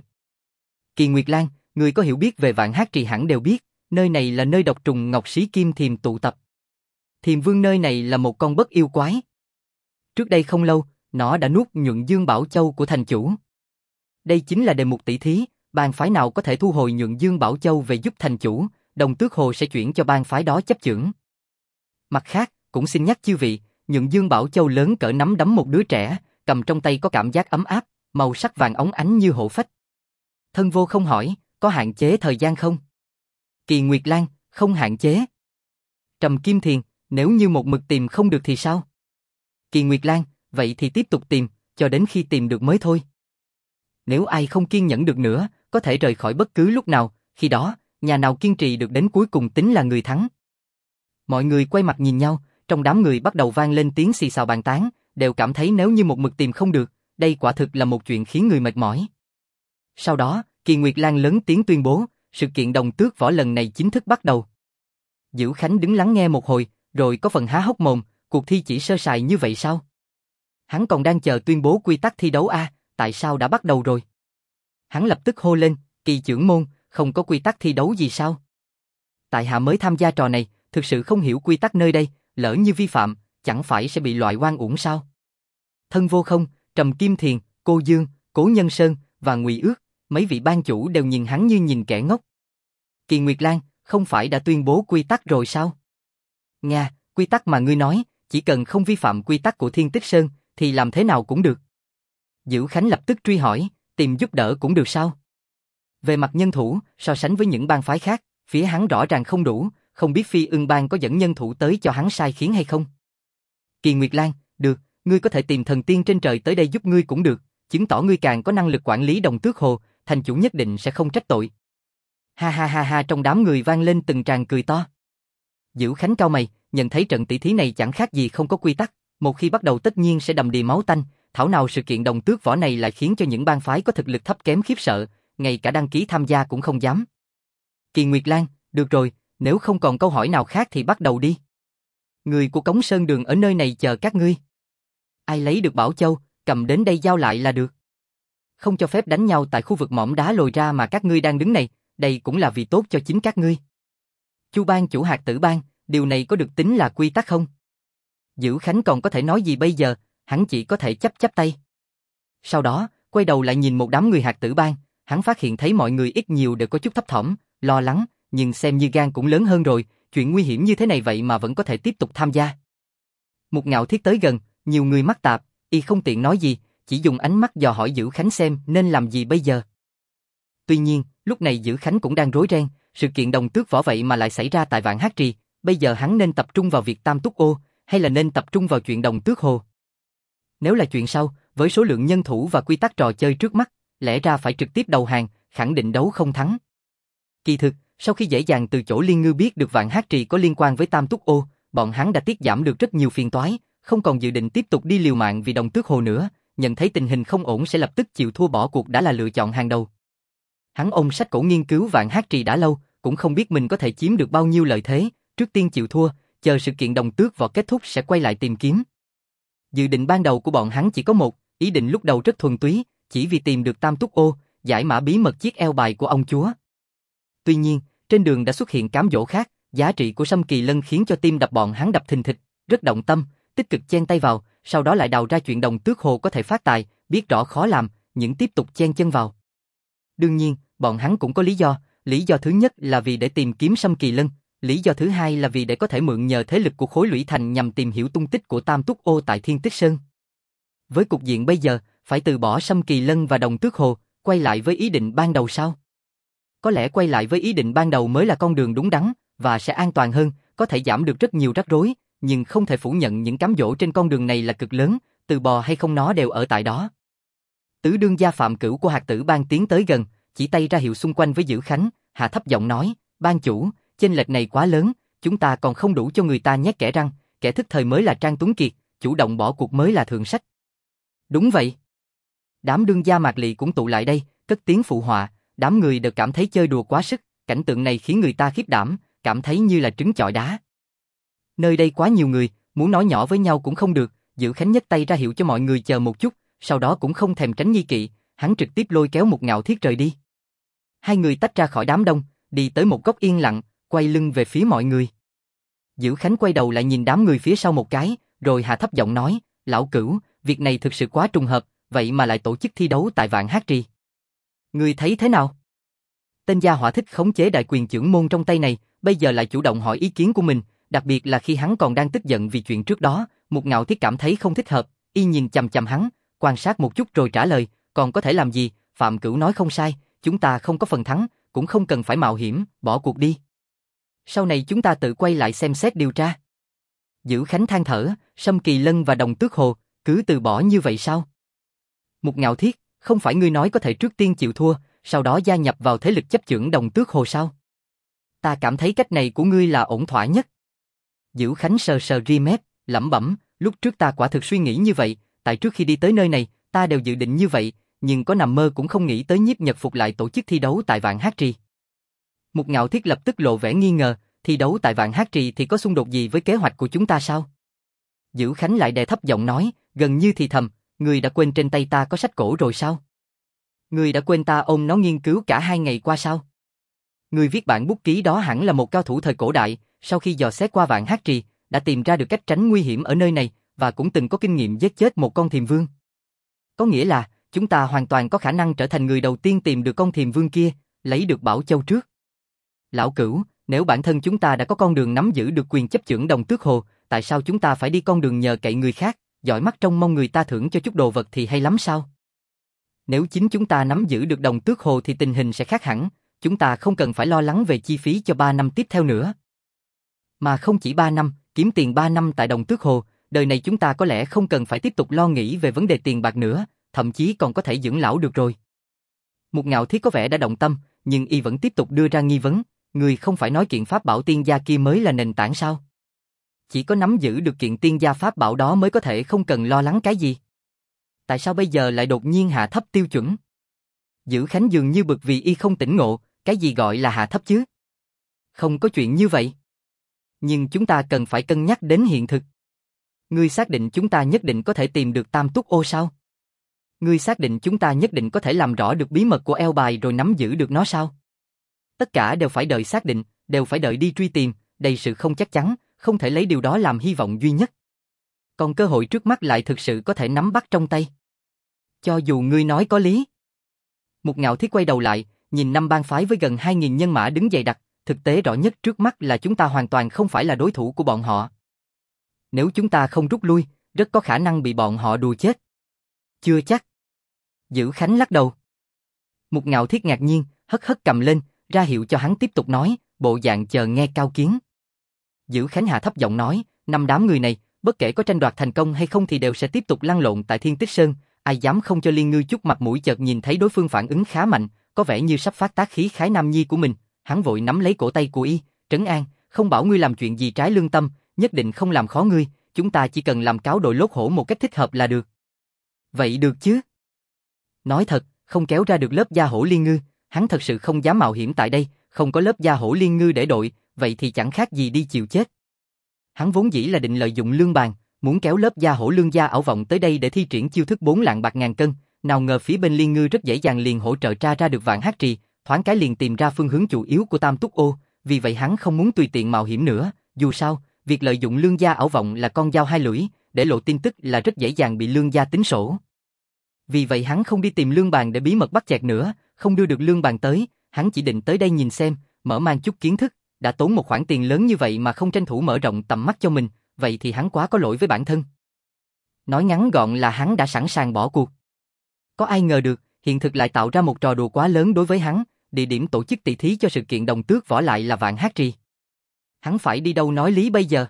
Kỳ Nguyệt Lan, người có hiểu biết về Vạn Hát Trì hẳn đều biết, nơi này là nơi độc trùng Ngọc Sĩ Kim Thiềm tụ tập. Thiềm Vương nơi này là một con bất yêu quái. Trước đây không lâu, nó đã nuốt Nhuận Dương Bảo Châu của thành chủ. Đây chính là đề mục tỷ thí, bang phái nào có thể thu hồi Nhuận Dương Bảo Châu về giúp thành chủ, Đồng Tước Hồ sẽ chuyển cho bang phái đó chấp chưởng. Mặt khác, cũng xin nhắc chư vị, Nhuận Dương Bảo Châu lớn cỡ nắm đấm một đứa trẻ, cầm trong tay có cảm giác ấm áp, màu sắc vàng óng ánh như hổ phách. Thân Vô Không hỏi, có hạn chế thời gian không? Kỳ Nguyệt Lan, không hạn chế. Trầm Kim Thiền, nếu như một mực tìm không được thì sao? Kỳ Nguyệt Lan, vậy thì tiếp tục tìm, cho đến khi tìm được mới thôi. Nếu ai không kiên nhẫn được nữa, có thể rời khỏi bất cứ lúc nào, khi đó, nhà nào kiên trì được đến cuối cùng tính là người thắng. Mọi người quay mặt nhìn nhau, trong đám người bắt đầu vang lên tiếng xì xào bàn tán, đều cảm thấy nếu như một mực tìm không được, đây quả thực là một chuyện khiến người mệt mỏi. Sau đó, Kỳ Nguyệt Lan lớn tiếng tuyên bố, sự kiện đồng tước võ lần này chính thức bắt đầu. Dữ Khánh đứng lắng nghe một hồi, rồi có phần há hốc mồm, cuộc thi chỉ sơ sài như vậy sao? Hắn còn đang chờ tuyên bố quy tắc thi đấu tại sao đã bắt đầu rồi? Hắn lập tức hô lên, Kỳ trưởng môn, không có quy tắc thi đấu gì sao? Tại hạ mới tham gia trò này, thực sự không hiểu quy tắc nơi đây, lỡ như vi phạm, chẳng phải sẽ bị loại oan uổng sao? Thân Vô Không, Trầm Kim Thiền, Cô Dương, Cố Nhân Sơn và Ngụy Ước, mấy vị ban chủ đều nhìn hắn như nhìn kẻ ngốc. Kỳ Nguyệt Lan, không phải đã tuyên bố quy tắc rồi sao? Nga, quy tắc mà ngươi nói, chỉ cần không vi phạm quy tắc của Thiên Tích Sơn, thì làm thế nào cũng được. Dữ Khánh lập tức truy hỏi, tìm giúp đỡ cũng được sao? Về mặt nhân thủ, so sánh với những bang phái khác, phía hắn rõ ràng không đủ, không biết Phi Ưng Bang có dẫn nhân thủ tới cho hắn sai khiến hay không? Kỳ Nguyệt Lan, được, ngươi có thể tìm thần tiên trên trời tới đây giúp ngươi cũng được, chứng tỏ ngươi càng có năng lực quản lý Đồng Tước Hồ, thành chủ nhất định sẽ không trách tội. Ha ha ha ha, trong đám người vang lên từng tràng cười to. Dữ Khánh cau mày, nhận thấy trận tỷ thí này chẳng khác gì không có quy tắc, một khi bắt đầu tất nhiên sẽ đầm đìa máu tanh, thảo nào sự kiện đồng tước võ này lại khiến cho những bang phái có thực lực thấp kém khiếp sợ, ngay cả đăng ký tham gia cũng không dám. Kỳ Nguyệt Lan, được rồi, nếu không còn câu hỏi nào khác thì bắt đầu đi. Người của Cống Sơn Đường ở nơi này chờ các ngươi. Ai lấy được Bảo Châu, cầm đến đây giao lại là được. Không cho phép đánh nhau tại khu vực mỏm đá lồi ra mà các ngươi đang đứng này, đây cũng là vì tốt cho chính các ngươi. Chu Bang chủ Hạt Tử Bang, điều này có được tính là quy tắc không? Dữ Khánh còn có thể nói gì bây giờ, hắn chỉ có thể chắp tay. Sau đó, quay đầu lại nhìn một đám người Hạt Tử Bang, hắn phát hiện thấy mọi người ít nhiều đều có chút thấp thỏm, lo lắng, nhưng xem như gan cũng lớn hơn rồi, chuyện nguy hiểm như thế này vậy mà vẫn có thể tiếp tục tham gia. Một Ngạo Thiết tới gần, nhiều người mắc tạp, y không tiện nói gì, chỉ dùng ánh mắt dò hỏi Dữ Khánh xem nên làm gì bây giờ. Tuy nhiên, lúc này Dữ Khánh cũng đang rối ren, sự kiện đồng tước võ vậy mà lại xảy ra tại Vạn Hát Trì, bây giờ hắn nên tập trung vào việc Tam Túc Ô, hay là nên tập trung vào chuyện Đồng Tước Hồ? Nếu là chuyện sau, với số lượng nhân thủ và quy tắc trò chơi trước mắt, lẽ ra phải trực tiếp đầu hàng, khẳng định đấu không thắng. Kỳ thực, sau khi dễ dàng từ chỗ Liên Ngư biết được Vạn Hát Trì có liên quan với Tam Túc Ô, bọn hắn đã tiết giảm được rất nhiều phiền toái, không còn dự định tiếp tục đi liều mạng vì Đồng Tước Hồ nữa, nhận thấy tình hình không ổn sẽ lập tức chịu thua bỏ cuộc đã là lựa chọn hàng đầu. Hắn ôm sách cổ nghiên cứu Vạn Hát Trì đã lâu, cũng không biết mình có thể chiếm được bao nhiêu lợi thế, trước tiên chịu thua, chờ sự kiện đồng tước võ kết thúc sẽ quay lại tìm kiếm. Dự định ban đầu của bọn hắn chỉ có một, ý định lúc đầu rất thuần túy, chỉ vì tìm được Tam Túc Ô, giải mã bí mật chiếc eo bài của ông chúa. Tuy nhiên, trên đường đã xuất hiện cám dỗ khác, giá trị của Sâm Kỳ Lân khiến cho tim đập bọn hắn đập thình thịch, rất động tâm, tích cực chen tay vào, sau đó lại đào ra chuyện Đồng Tước Hồ có thể phát tài, biết rõ khó làm, nhưng tiếp tục chen chân vào. Đương nhiên, bọn hắn cũng có lý do thứ nhất là vì để tìm kiếm Sâm Kỳ Lân, lý do thứ hai là vì để có thể mượn nhờ thế lực của Khối Lũy Thành nhằm tìm hiểu tung tích của Tam Túc Ô tại Thiên Tích Sơn. Với cục diện bây giờ, phải từ bỏ Sâm Kỳ Lân và Đồng Tước Hồ, quay lại với ý định ban đầu sao? Có lẽ quay lại với ý định ban đầu mới là con đường đúng đắn, và sẽ an toàn hơn, có thể giảm được rất nhiều rắc rối, nhưng không thể phủ nhận những cám dỗ trên con đường này là cực lớn, từ bò hay không nó đều ở tại đó. Tứ đương gia Phạm Cửu của Hạt Tử Bang tiến tới gần, chỉ tay ra hiệu xung quanh với Dữ Khánh, hạ thấp giọng nói, ban chủ, chênh lệch này quá lớn, chúng ta còn không đủ cho người ta nhét kẽ răng, kẻ thức thời mới là Trang Tuấn Kiệt, chủ động bỏ cuộc mới là thượng sách. Đúng vậy. Đám đương gia Mạc Lị cũng tụ lại đây, cất tiếng phụ họa, đám người đều cảm thấy chơi đùa quá sức, cảnh tượng này khiến người ta khiếp đảm, cảm thấy như là trứng chọi đá. Nơi đây quá nhiều người, muốn nói nhỏ với nhau cũng không được, Dữ Khánh nhấc tay ra hiệu cho mọi người chờ một chút, sau đó cũng không thèm tránh nghi kỵ, hắn trực tiếp lôi kéo Một Ngạo Thiết rời đi. Hai người tách ra khỏi đám đông, đi tới một góc yên lặng, quay lưng về phía mọi người. Dữ Khánh quay đầu lại nhìn đám người phía sau một cái, rồi hạ thấp giọng nói, lão Cửu, việc này thực sự quá trùng hợp, vậy mà lại tổ chức thi đấu tại Vạn Hát Trì. Ngươi thấy thế nào? Tên gia hỏa thích khống chế đại quyền chưởng môn trong tay này, bây giờ lại chủ động hỏi ý kiến của mình, đặc biệt là khi hắn còn đang tức giận vì chuyện trước đó, Một Ngạo Thiết cảm thấy không thích hợp, y nhìn chằm chằm hắn, quan sát một chút rồi trả lời, còn có thể làm gì, Phạm Cửu nói không sai, chúng ta không có phần thắng, cũng không cần phải mạo hiểm, bỏ cuộc đi. Sau này chúng ta tự quay lại xem xét điều tra. Dữ Khánh than thở, Sâm Kỳ Lân và Đồng Tước Hồ, cứ từ bỏ như vậy sao? Một Ngạo Thiết, không phải ngươi nói có thể trước tiên chịu thua, sau đó gia nhập vào thế lực chấp chưởng Đồng Tước Hồ sao? Ta cảm thấy cách này của ngươi là ổn thỏa nhất. Dữ Khánh sờ sờ ri mép, lẩm bẩm, lúc trước ta quả thực suy nghĩ như vậy, tại trước khi đi tới nơi này, ta đều dự định như vậy, nhưng có nằm mơ cũng không nghĩ tới Nhiếp Nhật Phục lại tổ chức thi đấu tại Vạn Hát Trì. Một Ngạo Thiết lập tức lộ vẻ nghi ngờ, thi đấu tại Vạn Hát Trì thì có xung đột gì với kế hoạch của chúng ta sao? Dữ Khánh lại đè thấp giọng nói, gần như thì thầm, ngươi đã quên trên tay ta có sách cổ rồi sao? Ngươi đã quên ta ôm nó nghiên cứu cả 2 ngày qua sao? Ngươi viết bản bút ký đó hẳn là một cao thủ thời cổ đại, sau khi dò xét qua Vạn Hát Trì, đã tìm ra được cách tránh nguy hiểm ở nơi này, và cũng từng có kinh nghiệm giết chết một con thiềm vương. Có nghĩa là, chúng ta hoàn toàn có khả năng trở thành người đầu tiên tìm được con thiềm vương kia, lấy được Bảo Châu trước. Lão Cửu, nếu bản thân chúng ta đã có con đường nắm giữ được quyền chấp chưởng Đồng Tước Hồ, tại sao chúng ta phải đi con đường nhờ cậy người khác, giỏi mắt trông mong người ta thưởng cho chút đồ vật thì hay lắm sao? Nếu chính chúng ta nắm giữ được Đồng Tước Hồ thì tình hình sẽ khác hẳn, chúng ta không cần phải lo lắng về chi phí cho 3 năm tiếp theo nữa. Mà không chỉ 3 năm, kiếm tiền 3 năm tại Đồng Tước Hồ, đời này chúng ta có lẽ không cần phải tiếp tục lo nghĩ về vấn đề tiền bạc nữa, thậm chí còn có thể dưỡng lão được rồi. Một Ngạo Thiết có vẻ đã động tâm, nhưng y vẫn tiếp tục đưa ra nghi vấn, người không phải nói kiện pháp bảo tiên gia kia mới là nền tảng sao? Chỉ có nắm giữ được kiện tiên gia pháp bảo đó mới có thể không cần lo lắng cái gì. Tại sao bây giờ lại đột nhiên hạ thấp tiêu chuẩn? Dữ Khánh dường như bực vì y không tỉnh ngộ, cái gì gọi là hạ thấp chứ? Không có chuyện như vậy. Nhưng chúng ta cần phải cân nhắc đến hiện thực. Ngươi xác định chúng ta nhất định có thể tìm được Tam Túc Ô sao? Ngươi xác định chúng ta nhất định có thể làm rõ được bí mật của eo bài rồi nắm giữ được nó sao? Tất cả đều phải đợi xác định, đều phải đợi đi truy tìm, đầy sự không chắc chắn, không thể lấy điều đó làm hy vọng duy nhất. Còn cơ hội trước mắt lại thực sự có thể nắm bắt trong tay. Cho dù ngươi nói có lý. Một Ngạo Thiết quay đầu lại, nhìn 5 bang phái với gần 2.000 nhân mã đứng dày đặc, thực tế rõ nhất trước mắt là chúng ta hoàn toàn không phải là đối thủ của bọn họ. Nếu chúng ta không rút lui, rất có khả năng bị bọn họ đùa chết. Chưa chắc. Dữ Khánh lắc đầu. Một Ngạo Thiết ngạc nhiên, hất hất cầm lên, ra hiệu cho hắn tiếp tục nói, bộ dạng chờ nghe cao kiến. Dữ Khánh hạ thấp giọng nói, 5 đám người này, bất kể có tranh đoạt thành công hay không thì đều sẽ tiếp tục lăn lộn tại Thiên Tích Sơn, ai dám không cho Liên Ngư chút mặt mũi. Chợt nhìn thấy đối phương phản ứng khá mạnh, có vẻ như sắp phát tác khí khái nam nhi của mình, hắn vội nắm lấy cổ tay của y, trấn an, không bảo ngươi làm chuyện gì trái lương tâm, nhất định không làm khó ngươi, chúng ta chỉ cần làm cáo đội lốt hổ một cách thích hợp là được. Vậy được chứ? Nói thật, không kéo ra được lớp gia hổ Liên Ngư, hắn thật sự không dám mạo hiểm tại đây, không có lớp gia hổ Liên Ngư để đội, vậy thì chẳng khác gì đi chịu chết. Hắn vốn dĩ là định lợi dụng lương bàn, muốn kéo lớp gia hổ Lương gia ảo vọng tới đây để thi triển chiêu thức 4 lạng bạc ngàn cân, nào ngờ phía bên Liên Ngư rất dễ dàng liền hỗ trợ tra ra được Vạn Hát Trì, thoáng cái liền tìm ra phương hướng chủ yếu của Tam Túc Ô, vì vậy hắn không muốn tùy tiện mạo hiểm nữa, dù sao, việc lợi dụng Lương gia ảo vọng là con dao hai lưỡi, để lộ tin tức là rất dễ dàng bị Lương gia tính sổ. Vì vậy hắn không đi tìm Lương Bàn để bí mật bắt chẹt nữa, không đưa được Lương Bàn tới, hắn chỉ định tới đây nhìn xem, mở mang chút kiến thức, đã tốn một khoản tiền lớn như vậy mà không tranh thủ mở rộng tầm mắt cho mình, vậy thì hắn quá có lỗi với bản thân. Nói ngắn gọn là hắn đã sẵn sàng bỏ cuộc. Có ai ngờ được, hiện thực lại tạo ra một trò đùa quá lớn đối với hắn, địa điểm tổ chức tỷ thí cho sự kiện đồng tước võ lại là Vạn Hát Trì. Hắn phải đi đâu nói lý bây giờ?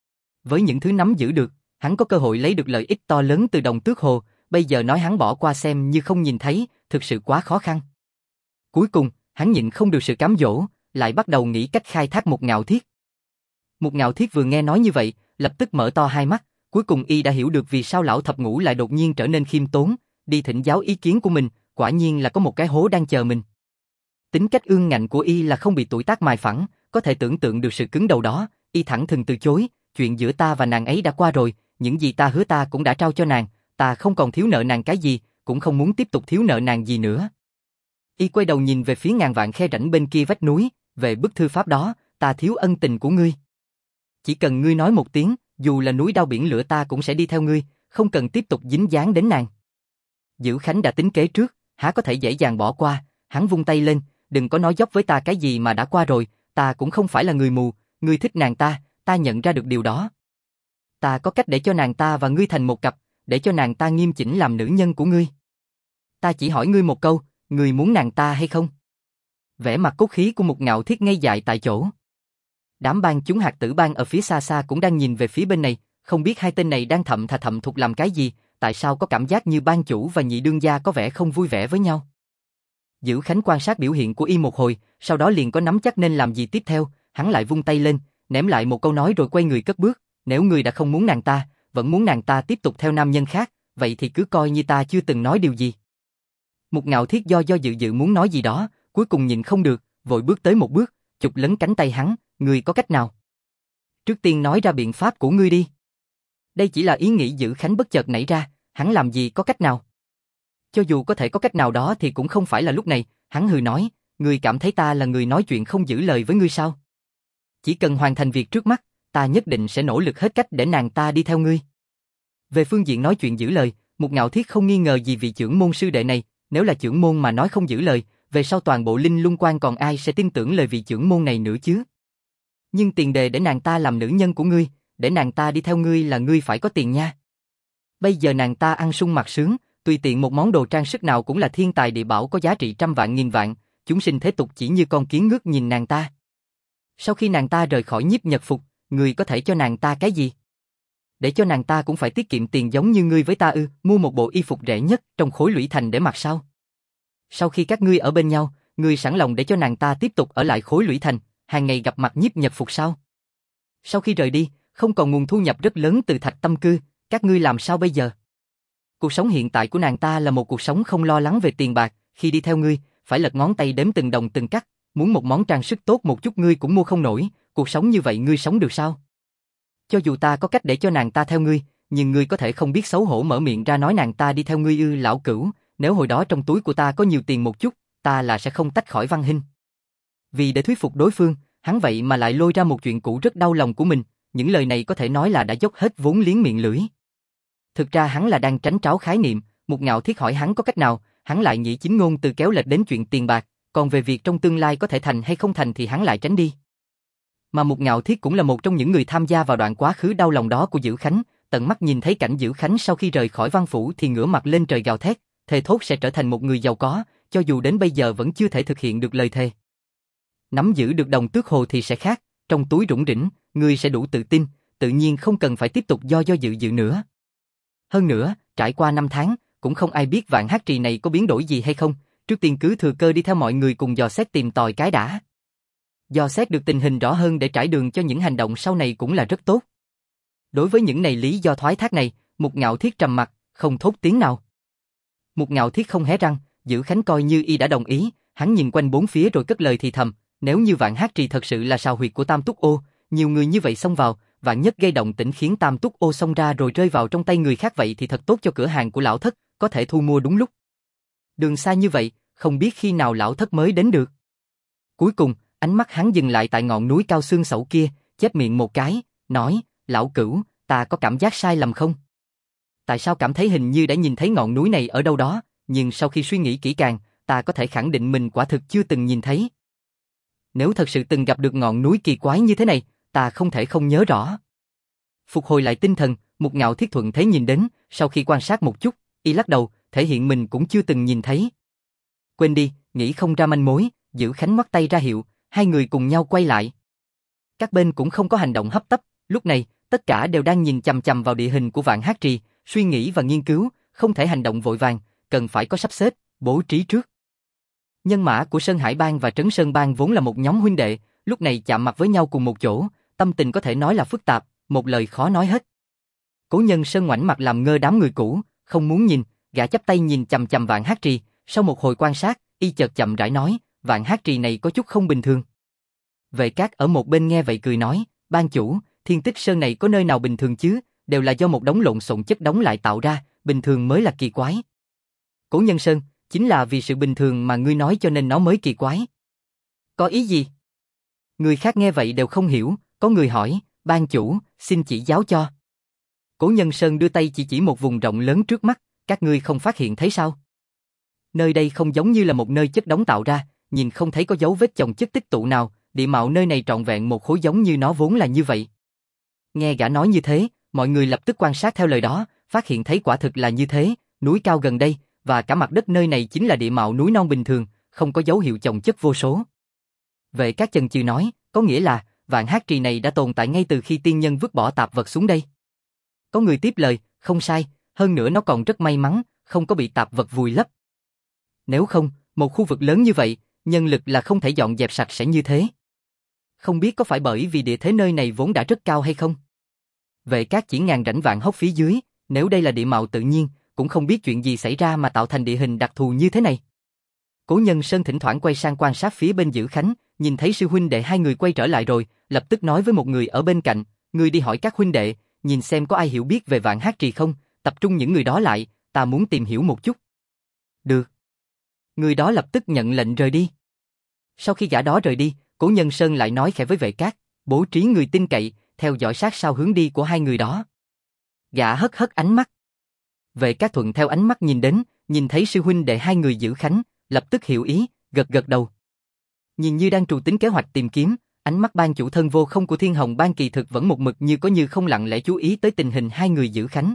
Với những thứ nắm giữ được, hắn có cơ hội lấy được lợi ích to lớn từ đồng tước hồ, bây giờ nói hắn bỏ qua xem như không nhìn thấy, thực sự quá khó khăn. Cuối cùng, hắn nhịn không được sự cám dỗ, lại bắt đầu nghĩ cách khai thác Một Ngạo Thiết. Một Ngạo Thiết vừa nghe nói như vậy, lập tức mở to hai mắt, cuối cùng y đã hiểu được vì sao lão thập ngũ lại đột nhiên trở nên khiêm tốn, đi thỉnh giáo ý kiến của mình, quả nhiên là có một cái hố đang chờ mình. Tính cách ương ngạnh của y là không bị tuổi tác mài phẳng, có thể tưởng tượng được sự cứng đầu đó, y thẳng thừng từ chối, chuyện giữa ta và nàng ấy đã qua rồi, những gì ta hứa ta cũng đã trao cho nàng, ta không còn thiếu nợ nàng cái gì, cũng không muốn tiếp tục thiếu nợ nàng gì nữa. Y quay đầu nhìn về phía ngàn vạn khe rãnh bên kia vách núi, về bức thư pháp đó, ta thiếu ân tình của ngươi. Chỉ cần ngươi nói một tiếng, dù là núi đao biển lửa ta cũng sẽ đi theo ngươi, không cần tiếp tục dính dáng đến nàng. Dữ Khánh đã tính kế trước, há có thể dễ dàng bỏ qua, hắn vung tay lên, đừng có nói dốc với ta cái gì mà đã qua rồi, ta cũng không phải là người mù, ngươi thích nàng ta nhận ra được điều đó. Ta có cách để cho nàng ta và ngươi thành một cặp, để cho nàng ta nghiêm chỉnh làm nữ nhân của ngươi. Ta chỉ hỏi ngươi một câu, ngươi muốn nàng ta hay không? Vẻ mặt cốt khí của Một Ngạo Thiết ngây dại tại chỗ. Đám bang chúng hạt tử bang ở phía xa xa cũng đang nhìn về phía bên này, không biết hai tên này đang thầm thục làm cái gì, tại sao có cảm giác như ban chủ và nhị đương gia có vẻ không vui vẻ với nhau. Dữ Khánh quan sát biểu hiện của y một hồi, sau đó liền có nắm chắc nên làm gì tiếp theo, hắn lại vung tay lên, ném lại một câu nói rồi quay người cất bước, nếu ngươi đã không muốn nàng ta, vẫn muốn nàng ta tiếp tục theo nam nhân khác, vậy thì cứ coi như ta chưa từng nói điều gì. Một Ngạo Thiết do dự muốn nói gì đó, cuối cùng nhìn không được, vội bước tới một bước, chụp lấy cánh tay hắn, ngươi có cách nào? Trước tiên nói ra biện pháp của ngươi đi. Đây chỉ là ý nghĩ Dữ Khánh bất chợt nảy ra, hắn làm gì có cách nào? Cho dù có thể có cách nào đó thì cũng không phải là lúc này, hắn hừ nói, ngươi cảm thấy ta là người nói chuyện không giữ lời với ngươi sao? Chỉ cần hoàn thành việc trước mắt, ta nhất định sẽ nỗ lực hết cách để nàng ta đi theo ngươi. Về phương diện nói chuyện giữ lời, Một Ngạo Thiết không nghi ngờ gì vị trưởng môn sư đệ này, nếu là trưởng môn mà nói không giữ lời, về sau toàn bộ Linh Lung Quan còn ai sẽ tin tưởng lời vị trưởng môn này nữa chứ? Nhưng tiền đề để nàng ta làm nữ nhân của ngươi, để nàng ta đi theo ngươi là ngươi phải có tiền nha. Bây giờ nàng ta ăn sung mặc sướng, tùy tiện một món đồ trang sức nào cũng là thiên tài địa bảo có giá trị trăm vạn nghìn vạn, chúng sinh thế tục chỉ như con kiến ngước nhìn nàng ta. Sau khi nàng ta rời khỏi Nhiếp Nhật Phục, ngươi có thể cho nàng ta cái gì? Để cho nàng ta cũng phải tiết kiệm tiền giống như ngươi với ta ư, mua một bộ y phục rẻ nhất trong khối lũy thành để mặc sao? Sau khi các ngươi ở bên nhau, ngươi sẵn lòng để cho nàng ta tiếp tục ở lại khối lũy thành, hàng ngày gặp mặt Nhiếp Nhật Phục sao? Sau khi rời đi, không còn nguồn thu nhập rất lớn từ Thạch Tâm Cư, các ngươi làm sao bây giờ? Cuộc sống hiện tại của nàng ta là một cuộc sống không lo lắng về tiền bạc, khi đi theo ngươi, phải lật ngón tay đếm từng đồng từng cắc, muốn một món trang sức tốt một chút ngươi cũng mua không nổi, cuộc sống như vậy ngươi sống được sao? Cho dù ta có cách để cho nàng ta theo ngươi, nhưng ngươi có thể không biết xấu hổ mở miệng ra nói nàng ta đi theo ngươi ư? Lão cửu, nếu hồi đó trong túi của ta có nhiều tiền một chút, ta là sẽ không tách khỏi Văn Hinh. Vì để thuyết phục đối phương, hắn vậy mà lại lôi ra một chuyện cũ rất đau lòng của mình, những lời này có thể nói là đã dốc hết vốn liếng miệng lưỡi. Thực ra hắn là đang tránh tráo khái niệm, Một Ngạo Thiết hỏi hắn có cách nào, hắn lại nghĩ chính ngôn từ kéo lệch đến chuyện tiền bạc, còn về việc trong tương lai có thể thành hay không thành thì hắn lại tránh đi. Mà Một Ngạo Thiết cũng là một trong những người tham gia vào đoạn quá khứ đau lòng đó của Dữ Khánh, tận mắt nhìn thấy cảnh Dữ Khánh sau khi rời khỏi Văn Phủ thì ngửa mặt lên trời gào thét, thề thốt sẽ trở thành một người giàu có, cho dù đến bây giờ vẫn chưa thể thực hiện được lời thề. Nắm giữ được đồng tước hồ thì sẽ khác, trong túi rủng rỉnh, ngươi sẽ đủ tự tin, tự nhiên không cần phải tiếp tục do dự nữa. Hơn nữa, trải qua 5 tháng, cũng không ai biết Vạn Hát Trì này có biến đổi gì hay không, trước tiên cứ thừa cơ đi theo mọi người cùng dò xét tìm tòi cái đã. Dò xét được tình hình rõ hơn để trải đường cho những hành động sau này cũng là rất tốt. Đối với những này lý do thoái thác này, Một Ngạo Thiết trầm mặc, không thốt tiếng nào. Một Ngạo Thiết không hé răng, Dữ Khánh coi như y đã đồng ý, hắn nhìn quanh bốn phía rồi cất lời thì thầm, nếu như Vạn Hát Trì thật sự là sào huyệt của Tam Túc Ô, nhiều người như vậy xông vào, vạn nhất gây động tĩnh khiến Tam Túc Ô xông ra rồi rơi vào trong tay người khác vậy thì thật tốt cho cửa hàng của lão thất, có thể thu mua đúng lúc. Đường xa như vậy, không biết khi nào lão thất mới đến được. Cuối cùng, ánh mắt hắn dừng lại tại ngọn núi cao xương sẩu kia, chép miệng một cái, nói, lão Cửu, ta có cảm giác sai lầm không? Tại sao cảm thấy hình như đã nhìn thấy ngọn núi này ở đâu đó, nhưng sau khi suy nghĩ kỹ càng, ta có thể khẳng định mình quả thực chưa từng nhìn thấy. Nếu thật sự từng gặp được ngọn núi kỳ quái như thế này, ta không thể không nhớ rõ. Phục hồi lại tinh thần, Mục Ngạo Thiết thuận thế nhìn đến, sau khi quan sát một chút, y lắc đầu, thể hiện mình cũng chưa từng nhìn thấy. Quên đi, nghĩ không ra manh mối, Dữ Khánh ngoắc tay ra hiệu, hai người cùng nhau quay lại. Các bên cũng không có hành động hấp tấp, lúc này, tất cả đều đang nhìn chằm chằm vào địa hình của Vạn Hác Trì, suy nghĩ và nghiên cứu, không thể hành động vội vàng, cần phải có sắp xếp, bố trí trước. Nhân mã của Sơn Hải Bang và Trấn Sơn Bang vốn là một nhóm huynh đệ, lúc này chạm mặt với nhau cùng một chỗ, tâm tình có thể nói là phức tạp, một lời khó nói hết. Cố Nhân Sơn ngoảnh mặt làm ngơ đám người cũ, không muốn nhìn, gã chắp tay nhìn chằm chằm Vạn Hác Trì, sau một hồi quan sát, y chợt chậm rãi nói, Vạn Hác Trì này có chút không bình thường. Vệ Cát ở một bên nghe vậy cười nói, ban chủ, Thiên Tích Sơn này có nơi nào bình thường chứ, đều là do một đống lộn xộn chất đống lại tạo ra, bình thường mới là kỳ quái. Cố Nhân Sơn, chính là vì sự bình thường mà ngươi nói cho nên nó mới kỳ quái. Có ý gì? Người khác nghe vậy đều không hiểu, có người hỏi, ban chủ, xin chỉ giáo cho. Cố Nhân Sơn đưa tay chỉ một vùng rộng lớn trước mắt, các ngươi không phát hiện thấy sao? Nơi đây không giống như là một nơi chất đống tạo ra, nhìn không thấy có dấu vết chồng chất tích tụ nào, địa mạo nơi này trọn vẹn một khối giống như nó vốn là như vậy. Nghe gã nói như thế, mọi người lập tức quan sát theo lời đó, phát hiện thấy quả thực là như thế, núi cao gần đây, và cả mặt đất nơi này chính là địa mạo núi non bình thường, không có dấu hiệu chồng chất vô số. Vệ Cát chần chừ nói, có nghĩa là, Vạn Hác Trì này đã tồn tại ngay từ khi tiên nhân vứt bỏ tạp vật xuống đây. Có người tiếp lời, không sai, hơn nữa nó còn rất may mắn, không có bị tạp vật vùi lấp. Nếu không, một khu vực lớn như vậy, nhân lực là không thể dọn dẹp sạch sẽ như thế. Không biết có phải bởi vì địa thế nơi này vốn đã rất cao hay không? Vệ Cát chỉ ngàn rãnh vạn hốc phía dưới, nếu đây là địa mạo tự nhiên, cũng không biết chuyện gì xảy ra mà tạo thành địa hình đặc thù như thế này. Cố Nhân Sơn thỉnh thoảng quay sang quan sát phía bên Dữ Khánh, nhìn thấy sư huynh đệ hai người quay trở lại rồi, lập tức nói với một người ở bên cạnh, người đi hỏi các huynh đệ, nhìn xem có ai hiểu biết về Vạn Hác Trì không, tập trung những người đó lại, ta muốn tìm hiểu một chút. Được. Người đó lập tức nhận lệnh rời đi. Sau khi gã đó rời đi, Cố Nhân Sơn lại nói khẽ với Vệ Cát, bố trí người tin cậy, theo dõi sát sao hướng đi của hai người đó. Gã hất hất ánh mắt. Vệ Cát thuận theo ánh mắt nhìn đến, nhìn thấy sư huynh đệ hai người Dữ Khánh, lập tức hiểu ý, gật gật đầu. Nhìn như đang trù tính kế hoạch tìm kiếm, ánh mắt ban chủ thân vô không của Thiên Hồng Bang kỳ thực vẫn một mực như có như không lặng lẽ chú ý tới tình hình hai người Dữ Khánh.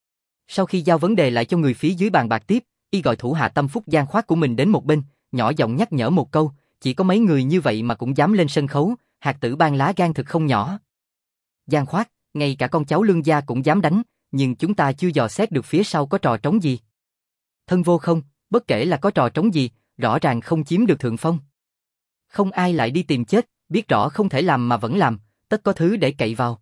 Sau khi giao vấn đề lại cho người phía dưới bàn bạc tiếp, y gọi thủ hạ tâm phúc Giang Khoát của mình đến một bên, nhỏ giọng nhắc nhở một câu, chỉ có mấy người như vậy mà cũng dám lên sân khấu, hạt tử ban lá gan thực không nhỏ. Giang Khoát, ngay cả con cháu Lương gia cũng dám đánh, nhưng chúng ta chưa dò xét được phía sau có trò trống gì. Thân vô không, bất kể là có trò trống gì, rõ ràng không chiếm được thượng phong. Không ai lại đi tìm chết, biết rõ không thể làm mà vẫn làm, tất có thứ để cậy vào.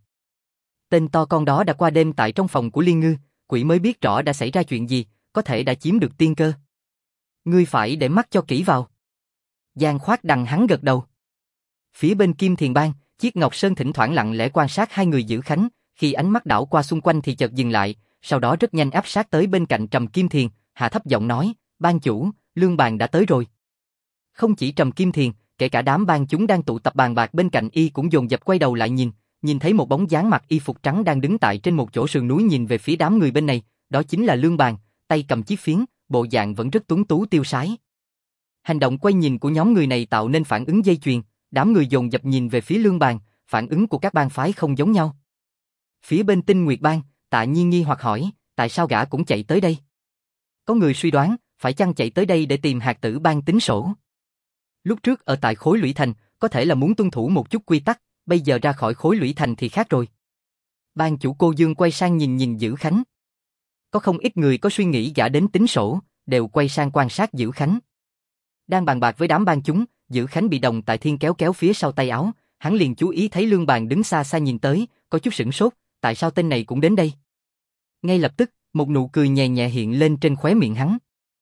Tên to con đó đã qua đêm tại trong phòng của Liên Ngư, quỷ mới biết rõ đã xảy ra chuyện gì, có thể đã chiếm được tiên cơ. Ngươi phải để mắt cho kỹ vào. Giang Khoát đằng hắn gật đầu. Phía bên Kim Thiền Bang, Chiết Ngọc Sơn thỉnh thoảng lặng lẽ quan sát hai người Dữ Khánh, khi ánh mắt đảo qua xung quanh thì chợt dừng lại, sau đó rất nhanh áp sát tới bên cạnh Trầm Kim Thiền, hạ thấp giọng nói, ban chủ, Lương Bàn đã tới rồi. Không chỉ Trầm Kim Thiền, kể cả đám bang chúng đang tụ tập bàn bạc bên cạnh y cũng dồn dập quay đầu lại nhìn thấy một bóng dáng mặc y phục trắng đang đứng tại trên một chỗ sườn núi nhìn về phía đám người bên này, đó chính là Lương Bàn, tay cầm chiếc phiến, bộ dạng vẫn rất tuấn tú tiêu sái. Hành động quay nhìn của nhóm người này tạo nên phản ứng dây chuyền, đám người dồn dập nhìn về phía Lương Bàn, phản ứng của các bang phái không giống nhau. Phía bên Tinh Nguyệt Bang, Tạ Nhiên nghi hoặc hỏi, tại sao gã cũng chạy tới đây? Có người suy đoán, phải chăng chạy tới đây để tìm hạt tử bang tính sổ? Lúc trước ở tại khối lũy thành, có thể là muốn tuân thủ một chút quy tắc, bây giờ ra khỏi khối lũy thành thì khác rồi. Ban chủ Cô Dương quay sang nhìn Dữ Khánh. Có không ít người có suy nghĩ gã đến tính sổ, đều quay sang quan sát Dữ Khánh. Đang bàn bạc với đám bang chúng, Dữ Khánh bị Đồng Tại Thiên kéo phía sau tay áo, hắn liền chú ý thấy Lương Bàn đứng xa xa nhìn tới, có chút sửng sốt, tại sao tên này cũng đến đây? Ngay lập tức, một nụ cười nhẹ nhẹ hiện lên trên khóe miệng hắn.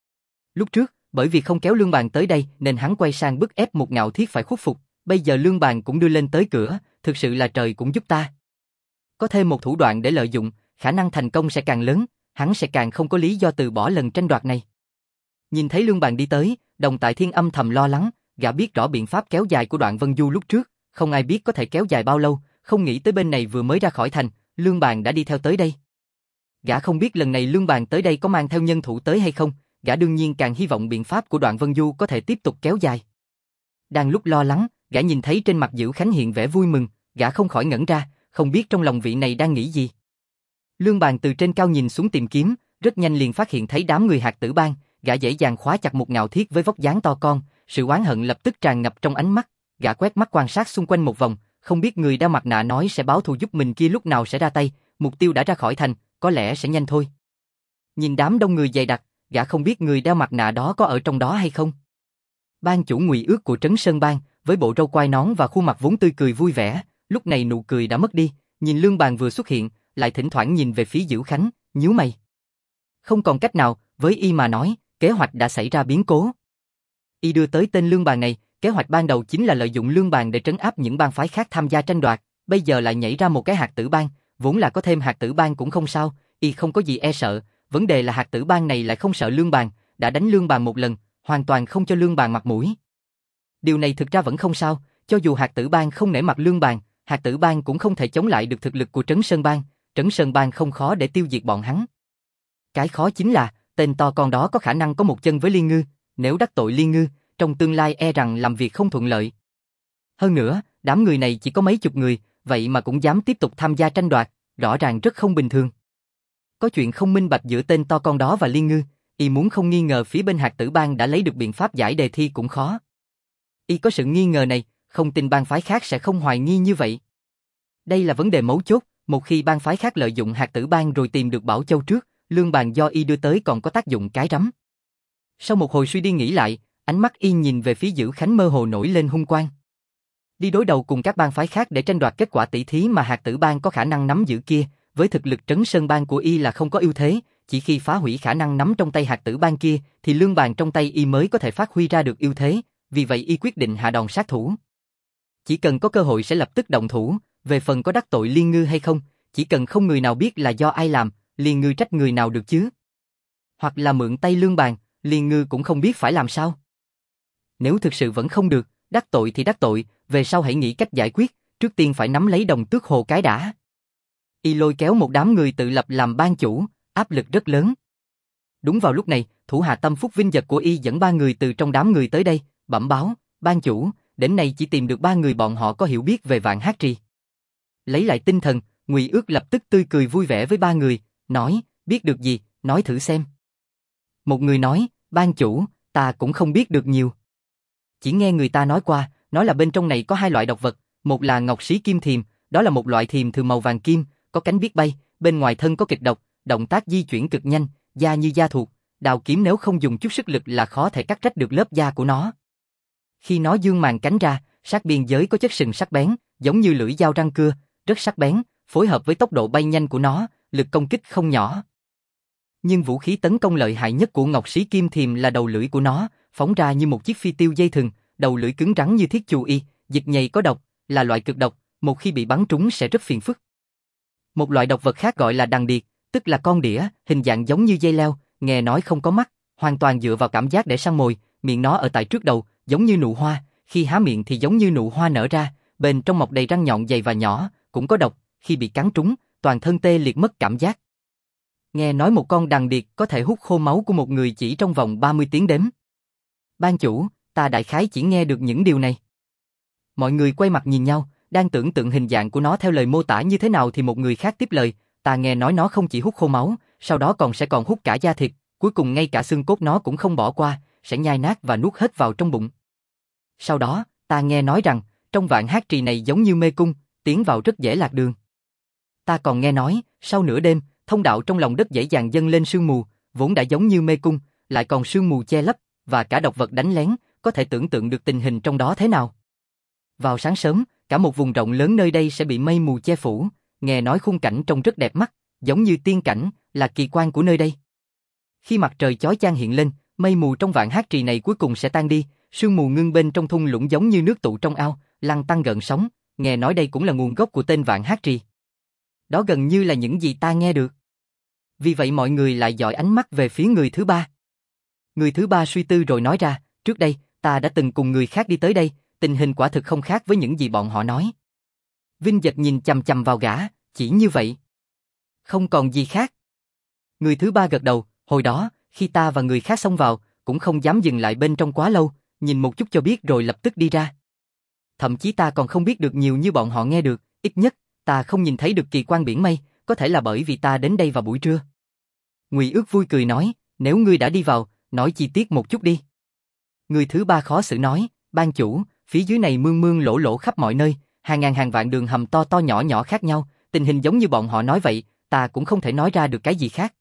Lúc trước, bởi vì không kéo Lương Bàn tới đây nên hắn quay sang bức ép một Ngạo Thiết phải khuất phục, bây giờ Lương Bàn cũng đưa lên tới cửa, thực sự là trời cũng giúp ta. Có thêm một thủ đoạn để lợi dụng, khả năng thành công sẽ càng lớn, hắn sẽ càng không có lý do từ bỏ lần tranh đoạt này. Nhìn thấy Lương Bàn đi tới, Đồng Tại Thiên âm thầm lo lắng, gã biết rõ biện pháp kéo dài của Đoạn Vân Du lúc trước, không ai biết có thể kéo dài bao lâu, không nghĩ tới bên này vừa mới ra khỏi thành, Lương Bàn đã đi theo tới đây. Gã không biết lần này Lương Bàn tới đây có mang theo nhân thủ tới hay không, gã đương nhiên càng hy vọng biện pháp của Đoạn Vân Du có thể tiếp tục kéo dài. Đang lúc lo lắng, gã nhìn thấy trên mặt Dữ Khánh hiện vẻ vui mừng, gã không khỏi ngẩn ra, không biết trong lòng vị này đang nghĩ gì. Lương Bàn từ trên cao nhìn xuống tìm kiếm, rất nhanh liền phát hiện thấy đám người Hạt Tử Bang, gã dễ dàng khóa chặt một ngạo thiết với vóc dáng to con, sự oán hận lập tức tràn ngập trong ánh mắt, gã quét mắt quan sát xung quanh một vòng, không biết người đeo mặt nạ nói sẽ báo thù giúp mình kia lúc nào sẽ ra tay, mục tiêu đã ra khỏi thành, có lẽ sẽ nhanh thôi. Nhìn đám đông người dày đặc, gã không biết người đeo mặt nạ đó có ở trong đó hay không. Ban chủ Ngụy Ước của Trấn Sơn Bang, với bộ râu quai nón và khuôn mặt vốn tươi cười vui vẻ, lúc này nụ cười đã mất đi, nhìn Lương Bàn vừa xuất hiện, lại thỉnh thoảng nhìn về phía Dữ Khánh, nhíu mày. Không còn cách nào, với y mà nói, kế hoạch đã xảy ra biến cố. Y đưa tới tên Lương Bàn này, kế hoạch ban đầu chính là lợi dụng Lương Bàn để trấn áp những bang phái khác tham gia tranh đoạt, bây giờ lại nhảy ra một cái Hạt Tử Bang, vốn là có thêm Hạt Tử Bang cũng không sao, y không có gì e sợ, vấn đề là Hạt Tử Bang này lại không sợ Lương Bàn, đã đánh Lương Bàn một lần, hoàn toàn không cho Lương Bàn mặt mũi. Điều này thực ra vẫn không sao, cho dù Hạt Tử Bang không nể mặt Lương Bàn, Hạt Tử Bang cũng không thể chống lại được thực lực của Trấn Sơn Bang, Trấn Sơn Bang không khó để tiêu diệt bọn hắn. Cái khó chính là, tên to con đó có khả năng có một chân với Liên Ngư, nếu đắc tội Liên Ngư, trong tương lai e rằng làm việc không thuận lợi. Hơn nữa, đám người này chỉ có mấy chục người, vậy mà cũng dám tiếp tục tham gia tranh đoạt, rõ ràng rất không bình thường. Có chuyện không minh bạch giữa tên to con đó và Liên Ngư, y muốn không nghi ngờ phía bên Hạt Tử Bang đã lấy được biện pháp giải đề thi cũng khó. Y có sự nghi ngờ này, không tin bang phái khác sẽ không hoài nghi như vậy. Đây là vấn đề mấu chốt, một khi bang phái khác lợi dụng Hạt Tử Bang rồi tìm được Bảo Châu trước, Lương Bàn do y đưa tới còn có tác dụng cái rắm. Sau một hồi suy đi nghĩ lại, ánh mắt y nhìn về phía Dữ Khánh mơ hồ nổi lên hung quang. Đi đối đầu cùng các bang phái khác để tranh đoạt kết quả tỷ thí mà Hạt Tử Bang có khả năng nắm giữ kia, với thực lực Trấn Sơn Bang của y là không có ưu thế, chỉ khi phá hủy khả năng nắm trong tay Hạt Tử Bang kia thì Lương Bàn trong tay y mới có thể phát huy ra được ưu thế, vì vậy y quyết định hạ đòn sát thủ. Chỉ cần có cơ hội sẽ lập tức động thủ, về phần có đắc tội Liên Ngư hay không, chỉ cần không người nào biết là do ai làm, Liên Ngư trách người nào được chứ. Hoặc là mượn tay Lương Bàn, Liên Ngư cũng không biết phải làm sao. Nếu thực sự vẫn không được, đắc tội thì đắc tội, về sau hãy nghĩ cách giải quyết, trước tiên phải nắm lấy Đồng Tước Hồ cái đã. Y lôi kéo một đám người tự lập làm ban chủ, áp lực rất lớn. Đúng vào lúc này, thủ hạ Tâm Phúc Vinh Vật của y dẫn 3 người từ trong đám người tới đây, bẩm báo, ban chủ, đến nay chỉ tìm được 3 người bọn họ có hiểu biết về Vạn Hát Trì. Lấy lại tinh thần, Ngụy Ước lập tức tươi cười vui vẻ với 3 người, nói, biết được gì, nói thử xem. Một người nói, ban chủ, ta cũng không biết được nhiều. Chỉ nghe người ta nói qua, nói là bên trong này có 2 loại độc vật, một là ngọc xí kim thiềm, đó là một loại thiềm thường màu vàng kim, có cánh biết bay, bên ngoài thân có kịch độc, động tác di chuyển cực nhanh, da như da thuộc, đào kiếm nếu không dùng chút sức lực là khó thể cắt rách được lớp da của nó. Khi nó dương màn cánh ra, sát biên giới có chất sừng sắc bén, giống như lưỡi dao răng cưa, rất sắc bén, phối hợp với tốc độ bay nhanh của nó, lực công kích không nhỏ. Nhưng vũ khí tấn công lợi hại nhất của ngọc xí kim thiềm là đầu lưỡi của nó, phóng ra như một chiếc phi tiêu dây thừng, đầu lưỡi cứng rắn như thiết chù y, dịch nhầy có độc, là loại cực độc, một khi bị bắn trúng sẽ rất phiền phức. Một loại độc vật khác gọi là đằng điệt, tức là con đĩa, hình dạng giống như dây leo, nghe nói không có mắt, hoàn toàn dựa vào cảm giác để săn mồi, miệng nó ở tại trước đầu, giống như nụ hoa, khi há miệng thì giống như nụ hoa nở ra, bên trong mọc đầy răng nhọn dày và nhỏ, cũng có độc, khi bị cắn trúng, toàn thân tê liệt mất cảm giác. Nghe nói một con đằng điệt có thể hút khô máu của một người chỉ trong vòng 30 tiếng đếm. Ban chủ, ta đại khái chỉ nghe được những điều này. Mọi người quay mặt nhìn nhau, đang tưởng tượng hình dạng của nó theo lời mô tả như thế nào thì một người khác tiếp lời, ta nghe nói nó không chỉ hút khô máu, sau đó sẽ còn hút cả da thịt, cuối cùng ngay cả xương cốt nó cũng không bỏ qua, sẽ nhai nát và nuốt hết vào trong bụng. Sau đó, ta nghe nói rằng, trong Vạn Hát Trì này giống như mê cung, tiến vào rất dễ lạc đường. Ta còn nghe nói, sau nửa đêm, thông đạo trong lòng đất dễ dàng dâng lên sương mù, vốn đã giống như mê cung, lại còn sương mù che lấp, và cả độc vật đánh lén, có thể tưởng tượng được tình hình trong đó thế nào. Vào sáng sớm, cả một vùng rộng lớn nơi đây sẽ bị mây mù che phủ, nghe nói khung cảnh trông rất đẹp mắt, giống như tiên cảnh, là kỳ quan của nơi đây. Khi mặt trời chói chang hiện lên, mây mù trong Vạn Hát Trì này cuối cùng sẽ tan đi, sương mù ngưng bên trong thung lũng giống như nước tụ trong ao, lăn tăn gợn sóng, nghe nói đây cũng là nguồn gốc của tên Vạn Hát Trì. Đó gần như là những gì ta nghe được. Vì vậy mọi người lại dọi ánh mắt về phía người thứ ba. Người thứ ba suy tư rồi nói ra, trước đây, ta đã từng cùng người khác đi tới đây, tình hình quả thực không khác với những gì bọn họ nói. Vinh Dật nhìn chằm chằm vào gã, chỉ như vậy. Không còn gì khác. Người thứ ba gật đầu, hồi đó, khi ta và người khác xông vào, cũng không dám dừng lại bên trong quá lâu, nhìn một chút cho biết rồi lập tức đi ra. Thậm chí ta còn không biết được nhiều như bọn họ nghe được, ít nhất, ta không nhìn thấy được kỳ quan biển mây, có thể là bởi vì ta đến đây vào buổi trưa. Ngụy Ước vui cười nói, nếu ngươi đã đi vào, nói chi tiết một chút đi. Người thứ ba khó xử nói, ban chủ, phía dưới này mương mương lỗ lỗ khắp mọi nơi, hàng ngàn hàng vạn đường hầm to to nhỏ nhỏ khác nhau, tình hình giống như bọn họ nói vậy, ta cũng không thể nói ra được cái gì khác.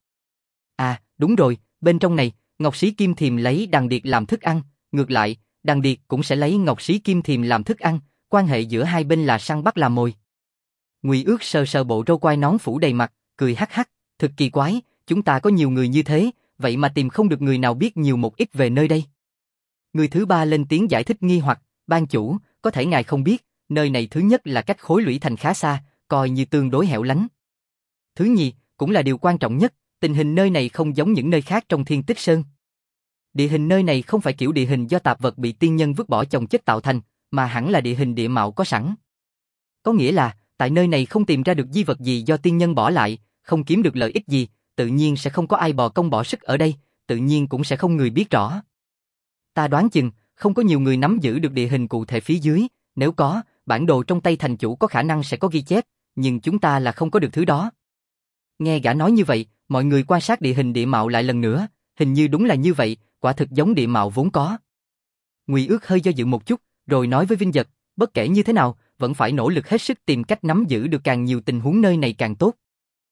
À, đúng rồi, bên trong này, Ngọc Sĩ Kim Thiềm lấy đằng điệt làm thức ăn, ngược lại, đằng điệt cũng sẽ lấy Ngọc Sĩ Kim Thiềm làm thức ăn, quan hệ giữa hai bên là săn bắt làm mồi. Ngụy Ước sờ sờ bộ râu quai nón phủ đầy mặt, cười hắc hắc, thực kỳ quái, chúng ta có nhiều người như thế, vậy mà tìm không được người nào biết nhiều một ít về nơi đây. Người thứ ba lên tiếng giải thích nghi hoặc, ban chủ, có thể ngài không biết, nơi này thứ nhất là cách Khối Lũy Thành khá xa, coi như tương đối hẻo lánh. Thứ nhì, cũng là điều quan trọng nhất, tình hình nơi này không giống những nơi khác trong Thiên Tích Sơn. Địa hình nơi này không phải kiểu địa hình do tạp vật bị tiên nhân vứt bỏ chồng chất tạo thành, mà hẳn là địa hình địa mạo có sẵn. Có nghĩa là, tại nơi này không tìm ra được di vật gì do tiên nhân bỏ lại, không kiếm được lợi ích gì, tự nhiên sẽ không có ai bò công bỏ sức ở đây, tự nhiên cũng sẽ không người biết rõ. Ta đoán chừng, không có nhiều người nắm giữ được địa hình cụ thể phía dưới, nếu có, bản đồ trong tay thành chủ có khả năng sẽ có ghi chép, nhưng chúng ta là không có được thứ đó. Nghe gã nói như vậy, mọi người quan sát địa hình địa mạo lại lần nữa, hình như đúng là như vậy, quả thực giống địa mạo vốn có. Ngụy Ước hơi do dự một chút, rồi nói với Vinh Dật, bất kể như thế nào, vẫn phải nỗ lực hết sức tìm cách nắm giữ được càng nhiều tình huống nơi này càng tốt.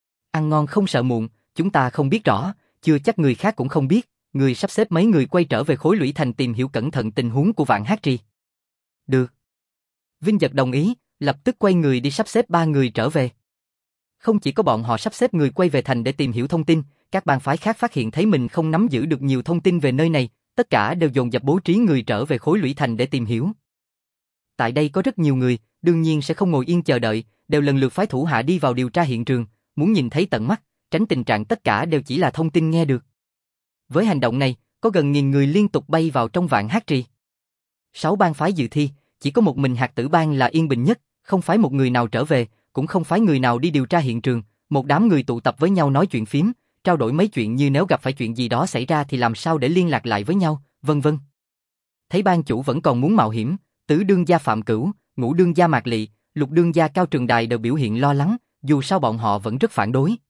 Ăn ngon không sợ muộn, chúng ta không biết rõ, chưa chắc người khác cũng không biết, người sắp xếp mấy người quay trở về Khối Lũy Thành tìm hiểu cẩn thận tình huống của Vạn Hát Trì. Được. Vinh Dật đồng ý, lập tức quay người đi sắp xếp 3 người trở về. Không chỉ có bọn họ sắp xếp người quay về thành để tìm hiểu thông tin, các bang phái khác phát hiện thấy mình không nắm giữ được nhiều thông tin về nơi này, tất cả đều dồn dập bố trí người trở về Khối Lũy Thành để tìm hiểu. Tại đây có rất nhiều người, đương nhiên sẽ không ngồi yên chờ đợi, đều lần lượt phái thủ hạ đi vào điều tra hiện trường, muốn nhìn thấy tận mắt, tránh tình trạng tất cả đều chỉ là thông tin nghe được. Với hành động này, có gần 1000 người liên tục bay vào trong Vạn Hát Trì. 6 bang phái dự thi, chỉ có một mình Hạt Tử Bang là yên bình nhất, không phái một người nào trở về, cũng không phái người nào đi điều tra hiện trường, một đám người tụ tập với nhau nói chuyện phím, trao đổi mấy chuyện như nếu gặp phải chuyện gì đó xảy ra thì làm sao để liên lạc lại với nhau, vân vân. Thấy ban chủ vẫn còn muốn mạo hiểm, tứ đương gia Phạm Cửu, ngũ đương gia Mạc Lị, lục đương gia Cao Trường Đài đều biểu hiện lo lắng, dù sao bọn họ vẫn rất phản đối.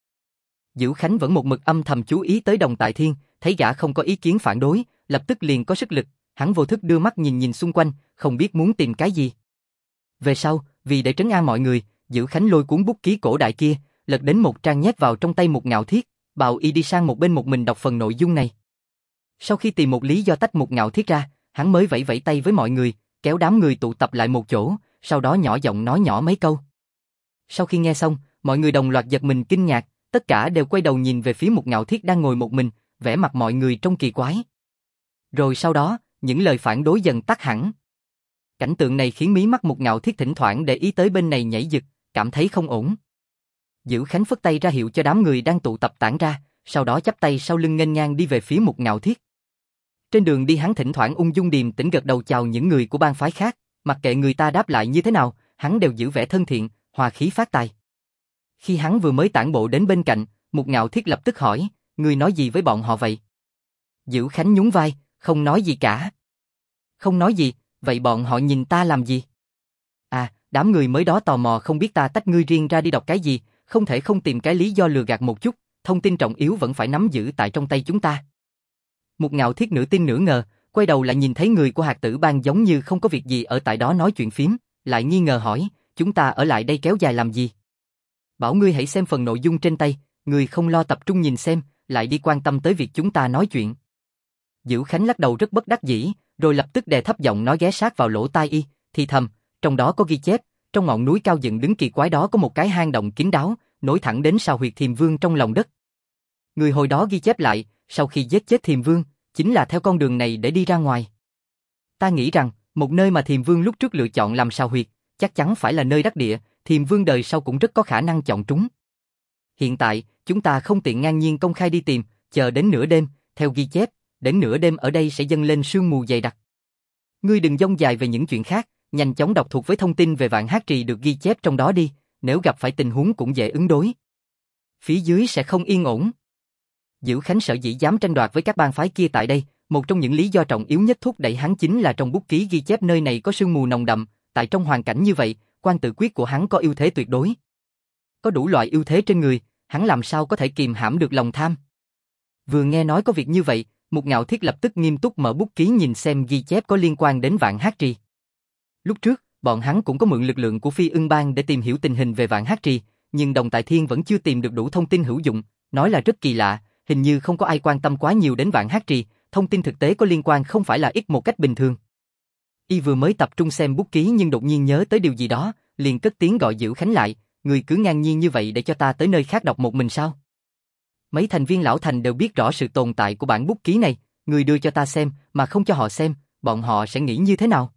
Dữ Khánh vẫn một mực âm thầm chú ý tới Đồng Tại Thiên, thấy gã không có ý kiến phản đối, lập tức liền có sức lực, hắn vô thức đưa mắt nhìn nhìn xung quanh, không biết muốn tìm cái gì. Về sau, vì để trấn an mọi người, Dữ Khánh lôi cuốn bút ký cổ đại kia, lật đến một trang nhét vào trong tay Mục Ngạo Thiết, bảo y đi sang một bên một mình đọc phần nội dung này. Sau khi tìm một lý do tách Mục Ngạo Thiết ra, hắn mới vẫy vẫy tay với mọi người, kéo đám người tụ tập lại một chỗ, sau đó nhỏ giọng nói nhỏ mấy câu. Sau khi nghe xong, mọi người đồng loạt giật mình kinh ngạc, tất cả đều quay đầu nhìn về phía Mục Ngạo Thiết đang ngồi một mình, vẻ mặt mọi người trông kỳ quái. Rồi sau đó, những lời phản đối dần tắt hẳn. Cảnh tượng này khiến mí mắt Mục Ngạo Thiết thỉnh thoảng để ý tới bên này nhảy giật, cảm thấy không ổn. Dữ Khánh phất tay ra hiệu cho đám người đang tụ tập tản ra, sau đó chắp tay sau lưng nghênh ngang đi về phía Mục Ngạo Thiết. Trên đường đi hắn thỉnh thoảng ung dung điềm tĩnh gật đầu chào những người của bang phái khác, mặc kệ người ta đáp lại như thế nào, hắn đều giữ vẻ thân thiện, hòa khí phát tài. Khi hắn vừa mới tản bộ đến bên cạnh, Mục Ngạo Thiết lập tức hỏi, ngươi nói gì với bọn họ vậy? Dữ Khánh nhún vai, không nói gì cả. Không nói gì, vậy bọn họ nhìn ta làm gì? À, đám người mới đó tò mò không biết ta tách ngươi riêng ra đi đọc cái gì, không thể không tìm cái lý do lừa gạt một chút, thông tin trọng yếu vẫn phải nắm giữ tại trong tay chúng ta. Mục Ngạo Thiết nửa tin nửa ngờ, quay đầu lại nhìn thấy người của Hạt Tử Bang giống như không có việc gì ở tại đó nói chuyện phím, lại nghi ngờ hỏi, chúng ta ở lại đây kéo dài làm gì? Bảo ngươi hãy xem phần nội dung trên tay, ngươi không lo tập trung nhìn xem, lại đi quan tâm tới việc chúng ta nói chuyện. Dữ Khánh lắc đầu rất bất đắc dĩ, rồi lập tức đè thấp giọng nói ghé sát vào lỗ tai y, thì thầm, trong đó có ghi chép, trong ngọn núi cao dựng đứng kỳ quái đó có một cái hang động kín đáo, nối thẳng đến sao huyệt Thiềm Vương trong lòng đất. Người hồi đó ghi chép lại, sau khi giết chết Thiềm Vương, chính là theo con đường này để đi ra ngoài. Ta nghĩ rằng, một nơi mà Thiềm Vương lúc trước lựa chọn làm sao huyệt, chắc chắn phải là nơi đắc địa, Thiềm Vương đời sau cũng rất có khả năng chọn trúng. Hiện tại, chúng ta không tiện ngang nhiên công khai đi tìm, chờ đến nửa đêm, theo ghi chép, đến nửa đêm ở đây sẽ dâng lên sương mù dày đặc. Ngươi đừng dông dài về những chuyện khác, nhanh chóng đọc thuộc với thông tin về Vạn Hát Trì được ghi chép trong đó đi, nếu gặp phải tình huống cũng dễ ứng đối. Phía dưới sẽ không yên ổn. Dữ Khánh sở dĩ dám tranh đoạt với các bang phái kia tại đây, một trong những lý do trọng yếu nhất thúc đẩy hắn chính là trong bút ký ghi chép nơi này có sương mù nồng đậm, tại trong hoàn cảnh như vậy, quan tự quyết của hắn có ưu thế tuyệt đối. Có đủ loại ưu thế trên người, hắn làm sao có thể kìm hãm được lòng tham. Vừa nghe nói có việc như vậy, Mục Ngạo Thiết lập tức nghiêm túc mở bút ký nhìn xem ghi chép có liên quan đến Vạn Hát Trì. Lúc trước, bọn hắn cũng có mượn lực lượng của Phi Ưng Bang để tìm hiểu tình hình về Vạn Hát Trì, nhưng Đồng Tại Thiên vẫn chưa tìm được đủ thông tin hữu dụng, nói là rất kỳ lạ, hình như không có ai quan tâm quá nhiều đến Vạn Hát Trì, thông tin thực tế có liên quan không phải là ít một cách bình thường. Y vừa mới tập trung xem bút ký nhưng đột nhiên nhớ tới điều gì đó, liền cất tiếng gọi Dữ Khánh lại, người cứ ngang nhiên như vậy để cho ta tới nơi khác đọc một mình sao? Mấy thành viên lão thành đều biết rõ sự tồn tại của bản bút ký này, người đưa cho ta xem mà không cho họ xem, bọn họ sẽ nghĩ như thế nào?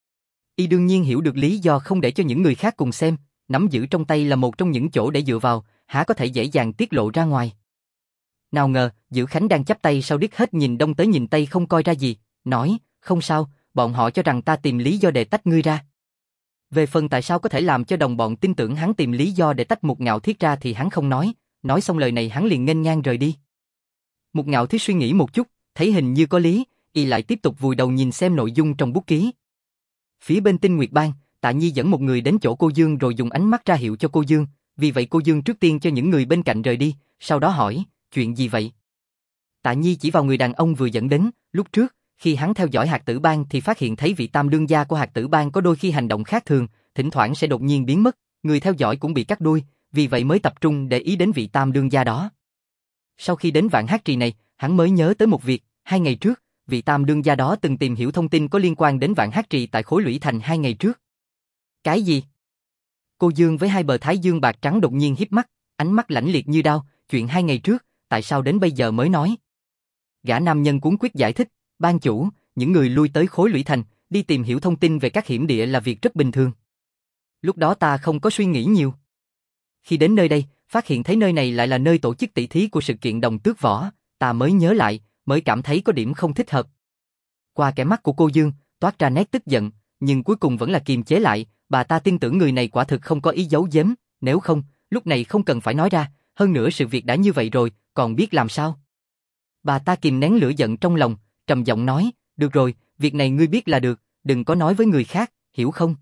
Y đương nhiên hiểu được lý do không để cho những người khác cùng xem, nắm giữ trong tay là một trong những chỗ để dựa vào, há có thể dễ dàng tiết lộ ra ngoài. Nào ngờ, Dữ Khánh đang chắp tay sau điếc hết nhìn đông tới nhìn tây không coi ra gì, nói, không sao, bọn họ cho rằng ta tìm lý do để tách ngươi ra. Về phần tại sao có thể làm cho đồng bọn tin tưởng hắn tìm lý do để tách Mục Ngạo Thiết ra thì hắn không nói xong lời này hắn liền nghênh ngang rời đi. Mục Ngạo Thiết suy nghĩ một chút, thấy hình như có lý, y lại tiếp tục vùi đầu nhìn xem nội dung trong bút ký. Phía bên Tinh Nguyệt Bang, Tạ Nhi dẫn một người đến chỗ cô Dương rồi dùng ánh mắt ra hiệu cho cô Dương, vì vậy cô Dương trước tiên cho những người bên cạnh rời đi, sau đó hỏi, chuyện gì vậy? Tạ Nhi chỉ vào người đàn ông vừa dẫn đến, lúc trước, khi hắn theo dõi Hạt Tử Bang thì phát hiện thấy vị tam đương gia của Hạt Tử Bang có đôi khi hành động khác thường, thỉnh thoảng sẽ đột nhiên biến mất, người theo dõi cũng bị cắt đuôi, vì vậy mới tập trung để ý đến vị tam đương gia đó. Sau khi đến Vạn Hát Trì này, hắn mới nhớ tới một việc, 2 ngày trước, vị tam đương gia đó từng tìm hiểu thông tin có liên quan đến Vạn Hát Trì tại Khối Lũy Thành 2 ngày trước. Cái gì? Cô Dương với hai bờ thái dương bạc trắng đột nhiên híp mắt, ánh mắt lãnh liệt như đao, chuyện 2 ngày trước, tại sao đến bây giờ mới nói? Gã nam nhân cuống quyết giải thích, ban chủ, những người lui tới Khối Lũy Thành, đi tìm hiểu thông tin về các hiểm địa là việc rất bình thường. Lúc đó ta không có suy nghĩ nhiều. Khi đến nơi đây, phát hiện thấy nơi này lại là nơi tổ chức tỷ thí của sự kiện đồng tước võ, ta mới nhớ lại, mới cảm thấy có điểm không thích hợp. Qua kẻ mắt của cô Dương, toát ra nét tức giận, nhưng cuối cùng vẫn là kiềm chế lại, bà ta tin tưởng người này quả thực không có ý giấu giếm, nếu không, lúc này không cần phải nói ra, hơn nữa sự việc đã như vậy rồi, còn biết làm sao. Bà ta kìm nén lửa giận trong lòng, trầm giọng nói, được rồi, việc này ngươi biết là được, đừng có nói với người khác, hiểu không?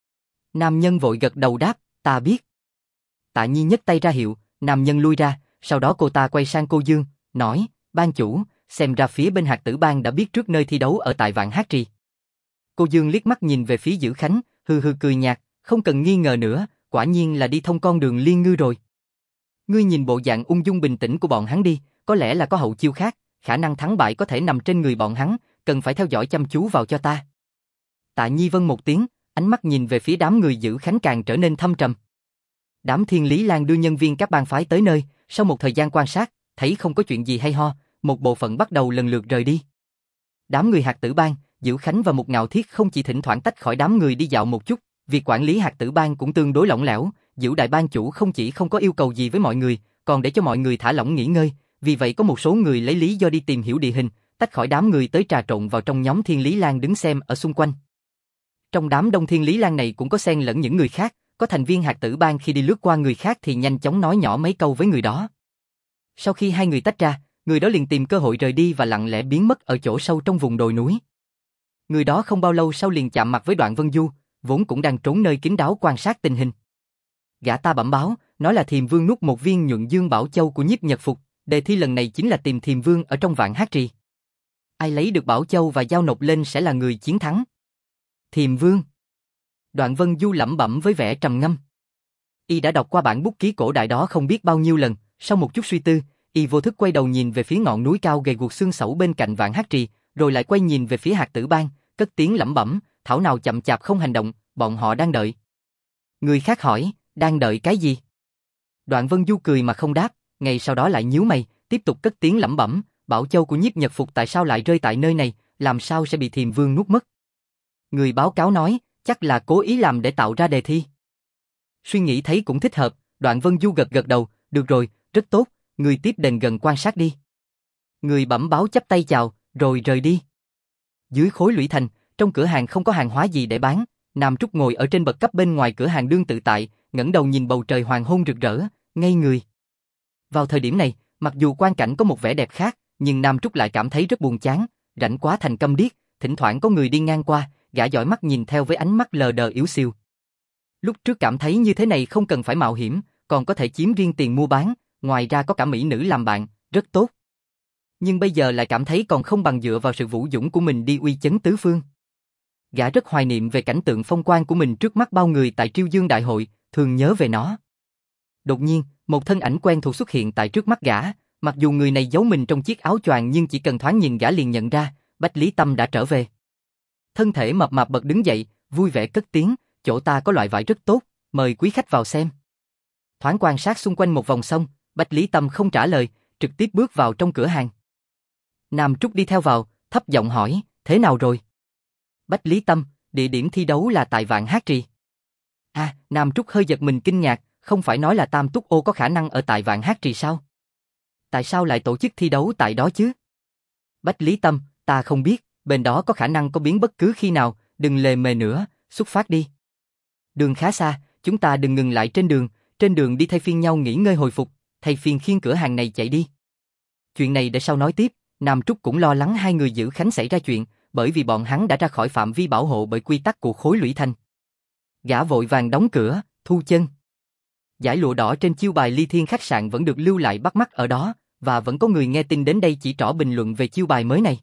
Nam nhân vội gật đầu đáp, ta biết. Tạ Nhi nhấc tay ra hiệu, nam nhân lui ra, sau đó cô ta quay sang cô Dương, nói, ban chủ, xem ra phía bên Hạt Tử Bang đã biết trước nơi thi đấu ở tại Vạn Hát Trì. Cô Dương liếc mắt nhìn về phía Dữ Khánh, hừ hừ cười nhạt, không cần nghi ngờ nữa, quả nhiên là đi thông con đường liên ngư rồi. Ngươi nhìn bộ dạng ung dung bình tĩnh của bọn hắn đi, có lẽ là có hậu chiêu khác, khả năng thắng bại có thể nằm trên người bọn hắn, cần phải theo dõi chăm chú vào cho ta. Tạ Nhi vâng một tiếng, ánh mắt nhìn về phía đám người Dữ Khánh càng trở nên thâm trầm. Đám Thiên Lý Lan đưa nhân viên các bang phái tới nơi, sau một thời gian quan sát, thấy không có chuyện gì hay ho, một bộ phận bắt đầu lần lượt rời đi. Đám người Hạt Tử Bang, Dữ Khánh và Mục Ngạo Thiết không chỉ thỉnh thoảng tách khỏi đám người đi dạo một chút, việc quản lý Hạt Tử Bang cũng tương đối lỏng lẻo, Dữ đại bang chủ không chỉ không có yêu cầu gì với mọi người, còn để cho mọi người thả lỏng nghỉ ngơi, vì vậy có một số người lấy lý do đi tìm hiểu địa hình, tách khỏi đám người tới trà trộn vào trong nhóm Thiên Lý Lan đứng xem ở xung quanh. Trong đám đông Thiên Lý Lan này cũng có xen lẫn những người khác, có thành viên Hạt Tử Bang khi đi lướt qua người khác thì nhanh chóng nói nhỏ mấy câu với người đó. Sau khi hai người tách ra, người đó liền tìm cơ hội rời đi và lặng lẽ biến mất ở chỗ sâu trong vùng đồi núi. Người đó không bao lâu sau liền chạm mặt với Đoạn Vân Du, vốn cũng đang trốn nơi kín đáo quan sát tình hình. Gã ta bẩm báo, nói là Thiềm Vương nuốt một viên Nhuận Dương Bảo Châu của Nhiếp Nhật Phục, đề thi lần này chính là tìm Thiềm Vương ở trong Vạn Hát Trì. Ai lấy được Bảo Châu và giao nộp lên sẽ là người chiến thắng. Thiềm Vương. Đoạn Vân Du lẩm bẩm với vẻ trầm ngâm. Y đã đọc qua bản bút ký cổ đại đó không biết bao nhiêu lần, sau một chút suy tư, Y vô thức quay đầu nhìn về phía ngọn núi cao gầy guộc xương sẩu bên cạnh Vạn Hát Trì, rồi lại quay nhìn về phía Hạt Tử Bang, cất tiếng lẩm bẩm, thảo nào chậm chạp không hành động, bọn họ đang đợi. Người khác hỏi, đang đợi cái gì? Đoạn Vân Du cười mà không đáp, ngay sau đó lại nhíu mày, tiếp tục cất tiếng lẩm bẩm, Bảo Châu của Nhiếp Nhật Phục tại sao lại rơi tại nơi này, làm sao sẽ bị Thiềm Vương nuốt mất? Người báo cáo nói, chắc là cố ý làm để tạo ra đề thi. Suy nghĩ thấy cũng thích hợp, Đoạn Vân Du gật gật đầu, được rồi, rất tốt, người tiếp đền gần quan sát đi. Người bẩm báo chắp tay chào, rồi rời đi. Dưới Khối Lũy Thành, trong cửa hàng không có hàng hóa gì để bán, Nam Trúc ngồi ở trên bậc cấp bên ngoài cửa hàng đương tự tại, ngẩng đầu nhìn bầu trời hoàng hôn rực rỡ, ngây người. Vào thời điểm này, mặc dù quang cảnh có một vẻ đẹp khác, nhưng Nam Trúc lại cảm thấy rất buồn chán, rảnh quá thành câm điếc, thỉnh thoảng có người đi ngang qua, gã dõi mắt nhìn theo với ánh mắt lờ đờ yếu xiu. Lúc trước cảm thấy như thế này không cần phải mạo hiểm, còn có thể chiếm riêng tiền mua bán, ngoài ra có cả mỹ nữ làm bạn, rất tốt. Nhưng bây giờ lại cảm thấy còn không bằng dựa vào sự vũ dũng của mình đi uy chấn tứ phương. Gã rất hoài niệm về cảnh tượng phong quang của mình trước mắt bao người tại Triêu Dương Đại hội, thường nhớ về nó. Đột nhiên, một thân ảnh quen thuộc xuất hiện tại trước mắt gã, mặc dù người này giấu mình trong chiếc áo choàng nhưng chỉ cần thoáng nhìn gã liền nhận ra, Bách Lý Tâm đã trở về. Thân thể mập mạp bật đứng dậy, vui vẻ cất tiếng, chỗ ta có loại vải rất tốt, mời quý khách vào xem. Thoáng quan sát xung quanh một vòng xong, Bách Lý Tâm không trả lời, trực tiếp bước vào trong cửa hàng. Nam Trúc đi theo vào, thấp giọng hỏi, thế nào rồi? Bách Lý Tâm, địa điểm thi đấu là tại Vạn Hát Trì. Nam Trúc hơi giật mình kinh ngạc, không phải nói là Tam Túc Ô có khả năng ở tại Vạn Hát Trì sao? Tại sao lại tổ chức thi đấu tại đó chứ? Bách Lý Tâm, ta không biết, bên đó có khả năng có biến bất cứ khi nào, đừng lề mề nữa, xuất phát đi. Đường khá xa, chúng ta đừng ngừng lại trên đường đi thay phiên nhau nghỉ ngơi hồi phục, thay phiên khiêng cửa hàng này chạy đi. Chuyện này để sau nói tiếp, Nam Trúc cũng lo lắng hai người giữ Khánh xảy ra chuyện, bởi vì bọn hắn đã ra khỏi phạm vi bảo hộ bởi quy tắc của khối lũy thành. Gã vội vàng đóng cửa, thu chân. Dải lụa đỏ trên chiêu bài Ly Thiên khách sạn vẫn được lưu lại bắt mắt ở đó, và vẫn có người nghe tin đến đây chỉ trỏ bình luận về chiêu bài mới này.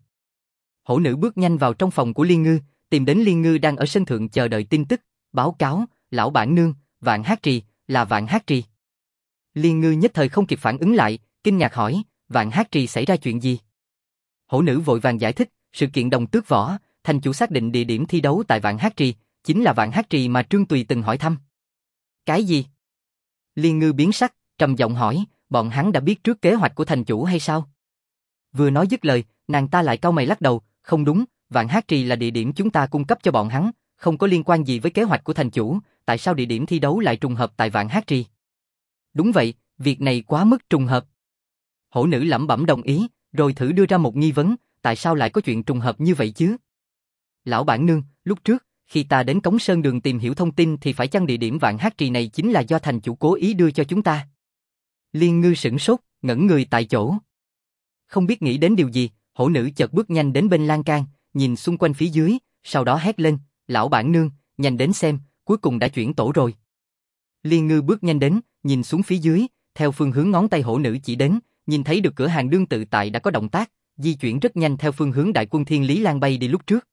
Hổ nữ bước nhanh vào trong phòng của Liên Ngư, tìm đến Liên Ngư đang ở sân thượng chờ đợi tin tức, báo cáo, lão bản nương, Vạn Hát Trì, là Vạn Hát Trì. Liên Ngư nhất thời không kịp phản ứng lại, kinh ngạc hỏi, Vạn Hát Trì xảy ra chuyện gì? Hổ nữ vội vàng giải thích, sự kiện Đồng Tước Võ, thành chủ xác định địa điểm thi đấu tại Vạn Hát Trì, chính là Vạn Hát Trì mà Trương Tùy từng hỏi thăm. Cái gì? Liên Ngư biến sắc, trầm giọng hỏi, bọn hắn đã biết trước kế hoạch của thành chủ hay sao? Vừa nói dứt lời, nàng ta lại cau mày lắc đầu, không đúng, Vạn Hát Trì là địa điểm chúng ta cung cấp cho bọn hắn, không có liên quan gì với kế hoạch của thành chủ, tại sao địa điểm thi đấu lại trùng hợp tại Vạn Hát Trì? Đúng vậy, việc này quá mức trùng hợp. Hổ nữ lẩm bẩm đồng ý, rồi thử đưa ra một nghi vấn, tại sao lại có chuyện trùng hợp như vậy chứ? Lão bản nương, lúc trước, khi ta đến Cống Sơn Đường tìm hiểu thông tin thì phải chăng địa điểm Vạn Hát Trì này chính là do thành chủ cố ý đưa cho chúng ta? Liên Ngư sửng sốt, ngẩn người tại chỗ. Không biết nghĩ đến điều gì, hổ nữ chợt bước nhanh đến bên lan can, nhìn xung quanh phía dưới, sau đó hét lên, lão bản nương, nhanh đến xem, cuối cùng đã chuyển tổ rồi. Liên Ngư bước nhanh đến, nhìn xuống phía dưới, theo phương hướng ngón tay hổ nữ chỉ đến, nhìn thấy được cửa hàng đương tự tại đã có động tác, di chuyển rất nhanh theo phương hướng đại quân Thiên Lý Lan bay đi lúc trước.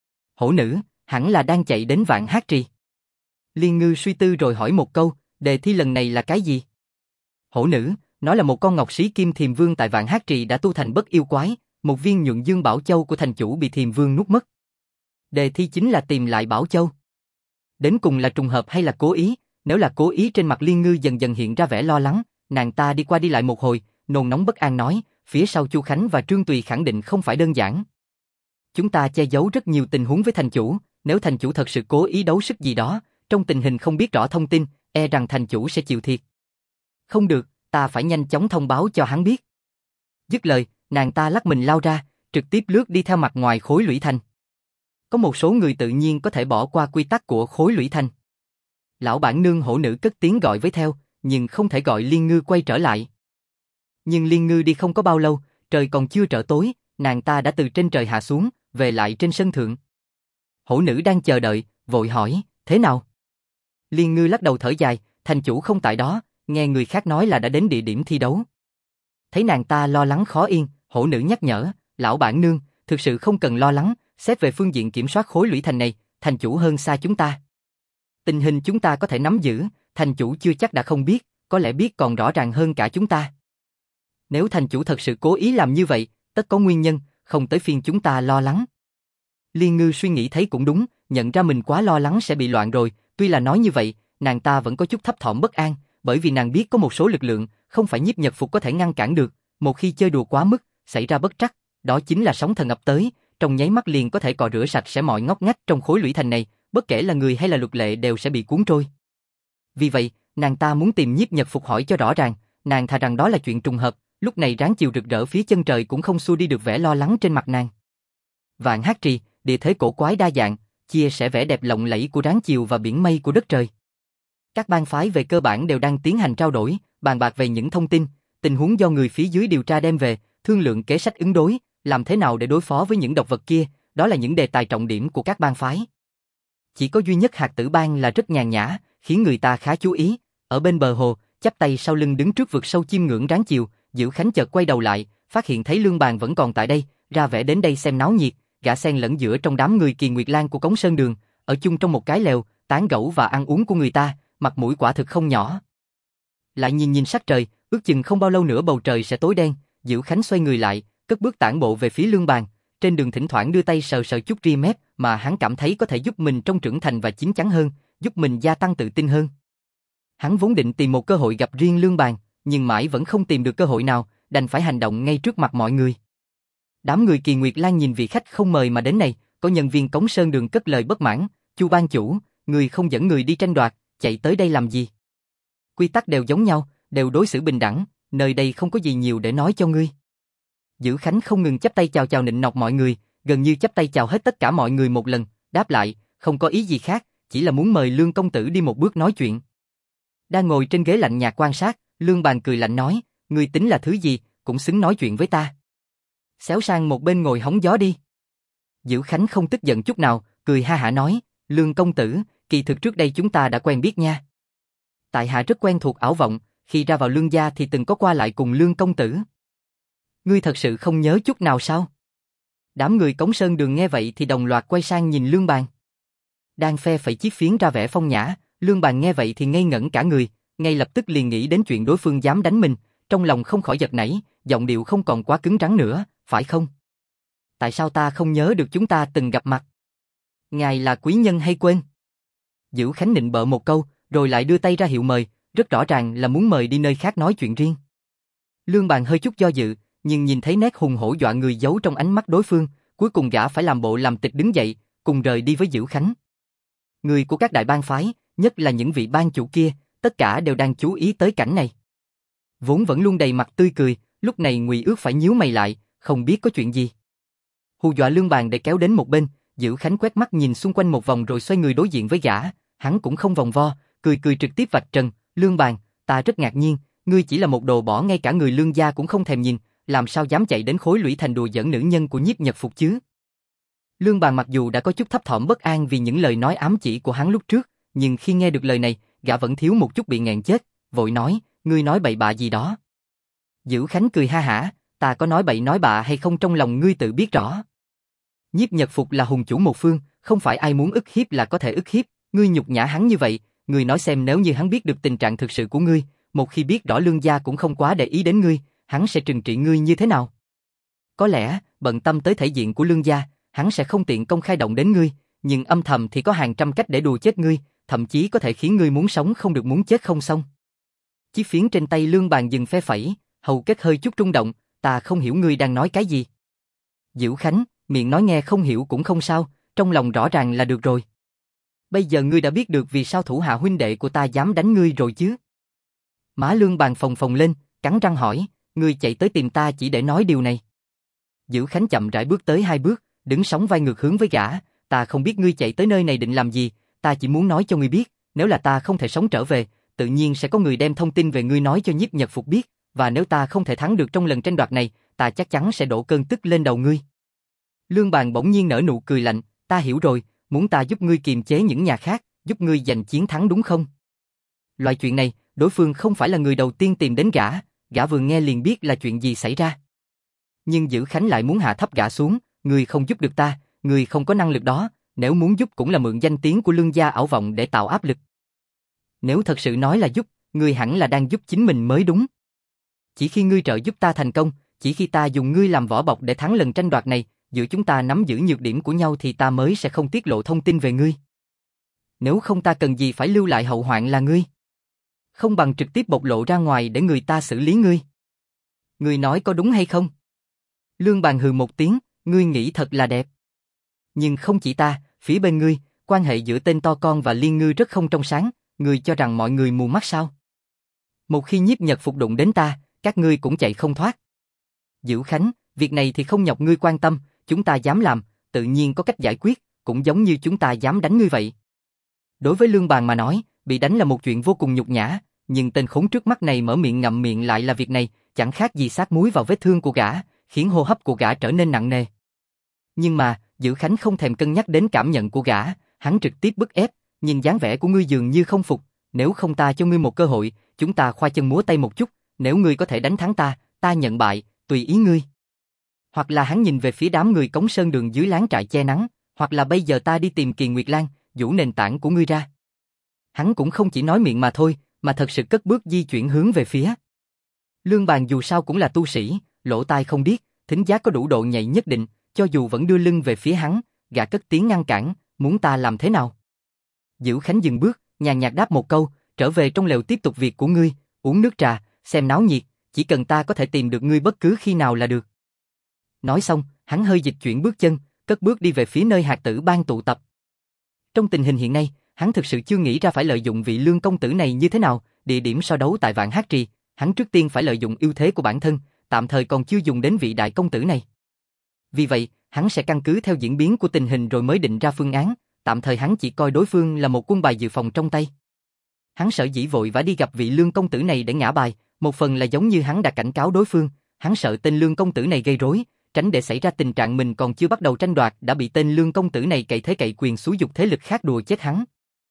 Hổ nữ, hẳn là đang chạy đến Vạn Hát Trì. Liên Ngư suy tư rồi hỏi một câu, đề thi lần này là cái gì? Hổ nữ, nó là một con ngọc sĩ kim Thiềm Vương tại Vạn Hát Trì đã tu thành bất yêu quái, một viên nhuận dương bảo châu của thành chủ bị Thiềm Vương nuốt mất. Đề thi chính là tìm lại bảo châu. Đến cùng là trùng hợp hay là cố ý? Nếu là cố ý, trên mặt Liên Ngư dần dần hiện ra vẻ lo lắng, nàng ta đi qua đi lại một hồi, nôn nóng bất an nói, phía sau Chu Khánh và Trương Tùy khẳng định không phải đơn giản. Chúng ta che giấu rất nhiều tình huống với thành chủ, nếu thành chủ thật sự cố ý đấu sức gì đó, trong tình hình không biết rõ thông tin, e rằng thành chủ sẽ chịu thiệt. Không được, ta phải nhanh chóng thông báo cho hắn biết. Dứt lời, nàng ta lắc mình lao ra, trực tiếp lướt đi theo mặt ngoài khối lũy thành. Có một số người tự nhiên có thể bỏ qua quy tắc của khối lũy thành. Lão bản nương hổ nữ cất tiếng gọi với theo, nhưng không thể gọi Liên Ngư quay trở lại. Nhưng Liên Ngư đi không có bao lâu, trời còn chưa trở tối, nàng ta đã từ trên trời hạ xuống, về lại trên sân thượng. Hổ nữ đang chờ đợi, vội hỏi, thế nào? Liên Ngư lắc đầu thở dài, thành chủ không tại đó, nghe người khác nói là đã đến địa điểm thi đấu. Thấy nàng ta lo lắng khó yên, hổ nữ nhắc nhở, lão bản nương, thực sự không cần lo lắng, xét về phương diện kiểm soát khối lũy thành này, thành chủ hơn xa chúng ta. Tình hình chúng ta có thể nắm giữ, thành chủ chưa chắc đã không biết, có lẽ biết còn rõ ràng hơn cả chúng ta. Nếu thành chủ thật sự cố ý làm như vậy, tất có nguyên nhân, không tới phiên chúng ta lo lắng. Liên Ngư suy nghĩ thấy cũng đúng, nhận ra mình quá lo lắng sẽ bị loạn rồi, tuy là nói như vậy, nàng ta vẫn có chút thấp thỏm bất an, bởi vì nàng biết có một số lực lượng, không phải Nhiếp Nhật Phục có thể ngăn cản được, một khi chơi đùa quá mức, xảy ra bất trắc, đó chính là sóng thần ập tới, trong nháy mắt liền có thể cọ rửa sạch sẽ mọi ngóc ngách trong khối lũy thành này, bất kể là người hay là luật lệ đều sẽ bị cuốn trôi. Vì vậy, nàng ta muốn tìm Nhiếp Nhật Phục hỏi cho rõ ràng, nàng thà rằng đó là chuyện trùng hợp, lúc này ráng chiều rực rỡ phía chân trời cũng không xua đi được vẻ lo lắng trên mặt nàng. Vạn Hát Trì, địa thế cổ quái đa dạng, chia sẻ vẻ đẹp lộng lẫy của ráng chiều và biển mây của đất trời. Các bang phái về cơ bản đều đang tiến hành trao đổi, bàn bạc về những thông tin, tình huống do người phía dưới điều tra đem về, thương lượng kế sách ứng đối, làm thế nào để đối phó với những độc vật kia, đó là những đề tài trọng điểm của các bang phái. Chỉ có duy nhất Hạt Tử Bang là rất nhàn nhã, khiến người ta khá chú ý. Ở bên bờ hồ, chắp tay sau lưng đứng trước vực sâu chiêm ngưỡng ráng chiều, Dữ Khánh chợt quay đầu lại, phát hiện thấy Lương Bàn vẫn còn tại đây, ra vẻ đến đây xem náo nhiệt, gã xen lẫn giữa trong đám người Kỳ Nguyệt Lang của Cống Sơn Đường, ở chung trong một cái lều, tán gẫu và ăn uống của người ta, mặt mũi quả thực không nhỏ. Lại nhìn sắc trời, ước chừng không bao lâu nữa bầu trời sẽ tối đen, Dữ Khánh xoay người lại, cất bước tản bộ về phía Lương Bàn, trên đường thỉnh thoảng đưa tay sờ chút ria mép mà hắn cảm thấy có thể giúp mình trông trưởng thành và chín chắn hơn, giúp mình gia tăng tự tin hơn. Hắn vốn định tìm một cơ hội gặp riêng Lương Bàn, nhưng mãi vẫn không tìm được cơ hội nào, đành phải hành động ngay trước mặt mọi người. Đám người Kỳ Nguyệt Lang nhìn vị khách không mời mà đến này, có nhân viên Cống Sơn Đường cất lời bất mãn, "Chu ban chủ, người không dẫn người đi tranh đoạt, chạy tới đây làm gì? Quy tắc đều giống nhau, đều đối xử bình đẳng, nơi đây không có gì nhiều để nói cho ngươi." Dữ Khánh không ngừng chắp tay chào nịnh nọt mọi người, gần như chắp tay chào hết tất cả mọi người một lần, đáp lại, không có ý gì khác, chỉ là muốn mời Lương công tử đi một bước nói chuyện. Đang ngồi trên ghế lạnh nhạt quan sát, Lương Bàn cười lạnh nói, "Ngươi tính là thứ gì, cũng xứng nói chuyện với ta. Xéo sang một bên ngồi hóng gió đi." Dữ Khánh không tức giận chút nào, cười ha hả nói, "Lương công tử, kỳ thực trước đây chúng ta đã quen biết nha. Tại hạ rất quen thuộc Ảo Vọng, khi ra vào Lương gia thì từng có qua lại cùng Lương công tử. Ngươi thật sự không nhớ chút nào sao?" Đám người Cống Sơn Đường nghe vậy thì đồng loạt quay sang nhìn Lương Bàn. Đang phe phẩy chiếc phiến ra vẻ phong nhã, Lương Bàn nghe vậy thì ngây ngẩn cả người, ngay lập tức liền nghĩ đến chuyện đối phương dám đánh mình, trong lòng không khỏi giật nảy, giọng điệu không còn quá cứng rắn nữa, "Phải không? Tại sao ta không nhớ được chúng ta từng gặp mặt? Ngài là quý nhân hay quên?" Dữ Khánh nịnh bợ một câu, rồi lại đưa tay ra hiệu mời, rất rõ ràng là muốn mời đi nơi khác nói chuyện riêng. Lương Bàn hơi chút do dự, nhưng nhìn thấy nét hùng hổ dọa người giấu trong ánh mắt đối phương, cuối cùng gã phải làm bộ làm tịch đứng dậy, cùng rời đi với Dữ Khánh. Người của các đại bang phái, nhất là những vị ban chủ kia, tất cả đều đang chú ý tới cảnh này. Vốn vẫn luôn đầy mặt tươi cười, lúc này Ngụy Ước phải nhíu mày lại, không biết có chuyện gì. Hù dọa Lương Bàn để kéo đến một bên, Dữ Khánh quét mắt nhìn xung quanh một vòng rồi xoay người đối diện với gã, hắn cũng không vòng vo, cười trực tiếp vạch trần, "Lương Bàn, ta rất ngạc nhiên, ngươi chỉ là một đồ bỏ ngay cả người Lương gia cũng không thèm nhìn, làm sao dám chạy đến Khối Lũy Thành đùa giỡn nữ nhân của Nhiếp Nhật Phục chứ?" Lương Bàn mặc dù đã có chút thấp thỏm bất an vì những lời nói ám chỉ của hắn lúc trước, nhưng khi nghe được lời này, gã vẫn thiếu một chút bị nghẹn chết, vội nói, "Ngươi nói bậy bạ gì đó?" Dữ Khánh cười ha hả, "Ta có nói bậy nói bạ hay không trong lòng ngươi tự biết rõ. Nhiếp Nhật Phục là hùng chủ một phương, không phải ai muốn ức hiếp là có thể ức hiếp, ngươi nhục nhã hắn như vậy, ngươi nói xem nếu như hắn biết được tình trạng thực sự của ngươi, một khi biết rõ Lương gia cũng không quá để ý đến ngươi, hắn sẽ trừng trị ngươi như thế nào? Có lẽ, bận tâm tới thể diện của Lương gia, hắn sẽ không tiện công khai động đến ngươi, nhưng âm thầm thì có hàng trăm cách để đùa chết ngươi, thậm chí có thể khiến ngươi muốn sống không được muốn chết không xong." Chiếc phiến trên tay Lương Bàn dừng phe phẩy, hầu kết hơi chút rung động, "Ta không hiểu ngươi đang nói cái gì." Dữ Khánh, miệng nói nghe không hiểu cũng không sao, trong lòng rõ ràng là được rồi. Bây giờ ngươi đã biết được vì sao thủ hạ huynh đệ của ta dám đánh ngươi rồi chứ? Má Lương Bàn phồng phồng lên, cắn răng hỏi, "Ngươi chạy tới tìm ta chỉ để nói điều này?" Dữ Khánh chậm rãi bước tới 2 bước, đứng sóng vai ngược hướng với gã, "Ta không biết ngươi chạy tới nơi này định làm gì, ta chỉ muốn nói cho ngươi biết, nếu là ta không thể sống trở về, tự nhiên sẽ có người đem thông tin về ngươi nói cho Nhiếp Nhật Phục biết, và nếu ta không thể thắng được trong lần tranh đoạt này, ta chắc chắn sẽ đổ cơn tức lên đầu ngươi." Lương Bàn bỗng nhiên nở nụ cười lạnh, "Ta hiểu rồi, muốn ta giúp ngươi kiềm chế những nhà khác, giúp ngươi giành chiến thắng đúng không?" Loại chuyện này, đối phương không phải là người đầu tiên tìm đến gã vừa nghe liền biết là chuyện gì xảy ra. Nhưng Dữ Khánh lại muốn hạ thấp gã xuống, "Ngươi không giúp được ta, ngươi không có năng lực đó, nếu muốn giúp cũng là mượn danh tiếng của Lương gia Ảo Vọng để tạo áp lực. Nếu thật sự nói là giúp, ngươi hẳn là đang giúp chính mình mới đúng. Chỉ khi ngươi trợ giúp ta thành công, chỉ khi ta dùng ngươi làm vỏ bọc để thắng lần tranh đoạt này, giữa chúng ta nắm giữ nhược điểm của nhau thì ta mới sẽ không tiết lộ thông tin về ngươi. Nếu không ta cần gì phải lưu lại hậu hoạn là ngươi. Không bằng trực tiếp bộc lộ ra ngoài để người ta xử lý ngươi. Ngươi nói có đúng hay không?" Lương Bàn hừ một tiếng, "Ngươi nghĩ thật là đẹp. Nhưng không chỉ ta, phía bên ngươi, quan hệ giữa tên to con và Liên Ngư rất không trong sáng, ngươi cho rằng mọi người mù mắt sao? Một khi Nhiếp Nhật Phục đụng đến ta, các ngươi cũng chạy không thoát. Dữ Khánh, việc này thì không nhọc ngươi quan tâm, chúng ta dám làm, tự nhiên có cách giải quyết, cũng giống như chúng ta dám đánh ngươi vậy. Đối với Lương Bàng mà nói, bị đánh là một chuyện vô cùng nhục nhã, nhưng tên khốn trước mắt này mở miệng ngậm miệng lại là việc này, chẳng khác gì xát muối vào vết thương của gã, khiến hô hấp của gã trở nên nặng nề. Nhưng mà, Dữ Khánh không thèm cân nhắc đến cảm nhận của gã, hắn trực tiếp bức ép, nhìn dáng vẻ của ngươi dường như không phục, nếu không ta cho ngươi một cơ hội, chúng ta khoa chân múa tay một chút, nếu ngươi có thể đánh thắng ta, ta nhận bại, tùy ý ngươi. Hoặc là hắn nhìn về phía đám người Cống Sơn Đường dưới láng trại che nắng, hoặc là bây giờ ta đi tìm Kỳ Nguyệt Lan, giũ nền tảng của ngươi ra. Hắn cũng không chỉ nói miệng mà thôi, mà thật sự cất bước di chuyển hướng về phía. Lương Bàng dù sao cũng là tu sĩ, lỗ tai không điếc, thính giác có đủ độ nhạy nhất định, cho dù vẫn đưa lưng về phía hắn, gã cất tiếng ngăn cản, muốn ta làm thế nào? Dữ Khánh dừng bước, nhàn nhạt đáp một câu, trở về trong lều tiếp tục việc của ngươi, uống nước trà, xem náo nhiệt, chỉ cần ta có thể tìm được ngươi bất cứ khi nào là được. Nói xong, hắn hơi dịch chuyển bước chân, cất bước đi về phía nơi hạt tử bang tụ tập. Trong tình hình hiện nay, hắn thực sự chưa nghĩ ra phải lợi dụng vị Lương công tử này như thế nào, địa điểm so đấu tại Vạn Hát Trì, hắn trước tiên phải lợi dụng ưu thế của bản thân, tạm thời còn chưa dùng đến vị đại công tử này. Vì vậy, hắn sẽ căn cứ theo diễn biến của tình hình rồi mới định ra phương án, tạm thời hắn chỉ coi đối phương là một quân bài dự phòng trong tay. Hắn sợ dĩ vội vã đi gặp vị Lương công tử này để ngã bài, một phần là giống như hắn đã cảnh cáo đối phương, hắn sợ tên Lương công tử này gây rối, tránh để xảy ra tình trạng mình còn chưa bắt đầu tranh đoạt đã bị tên Lương công tử này cậy thế cậy quyền xúi dục thế lực khác đùa chết hắn.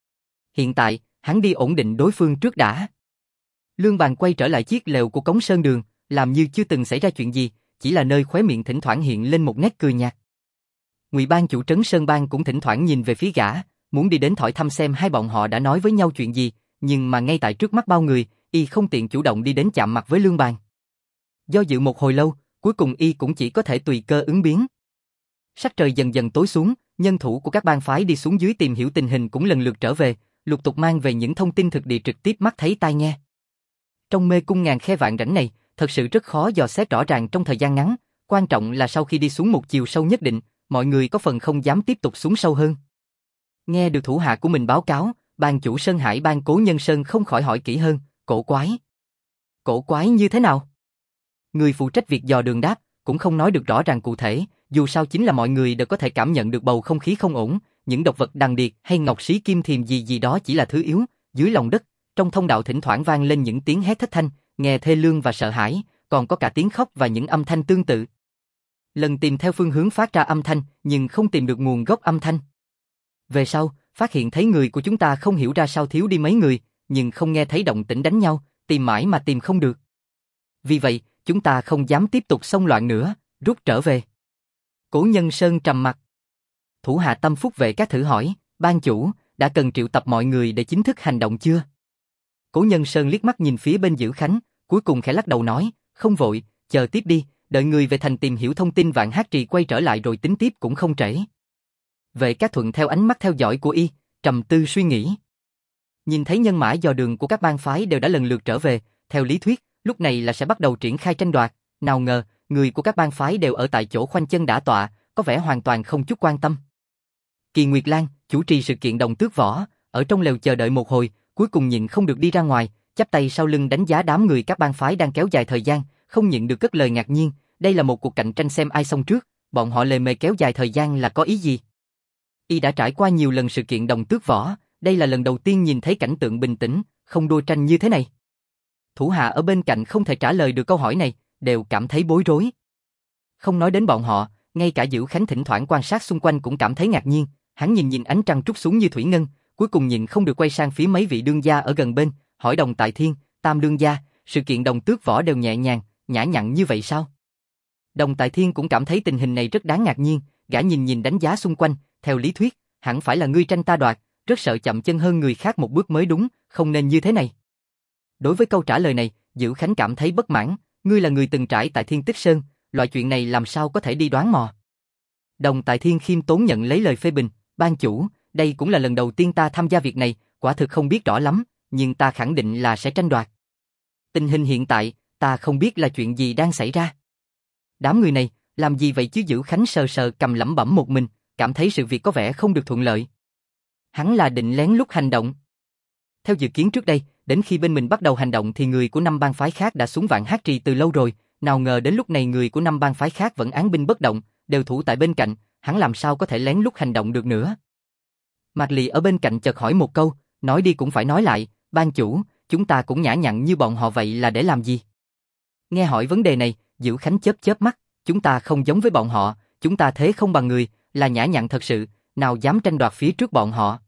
Hiện tại, hắn đi ổn định đối phương trước đã. Lương Bàng quay trở lại chiếc lều của Cống Sơn Đường, làm như chưa từng xảy ra chuyện gì, chỉ là nơi khóe miệng thỉnh thoảng hiện lên một nét cười nhạt. Ngụy Bang chủ Trấn Sơn Bang cũng thỉnh thoảng nhìn về phía gã, muốn đi đến hỏi thăm xem hai bọn họ đã nói với nhau chuyện gì, nhưng mà ngay tại trước mắt bao người, y không tiện chủ động đi đến chạm mặt với Lương Bàng. Do dự một hồi lâu, cuối cùng y cũng chỉ có thể tùy cơ ứng biến. Sắc trời dần dần tối xuống, nhân thủ của các bang phái đi xuống dưới tìm hiểu tình hình cũng lần lượt trở về, lục tục mang về những thông tin thực địa trực tiếp mắt thấy tai nghe. Trong mê cung ngàn khe vạn rãnh này, thật sự rất khó dò xét rõ ràng trong thời gian ngắn, quan trọng là sau khi đi xuống một chiều sâu nhất định, mọi người có phần không dám tiếp tục xuống sâu hơn. Nghe được thủ hạ của mình báo cáo, bang chủ Sơn Hải bang Cố Nhân Sơn không khỏi hỏi kỹ hơn, cổ quái. Cổ quái như thế nào? Người phụ trách việc dò đường đáp, cũng không nói được rõ ràng cụ thể, dù sao chính là mọi người đều có thể cảm nhận được bầu không khí không ổn, những độc vật đằng điệt hay ngọc xí kim thiềm gì gì đó chỉ là thứ yếu, dưới lòng đất, trong thông đạo thỉnh thoảng vang lên những tiếng hét thất thanh, nghe thê lương và sợ hãi, còn có cả tiếng khóc và những âm thanh tương tự. Lần tìm theo phương hướng phát ra âm thanh, nhưng không tìm được nguồn gốc âm thanh. Về sau, phát hiện thấy người của chúng ta không hiểu ra sao thiếu đi mấy người, nhưng không nghe thấy động tĩnh đánh nhau, tìm mãi mà tìm không được. Vì vậy, chúng ta không dám tiếp tục xông loạn nữa, rút trở về. Cố Nhân Sơn trầm mặt. Thủ hạ Tâm Phúc Vệ các thử hỏi, ban chủ, đã cần triệu tập mọi người để chính thức hành động chưa? Cố Nhân Sơn liếc mắt nhìn phía bên Dữ Khánh, cuối cùng khẽ lắc đầu nói, không vội, chờ tiếp đi, đợi người về thành tìm hiểu thông tin Vạn Hát Trì quay trở lại rồi tính tiếp cũng không trễ. Vệ các thuận theo ánh mắt theo dõi của y, trầm tư suy nghĩ. Nhìn thấy nhân mã dò đường của các bang phái đều đã lần lượt trở về, theo lý thuyết, lúc này là sẽ bắt đầu triển khai tranh đoạt, nào ngờ, người của các bang phái đều ở tại chỗ khoanh chân đả tọa, có vẻ hoàn toàn không chút quan tâm. Kỳ Nguyệt Lan, chủ trì sự kiện đồng tước võ, ở trong lều chờ đợi một hồi, cuối cùng nhịn không được đi ra ngoài, chắp tay sau lưng đánh giá đám người các bang phái đang kéo dài thời gian, không nhịn được cất lời ngạc nhiên, đây là một cuộc cạnh tranh xem ai xông trước, bọn họ lề mề kéo dài thời gian là có ý gì? Y đã trải qua nhiều lần sự kiện đồng tước võ, đây là lần đầu tiên nhìn thấy cảnh tượng bình tĩnh, không đua tranh như thế này. Thủ hạ ở bên cạnh không thể trả lời được câu hỏi này, đều cảm thấy bối rối. Không nói đến bọn họ, ngay cả Dữ Khánh thỉnh thoảng quan sát xung quanh cũng cảm thấy ngạc nhiên, hắn nhìn ánh trăng trút xuống như thủy ngân, cuối cùng nhìn không được quay sang phía mấy vị đương gia ở gần bên, hỏi Đồng Tại Thiên, Tam đương gia, sự kiện đồng tước võ đều nhẹ nhàng, nhã nhặn như vậy sao? Đồng Tại Thiên cũng cảm thấy tình hình này rất đáng ngạc nhiên, gã nhìn đánh giá xung quanh, theo lý thuyết, hẳn phải là ngươi tranh ta đoạt, rất sợ chậm chân hơn người khác một bước mới đúng, không nên như thế này. Đối với câu trả lời này, Dữ Khánh cảm thấy bất mãn, ngươi là người từng trải tại Thiên Tích Sơn, loại chuyện này làm sao có thể đi đoán mò. Đồng Tại Thiên khiêm tốn nhận lấy lời phê bình, ban chủ, đây cũng là lần đầu tiên ta tham gia việc này, quả thực không biết rõ lắm, nhưng ta khẳng định là sẽ tranh đoạt. Tình hình hiện tại, ta không biết là chuyện gì đang xảy ra. Đám người này, làm gì vậy chứ? Dữ Khánh sờ sờ cầm lẩm bẩm một mình, cảm thấy sự việc có vẻ không được thuận lợi. Hắn là định lén lút hành động. Theo dự kiến trước đây, đến khi bên mình bắt đầu hành động thì người của 5 bang phái khác đã xuống Vạn Hát Trì từ lâu rồi, nào ngờ đến lúc này người của 5 bang phái khác vẫn án binh bất động, đều thủ tại bên cạnh, hắn làm sao có thể lén lút hành động được nữa. Mạc Lị ở bên cạnh chợt hỏi một câu, nói đi cũng phải nói lại, ban chủ, chúng ta cũng nhã nhặn như bọn họ vậy là để làm gì? Nghe hỏi vấn đề này, Diệu Khánh chớp chớp mắt, chúng ta không giống với bọn họ, chúng ta thế không bằng người, là nhã nhặn thật sự, nào dám tranh đoạt phía trước bọn họ.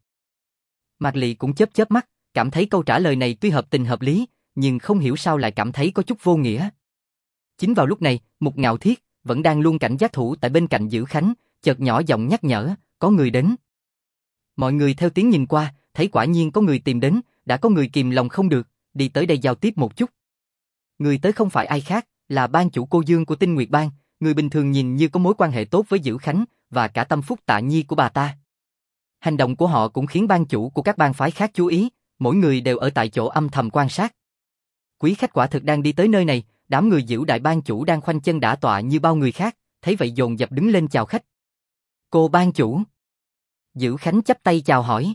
Mạc Lị cũng chớp chớp mắt, cảm thấy câu trả lời này tuy hợp tình hợp lý, nhưng không hiểu sao lại cảm thấy có chút vô nghĩa. Chính vào lúc này, Mục Ngạo Thiết vẫn đang luôn cảnh giác thủ tại bên cạnh Diệu Khánh, chợt nhỏ giọng nhắc nhở, có người đến. Mọi người theo tiếng nhìn qua, thấy quả nhiên có người tìm đến, đã có người kìm lòng không được, đi tới đây giao tiếp một chút. Người tới không phải ai khác, là ban chủ Cô Dương của Tinh Nguyệt Bang, người bình thường nhìn như có mối quan hệ tốt với Diệu Khánh và cả tâm phúc Tạ Nhi của bà ta. Hành động của họ cũng khiến ban chủ của các bang phái khác chú ý, mỗi người đều ở tại chỗ âm thầm quan sát. Quý khách quả thực đang đi tới nơi này, đám người Diệu đại ban chủ đang khoanh chân đả tọa như bao người khác, thấy vậy dồn dập đứng lên chào khách. Cô ban chủ. Diệu Khánh chắp tay chào hỏi.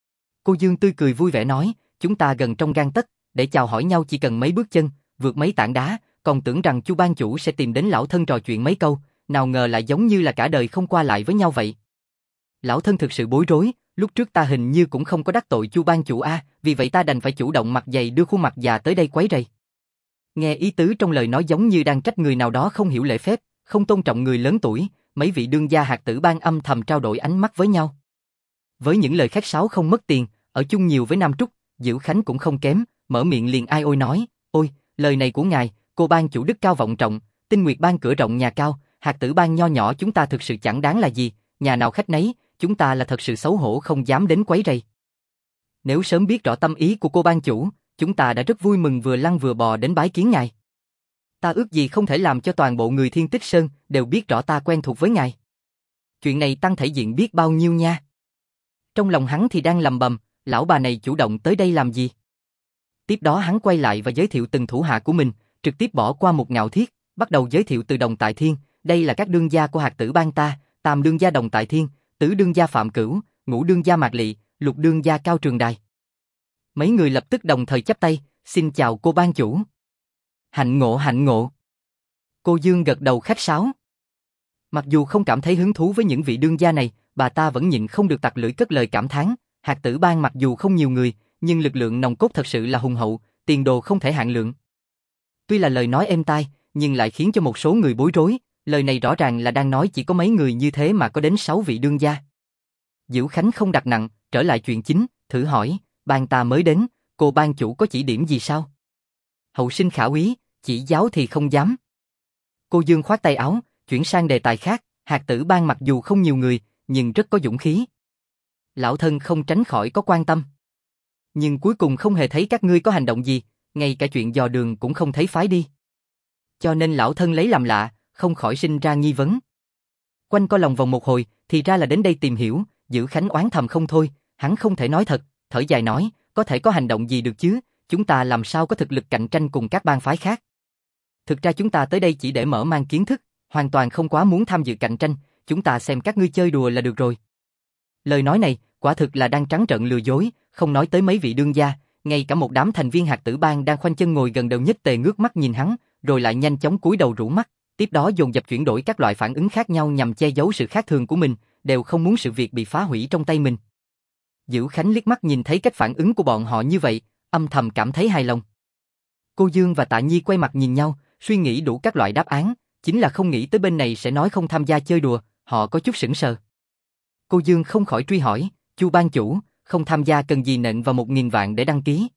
Cô Dương tươi cười vui vẻ nói, chúng ta gần trong gang tấc, để chào hỏi nhau chỉ cần mấy bước chân, vượt mấy tảng đá, còn tưởng rằng Chu ban chủ sẽ tìm đến lão thân trò chuyện mấy câu, nào ngờ lại giống như là cả đời không qua lại với nhau vậy. Lão thân thực sự bối rối, lúc trước ta hình như cũng không có đắc tội Chu ban chủ a, vì vậy ta đành phải chủ động mặt dày đưa khuôn mặt già tới đây quấy rầy. Nghe ý tứ trong lời nói giống như đang trách người nào đó không hiểu lễ phép, không tôn trọng người lớn tuổi, mấy vị đương gia hạt tử bang âm thầm trao đổi ánh mắt với nhau. Với những lời khách sáo không mất tiền, ở chung nhiều với Nam Trúc, Diệu Khánh cũng không kém, mở miệng liền ai ôi nói, ôi, lời này của ngài, cô ban chủ đức cao vọng trọng, Tinh Nguyệt bang cửa rộng nhà cao, hạt tử bang nho nhỏ chúng ta thực sự chẳng đáng là gì, nhà nào khách nấy, chúng ta là thật sự xấu hổ không dám đến quấy rầy. Nếu sớm biết rõ tâm ý của cô ban chủ, chúng ta đã rất vui mừng vừa lăn vừa bò đến bái kiến ngài. Ta ước gì không thể làm cho toàn bộ người Thiên Tích Sơn đều biết rõ ta quen thuộc với ngài. Chuyện này tăng thể diện biết bao nhiêu nha. Trong lòng hắn thì đang lầm bầm, lão bà này chủ động tới đây làm gì? Tiếp đó hắn quay lại và giới thiệu từng thủ hạ của mình, trực tiếp bỏ qua Mục Ngạo Thiết, bắt đầu giới thiệu từ Đồng Tại Thiên, đây là các đương gia của hạt tử bang ta, tam đương gia Đồng Tại Thiên, tứ đương gia Phạm Cửu, ngũ đương gia Mạc Lị, lục đương gia Cao Trường Đài. Mấy người lập tức đồng thời chắp tay, xin chào cô ban chủ. Hạnh ngộ hạnh ngộ. Cô Dương gật đầu khách sáo. Mặc dù không cảm thấy hứng thú với những vị đương gia này, bà ta vẫn nhịn không được tặc lưỡi cất lời cảm thán, hạt tử bang mặc dù không nhiều người, nhưng lực lượng nòng cốt thật sự là hùng hậu, tiền đồ không thể hạn lượng. Tuy là lời nói êm tai, nhưng lại khiến cho một số người bối rối, lời này rõ ràng là đang nói chỉ có mấy người như thế mà có đến 6 vị đương gia. Diệu Khánh không đặt nặng, trở lại chuyện chính, thử hỏi, ban ta mới đến, cô ban chủ có chỉ điểm gì sao? Hậu sinh khả úy, chỉ giáo thì không dám. Cô Dương khoát tay áo, chuyển sang đề tài khác, hạt tử bang mặc dù không nhiều người, nhưng rất có dũng khí. Lão thân không tránh khỏi có quan tâm. Nhưng cuối cùng không hề thấy các ngươi có hành động gì, ngay cả chuyện dò đường cũng không thấy phái đi. Cho nên lão thân lấy làm lạ, không khỏi sinh ra nghi vấn. Quanh co lòng vòng một hồi, thì ra là đến đây tìm hiểu, Diệu Khánh oán thầm không thôi, hắn không thể nói thật, thở dài nói, có thể có hành động gì được chứ, chúng ta làm sao có thực lực cạnh tranh cùng các bang phái khác. Thực ra chúng ta tới đây chỉ để mở mang kiến thức, hoàn toàn không quá muốn tham dự cạnh tranh, chúng ta xem các ngươi chơi đùa là được rồi. Lời nói này, quả thực là đang trắng trợn lừa dối, không nói tới mấy vị đương gia, ngay cả một đám thành viên hạt tử bang đang khoanh chân ngồi gần đều nhất tề ngước mắt nhìn hắn, rồi lại nhanh chóng cúi đầu rũ mắt, tiếp đó dồn dập chuyển đổi các loại phản ứng khác nhau nhằm che giấu sự khác thường của mình, đều không muốn sự việc bị phá hủy trong tay mình. Diệu Khánh liếc mắt nhìn thấy cách phản ứng của bọn họ như vậy, âm thầm cảm thấy hài lòng. Cô Dương và Tạ Nhi quay mặt nhìn nhau, suy nghĩ đủ các loại đáp án, chính là không nghĩ tới bên này sẽ nói không tham gia chơi đùa, họ có chút sững sờ. Cô Dương không khỏi truy hỏi, Chu ban chủ, không tham gia cần gì nện vào 1.000 vạn để đăng ký?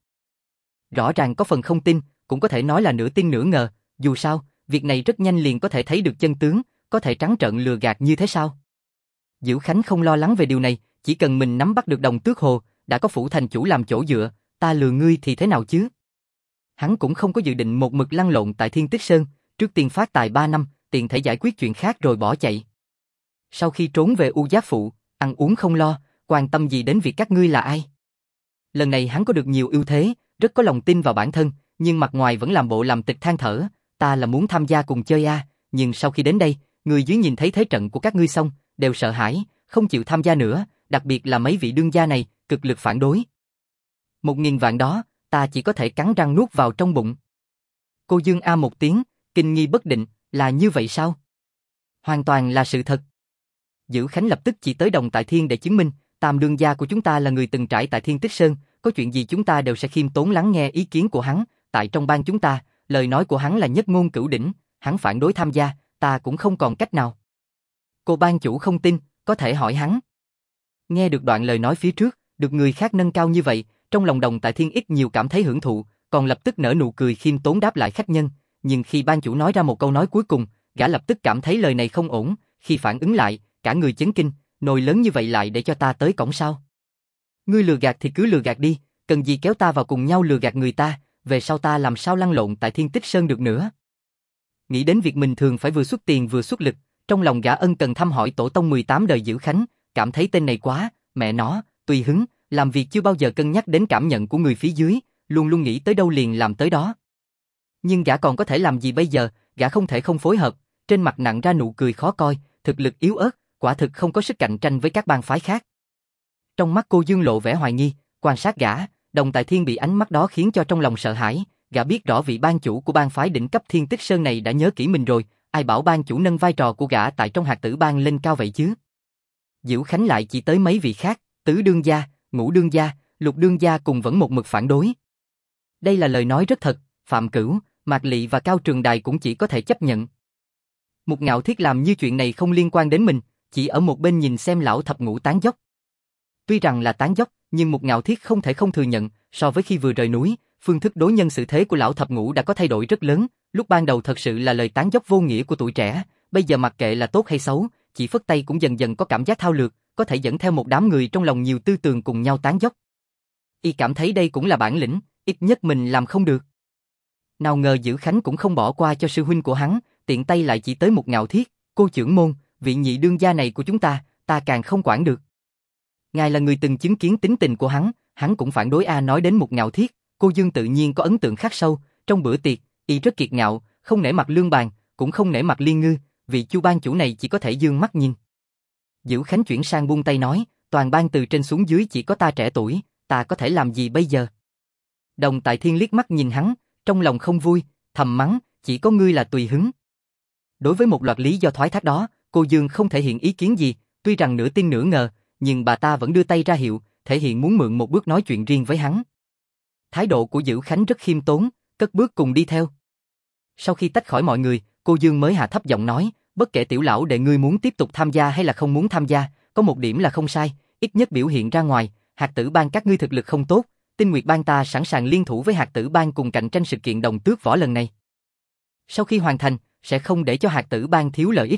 Rõ ràng có phần không tin, cũng có thể nói là nửa tin nửa ngờ, dù sao, việc này rất nhanh liền có thể thấy được chân tướng, có thể trắng trợn lừa gạt như thế sao? Diệu Khánh không lo lắng về điều này, chỉ cần mình nắm bắt được Đồng Tước Hồ, đã có phủ thành chủ làm chỗ dựa, ta lừa ngươi thì thế nào chứ? Hắn cũng không có dự định một mực lăn lộn tại Thiên Tích Sơn, trước tiên phát tài 3 năm, tiện thể giải quyết chuyện khác rồi bỏ chạy. Sau khi trốn về U Giác Phụ, ăn uống không lo, quan tâm gì đến việc các ngươi là ai? Lần này hắn có được nhiều ưu thế, rất có lòng tin vào bản thân, nhưng mặt ngoài vẫn làm bộ làm tịch than thở, ta là muốn tham gia cùng chơi a, nhưng sau khi đến đây, người dưới nhìn thấy thế trận của các ngươi xong, đều sợ hãi, không chịu tham gia nữa, đặc biệt là mấy vị đương gia này, cực lực phản đối. 1.000 vạn đó, ta chỉ có thể cắn răng nuốt vào trong bụng. Cô Dương a một tiếng, kinh nghi bất định, là như vậy sao? Hoàn toàn là sự thật. Dữ Khánh lập tức chỉ tới Đồng Tại Thiên để chứng minh, Tam đương gia của chúng ta là người từng trải tại Thiên Tích Sơn, có chuyện gì chúng ta đều sẽ khiêm tốn lắng nghe ý kiến của hắn, tại trong bang chúng ta, lời nói của hắn là nhất ngôn cửu đỉnh, hắn phản đối tham gia, ta cũng không còn cách nào. Cô ban chủ không tin, có thể hỏi hắn. Nghe được đoạn lời nói phía trước, được người khác nâng cao như vậy, trong lòng Đồng Tại Thiên ít nhiều cảm thấy hưởng thụ, còn lập tức nở nụ cười khiêm tốn đáp lại khách nhân, nhưng khi ban chủ nói ra một câu nói cuối cùng, gã lập tức cảm thấy lời này không ổn, khi phản ứng lại, cả người chấn kinh, nồi lớn như vậy lại để cho ta tới cổng sao? Ngươi lừa gạt thì cứ lừa gạt đi, cần gì kéo ta vào cùng nhau lừa gạt người ta, về sau ta làm sao lăn lộn tại Thiên Tích Sơn được nữa. Nghĩ đến việc mình thường phải vừa xuất tiền vừa xuất lực, trong lòng gã ân cần thăm hỏi tổ tông 18 đời Dữ Khánh, cảm thấy tên này quá, mẹ nó, tùy hứng, làm việc chưa bao giờ cân nhắc đến cảm nhận của người phía dưới, luôn luôn nghĩ tới đâu liền làm tới đó. Nhưng gã còn có thể làm gì bây giờ, gã không thể không phối hợp, trên mặt nặng ra nụ cười khó coi, thực lực yếu ớt, quả thực không có sức cạnh tranh với các bang phái khác. Trong mắt cô Dương lộ vẻ hoài nghi, quan sát gã, Đồng Tại Thiên bị ánh mắt đó khiến cho trong lòng sợ hãi, gã biết rõ vị ban chủ của bang phái đỉnh cấp Thiên Tích Sơn này đã nhớ kỹ mình rồi, ai bảo ban chủ nâng vai trò của gã tại trong hạt tử bang lên cao vậy chứ. Dữ Khánh lại chỉ tới mấy vị khác, tứ đương gia, ngũ đương gia, lục đương gia cùng vẫn một mực phản đối. Đây là lời nói rất thật, Phạm Cửu, Mạc Lị và Cao Trường Đài cũng chỉ có thể chấp nhận. Mục Ngạo Thiết làm như chuyện này không liên quan đến mình, chỉ ở một bên nhìn xem lão thập ngũ tán dốc. Tuy rằng là tán dốc, nhưng Mục Ngạo Thiết không thể không thừa nhận, so với khi vừa rời núi, phương thức đối nhân xử thế của lão thập ngũ đã có thay đổi rất lớn, lúc ban đầu thật sự là lời tán dốc vô nghĩa của tuổi trẻ, bây giờ mặc kệ là tốt hay xấu, chỉ phất tay cũng dần dần có cảm giác thao lược, có thể dẫn theo một đám người trong lòng nhiều tư tưởng cùng nhau tán dốc. Y cảm thấy đây cũng là bản lĩnh, ít nhất mình làm không được. Nào ngờ Dữ Khánh cũng không bỏ qua cho sư huynh của hắn, tiện tay lại chỉ tới Mục Ngạo Thiết, cô trưởng môn, vị nhị đương gia này của chúng ta càng không quản được. Ngài là người từng chứng kiến tính tình của hắn cũng phản đối nói đến Mục Ngạo Thiết, cô Dương tự nhiên có ấn tượng khắc sâu, trong bữa tiệc, y rất kiệt ngạo, không nể mặt Lương Bàn, cũng không nể mặt Liên Ngư, vị Chu ban chủ này chỉ có thể dương mắt nhìn. Dữ Khánh chuyển sang buông tay nói, toàn ban từ trên xuống dưới chỉ có ta trẻ tuổi, ta có thể làm gì bây giờ? Đồng Tại Thiên liếc mắt nhìn hắn, trong lòng không vui, thầm mắng, chỉ có ngươi là tùy hứng. Đối với một loạt lý do thoái thác đó, cô Dương không thể hiện ý kiến gì, tuy rằng nửa tin nửa ngờ, nhưng bà ta vẫn đưa tay ra hiệu, thể hiện muốn mượn một bước nói chuyện riêng với hắn. Thái độ của Dữ Khánh rất khiêm tốn, cất bước cùng đi theo. Sau khi tách khỏi mọi người, cô Dương mới hạ thấp giọng nói, bất kể tiểu lão đệ ngươi muốn tiếp tục tham gia hay là không muốn tham gia, có một điểm là không sai, ít nhất biểu hiện ra ngoài, hạt tử bang các ngươi thực lực không tốt, Tinh Nguyệt bang ta sẵn sàng liên thủ với hạt tử bang cùng cạnh tranh sự kiện đồng tước võ lần này. Sau khi hoàn thành, sẽ không để cho hạt tử bang thiếu lợi ích.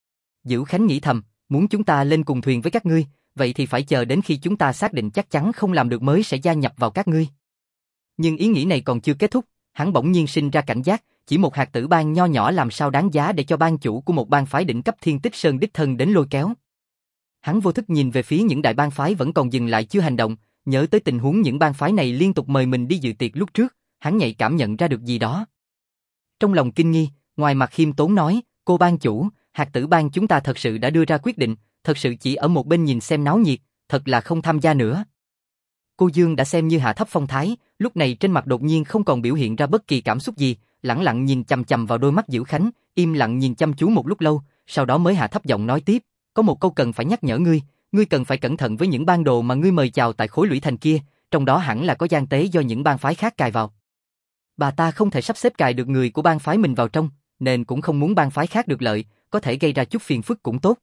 Dữ Khánh nghĩ thầm, muốn chúng ta lên cùng thuyền với các ngươi, vậy thì phải chờ đến khi chúng ta xác định chắc chắn không làm được mới sẽ gia nhập vào các ngươi. Nhưng ý nghĩ này còn chưa kết thúc, hắn bỗng nhiên sinh ra cảnh giác, chỉ một hạt tử bang nho nhỏ làm sao đáng giá để cho ban chủ của một bang phái đỉnh cấp Thiên Tích Sơn đích thân đến lôi kéo. Hắn vô thức nhìn về phía những đại bang phái vẫn còn dừng lại chưa hành động, nhớ tới tình huống những bang phái này liên tục mời mình đi dự tiệc lúc trước, hắn nhạy cảm nhận ra được gì đó. Trong lòng kinh nghi, ngoài mặt khiêm tốn nói, cô ban chủ, hạt tử bang chúng ta thật sự đã đưa ra quyết định, thật sự chỉ ở một bên nhìn xem náo nhiệt, thật là không tham gia nữa. Cô Dương đã xem như hạ thấp phong thái, lúc này trên mặt đột nhiên không còn biểu hiện ra bất kỳ cảm xúc gì, lẳng lặng nhìn chằm chằm vào đôi mắt Dữ Khánh, im lặng nhìn chăm chú một lúc lâu, sau đó mới hạ thấp giọng nói tiếp, có một câu cần phải nhắc nhở ngươi cần phải cẩn thận với những bang đồ mà ngươi mời chào tại khối lũy thành kia, trong đó hẳn là có gian tế do những bang phái khác cài vào. Bà ta không thể sắp xếp cài được người của bang phái mình vào trong, nên cũng không muốn bang phái khác được lợi, có thể gây ra chút phiền phức cũng tốt.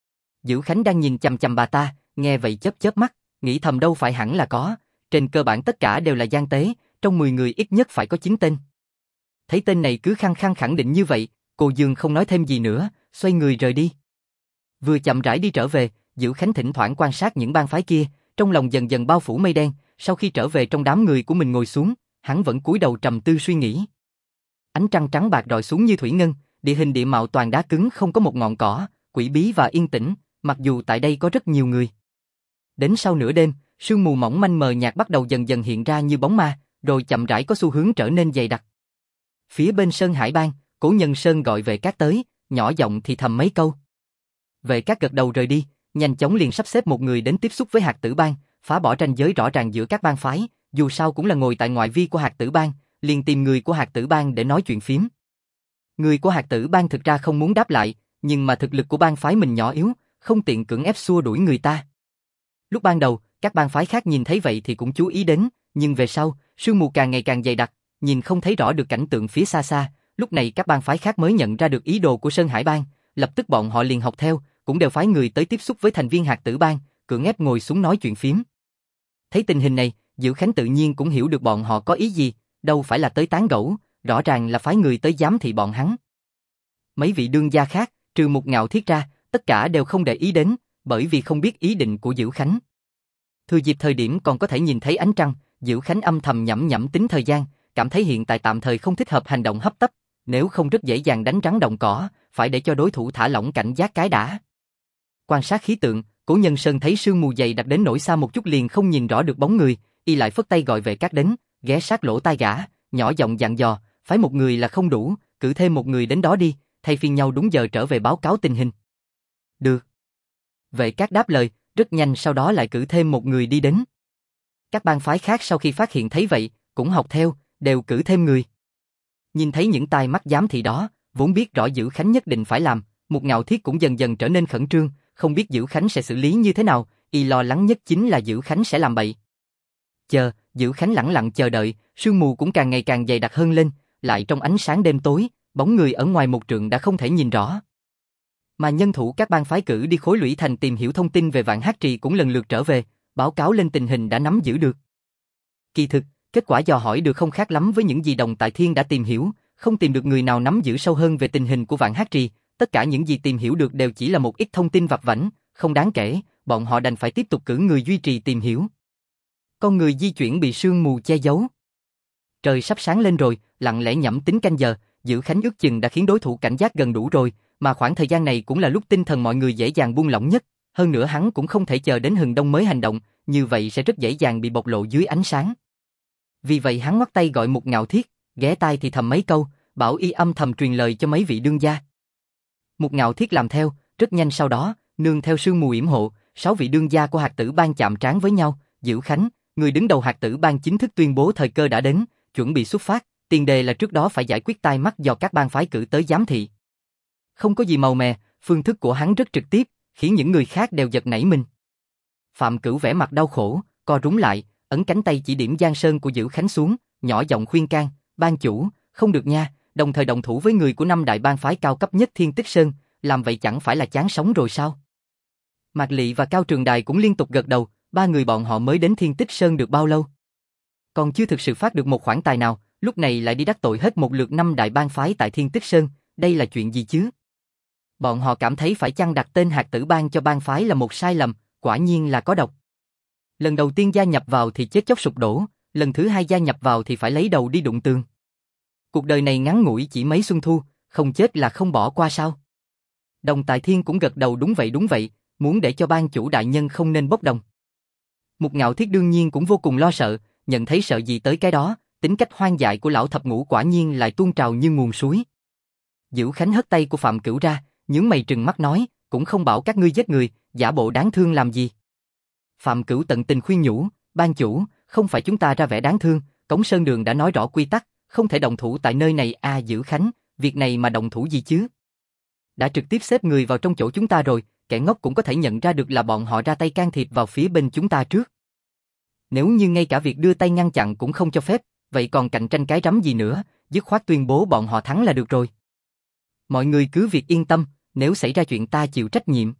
Dữ Khánh đang nhìn chằm chằm bà ta, nghe vậy chớp chớp mắt, nghĩ thầm đâu phải hẳn là có, trên cơ bản tất cả đều là gian tế, trong 10 người ít nhất phải có 9 tên. Thấy tên này cứ khăng khăng khẳng định như vậy, cô Dương không nói thêm gì nữa, xoay người rời đi. Vừa chậm rãi đi trở về, Dữ Khánh thỉnh thoảng quan sát những bang phái kia, trong lòng dần dần bao phủ mây đen, sau khi trở về trong đám người của mình ngồi xuống, hắn vẫn cúi đầu trầm tư suy nghĩ. Ánh trăng trắng bạc rọi xuống như thủy ngân, địa hình địa mạo toàn đá cứng không có một ngọn cỏ, quỷ bí và yên tĩnh, mặc dù tại đây có rất nhiều người. Đến sau nửa đêm, sương mù mỏng manh mờ nhạt bắt đầu dần dần hiện ra như bóng ma, rồi chậm rãi có xu hướng trở nên dày đặc. Phía bên Sơn Hải Bang, Cố Nhân Sơn gọi Vệ Cát tới, nhỏ giọng thì thầm mấy câu. Vệ Cát gật đầu rời đi, nhanh chóng liền sắp xếp một người đến tiếp xúc với hạt tử bang, phá bỏ ranh giới rõ ràng giữa các bang phái, dù sao cũng là ngồi tại ngoại vi của hạt tử bang, liền tìm người của hạt tử bang để nói chuyện phiếm. Người của hạt tử bang thực ra không muốn đáp lại, nhưng mà thực lực của bang phái mình nhỏ yếu, không tiện cưỡng ép xua đuổi người ta. Lúc ban đầu, các bang phái khác nhìn thấy vậy thì cũng chú ý đến, nhưng về sau, sương mù càng ngày càng dày đặc, nhìn không thấy rõ được cảnh tượng phía xa xa, lúc này các bang phái khác mới nhận ra được ý đồ của Sơn Hải bang, lập tức bọn họ liền học theo, cũng đều phái người tới tiếp xúc với thành viên Hạt Tử bang, cưỡng ép ngồi xuống nói chuyện phiếm. Thấy tình hình này, Diệu Khánh tự nhiên cũng hiểu được bọn họ có ý gì, đâu phải là tới tán gẫu, rõ ràng là phái người tới giám thị bọn hắn. Mấy vị đương gia khác, trừ Một Ngạo Thiết ra, tất cả đều không để ý đến, bởi vì không biết ý định của Diệu Khánh. Thừa dịp thời điểm còn có thể nhìn thấy ánh trăng, Diệu Khánh âm thầm nhẩm nhẩm tính thời gian, cảm thấy hiện tại tạm thời không thích hợp hành động hấp tấp, nếu không rất dễ dàng đánh rắn động cỏ, phải để cho đối thủ thả lỏng cảnh giác cái đã. Quan sát khí tượng, Cố Nhân Sơn thấy sương mù dày đặc đến nỗi xa một chút liền không nhìn rõ được bóng người, y lại phất tay gọi vệ các đến, ghé sát lỗ tai gã, nhỏ giọng dặn dò, phái một người là không đủ, cử thêm một người đến đó đi, thay phiên nhau đúng giờ trở về báo cáo tình hình. Được. Vệ các đáp lời, rất nhanh sau đó lại cử thêm một người đi đến. Các bang phái khác sau khi phát hiện thấy vậy, cũng học theo, đều cử thêm người. Nhìn thấy những tai mắt giám thị đó, vốn biết rõ Dữ Khánh nhất định phải làm, Một Ngạo Thiết cũng dần dần trở nên khẩn trương, không biết Dữ Khánh sẽ xử lý như thế nào, y lo lắng nhất chính là Dữ Khánh sẽ làm bậy. Dữ Khánh lẳng lặng chờ đợi, sương mù cũng càng ngày càng dày đặc hơn lên, lại trong ánh sáng đêm tối, bóng người ở ngoài một trượng đã không thể nhìn rõ. Mà nhân thủ các bang phái cử đi Khối Lũy Thành tìm hiểu thông tin về Vạn Hắc Trì cũng lần lượt trở về, báo cáo lên tình hình đã nắm giữ được. Kỳ thực, kết quả dò hỏi được không khác lắm với những gì Đồng Tại Thiên đã tìm hiểu, không tìm được người nào nắm giữ sâu hơn về tình hình của Vạn Hắc Trì, tất cả những gì tìm hiểu được đều chỉ là một ít thông tin vặt vãnh, không đáng kể, bọn họ đành phải tiếp tục cử người duy trì tìm hiểu. Con người di chuyển bị sương mù che giấu. Trời sắp sáng lên rồi, lặng lẽ nhẩm tính canh giờ, Dữ Khánh ước chừng đã khiến đối thủ cảnh giác gần đủ rồi, mà khoảng thời gian này cũng là lúc tinh thần mọi người dễ dàng buông lỏng nhất, hơn nữa hắn cũng không thể chờ đến hừng đông mới hành động, như vậy sẽ rất dễ dàng bị bộc lộ dưới ánh sáng. Vì vậy hắn ngoắc tay gọi Một Ngạo Thiết, ghé tai thì thầm mấy câu, bảo y âm thầm truyền lời cho mấy vị đương gia. Một Ngạo Thiết làm theo, rất nhanh sau đó, nương theo sương mù yểm hộ, 6 vị đương gia của Hạt Tử bang chạm trán với nhau, Dữ Khánh, người đứng đầu Hạt Tử bang chính thức tuyên bố thời cơ đã đến, chuẩn bị xuất phát, tiền đề là trước đó phải giải quyết tai mắt do các bang phái cử tới giám thị. Không có gì màu mè, phương thức của hắn rất trực tiếp, khiến những người khác đều giật nảy mình. Phạm Cửu vẻ mặt đau khổ, co rúm lại, ấn cánh tay chỉ điểm Giang Sơn của Dữ Khánh xuống, nhỏ giọng khuyên can, ban chủ, không được nha, đồng thời đồng thủ với người của 5 đại bang phái cao cấp nhất Thiên Tích Sơn, làm vậy chẳng phải là chán sống rồi sao? Mạc Lị và Cao Trường Đài cũng liên tục gật đầu, 3 người bọn họ mới đến Thiên Tích Sơn được bao lâu? Còn chưa thực sự phát được một khoản tài nào, lúc này lại đi đắc tội hết một lượt 5 đại bang phái tại Thiên Tích Sơn, đây là chuyện gì chứ? Bọn họ cảm thấy phải chăng đặt tên Hạt Tử bang cho bang phái là một sai lầm, quả nhiên là có độc. Lần đầu tiên gia nhập vào thì chết chóc sụp đổ, lần thứ hai gia nhập vào thì phải lấy đầu đi đụng tường. Cuộc đời này ngắn ngủi chỉ mấy xuân thu, không chết là không bỏ qua sao? Đồng Tại Thiên cũng gật đầu đúng vậy, muốn để cho ban chủ đại nhân không nên bốc đồng. Một Ngạo Thiết đương nhiên cũng vô cùng lo sợ, nhận thấy sợ gì tới cái đó, tính cách hoang dại của lão thập ngũ quả nhiên lại tuôn trào như nguồn suối. Dữ Khánh hất tay của Phạm Cửu ra, nhướng mày trừng mắt nói, cũng không bảo các ngươi giết người, giả bộ đáng thương làm gì. Phạm Cửu tận tình khuyên nhủ, ban chủ, không phải chúng ta ra vẻ đáng thương, Cống Sơn Đường đã nói rõ quy tắc, không thể động thủ tại nơi này à. Dữ Khánh, việc này mà động thủ gì chứ? Đã trực tiếp xếp người vào trong chỗ chúng ta rồi, kẻ ngốc cũng có thể nhận ra được là bọn họ ra tay can thiệp vào phía bên chúng ta trước. Nếu như ngay cả việc đưa tay ngăn chặn cũng không cho phép, vậy còn cạnh tranh cái rắm gì nữa, dứt khoát tuyên bố bọn họ thắng là được rồi. Mọi người cứ việc yên tâm, nếu xảy ra chuyện ta chịu trách nhiệm.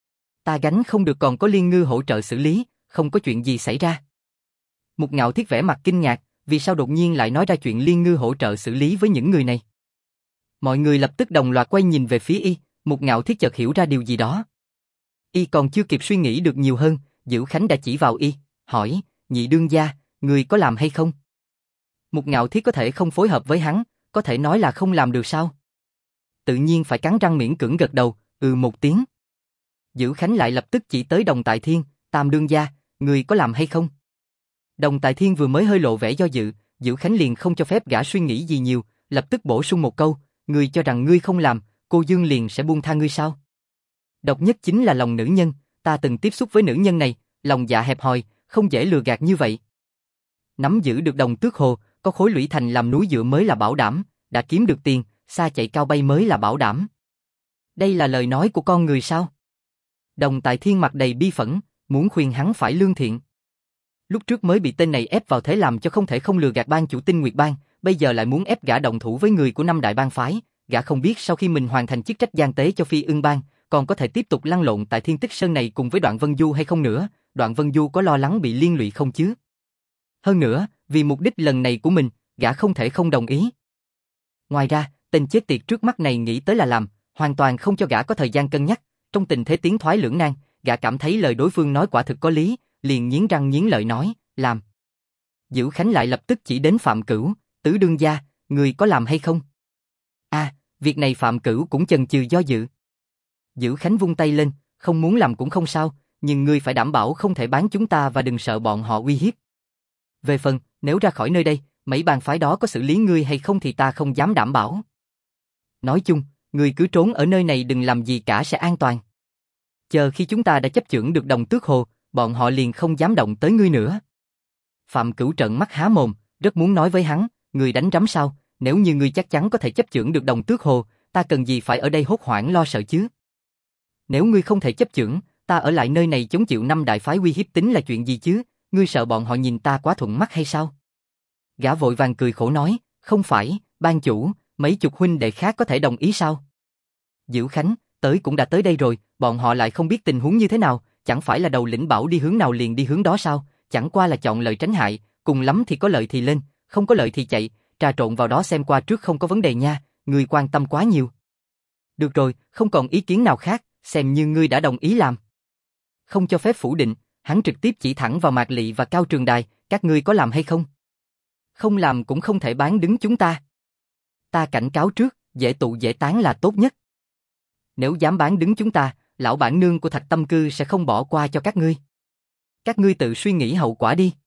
Ta gánh không được, còn có Liên Ngư hỗ trợ xử lý, không có chuyện gì xảy ra. Một Ngạo Thiết vẻ mặt kinh ngạc, vì sao đột nhiên lại nói ra chuyện Liên Ngư hỗ trợ xử lý với những người này. Mọi người lập tức đồng loạt quay nhìn về phía y, Một Ngạo Thiết chợt hiểu ra điều gì đó. Y còn chưa kịp suy nghĩ được nhiều hơn, Dữ Khánh đã chỉ vào y, hỏi, nhị đương gia, người có làm hay không? Một Ngạo Thiết có thể không phối hợp với hắn, có thể nói là không làm được sao? Tự nhiên phải cắn răng miễn cưỡng gật đầu, một tiếng. Dữ Khánh lại lập tức chỉ tới Đồng Tại Thiên, Tam đương gia, người có làm hay không? Đồng Tại Thiên vừa mới hơi lộ vẻ do dự, Dữ Khánh liền không cho phép gã suy nghĩ gì nhiều, lập tức bổ sung một câu, ngươi cho rằng ngươi không làm, cô Dương liền sẽ buông tha ngươi sao? Độc nhất chính là lòng nữ nhân, ta từng tiếp xúc với nữ nhân này, lòng dạ hẹp hòi, không dễ lừa gạt như vậy. Nắm giữ được Đồng Tước Hồ, có Khối Lũy Thành làm núi dựa mới là bảo đảm, đã kiếm được tiền, xa chạy cao bay mới là bảo đảm. Đây là lời nói của con người sao? Đồng Tại Thiên mặt đầy bi phẫn, muốn khuyên hắn phải lương thiện. Lúc trước mới bị tên này ép vào thế làm cho không thể không lừa gạt ban chủ Tinh Nguyệt Bang, bây giờ lại muốn ép gã động thủ với người của năm đại bang phái, gã không biết sau khi mình hoàn thành chức trách gian tế cho Phi Ưng Bang, còn có thể tiếp tục lăn lộn tại Thiên Tích Sơn này cùng với Đoạn Vân Du hay không nữa, Đoạn Vân Du có lo lắng bị liên lụy không chứ? Hơn nữa, vì mục đích lần này của mình, gã không thể không đồng ý. Ngoài ra, tên chết tiệt trước mắt này nghĩ tới là làm, hoàn toàn không cho gã có thời gian cân nhắc, trong tình thế tiến thoái lưỡng nan, gã cảm thấy lời đối phương nói quả thực có lý, liền nghiến răng nghiến lợi nói, làm. Dữ Khánh lại lập tức chỉ đến Phạm Cửu, Tứ đương gia, người có làm hay không? Việc này Phạm Cửu cũng chần chừ do dự. Dữ Khánh vung tay lên, không muốn làm cũng không sao, nhưng ngươi phải đảm bảo không thể bán chúng ta và đừng sợ bọn họ uy hiếp. Về phần, nếu ra khỏi nơi đây, mấy bang phái đó có xử lý ngươi hay không thì ta không dám đảm bảo. Nói chung, ngươi cứ trốn ở nơi này đừng làm gì cả sẽ an toàn. Chờ khi chúng ta đã chấp chưởng được Đồng Tước Hồ, bọn họ liền không dám động tới ngươi nữa. Phạm Cửu trợn mắt há mồm, rất muốn nói với hắn, ngươi đánh rắm sao, nếu như ngươi chắc chắn có thể chấp chưởng được Đồng Tước Hồ, ta cần gì phải ở đây hốt hoảng lo sợ chứ? Nếu ngươi không thể chấp chưởng, ta ở lại nơi này chống chịu năm đại phái uy hiếp tính là chuyện gì chứ, ngươi sợ bọn họ nhìn ta quá thuận mắt hay sao? Gã vội vàng cười khổ nói, không phải, ban chủ, mấy chục huynh đệ khác có thể đồng ý sao? Dữ Khánh, tới cũng đã tới đây rồi, bọn họ lại không biết tình huống như thế nào, chẳng phải là đầu lĩnh bảo đi hướng nào liền đi hướng đó sao, chẳng qua là chọn lợi tránh hại, cùng lắm thì có lợi thì lên, không có lợi thì chạy, trà trộn vào đó xem qua trước không có vấn đề nha, ngươi quan tâm quá nhiều. Được rồi, không còn ý kiến nào khác, xem như ngươi đã đồng ý làm. Không cho phép phủ định, hắn trực tiếp chỉ thẳng vào Mạc Lị và Cao Trường Đài, các ngươi có làm hay không? Không làm cũng không thể bán đứng chúng ta. Ta cảnh cáo trước, dễ tụ dễ tán là tốt nhất. Nếu dám bán đứng chúng ta, lão bản nương của Thạch Tâm Cư sẽ không bỏ qua cho các ngươi. Các ngươi tự suy nghĩ hậu quả đi.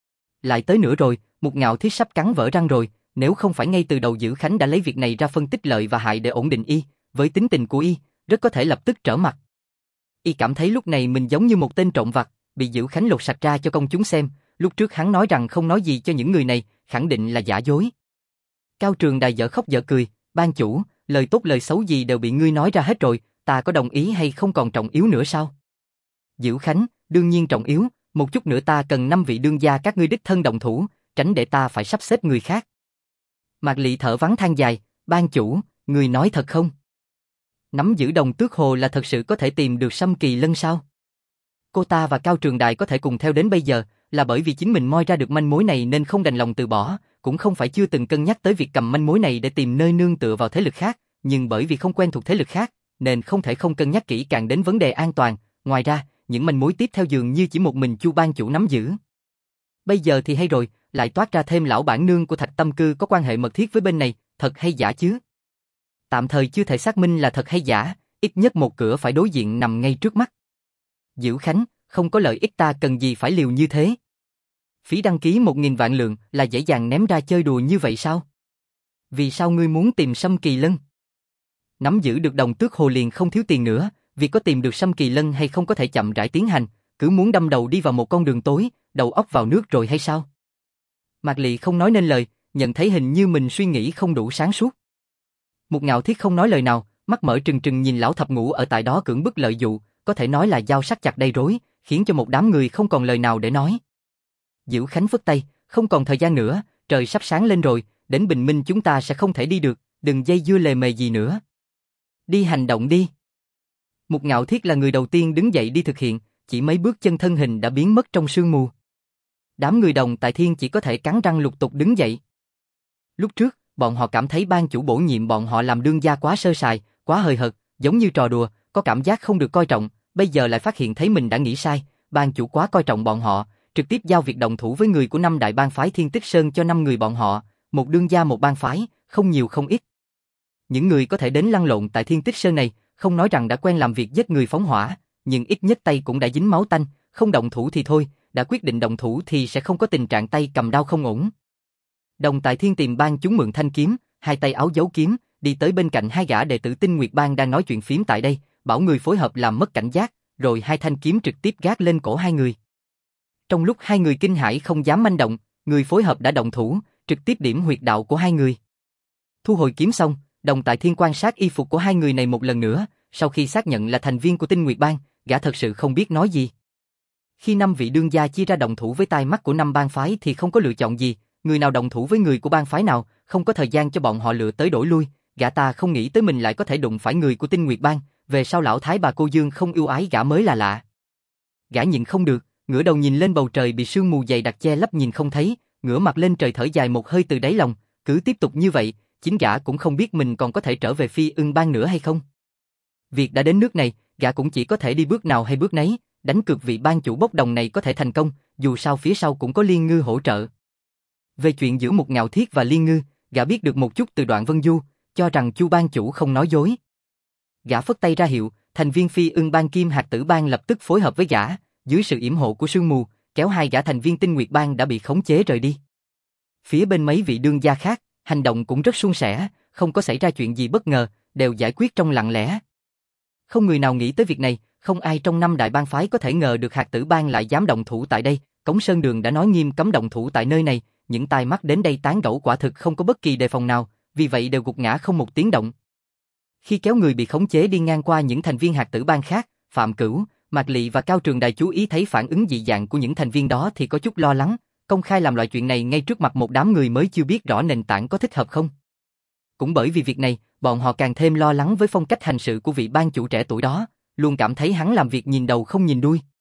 Lại tới nữa rồi, Một Ngạo Thiết sắp cắn vỡ răng rồi, nếu không phải ngay từ đầu Dữ Khánh đã lấy việc này ra phân tích lợi và hại để ổn định y, với tính tình của y, rất có thể lập tức trở mặt. Y cảm thấy lúc này mình giống như một tên trộm vặt, bị Dữ Khánh lột sạch ra cho công chúng xem, lúc trước hắn nói rằng không nói gì cho những người này, khẳng định là giả dối. Cao Trường Đài dở khóc dở cười, ban chủ, lời tốt lời xấu gì đều bị ngươi nói ra hết rồi, ta có đồng ý hay không còn trọng yếu nữa sao? Dữ Khánh, đương nhiên trọng yếu, một chút nữa ta cần 5 vị đương gia các ngươi đích thân động thủ, tránh để ta phải sắp xếp người khác. Mạc Lị thở vắng than dài, ban chủ, người nói thật không? Nắm giữ Đồng Tước Hồ là thật sự có thể tìm được Sâm Kỳ Lân sao? Cô ta và Cao Trường Đài có thể cùng theo đến bây giờ, là bởi vì chính mình moi ra được manh mối này nên không đành lòng từ bỏ, cũng không phải chưa từng cân nhắc tới việc cầm manh mối này để tìm nơi nương tựa vào thế lực khác, nhưng bởi vì không quen thuộc thế lực khác, nên không thể không cân nhắc kỹ càng đến vấn đề an toàn, ngoài ra, những manh mối tiếp theo dường như chỉ một mình Chu ban chủ nắm giữ. Bây giờ thì hay rồi, lại toát ra thêm lão bản nương của Thạch Tâm Cư có quan hệ mật thiết với bên này, thật hay giả chứ? Tạm thời chưa thể xác minh là thật hay giả, ít nhất một cửa phải đối diện nằm ngay trước mắt. Dữ Khánh, không có lợi ích ta cần gì phải liều như thế? Phí đăng ký 1.000 vạn lượng là dễ dàng ném ra chơi đùa như vậy sao? Vì sao ngươi muốn tìm Sâm Kỳ Lân? Nắm giữ được Đồng Tước Hồ liền không thiếu tiền nữa, việc có tìm được Sâm Kỳ Lân hay không có thể chậm rãi tiến hành, cứ muốn đâm đầu đi vào một con đường tối, đầu óc vào nước rồi hay sao? Mạc Lị không nói nên lời, nhận thấy hình như mình suy nghĩ không đủ sáng suốt. Một Ngạo Thiết không nói lời nào, mắt mở trừng trừng nhìn lão thập ngũ ở tại đó cưỡng bức lợi dụ, có thể nói là dao sắc chặt đầy rối, khiến cho một đám người không còn lời nào để nói. Dữ Khánh phất tay, không còn thời gian nữa, trời sắp sáng lên rồi, đến bình minh chúng ta sẽ không thể đi được, đừng dây dưa lề mề gì nữa. Đi hành động đi. Một Ngạo Thiết là người đầu tiên đứng dậy đi thực hiện, chỉ mấy bước chân thân hình đã biến mất trong sương mù. Đám người Đồng Tại Thiên chỉ có thể cắn răng lục tục đứng dậy. Lúc trước, bọn họ cảm thấy ban chủ bổ nhiệm bọn họ làm đương gia quá sơ sài, quá hời hợt, giống như trò đùa, có cảm giác không được coi trọng, bây giờ lại phát hiện thấy mình đã nghĩ sai, ban chủ quá coi trọng bọn họ, trực tiếp giao việc động thủ với người của 5 đại bang phái Thiên Tích Sơn cho 5 người bọn họ, một đương gia một bang phái, không nhiều không ít. Những người có thể đến lăn lộn tại Thiên Tích Sơn này, không nói rằng đã quen làm việc giết người phóng hỏa, nhưng ít nhất tay cũng đã dính máu tanh, không động thủ thì thôi, đã quyết định động thủ thì sẽ không có tình trạng tay cầm đao không ổn. Đồng Tại Thiên tìm ban chúng mượn thanh kiếm, hai tay áo giấu kiếm, đi tới bên cạnh hai gã đệ tử Tinh Nguyệt Bang đang nói chuyện phím tại đây, bảo người phối hợp làm mất cảnh giác, rồi hai thanh kiếm trực tiếp gác lên cổ hai người. Trong lúc hai người kinh hãi không dám manh động, người phối hợp đã động thủ, trực tiếp điểm huyệt đạo của hai người. Thu hồi kiếm xong, Đồng Tại Thiên quan sát y phục của hai người này một lần nữa, sau khi xác nhận là thành viên của Tinh Nguyệt Bang, gã thật sự không biết nói gì. Khi 5 vị đương gia chia ra động thủ với tai mắt của 5 bang phái thì không có lựa chọn gì, người nào động thủ với người của bang phái nào, không có thời gian cho bọn họ lựa tới đổi lui, gã ta không nghĩ tới mình lại có thể đụng phải người của Tinh Nguyệt Bang, về sau lão thái bà cô Dương không ưu ái gã mới là lạ. Gã nhịn không được, ngửa đầu nhìn lên bầu trời bị sương mù dày đặc che lấp nhìn không thấy, ngửa mặt lên trời thở dài một hơi từ đáy lòng, cứ tiếp tục như vậy, chính gã cũng không biết mình còn có thể trở về Phi Ưng Bang nữa hay không. Việc đã đến nước này, gã cũng chỉ có thể đi bước nào hay bước nấy, đánh cược vị bang chủ bốc đồng này có thể thành công, dù sao phía sau cũng có Liên Ngư hỗ trợ. Về chuyện giữa Mục Ngạo Thiết và Liên Ngư, gã biết được một chút từ Đoạn Vân Du, cho rằng Chu bang chủ không nói dối. Gã phất tay ra hiệu, thành viên Phi Ưng Bang Kim Hạt Tử Bang lập tức phối hợp với gã, dưới sự yểm hộ của sương mù, kéo hai gã thành viên Tinh Nguyệt Bang đã bị khống chế rời đi. Phía bên mấy vị đương gia khác, hành động cũng rất suôn sẻ, không có xảy ra chuyện gì bất ngờ, đều giải quyết trong lặng lẽ. Không người nào nghĩ tới việc này, không ai trong 5 đại bang phái có thể ngờ được Hạt Tử Bang lại dám động thủ tại đây. Cống Sơn Đường đã nói nghiêm cấm động thủ tại nơi này, những tai mắt đến đây tán gẫu quả thực không có bất kỳ đề phòng nào, vì vậy đều gục ngã không một tiếng động. Khi kéo người bị khống chế đi ngang qua những thành viên Hạt Tử Bang khác, Phạm Cửu, Mạc Lị và Cao Trường Đài chú ý thấy phản ứng dị dạng của những thành viên đó thì có chút lo lắng, công khai làm loại chuyện này ngay trước mặt một đám người mới chưa biết rõ nền tảng có thích hợp không. Cũng bởi vì việc này, bọn họ càng thêm lo lắng với phong cách hành sự của vị bang chủ trẻ tuổi đó, luôn cảm thấy hắn làm việc nhìn đầu không nhìn đuôi.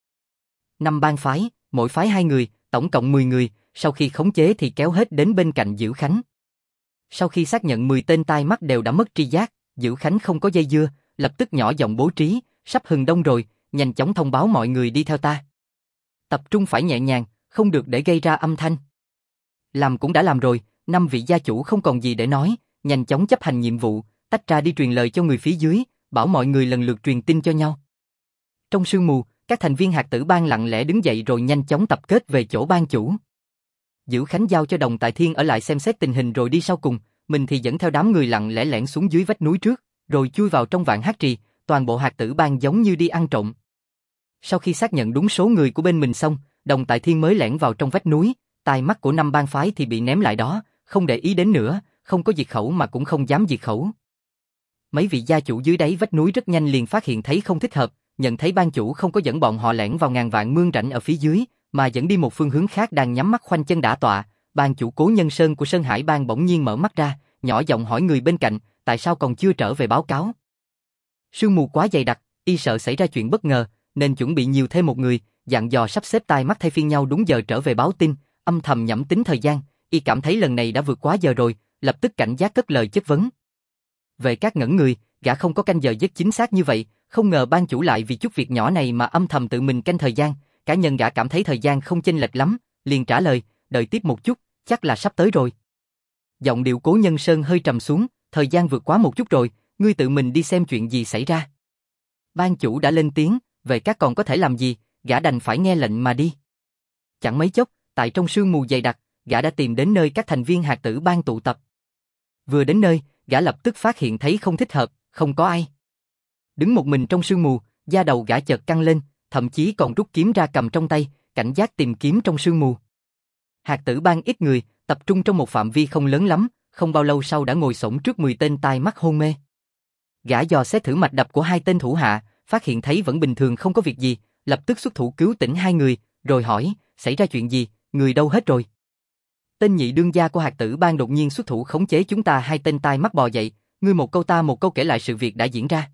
5 bang phái, mỗi phái 2 người, tổng cộng 10 người, sau khi khống chế thì kéo hết đến bên cạnh Diễu Khánh. Sau khi xác nhận 10 tên tai mắt đều đã mất tri giác, Diễu Khánh không có dây dưa, lập tức nhỏ giọng bố trí, sắp hừng đông rồi, nhanh chóng thông báo mọi người đi theo ta. Tập trung phải nhẹ nhàng, không được để gây ra âm thanh. Làm cũng đã làm rồi, 5 vị gia chủ không còn gì để nói, nhanh chóng chấp hành nhiệm vụ, tách ra đi truyền lời cho người phía dưới, bảo mọi người lần lượt truyền tin cho nhau. Trong sương mù, các thành viên Hạt Tử Bang lặng lẽ đứng dậy rồi nhanh chóng tập kết về chỗ bang chủ. Diễu Khánh giao cho Đồng Tại Thiên ở lại xem xét tình hình rồi đi sau cùng, mình thì dẫn theo đám người lặng lẽ lẻn xuống dưới vách núi trước, rồi chui vào trong Vạn Hát Trì, toàn bộ Hạt Tử Bang giống như đi ăn trộm. Sau khi xác nhận đúng số người của bên mình xong, Đồng Tại Thiên mới lẻn vào trong vách núi, tai mắt của 5 bang phái thì bị ném lại đó, không để ý đến nữa, không có diệt khẩu mà cũng không dám diệt khẩu. Mấy vị gia chủ dưới đáy vách núi rất nhanh liền phát hiện thấy không thích hợp, nhận thấy bang chủ không có dẫn bọn họ lẻn vào ngàn vạn mương rãnh ở phía dưới, mà dẫn đi một phương hướng khác đang nhắm mắt khoanh chân đả tọa, bang chủ Cố Nhân Sơn của Sơn Hải Bang bỗng nhiên mở mắt ra, nhỏ giọng hỏi người bên cạnh, tại sao còn chưa trở về báo cáo. Sương mù quá dày đặc, y sợ xảy ra chuyện bất ngờ, nên chuẩn bị nhiều thêm một người, dặn dò sắp xếp tai mắt thay phiên nhau đúng giờ trở về báo tin, âm thầm nhẩm tính thời gian, y cảm thấy lần này đã vượt quá giờ rồi, lập tức cảnh giác cất lời chất vấn. Vệ Cát ngẩn người, gã không có canh giờ rất chính xác như vậy, không ngờ ban chủ lại vì chút việc nhỏ này mà âm thầm tự mình canh thời gian, cá nhân gã cảm thấy thời gian không chênh lệch lắm, liền trả lời, đợi tiếp một chút, chắc là sắp tới rồi. Giọng điệu Cố Nhân Sơn hơi trầm xuống, thời gian vượt quá một chút rồi, ngươi tự mình đi xem chuyện gì xảy ra. Ban chủ đã lên tiếng, Vệ Cát còn có thể làm gì, gã đành phải nghe lệnh mà đi. Chẳng mấy chốc, tại trong sương mù dày đặc, gã đã tìm đến nơi các thành viên Hạt Tử Bang tụ tập. Vừa đến nơi, gã lập tức phát hiện thấy không thích hợp, không có ai. Đứng một mình trong sương mù, da đầu gã chợt căng lên, thậm chí còn rút kiếm ra cầm trong tay, cảnh giác tìm kiếm trong sương mù. Hạt Tử Bang ít người, tập trung trong một phạm vi không lớn lắm, không bao lâu sau đã ngồi xổm trước 10 tên tai mắt hôn mê. Gã dò xét thử mạch đập của 2 tên thủ hạ, phát hiện thấy vẫn bình thường không có việc gì, lập tức xuất thủ cứu tỉnh 2 người, rồi hỏi, xảy ra chuyện gì, người đâu hết rồi? Tên nhị đương gia của Hạt Tử Bang đột nhiên xuất thủ khống chế chúng ta. 2 tên tai mắt bò dậy, ngươi một câu ta một câu kể lại sự việc đã diễn ra.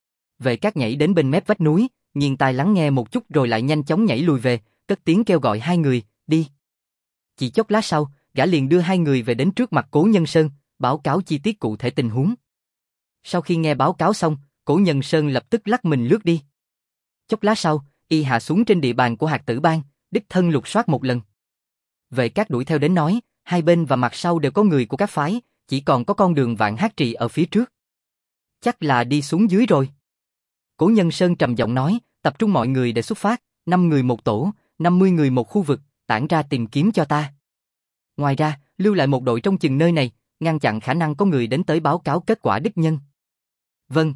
Vệ Cát nhảy đến bên mép vách núi, nghiêng tai lắng nghe một chút rồi lại nhanh chóng nhảy lùi về, cất tiếng kêu gọi 2 người, đi. Chỉ chốc lát sau, gã liền đưa 2 người về đến trước mặt Cố Nhân Sơn, báo cáo chi tiết cụ thể tình huống. Sau khi nghe báo cáo xong, Cố Nhân Sơn lập tức lắc mình lướt đi. Chốc lát sau, y hạ xuống trên địa bàn của Hạt Tử Bang, đích thân lục soát một lần. Vệ Cát đuổi theo đến nói, hai bên và mặt sau đều có người của các phái, chỉ còn có con đường Vạn Hát Trì ở phía trước. Chắc là đi xuống dưới rồi. Cố Nhân Sơn trầm giọng nói, tập trung mọi người để xuất phát, 5 người một tổ, 50 người một khu vực, tản ra tìm kiếm cho ta. Ngoài ra, lưu lại một đội trong chừng nơi này, ngăn chặn khả năng có người đến tới báo cáo kết quả đích nhân. Vâng.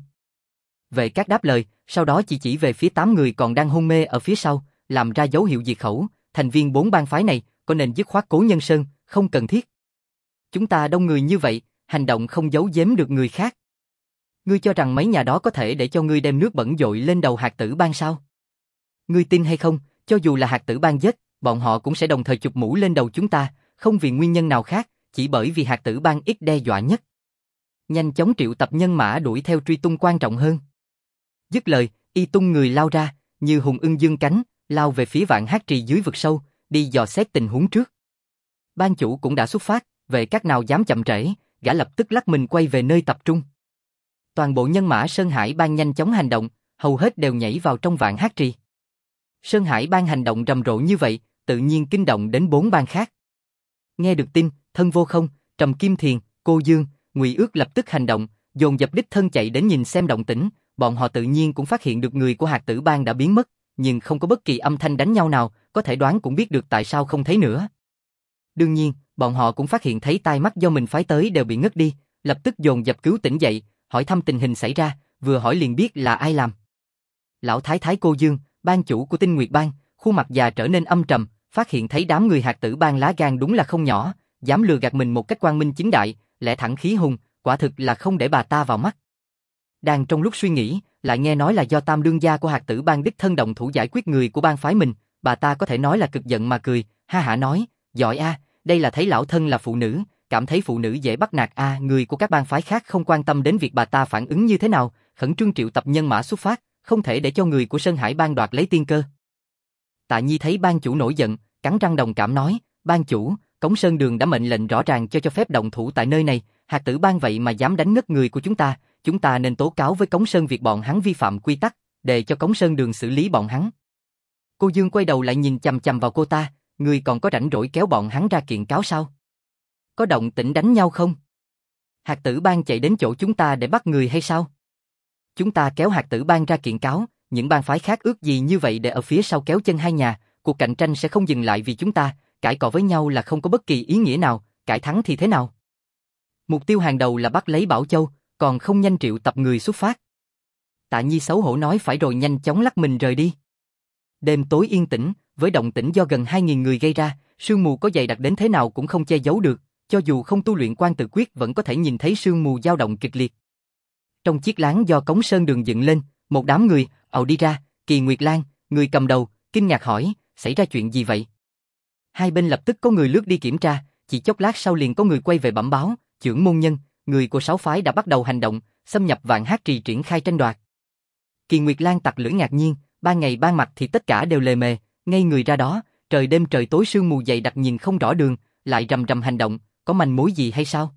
Vệ Cát đáp lời, sau đó chỉ về phía 8 người còn đang hôn mê ở phía sau, làm ra dấu hiệu diệt khẩu, thành viên 4 bang phái này, có nên dứt khoát Cố Nhân Sơn, không cần thiết. Chúng ta đông người như vậy, hành động không giấu giếm được người khác. Ngươi cho rằng mấy nhà đó có thể để cho ngươi đem nước bẩn dội lên đầu Hạt Tử Bang sao? Ngươi tin hay không, cho dù là Hạt Tử Bang giết, bọn họ cũng sẽ đồng thời chụp mũ lên đầu chúng ta, không vì nguyên nhân nào khác, chỉ bởi vì Hạt Tử Bang ít đe dọa nhất. Nhanh chóng triệu tập nhân mã đuổi theo truy tung quan trọng hơn. Dứt lời, y tung người lao ra, như hùng ưng dương cánh, lao về phía Vạn Hát Trì dưới vực sâu, đi dò xét tình huống trước. Ban chủ cũng đã xuất phát, vệ các nào dám chậm trễ, gã lập tức lắc mình quay về nơi tập trung. Toàn bộ nhân mã Sơn Hải Bang nhanh chóng hành động, hầu hết đều nhảy vào trong Vạn Hát Trì. Sơn Hải Bang hành động rầm rộ như vậy, tự nhiên kinh động đến 4 bang khác. Nghe được tin, Thân Vô Không, Trầm Kim Thiền, Cô Dương, Ngụy Ước lập tức hành động, dồn dập đích thân chạy đến nhìn xem động tĩnh. Bọn họ tự nhiên cũng phát hiện được người của Hạt Tử Bang đã biến mất, nhưng không có bất kỳ âm thanh đánh nhau nào, có thể đoán cũng biết được tại sao không thấy nữa. Đương nhiên, bọn họ cũng phát hiện thấy tai mắt do mình phái tới đều bị ngất đi, lập tức dồn dập cứu tỉnh dậy, hỏi thăm tình hình xảy ra, vừa hỏi liền biết là ai làm. Lão Thái Thái Cô Dương, ban chủ của Tinh Nguyệt Bang, khuôn mặt già trở nên âm trầm, phát hiện thấy đám người Hạt Tử Bang lá gan đúng là không nhỏ, dám lừa gạt mình một cách quang minh chính đại, lẽ thẳng khí hùng, quả thực là không để bà ta vào mắt. Đang trong lúc suy nghĩ, lại nghe nói là do Tam đương gia của Hạt Tử Bang đích thân động thủ giải quyết người của bang phái mình, bà ta có thể nói là cực giận mà cười, ha hả nói, giỏi a, đây là thấy lão thân là phụ nữ, cảm thấy phụ nữ dễ bắt nạt a, người của các bang phái khác không quan tâm đến việc bà ta phản ứng như thế nào, khẩn trương triệu tập nhân mã xuất phát, không thể để cho người của Sơn Hải Bang đoạt lấy tiên cơ. Tạ Nhi thấy ban chủ nổi giận, cắn răng đồng cảm nói, ban chủ, Cống Sơn Đường đã mệnh lệnh rõ ràng cho phép động thủ tại nơi này, Hạt Tử Bang vậy mà dám đánh ngất người của chúng ta nên tố cáo với Cống Sơn việc bọn hắn vi phạm quy tắc, để cho Cống Sơn Đường xử lý bọn hắn. Cô Dương quay đầu lại nhìn chằm chằm vào cô ta, người còn có rảnh rỗi kéo bọn hắn ra kiện cáo sao? Có động tĩnh đánh nhau không? Hạt Tử Bang chạy đến chỗ chúng ta để bắt người hay sao? Chúng ta kéo Hạt Tử Bang ra kiện cáo, những bang phái khác ước gì như vậy để ở phía sau kéo chân hai nhà, cuộc cạnh tranh sẽ không dừng lại vì chúng ta, cãi cọ với nhau là không có bất kỳ ý nghĩa nào, cãi thắng thì thế nào? Mục tiêu hàng đầu là bắt lấy Bảo Châu, còn không nhanh triệu tập người xuất phát. Tạ Nhi xấu hổ nói phải rồi nhanh chóng lắc mình rời đi. Đêm tối yên tĩnh, với động tĩnh do gần 2.000 người gây ra, sương mù có dày đặc đến thế nào cũng không che giấu được, cho dù không tu luyện Quan Tự Quyết vẫn có thể nhìn thấy sương mù dao động kịch liệt. Trong chiếc láng do Cống Sơn Đường dựng lên, một đám người ào đi ra, Kỳ Nguyệt Lan, người cầm đầu, kinh ngạc hỏi, xảy ra chuyện gì vậy? Hai bên lập tức có người lướt đi kiểm tra, chỉ chốc lát sau liền có người quay về bẩm báo, trưởng môn nhân, người của 6 phái đã bắt đầu hành động, xâm nhập Vạn Hát Trì triển khai tranh đoạt. Kỳ Nguyệt Lan tặc lưỡi ngạc nhiên, ban ngày ban mặt thì tất cả đều lề mề, ngay người ra đó, trời đêm trời tối sương mù dày đặc nhìn không rõ đường, lại rầm rầm hành động, có manh mối gì hay sao?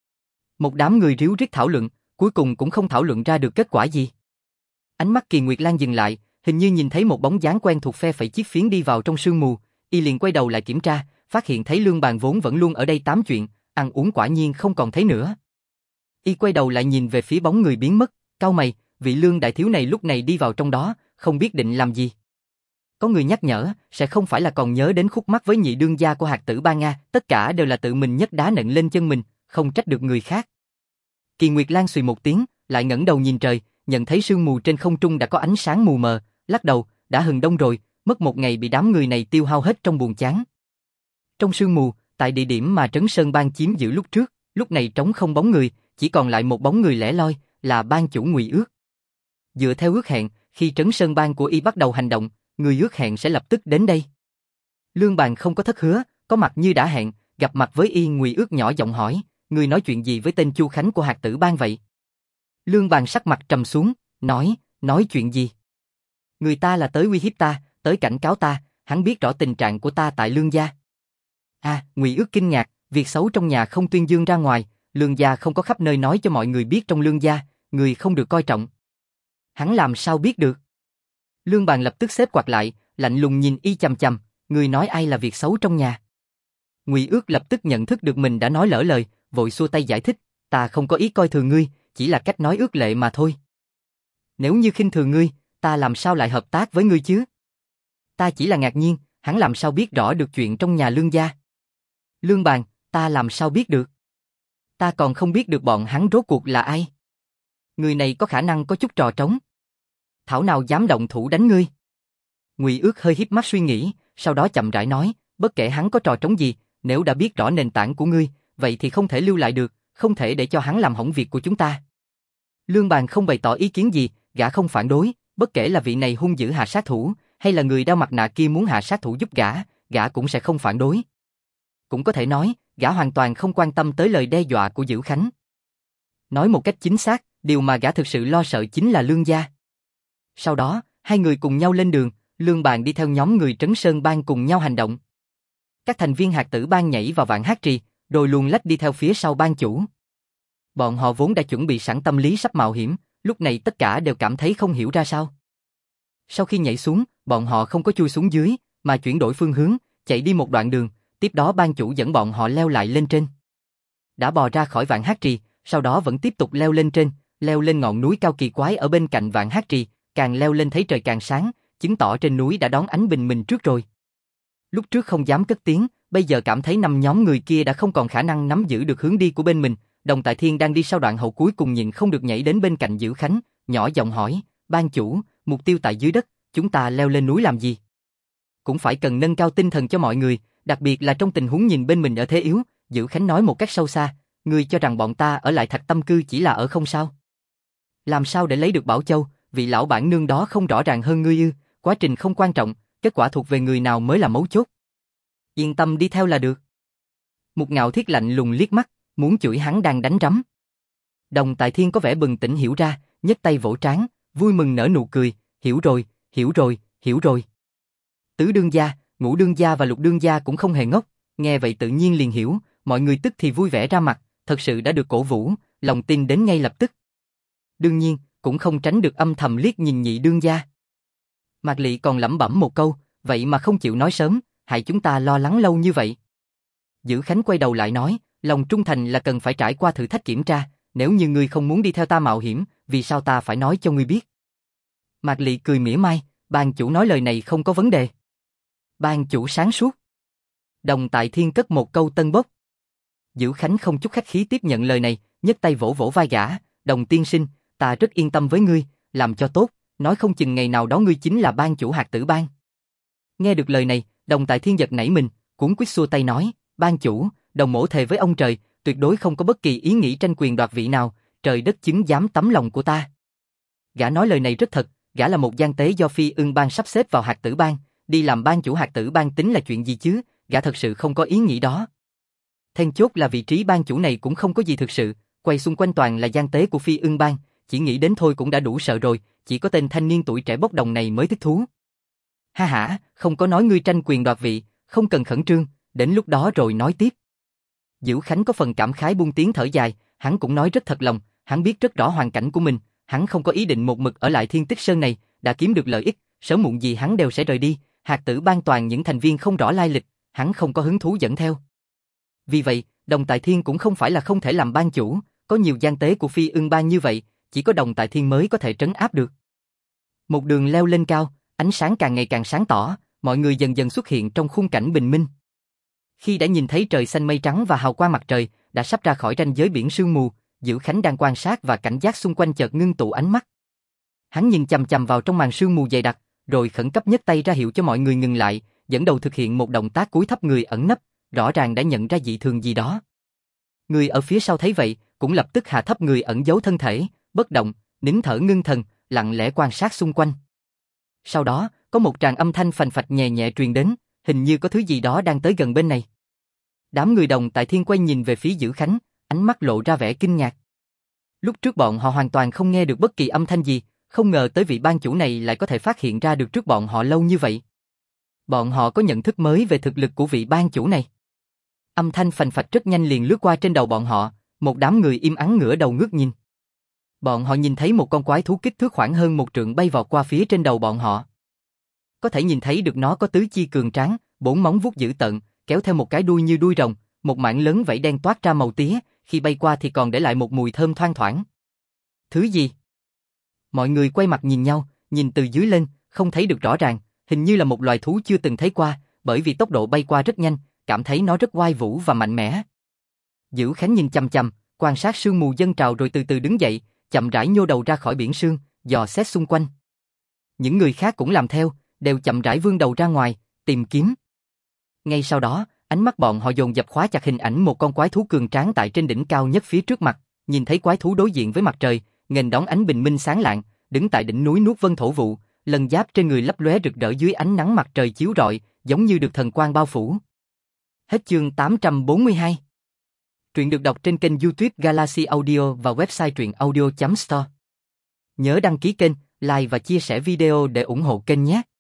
Một đám người ríu rít thảo luận, cuối cùng cũng không thảo luận ra được kết quả gì. Ánh mắt Kỳ Nguyệt Lan dừng lại, hình như nhìn thấy một bóng dáng quen thuộc phe phẩy chiếc phiến đi vào trong sương mù, y liền quay đầu lại kiểm tra, phát hiện thấy Lương Bàn vốn vẫn luôn ở đây tám chuyện, ăn uống quả nhiên không còn thấy nữa. Y quay đầu lại nhìn về phía bóng người biến mất, cau mày, vị Lương đại thiếu này lúc này đi vào trong đó, không biết định làm gì. Có người nhắc nhở, sẽ không phải là còn nhớ đến khúc mắc với nhị đương gia của Hạt Tử Bang Nga, tất cả đều là tự mình nhấc đá nện lên chân mình, không trách được người khác. Kỳ Nguyệt Lan xùy một tiếng, lại ngẩng đầu nhìn trời, nhận thấy sương mù trên không trung đã có ánh sáng mù mờ, lắc đầu, đã hừng đông rồi, mất một ngày bị đám người này tiêu hao hết trong buồn chán. Trong sương mù, tại địa điểm mà Trấn Sơn Bang chiếm giữ lúc trước, lúc này trống không bóng người, chỉ còn lại một bóng người lẻ loi, là ban chủ Ngụy Ước. Dựa theo ước hẹn, khi Trấn Sơn Bang của y bắt đầu hành động, người ước hẹn sẽ lập tức đến đây. Lương Bàn không có thất hứa, có mặt như đã hẹn, gặp mặt với y Ngụy Ước nhỏ giọng hỏi, người nói chuyện gì với tên Chu Khánh của Hạt Tử Bang vậy? Lương Bàn sắc mặt trầm xuống, nói chuyện gì? Người ta là tới uy hiếp ta, tới cảnh cáo ta, hắn biết rõ tình trạng của ta tại Lương gia. Ngụy Ước kinh ngạc, việc xấu trong nhà không tuyên dương ra ngoài, Lương gia không có khắp nơi nói cho mọi người biết trong Lương gia, người không được coi trọng. Hắn làm sao biết được? Lương Bàn lập tức xếp quạt lại, lạnh lùng nhìn y chằm chằm, người nói ai là việc xấu trong nhà? Ngụy Ước lập tức nhận thức được mình đã nói lỡ lời, vội xua tay giải thích, ta không có ý coi thường ngươi, chỉ là cách nói ước lệ mà thôi. Nếu như khinh thường ngươi, ta làm sao lại hợp tác với ngươi chứ? Ta chỉ là ngạc nhiên, hắn làm sao biết rõ được chuyện trong nhà Lương gia? Lương Bàn, ta làm sao biết được? Ta còn không biết được bọn hắn rốt cuộc là ai. Người này có khả năng có chút trò trống. Thảo nào dám động thủ đánh ngươi? Ngụy Ước hơi híp mắt suy nghĩ, sau đó chậm rãi nói, bất kể hắn có trò trống gì, nếu đã biết rõ nền tảng của ngươi, vậy thì không thể lưu lại được, không thể để cho hắn làm hỏng việc của chúng ta. Lương Bàn không bày tỏ ý kiến gì, gã không phản đối, bất kể là vị này hung dữ hạ sát thủ, hay là người đeo mặt nạ kia muốn hạ sát thủ giúp gã cũng sẽ không phản đối. Cũng có thể nói, gã hoàn toàn không quan tâm tới lời đe dọa của Dữ Khánh. Nói một cách chính xác, điều mà gã thực sự lo sợ chính là Lương gia. Sau đó, hai người cùng nhau lên đường, Lương Bàn đi theo nhóm người Trấn Sơn Bang cùng nhau hành động. Các thành viên Hạt Tử Bang nhảy vào Vạn Hát Trì, rồi luồn lách đi theo phía sau bang chủ. Bọn họ vốn đã chuẩn bị sẵn tâm lý sắp mạo hiểm, lúc này tất cả đều cảm thấy không hiểu ra sao. Sau khi nhảy xuống, bọn họ không có chui xuống dưới, mà chuyển đổi phương hướng, chạy đi một đoạn đường, tiếp đó bang chủ dẫn bọn họ leo lại lên trên. Đã bò ra khỏi Vạn Hát Trì, sau đó vẫn tiếp tục leo lên trên, leo lên ngọn núi cao kỳ quái ở bên cạnh Vạn Hát Trì, càng leo lên thấy trời càng sáng, chứng tỏ trên núi đã đón ánh bình minh trước rồi. Lúc trước không dám cất tiếng, bây giờ cảm thấy năm nhóm người kia đã không còn khả năng nắm giữ được hướng đi của bên mình. Đồng Tại Thiên đang đi sau đoạn hậu cuối cùng nhịn không được nhảy đến bên cạnh Dữ Khánh, nhỏ giọng hỏi, ban chủ, mục tiêu tại dưới đất, chúng ta leo lên núi làm gì? Cũng phải cần nâng cao tinh thần cho mọi người, đặc biệt là trong tình huống nhìn bên mình ở thế yếu. Dữ Khánh nói một cách sâu xa, ngươi cho rằng bọn ta ở lại Thạch Tâm Cư chỉ là ở không sao? Làm sao để lấy được Bảo Châu, vị lão bản nương đó không rõ ràng hơn ngươi ư? Quá trình không quan trọng, kết quả thuộc về người nào mới là mấu chốt. Yên tâm đi theo là được. Một Ngạo Thiết lạnh lùng liếc mắt, muốn chửi hắn đang đánh rắm. Đồng Tại Thiên có vẻ bừng tỉnh hiểu ra, nhấc tay vỗ trán, vui mừng nở nụ cười, hiểu rồi, hiểu rồi, hiểu rồi. Tứ đương gia, Ngũ đương gia và Lục đương gia cũng không hề ngốc, nghe vậy tự nhiên liền hiểu, mọi người tức thì vui vẻ ra mặt, thật sự đã được cổ vũ, lòng tin đến ngay lập tức. Đương nhiên, cũng không tránh được âm thầm liếc nhìn Nhị đương gia. Mạc Lị còn lẩm bẩm một câu, vậy mà không chịu nói sớm, hại chúng ta lo lắng lâu như vậy. Dữ Khánh quay đầu lại nói, lòng trung thành là cần phải trải qua thử thách kiểm tra, nếu như ngươi không muốn đi theo ta mạo hiểm, vì sao ta phải nói cho ngươi biết? Mạc Lị cười mỉa mai, ban chủ nói lời này không có vấn đề. Ban chủ sáng suốt. Đồng Tại Thiên cất một câu tân bốc. Dữ Khánh không chút khách khí tiếp nhận lời này, nhấc tay vỗ vỗ vai gã, Đồng tiên sinh, ta rất yên tâm với ngươi, làm cho tốt, nói không chừng ngày nào đó ngươi chính là ban chủ Hạt Tử Bang. Nghe được lời này, Đồng Tại Thiên giật nảy mình, cuống quýt xua tay nói, ban chủ, đồng mổ thề với ông trời, tuyệt đối không có bất kỳ ý nghĩ tranh quyền đoạt vị nào, trời đất chứng giám tấm lòng của ta. Gã nói lời này rất thật, gã là một gian tế do Phi Ưng Bang sắp xếp vào Hạt Tử Bang, đi làm ban chủ Hạt Tử Bang tính là chuyện gì chứ, gã thật sự không có ý nghĩ đó. Then chốt là vị trí ban chủ này cũng không có gì thực sự, quay xung quanh toàn là gian tế của Phi Ưng Bang, chỉ nghĩ đến thôi cũng đã đủ sợ rồi, chỉ có tên thanh niên tuổi trẻ bốc đồng này mới thích thú. Ha ha, không có nói ngươi tranh quyền đoạt vị, không cần khẩn trương, đến lúc đó rồi nói tiếp. Dữ Khánh có phần cảm khái buông tiếng thở dài, hắn cũng nói rất thật lòng, hắn biết rất rõ hoàn cảnh của mình, hắn không có ý định một mực ở lại Thiên Tích Sơn này, đã kiếm được lợi ích, sớm muộn gì hắn đều sẽ rời đi, Hạt Tử Bang toàn những thành viên không rõ lai lịch, hắn không có hứng thú dẫn theo. Vì vậy, Đồng Tại Thiên cũng không phải là không thể làm ban chủ, có nhiều gian tế của Phi Ưng Bang như vậy, chỉ có Đồng Tại Thiên mới có thể trấn áp được. Một đường leo lên cao, ánh sáng càng ngày càng sáng tỏ, mọi người dần dần xuất hiện trong khung cảnh bình minh. Khi đã nhìn thấy trời xanh mây trắng và hào quang mặt trời, đã sắp ra khỏi ranh giới biển sương mù, Dữ Khánh đang quan sát và cảnh giác xung quanh chợt ngưng tụ ánh mắt. Hắn nhìn chằm chằm vào trong màn sương mù dày đặc, rồi khẩn cấp nhấc tay ra hiệu cho mọi người ngừng lại, dẫn đầu thực hiện một động tác cúi thấp người ẩn nấp, rõ ràng đã nhận ra dị thường gì đó. Người ở phía sau thấy vậy, cũng lập tức hạ thấp người ẩn giấu thân thể, bất động, nín thở ngưng thần, lặng lẽ quan sát xung quanh. Sau đó, có một tràng âm thanh phành phạch nhẹ nhẹ truyền đến, hình như có thứ gì đó đang tới gần bên này. Đám người Đồng Tại Thiên quay nhìn về phía Dữ Khánh, ánh mắt lộ ra vẻ kinh ngạc. Lúc trước bọn họ hoàn toàn không nghe được bất kỳ âm thanh gì, không ngờ tới vị ban chủ này lại có thể phát hiện ra được trước bọn họ lâu như vậy. Bọn họ có nhận thức mới về thực lực của vị ban chủ này. Âm thanh phành phạch rất nhanh liền lướt qua trên đầu bọn họ, một đám người im ắng ngửa đầu ngước nhìn. Bọn họ nhìn thấy một con quái thú kích thước khoảng hơn 1 trượng bay vọt qua phía trên đầu bọn họ. Có thể nhìn thấy được nó có tứ chi cường tráng, 4 móng vuốt dữ tợn, kéo theo một cái đuôi như đuôi rồng, một mảng lớn vảy đen toát ra màu tía, khi bay qua thì còn để lại một mùi thơm thoang thoảng. Thứ gì? Mọi người quay mặt nhìn nhau, nhìn từ dưới lên, không thấy được rõ ràng, hình như là một loài thú chưa từng thấy qua, bởi vì tốc độ bay qua rất nhanh, cảm thấy nó rất oai vũ và mạnh mẽ. Dữ Khánh nhìn chằm chằm, quan sát sương mù dâng trào rồi từ từ đứng dậy, chậm rãi nhô đầu ra khỏi biển sương, dò xét xung quanh. Những người khác cũng làm theo, đều chậm rãi vươn đầu ra ngoài, tìm kiếm. Ngay sau đó, ánh mắt bọn họ dồn dập khóa chặt hình ảnh một con quái thú cường tráng tại trên đỉnh cao nhất phía trước mặt, nhìn thấy quái thú đối diện với mặt trời, nghênh đón ánh bình minh sáng lạng, đứng tại đỉnh núi nuốt vân thổ vụ, lần giáp trên người lấp lóe rực rỡ dưới ánh nắng mặt trời chiếu rọi, giống như được thần quang bao phủ. Hết chương 842. Truyện được đọc trên kênh YouTube Galaxy Audio và website truyệnaudio.store. Nhớ đăng ký kênh, like và chia sẻ video để ủng hộ kênh nhé.